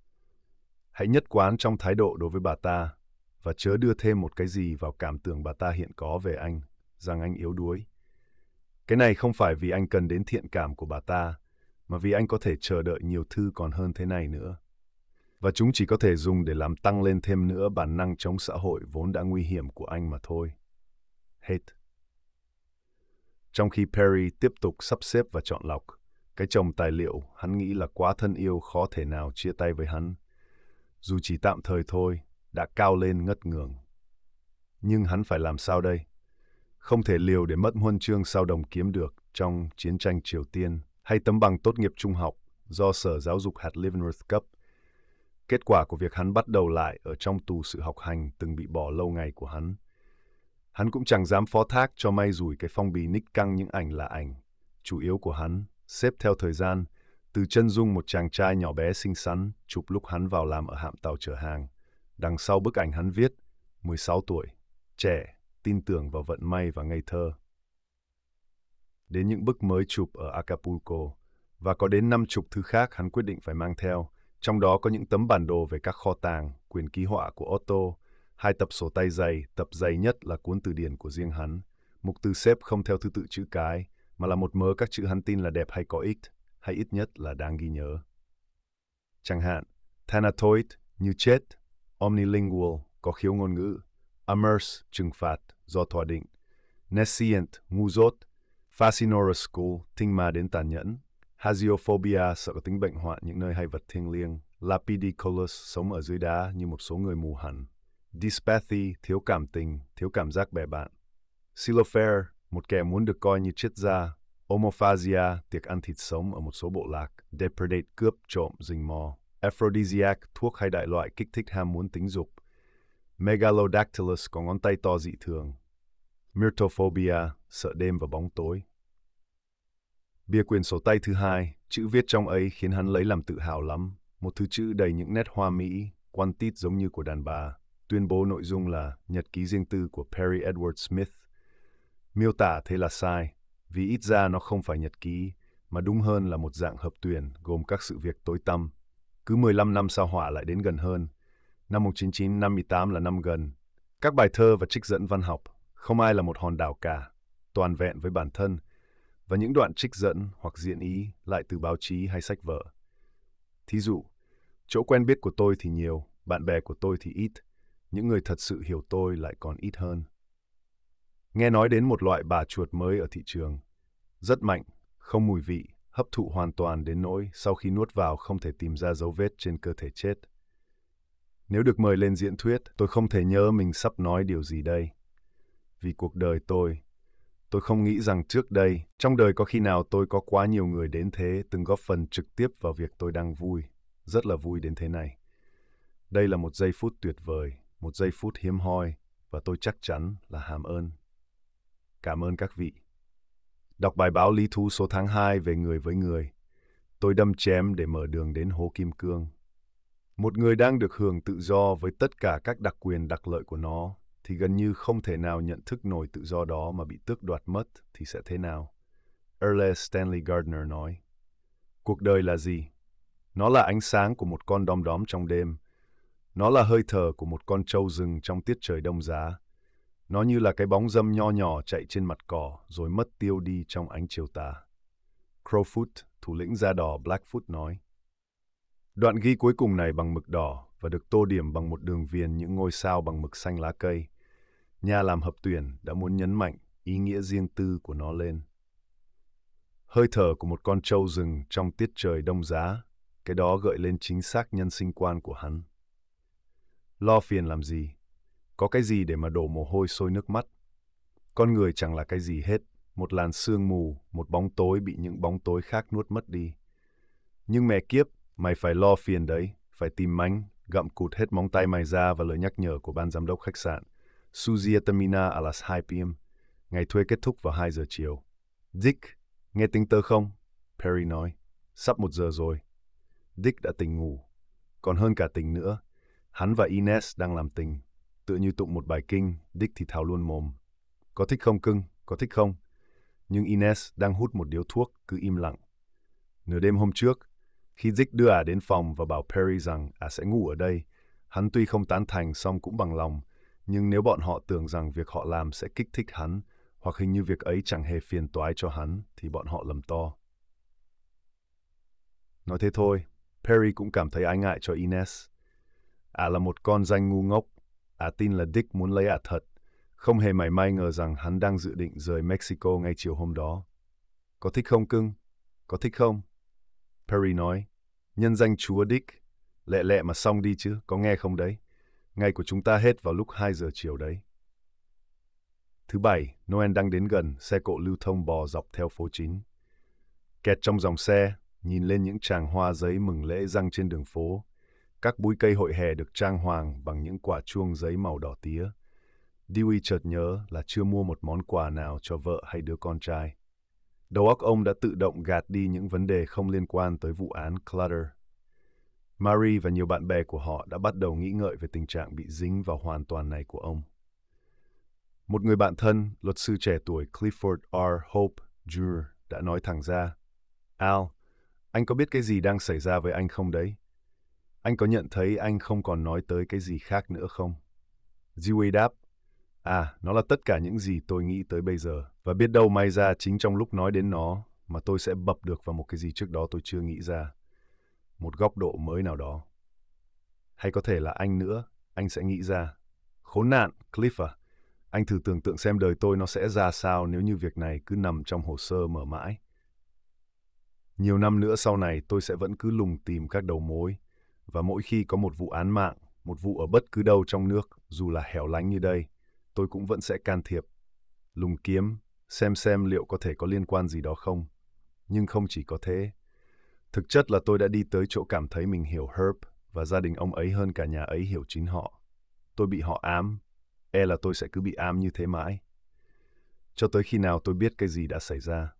Hãy nhất quán trong thái độ đối với bà ta và chớ đưa thêm một cái gì vào cảm tưởng bà ta hiện có về anh, rằng anh yếu đuối. Cái này không phải vì anh cần đến thiện cảm của bà ta, mà vì anh có thể chờ đợi nhiều thư còn hơn thế này nữa. Và chúng chỉ có thể dùng để làm tăng lên thêm nữa bản năng chống xã hội vốn đã nguy hiểm của anh mà thôi. Hết. Trong khi Perry tiếp tục sắp xếp và chọn lọc, cái chồng tài liệu hắn nghĩ là quá thân yêu khó thể nào chia tay với hắn. Dù chỉ tạm thời thôi, đã cao lên ngất ngường. Nhưng hắn phải làm sao đây? Không thể liều để mất huân chương sao đồng kiếm được trong chiến tranh Triều Tiên hay tấm bằng tốt nghiệp trung học do Sở Giáo dục hạt Leavenworth cấp. Kết quả của việc hắn bắt đầu lại ở trong tù sự học hành từng bị bỏ lâu ngày của hắn. Hắn cũng chẳng dám phó thác cho may rủi cái phong bì nick căng những ảnh là ảnh, chủ yếu của hắn, xếp theo thời gian, từ chân dung một chàng trai nhỏ bé xinh xắn, chụp lúc hắn vào làm ở hạm tàu chở hàng. Đằng sau bức ảnh hắn viết, mười sáu tuổi, trẻ, tin tưởng vào vận may và ngây thơ. Đến những bức mới chụp ở Acapulco, và có đến năm chục thứ khác hắn quyết định phải mang theo, trong đó có những tấm bản đồ về các kho tàng, quyền ký họa của Otto, hai tập sổ tay dày, tập dày nhất là cuốn từ điển của riêng hắn. Mục từ xếp không theo thứ tự chữ cái, mà là một mớ các chữ hắn tin là đẹp hay có ích, hay ít nhất là đáng ghi nhớ. Chẳng hạn, Thanatoid, như chết, Omnilingual, có khiếu ngôn ngữ, Amerce, trừng phạt, do thỏa định, Nescient, ngu dốt, Fascinoroscool, tinh ma đến tàn nhẫn, Haziophobia, sợ có tính bệnh hoạn những nơi hay vật thiêng liêng, Lapidicolous, sống ở dưới đá như một số người mù hẳn, Dyspathy, thiếu cảm tình, thiếu cảm giác bè bạn, Silophare, một kẻ muốn được coi như triết gia, Homophagia, tiệc ăn thịt sống ở một số bộ lạc, Depredate, cướp, trộm, rình mò, Aphrodisiac, thuốc hay đại loại kích thích ham muốn tính dục, Megalodactylus, có ngón tay to dị thường, Myrtophobia, sợ đêm và bóng tối. Bìa quyển sổ tay thứ hai, chữ viết trong ấy khiến hắn lấy làm tự hào lắm, một thứ chữ đầy những nét hoa mỹ, quan tít giống như của đàn bà, tuyên bố nội dung là nhật ký riêng tư của Perry Edward Smith. Miêu tả thế là sai, vì ít ra nó không phải nhật ký, mà đúng hơn là một dạng hợp tuyển gồm các sự việc tối tăm. Cứ mười lăm năm sao hỏa lại đến gần hơn. Năm một nghìn chín trăm năm mươi tám là năm gần. Các bài thơ và trích dẫn văn học, không ai là một hòn đảo cả, toàn vẹn với bản thân, và những đoạn trích dẫn hoặc diễn ý lại từ báo chí hay sách vở. Thí dụ, chỗ quen biết của tôi thì nhiều, bạn bè của tôi thì ít, những người thật sự hiểu tôi lại còn ít hơn. Nghe nói đến một loại bà chuột mới ở thị trường, rất mạnh, không mùi vị, hấp thụ hoàn toàn đến nỗi sau khi nuốt vào không thể tìm ra dấu vết trên cơ thể chết. Nếu được mời lên diễn thuyết, tôi không thể nhớ mình sắp nói điều gì đây. Vì cuộc đời tôi, tôi không nghĩ rằng trước đây, trong đời có khi nào tôi có quá nhiều người đến thế từng góp phần trực tiếp vào việc tôi đang vui, rất là vui đến thế này. Đây là một giây phút tuyệt vời, một giây phút hiếm hoi, và tôi chắc chắn là hàm ơn. Cảm ơn các vị. Đọc bài báo lý thú số tháng hai về người với người. Tôi đâm chém để mở đường đến hố kim cương. Một người đang được hưởng tự do với tất cả các đặc quyền đặc lợi của nó, thì gần như không thể nào nhận thức nổi tự do đó mà bị tước đoạt mất thì sẽ thế nào? Ernest Stanley Gardner nói. Cuộc đời là gì? Nó là ánh sáng của một con đom đóm trong đêm. Nó là hơi thở của một con trâu rừng trong tiết trời đông giá. Nó như là cái bóng râm nho nhỏ chạy trên mặt cỏ rồi mất tiêu đi trong ánh chiều tà. Crowfoot, thủ lĩnh da đỏ Blackfoot nói. Đoạn ghi cuối cùng này bằng mực đỏ và được tô điểm bằng một đường viền những ngôi sao bằng mực xanh lá cây. Nhà làm hợp tuyển đã muốn nhấn mạnh ý nghĩa riêng tư của nó lên. Hơi thở của một con trâu rừng trong tiết trời đông giá, cái đó gợi lên chính xác nhân sinh quan của hắn. Lo phiền làm gì? Có cái gì để mà đổ mồ hôi sôi nước mắt? Con người chẳng là cái gì hết, một làn sương mù, một bóng tối bị những bóng tối khác nuốt mất đi. Nhưng mẹ kiếp, mày phải lo phiền đấy, phải tìm mánh, gặm cụt hết móng tay mày ra và lời nhắc nhở của ban giám đốc khách sạn. Suzia Tamina a las hai p m. Ngày thuê kết thúc vào hai giờ chiều. Dick, nghe tiếng tơ không? Perry nói. Sắp một giờ rồi. Dick đã tỉnh ngủ. Còn hơn cả tỉnh nữa, hắn và Ines đang làm tình. Tựa như tụng một bài kinh, Dick thì thào luôn mồm. Có thích không cưng? Có thích không? Nhưng Ines đang hút một điếu thuốc, cứ im lặng. Nửa đêm hôm trước, khi Dick đưa ả đến phòng và bảo Perry rằng ả sẽ ngủ ở đây, hắn tuy không tán thành song cũng bằng lòng, nhưng nếu bọn họ tưởng rằng việc họ làm sẽ kích thích hắn, hoặc hình như việc ấy chẳng hề phiền toái cho hắn, thì bọn họ lầm to. Nói thế thôi, Perry cũng cảm thấy ái ngại cho Ines. Ả là một con danh ngu ngốc, ả tin là Dick muốn lấy ả thật, không hề mảy may ngờ rằng hắn đang dự định rời Mexico ngay chiều hôm đó. Có thích không cưng? Có thích không? Perry nói, nhân danh chúa Dick, lẹ lẹ mà xong đi chứ, có nghe không đấy? Ngày của chúng ta hết vào lúc hai giờ chiều đấy. Thứ bảy, Noel đang đến gần, xe cộ lưu thông bò dọc theo phố chính. Kẹt trong dòng xe, nhìn lên những tràng hoa giấy mừng lễ răng trên đường phố. Các bụi cây hội hè được trang hoàng bằng những quả chuông giấy màu đỏ tía. Dewey chợt nhớ là chưa mua một món quà nào cho vợ hay đứa con trai. Đầu óc ông đã tự động gạt đi những vấn đề không liên quan tới vụ án Clutter. Marie và nhiều bạn bè của họ đã bắt đầu nghĩ ngợi về tình trạng bị dính vào hoàn toàn này của ông. Một người bạn thân, luật sư trẻ tuổi Clifford R. Hope Junior đã nói thẳng ra, Al, anh có biết cái gì đang xảy ra với anh không đấy? Anh có nhận thấy anh không còn nói tới cái gì khác nữa không? Dewey đáp, à, nó là tất cả những gì tôi nghĩ tới bây giờ, và biết đâu may ra chính trong lúc nói đến nó mà tôi sẽ bập được vào một cái gì trước đó tôi chưa nghĩ ra. Một góc độ mới nào đó. Hay có thể là anh nữa, anh sẽ nghĩ ra. Khốn nạn, Cliff à, anh thử tưởng tượng xem đời tôi nó sẽ ra sao nếu như việc này cứ nằm trong hồ sơ mở mãi. Nhiều năm nữa sau này tôi sẽ vẫn cứ lùng tìm các đầu mối, và mỗi khi có một vụ án mạng, một vụ ở bất cứ đâu trong nước, dù là hẻo lánh như đây, tôi cũng vẫn sẽ can thiệp, lùng kiếm, xem xem liệu có thể có liên quan gì đó không. Nhưng không chỉ có thế. Thực chất là tôi đã đi tới chỗ cảm thấy mình hiểu Herb và gia đình ông ấy hơn cả nhà ấy hiểu chính họ. Tôi bị họ ám, e là tôi sẽ cứ bị ám như thế mãi. Cho tới khi nào tôi biết cái gì đã xảy ra.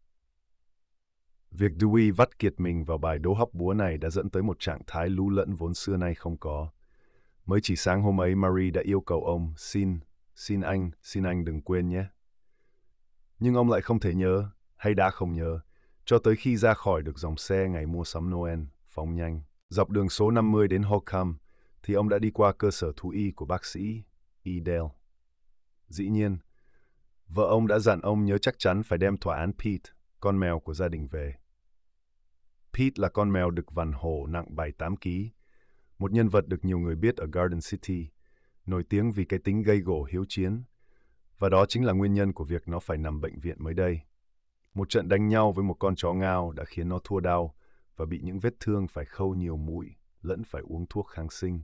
Việc Dewey vắt kiệt mình vào bài đố hóc búa này đã dẫn tới một trạng thái lú lẫn vốn xưa nay không có. Mới chỉ sáng hôm ấy Marie đã yêu cầu ông, xin, xin anh, xin anh đừng quên nhé. Nhưng ông lại không thể nhớ, hay đã không nhớ, cho tới khi ra khỏi được dòng xe ngày mua sắm Noel, phóng nhanh. Dọc đường số năm mươi đến Holcomb, thì ông đã đi qua cơ sở thú y của bác sĩ Edel. Dĩ nhiên, vợ ông đã dặn ông nhớ chắc chắn phải đem thỏa án Pete, con mèo của gia đình về. Pete là con mèo đực vằn hổ nặng bảy tám ki lô gam, một nhân vật được nhiều người biết ở Garden City, nổi tiếng vì cái tính gây gổ hiếu chiến, và đó chính là nguyên nhân của việc nó phải nằm bệnh viện mới đây. Một trận đánh nhau với một con chó ngao đã khiến nó thua đau và bị những vết thương phải khâu nhiều mũi, lẫn phải uống thuốc kháng sinh.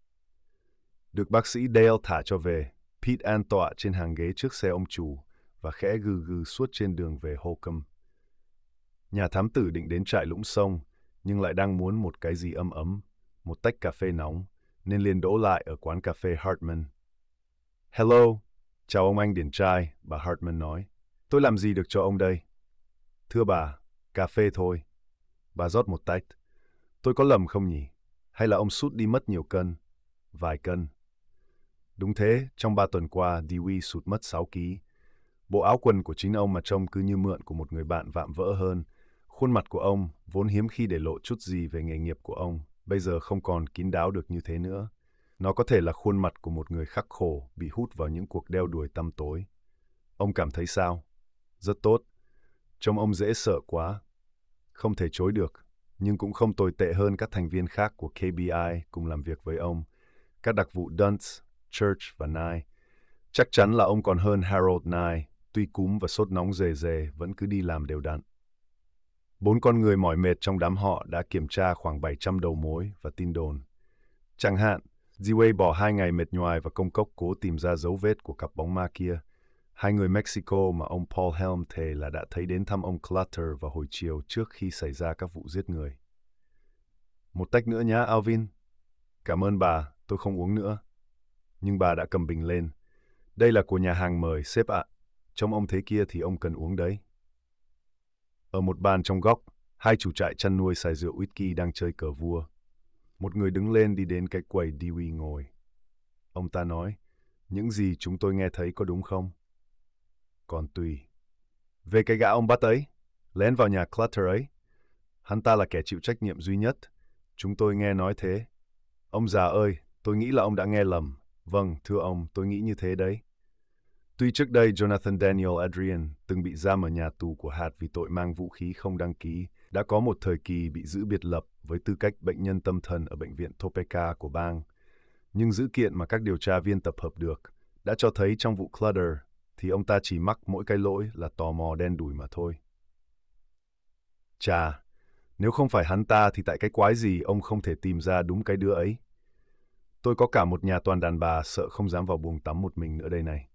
Được bác sĩ Dale thả cho về, Pete an tọa trên hàng ghế trước xe ông chủ và khẽ gừ gừ suốt trên đường về Holcomb. Nhà thám tử định đến trại Lũng Sông, nhưng lại đang muốn một cái gì ấm ấm, một tách cà phê nóng, nên liền đỗ lại ở quán cà phê Hartman. Hello, chào ông anh điển trai, bà Hartman nói. Tôi làm gì được cho ông đây? Thưa bà, cà phê thôi. Bà rót một tách. Tôi có lầm không nhỉ? Hay là ông sút đi mất nhiều cân? Vài cân. Đúng thế, trong ba tuần qua, Dewey sụt mất sáu ki lô gam. Bộ áo quần của chính ông mà trông cứ như mượn của một người bạn vạm vỡ hơn. Khuôn mặt của ông, vốn hiếm khi để lộ chút gì về nghề nghiệp của ông, bây giờ không còn kín đáo được như thế nữa. Nó có thể là khuôn mặt của một người khắc khổ bị hút vào những cuộc đeo đuổi tăm tối. Ông cảm thấy sao? Rất tốt. Trông ông dễ sợ quá. Không thể chối được, nhưng cũng không tồi tệ hơn các thành viên khác của K B I cùng làm việc với ông. Các đặc vụ Dunst, Church và Nye. Chắc chắn là ông còn hơn Harold Nye, tuy cúm và sốt nóng rề rề vẫn cứ đi làm đều đặn. Bốn con người mỏi mệt trong đám họ đã kiểm tra khoảng bảy trăm đầu mối và tin đồn. Chẳng hạn, Dewey bỏ hai ngày mệt nhoài và công cốc cố tìm ra dấu vết của cặp bóng ma kia. Hai người Mexico mà ông Paul Helm thề là đã thấy đến thăm ông Clutter vào hồi chiều trước khi xảy ra các vụ giết người. Một tách nữa nhá, Alvin. Cảm ơn bà, tôi không uống nữa. Nhưng bà đã cầm bình lên. Đây là của nhà hàng mời, sếp ạ. Trông ông thế kia thì ông cần uống đấy. Ở một bàn trong góc, hai chủ trại chăn nuôi xài rượu whisky đang chơi cờ vua. Một người đứng lên đi đến cái quầy Dewey ngồi. Ông ta nói, những gì chúng tôi nghe thấy có đúng không? Còn tùy. Về cái gã ông bắt ấy, lén vào nhà Clutter ấy. Hắn ta là kẻ chịu trách nhiệm duy nhất. Chúng tôi nghe nói thế. Ông già ơi, tôi nghĩ là ông đã nghe lầm. Vâng, thưa ông, tôi nghĩ như thế đấy. Tuy trước đây Jonathan Daniel Adrian từng bị giam ở nhà tù của hạt vì tội mang vũ khí không đăng ký, đã có một thời kỳ bị giữ biệt lập với tư cách bệnh nhân tâm thần ở bệnh viện Topeka của bang. Nhưng dữ kiện mà các điều tra viên tập hợp được đã cho thấy trong vụ Clutter thì ông ta chỉ mắc mỗi cái lỗi là tò mò đen đủi mà thôi. Chà, nếu không phải hắn ta thì tại cái quái gì ông không thể tìm ra đúng cái đứa ấy. Tôi có cả một nhà toàn đàn bà sợ không dám vào buồng tắm một mình nữa đây này.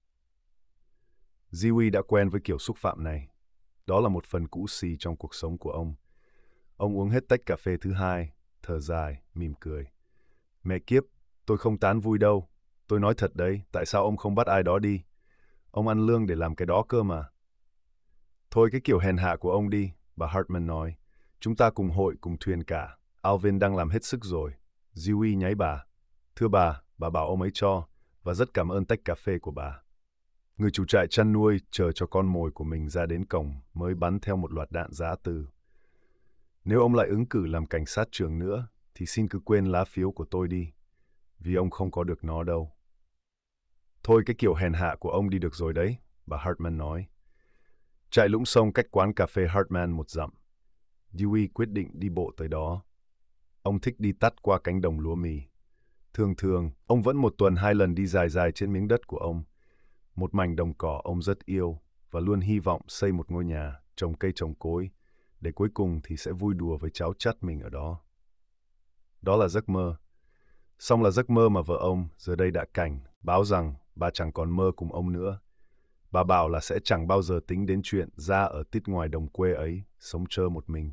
Dewey đã quen với kiểu xúc phạm này. Đó là một phần cũ xì trong cuộc sống của ông. Ông uống hết tách cà phê thứ hai, thở dài, mỉm cười. Mẹ kiếp, tôi không tán vui đâu. Tôi nói thật đấy, tại sao ông không bắt ai đó đi? Ông ăn lương để làm cái đó cơ mà. Thôi cái kiểu hèn hạ của ông đi, bà Hartman nói. Chúng ta cùng hội, cùng thuyền cả. Alvin đang làm hết sức rồi. Dewey nháy bà. Thưa bà, bà bảo ông ấy cho, và rất cảm ơn tách cà phê của bà. Người chủ trại chăn nuôi chờ cho con mồi của mình ra đến cổng mới bắn theo một loạt đạn giá từ. Nếu ông lại ứng cử làm cảnh sát trưởng nữa, thì xin cứ quên lá phiếu của tôi đi, vì ông không có được nó đâu. Thôi cái kiểu hèn hạ của ông đi được rồi đấy, bà Hartman nói. Trại Lũng Sông cách quán cà phê Hartman một dặm. Dewey quyết định đi bộ tới đó. Ông thích đi tắt qua cánh đồng lúa mì. Thường thường, ông vẫn một tuần hai lần đi dài dài trên miếng đất của ông. Một mảnh đồng cỏ ông rất yêu và luôn hy vọng xây một ngôi nhà, trồng cây trồng cối, để cuối cùng thì sẽ vui đùa với cháu chắt mình ở đó. Đó là giấc mơ. Song là giấc mơ mà vợ ông giờ đây đã cảnh, báo rằng bà chẳng còn mơ cùng ông nữa. Bà bảo là sẽ chẳng bao giờ tính đến chuyện ra ở tít ngoài đồng quê ấy, sống trơ một mình.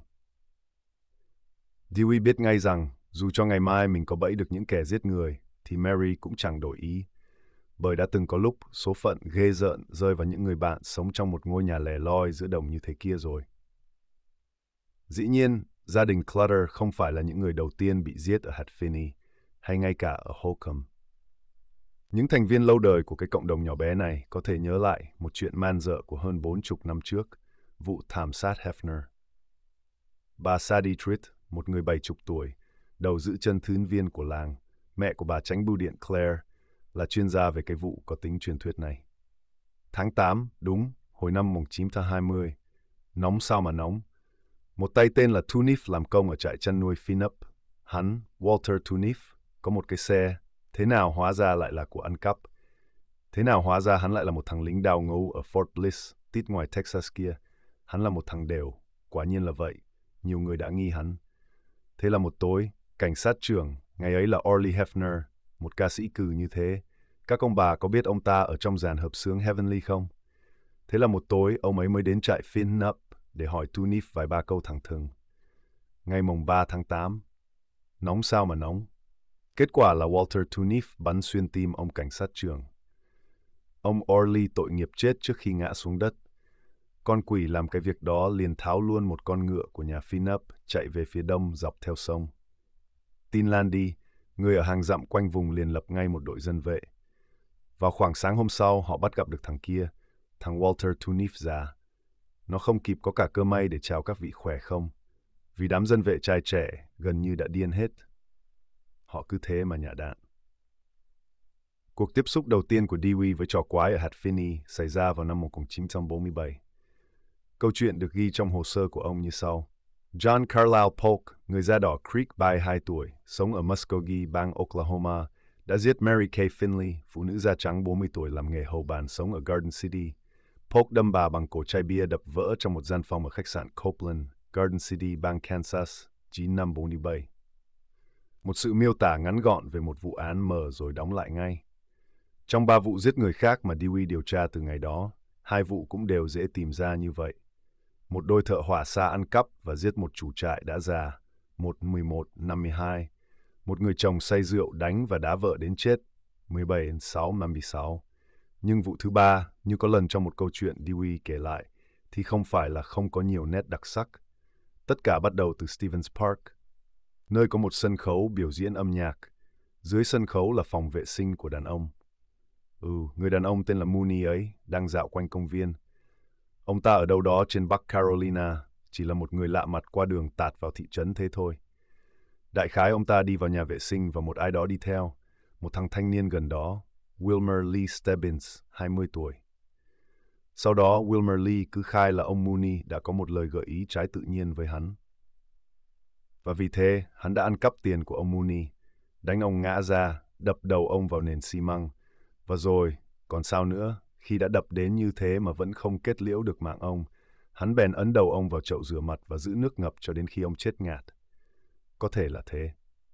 Dewey biết ngay rằng dù cho ngày mai mình có bẫy được những kẻ giết người, thì Mary cũng chẳng đổi ý. Bởi đã từng có lúc số phận ghê rợn rơi vào những người bạn sống trong một ngôi nhà lẻ loi giữa đồng như thế kia rồi. Dĩ nhiên, gia đình Clutter không phải là những người đầu tiên bị giết ở hạt Finney, hay ngay cả ở Holcomb. Những thành viên lâu đời của cái cộng đồng nhỏ bé này có thể nhớ lại một chuyện man dợ của hơn bốn chục năm trước, vụ thảm sát Hefner. Bà Sadie Tritt, một người bảy chục tuổi, đầu giữ chân thư viên của làng, mẹ của bà chánh bưu điện Claire, là chuyên gia về cái vụ có tính truyền thuyết này. Tháng tám, đúng, hồi năm mùng chín tháng hai mươi. Nóng sao mà nóng. Một tay tên là Tunif làm công ở trại chăn nuôi Finup. Hắn, Walter Tunif, có một cái xe. Thế nào hóa ra lại là của ăn cắp. Thế nào hóa ra hắn lại là một thằng lính đào ngũ ở Fort Bliss, tít ngoài Texas kia. Hắn là một thằng đều. Quả nhiên là vậy. Nhiều người đã nghi hắn. Thế là một tối, cảnh sát trưởng, ngày ấy là Orly Hefner, một ca sĩ cừ như thế. Các ông bà có biết ông ta ở trong dàn hợp xướng Heavenly không? Thế là một tối, ông ấy mới đến trại Finup để hỏi Tunif vài ba câu thẳng thừng. Ngày mùng ba tháng tám, nóng sao mà nóng. Kết quả là Walter Tunif bắn xuyên tim ông cảnh sát trưởng. Ông Orly tội nghiệp chết trước khi ngã xuống đất. Con quỷ làm cái việc đó liền tháo luôn một con ngựa của nhà Finup chạy về phía đông dọc theo sông. Tin lan đi, người ở hàng dặm quanh vùng liền lập ngay một đội dân vệ. Vào khoảng sáng hôm sau, họ bắt gặp được thằng kia, thằng Walter Tunif già. Nó không kịp có cả cơ may để chào các vị khỏe không, vì đám dân vệ trai trẻ gần như đã điên hết. Họ cứ thế mà nhả đạn. Cuộc tiếp xúc đầu tiên của Dewey với trò quái ở hạt Finney xảy ra vào năm một nghìn chín trăm bốn mươi bảy. Câu chuyện được ghi trong hồ sơ của ông như sau. John Carlisle Polk, người da đỏ Creek, ba mươi hai tuổi, sống ở Muskogee, bang Oklahoma, đã giết Mary Kay Finley, phụ nữ da trắng bốn mươi tuổi làm nghề hầu bàn sống ở Garden City. Polk đâm bà bằng cổ chai bia đập vỡ trong một gian phòng ở khách sạn Copeland, Garden City, bang Kansas, chín năm bốn mươi bảy. Một sự miêu tả ngắn gọn về một vụ án mở rồi đóng lại ngay. Trong ba vụ giết người khác mà Dewey điều tra từ ngày đó, hai vụ cũng đều dễ tìm ra như vậy. Một đôi thợ hỏa xa ăn cắp và giết một chủ trại đã già, một mười một năm mươi hai. Một người chồng say rượu đánh và đá vợ đến chết, mười bảy sáu năm mươi sáu. Nhưng vụ thứ ba, như có lần trong một câu chuyện Dewey kể lại, thì không phải là không có nhiều nét đặc sắc. Tất cả bắt đầu từ Stevens Park, nơi có một sân khấu biểu diễn âm nhạc. Dưới sân khấu là phòng vệ sinh của đàn ông. Ừ, người đàn ông tên là Mooney ấy đang dạo quanh công viên. Ông ta ở đâu đó trên Bắc Carolina, chỉ là một người lạ mặt qua đường tạt vào thị trấn thế thôi. Đại khái ông ta đi vào nhà vệ sinh và một ai đó đi theo, một thằng thanh niên gần đó, Wilmer Lee Stebbins, hai mươi tuổi. Sau đó, Wilmer Lee cứ khai là ông Mooney đã có một lời gợi ý trái tự nhiên với hắn. Và vì thế, hắn đã ăn cắp tiền của ông Mooney, đánh ông ngã ra, đập đầu ông vào nền xi măng. Và rồi, còn sao nữa, khi đã đập đến như thế mà vẫn không kết liễu được mạng ông, hắn bèn ấn đầu ông vào chậu rửa mặt và giữ nước ngập cho đến khi ông chết ngạt. Có thể là thế.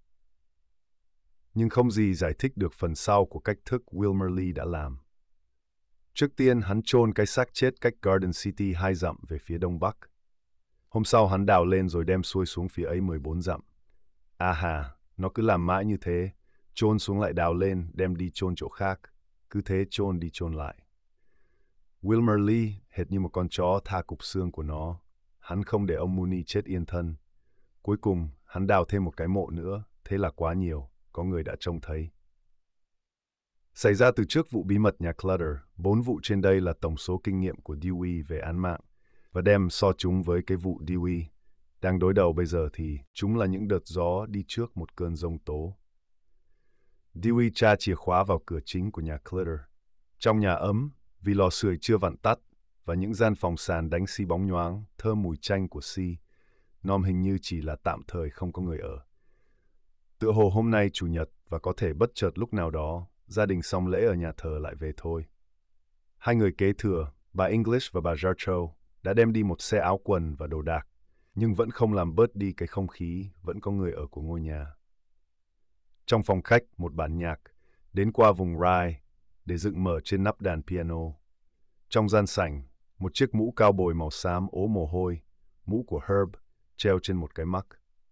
Nhưng không gì giải thích được phần sau của cách thức Wilmer Lee đã làm. Trước tiên, hắn chôn cái xác chết cách Garden City hai dặm về phía đông bắc. Hôm sau, hắn đào lên rồi đem xuôi xuống phía ấy mười bốn dặm. À hà, nó cứ làm mãi như thế, chôn xuống lại đào lên, đem đi chôn chỗ khác. Cứ thế chôn đi chôn lại. Wilmer Lee hệt như một con chó tha cục xương của nó. Hắn không để ông Mooney chết yên thân. Cuối cùng, hắn đào thêm một cái mộ nữa, thế là quá nhiều, có người đã trông thấy. Xảy ra từ trước vụ bí mật nhà Clutter, bốn vụ trên đây là tổng số kinh nghiệm của Dewey về án mạng, và đem so chúng với cái vụ Dewey đang đối đầu bây giờ thì chúng là những đợt gió đi trước một cơn giông tố. Dewey tra chìa khóa vào cửa chính của nhà Clutter. Trong nhà ấm, vì lò sưởi chưa vặn tắt, và những gian phòng sàn đánh xi bóng nhoáng, thơm mùi chanh của xi, nom hình như chỉ là tạm thời không có người ở. Tựa hồ hôm nay Chủ nhật và có thể bất chợt lúc nào đó, gia đình xong lễ ở nhà thờ lại về thôi. Hai người kế thừa, bà English và bà Jarchow, đã đem đi một xe áo quần và đồ đạc, nhưng vẫn không làm bớt đi cái không khí vẫn có người ở của ngôi nhà. Trong phòng khách, một bản nhạc, đến qua vùng rye, để dựng mở trên nắp đàn piano. Trong gian sảnh, một chiếc mũ cao bồi màu xám ố mồ hôi, mũ của Herb, treo trên một cái mắc.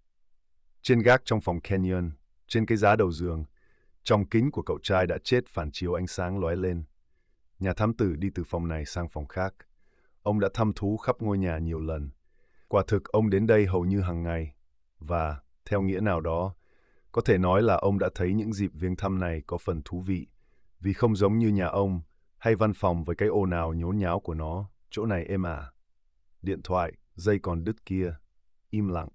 Trên gác trong phòng Kenyon, trên cái giá đầu giường, trong kính của cậu trai đã chết phản chiếu ánh sáng lóe lên. Nhà thám tử đi từ phòng này sang phòng khác. Ông đã thăm thú khắp ngôi nhà nhiều lần. Quả thực ông đến đây hầu như hàng ngày. Và, theo nghĩa nào đó, có thể nói là ông đã thấy những dịp viếng thăm này có phần thú vị, vì không giống như nhà ông hay văn phòng với cái ồn ào nhốn nháo của nó, chỗ này êm ả. Điện thoại, dây còn đứt kia, im lặng.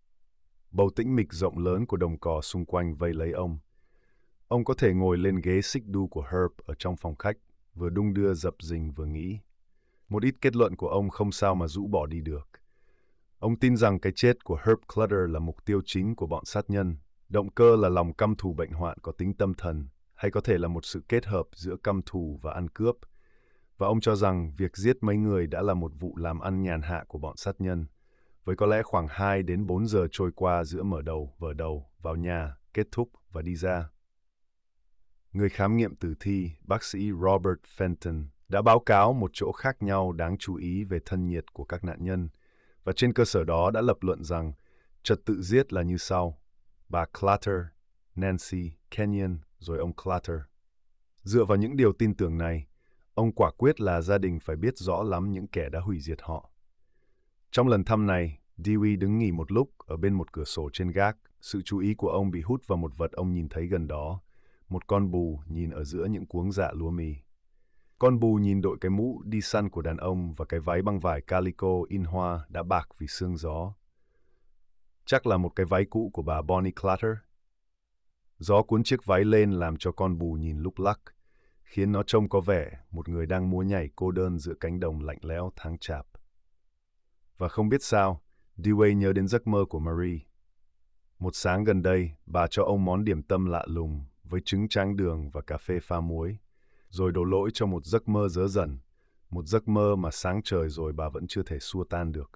Bầu tĩnh mịch rộng lớn của đồng cỏ xung quanh vây lấy ông. Ông có thể ngồi lên ghế xích đu của Herb ở trong phòng khách, vừa đung đưa dập dình vừa nghĩ. Một ít kết luận của ông không sao mà rũ bỏ đi được. Ông tin rằng cái chết của Herb Clutter là mục tiêu chính của bọn sát nhân. Động cơ là lòng căm thù bệnh hoạn có tính tâm thần, hay có thể là một sự kết hợp giữa căm thù và ăn cướp. Và ông cho rằng việc giết mấy người đã là một vụ làm ăn nhàn hạ của bọn sát nhân, với có lẽ khoảng hai đến bốn giờ trôi qua giữa mở đầu, vở đầu, vào nhà, kết thúc và đi ra. Người khám nghiệm tử thi, bác sĩ Robert Fenton, đã báo cáo một chỗ khác nhau đáng chú ý về thân nhiệt của các nạn nhân, và trên cơ sở đó đã lập luận rằng trật tự giết là như sau: bà Clutter, Nancy, Kenyon, rồi ông Clutter. Dựa vào những điều tin tưởng này, ông quả quyết là gia đình phải biết rõ lắm những kẻ đã hủy diệt họ. Trong lần thăm này, Dewey đứng nghỉ một lúc ở bên một cửa sổ trên gác. Sự chú ý của ông bị hút vào một vật ông nhìn thấy gần đó, một con bù nhìn ở giữa những cuống dạ lúa mì. Con bù nhìn đội cái mũ đi săn của đàn ông và cái váy băng vải calico in hoa đã bạc vì sương gió. Chắc là một cái váy cũ của bà Bonnie Clutter. Gió cuốn chiếc váy lên làm cho con bù nhìn lúc lắc, khiến nó trông có vẻ một người đang múa nhảy cô đơn giữa cánh đồng lạnh lẽo tháng chạp. Và không biết sao, Dewey nhớ đến giấc mơ của Marie. Một sáng gần đây, bà cho ông món điểm tâm lạ lùng với trứng tráng đường và cà phê pha muối, rồi đổ lỗi cho một giấc mơ dớ dẩn, một giấc mơ mà sáng trời rồi bà vẫn chưa thể xua tan được.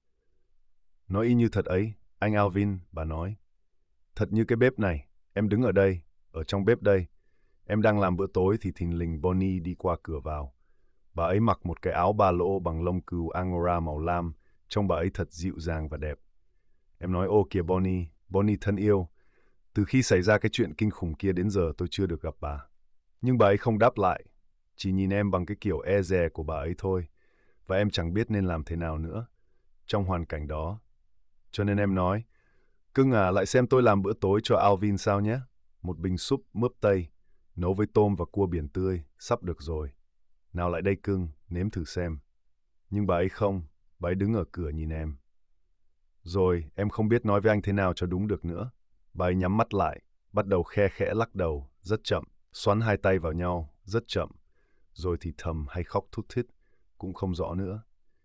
Nói y như thật ấy, anh Alvin, bà nói. Thật như cái bếp này, em đứng ở đây, ở trong bếp đây. Em đang làm bữa tối thì thình lình Bonnie đi qua cửa vào. Bà ấy mặc một cái áo ba lỗ bằng lông cừu Angora màu lam, trông bà ấy thật dịu dàng và đẹp. Em nói ô kìa Bonnie, Bonnie thân yêu, từ khi xảy ra cái chuyện kinh khủng kia đến giờ tôi chưa được gặp bà. Nhưng bà ấy không đáp lại, chỉ nhìn em bằng cái kiểu e dè của bà ấy thôi, và em chẳng biết nên làm thế nào nữa trong hoàn cảnh đó. Cho nên em nói, cưng à, lại xem tôi làm bữa tối cho Alvin sao nhé. Một bình súp mướp Tây, nấu với tôm và cua biển tươi, sắp được rồi. Nào lại đây cưng, nếm thử xem. Nhưng bà ấy không, bà ấy đứng ở cửa nhìn em. Rồi, em không biết nói với anh thế nào cho đúng được nữa. Bà ấy nhắm mắt lại, bắt đầu khe khẽ lắc đầu, rất chậm, xoắn hai tay vào nhau, rất chậm. Rồi thì thầm hay khóc thút thít, cũng không rõ nữa.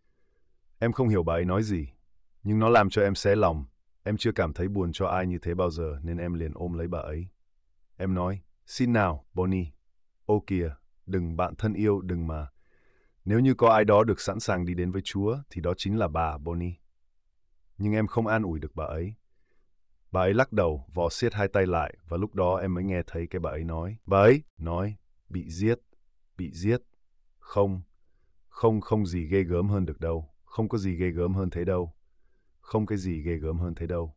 Em không hiểu bà ấy nói gì, nhưng nó làm cho em xé lòng. Em chưa cảm thấy buồn cho ai như thế bao giờ nên em liền ôm lấy bà ấy. Em nói, xin nào, Bonnie. Ô kìa, đừng bạn thân yêu, đừng mà. Nếu như có ai đó được sẵn sàng đi đến với Chúa thì đó chính là bà, Bonnie. Nhưng em không an ủi được bà ấy. Bà ấy lắc đầu, vò siết hai tay lại và lúc đó em mới nghe thấy cái bà ấy nói. Bà ấy nói, bị giết, bị giết. Không, không, không gì ghê gớm hơn được đâu. Không có gì ghê gớm hơn thế đâu. Không cái gì ghê gớm hơn thế đâu.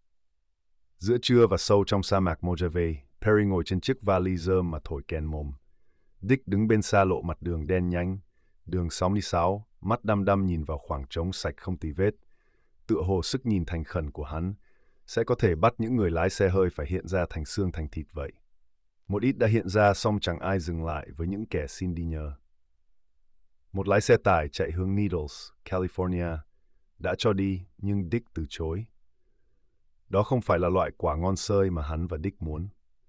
Giữa trưa và sâu trong sa mạc Mojave, Perry ngồi trên chiếc vali rơm mà thổi kèn mồm. Dick đứng bên xa lộ mặt đường đen nhánh, đường sáu mươi sáu, mắt đăm đăm nhìn vào khoảng trống sạch không tì vết. Tựa hồ sức nhìn thành khẩn của hắn sẽ có thể bắt những người lái xe hơi phải hiện ra thành xương thành thịt vậy. Một ít đã hiện ra song chẳng ai dừng lại với những kẻ xin đi nhờ. Một lái xe tải chạy hướng Needles, California, đã cho đi nhưng Dick từ chối. Đó không phải là loại quả ngon xơi mà hắn và Dick muốn.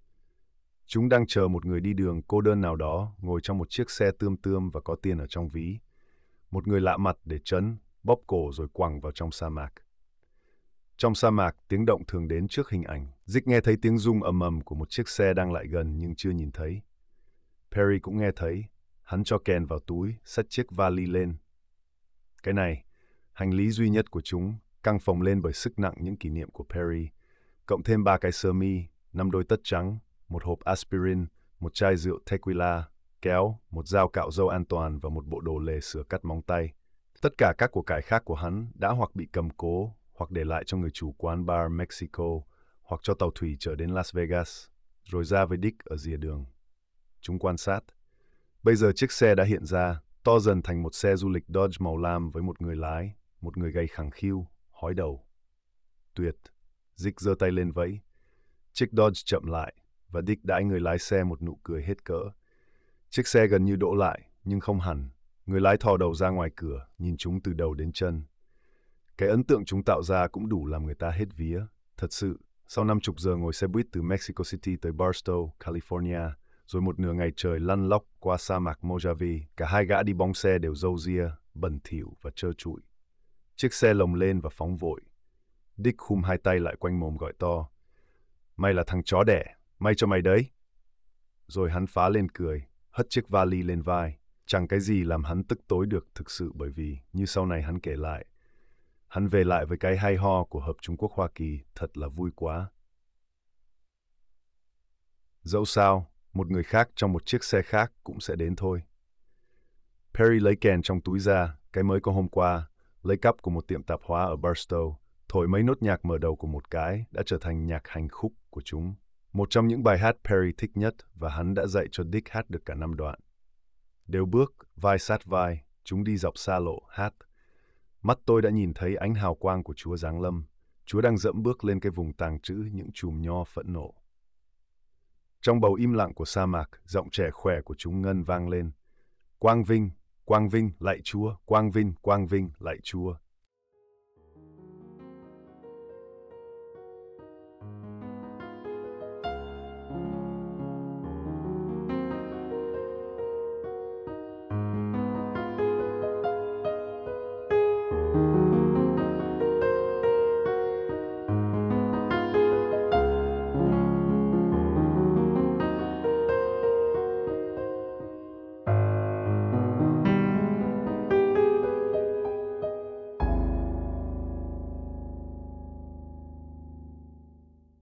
Chúng đang chờ một người đi đường cô đơn nào đó ngồi trong một chiếc xe tươm tươm và có tiền ở trong ví. Một người lạ mặt để trấn, bóp cổ rồi quẳng vào trong sa mạc. Trong sa mạc, tiếng động thường đến trước hình ảnh. Dick nghe thấy tiếng rung ầm ầm của một chiếc xe đang lại gần nhưng chưa nhìn thấy. Perry cũng nghe thấy. Hắn cho kèn vào túi, xách chiếc vali lên. Cái này, hành lý duy nhất của chúng, căng phồng lên bởi sức nặng những kỷ niệm của Perry, cộng thêm ba cái sơ mi, năm đôi tất trắng, một hộp aspirin, một chai rượu tequila, kéo, một dao cạo râu an toàn và một bộ đồ lề sửa cắt móng tay. Tất cả các của cải khác của hắn đã hoặc bị cầm cố, hoặc để lại cho người chủ quán bar Mexico, hoặc cho tàu thủy chở đến Las Vegas, rồi ra với Dick ở rìa đường. Chúng quan sát. Bây giờ chiếc xe đã hiện ra, to dần thành một xe du lịch Dodge màu lam với một người lái, một người gầy khẳng khiu, hói đầu. Tuyệt. Dick giơ tay lên vẫy. Chiếc Dodge chậm lại, và Dick đãi người lái xe một nụ cười hết cỡ. Chiếc xe gần như đỗ lại, nhưng không hẳn. Người lái thò đầu ra ngoài cửa, nhìn chúng từ đầu đến chân. Cái ấn tượng chúng tạo ra cũng đủ làm người ta hết vía. Thật sự, sau năm chục giờ ngồi xe buýt từ Mexico City tới Barstow, California, rồi một nửa ngày trời lăn lóc qua sa mạc Mojave, cả hai gã đi bóng xe đều râu ria, bẩn thỉu và trơ trụi. Chiếc xe lồng lên và phóng vội. Dick khum hai tay lại quanh mồm gọi to. Mày là thằng chó đẻ, may cho mày đấy. Rồi hắn phá lên cười, hất chiếc vali lên vai. Chẳng cái gì làm hắn tức tối được thực sự bởi vì, như sau này hắn kể lại, hắn về lại với cái hay ho của Hợp Trung Quốc Hoa Kỳ, thật là vui quá. Dẫu sao, một người khác trong một chiếc xe khác cũng sẽ đến thôi. Perry lấy kèn trong túi ra, cái mới có hôm qua, lấy cắp của một tiệm tạp hóa ở Barstow, thổi mấy nốt nhạc mở đầu của một cái đã trở thành nhạc hành khúc của chúng. Một trong những bài hát Perry thích nhất và hắn đã dạy cho Dick hát được cả năm đoạn. Đều bước, vai sát vai, chúng đi dọc xa lộ, hát. Mắt tôi đã nhìn thấy ánh hào quang của Chúa giáng lâm. Chúa đang dẫm bước lên cái vùng tàng trữ những chùm nho phẫn nộ. Trong bầu im lặng của sa mạc, giọng trẻ khỏe của chúng ngân vang lên. Quang vinh, quang vinh, lạy Chúa, quang vinh, quang vinh, lạy Chúa.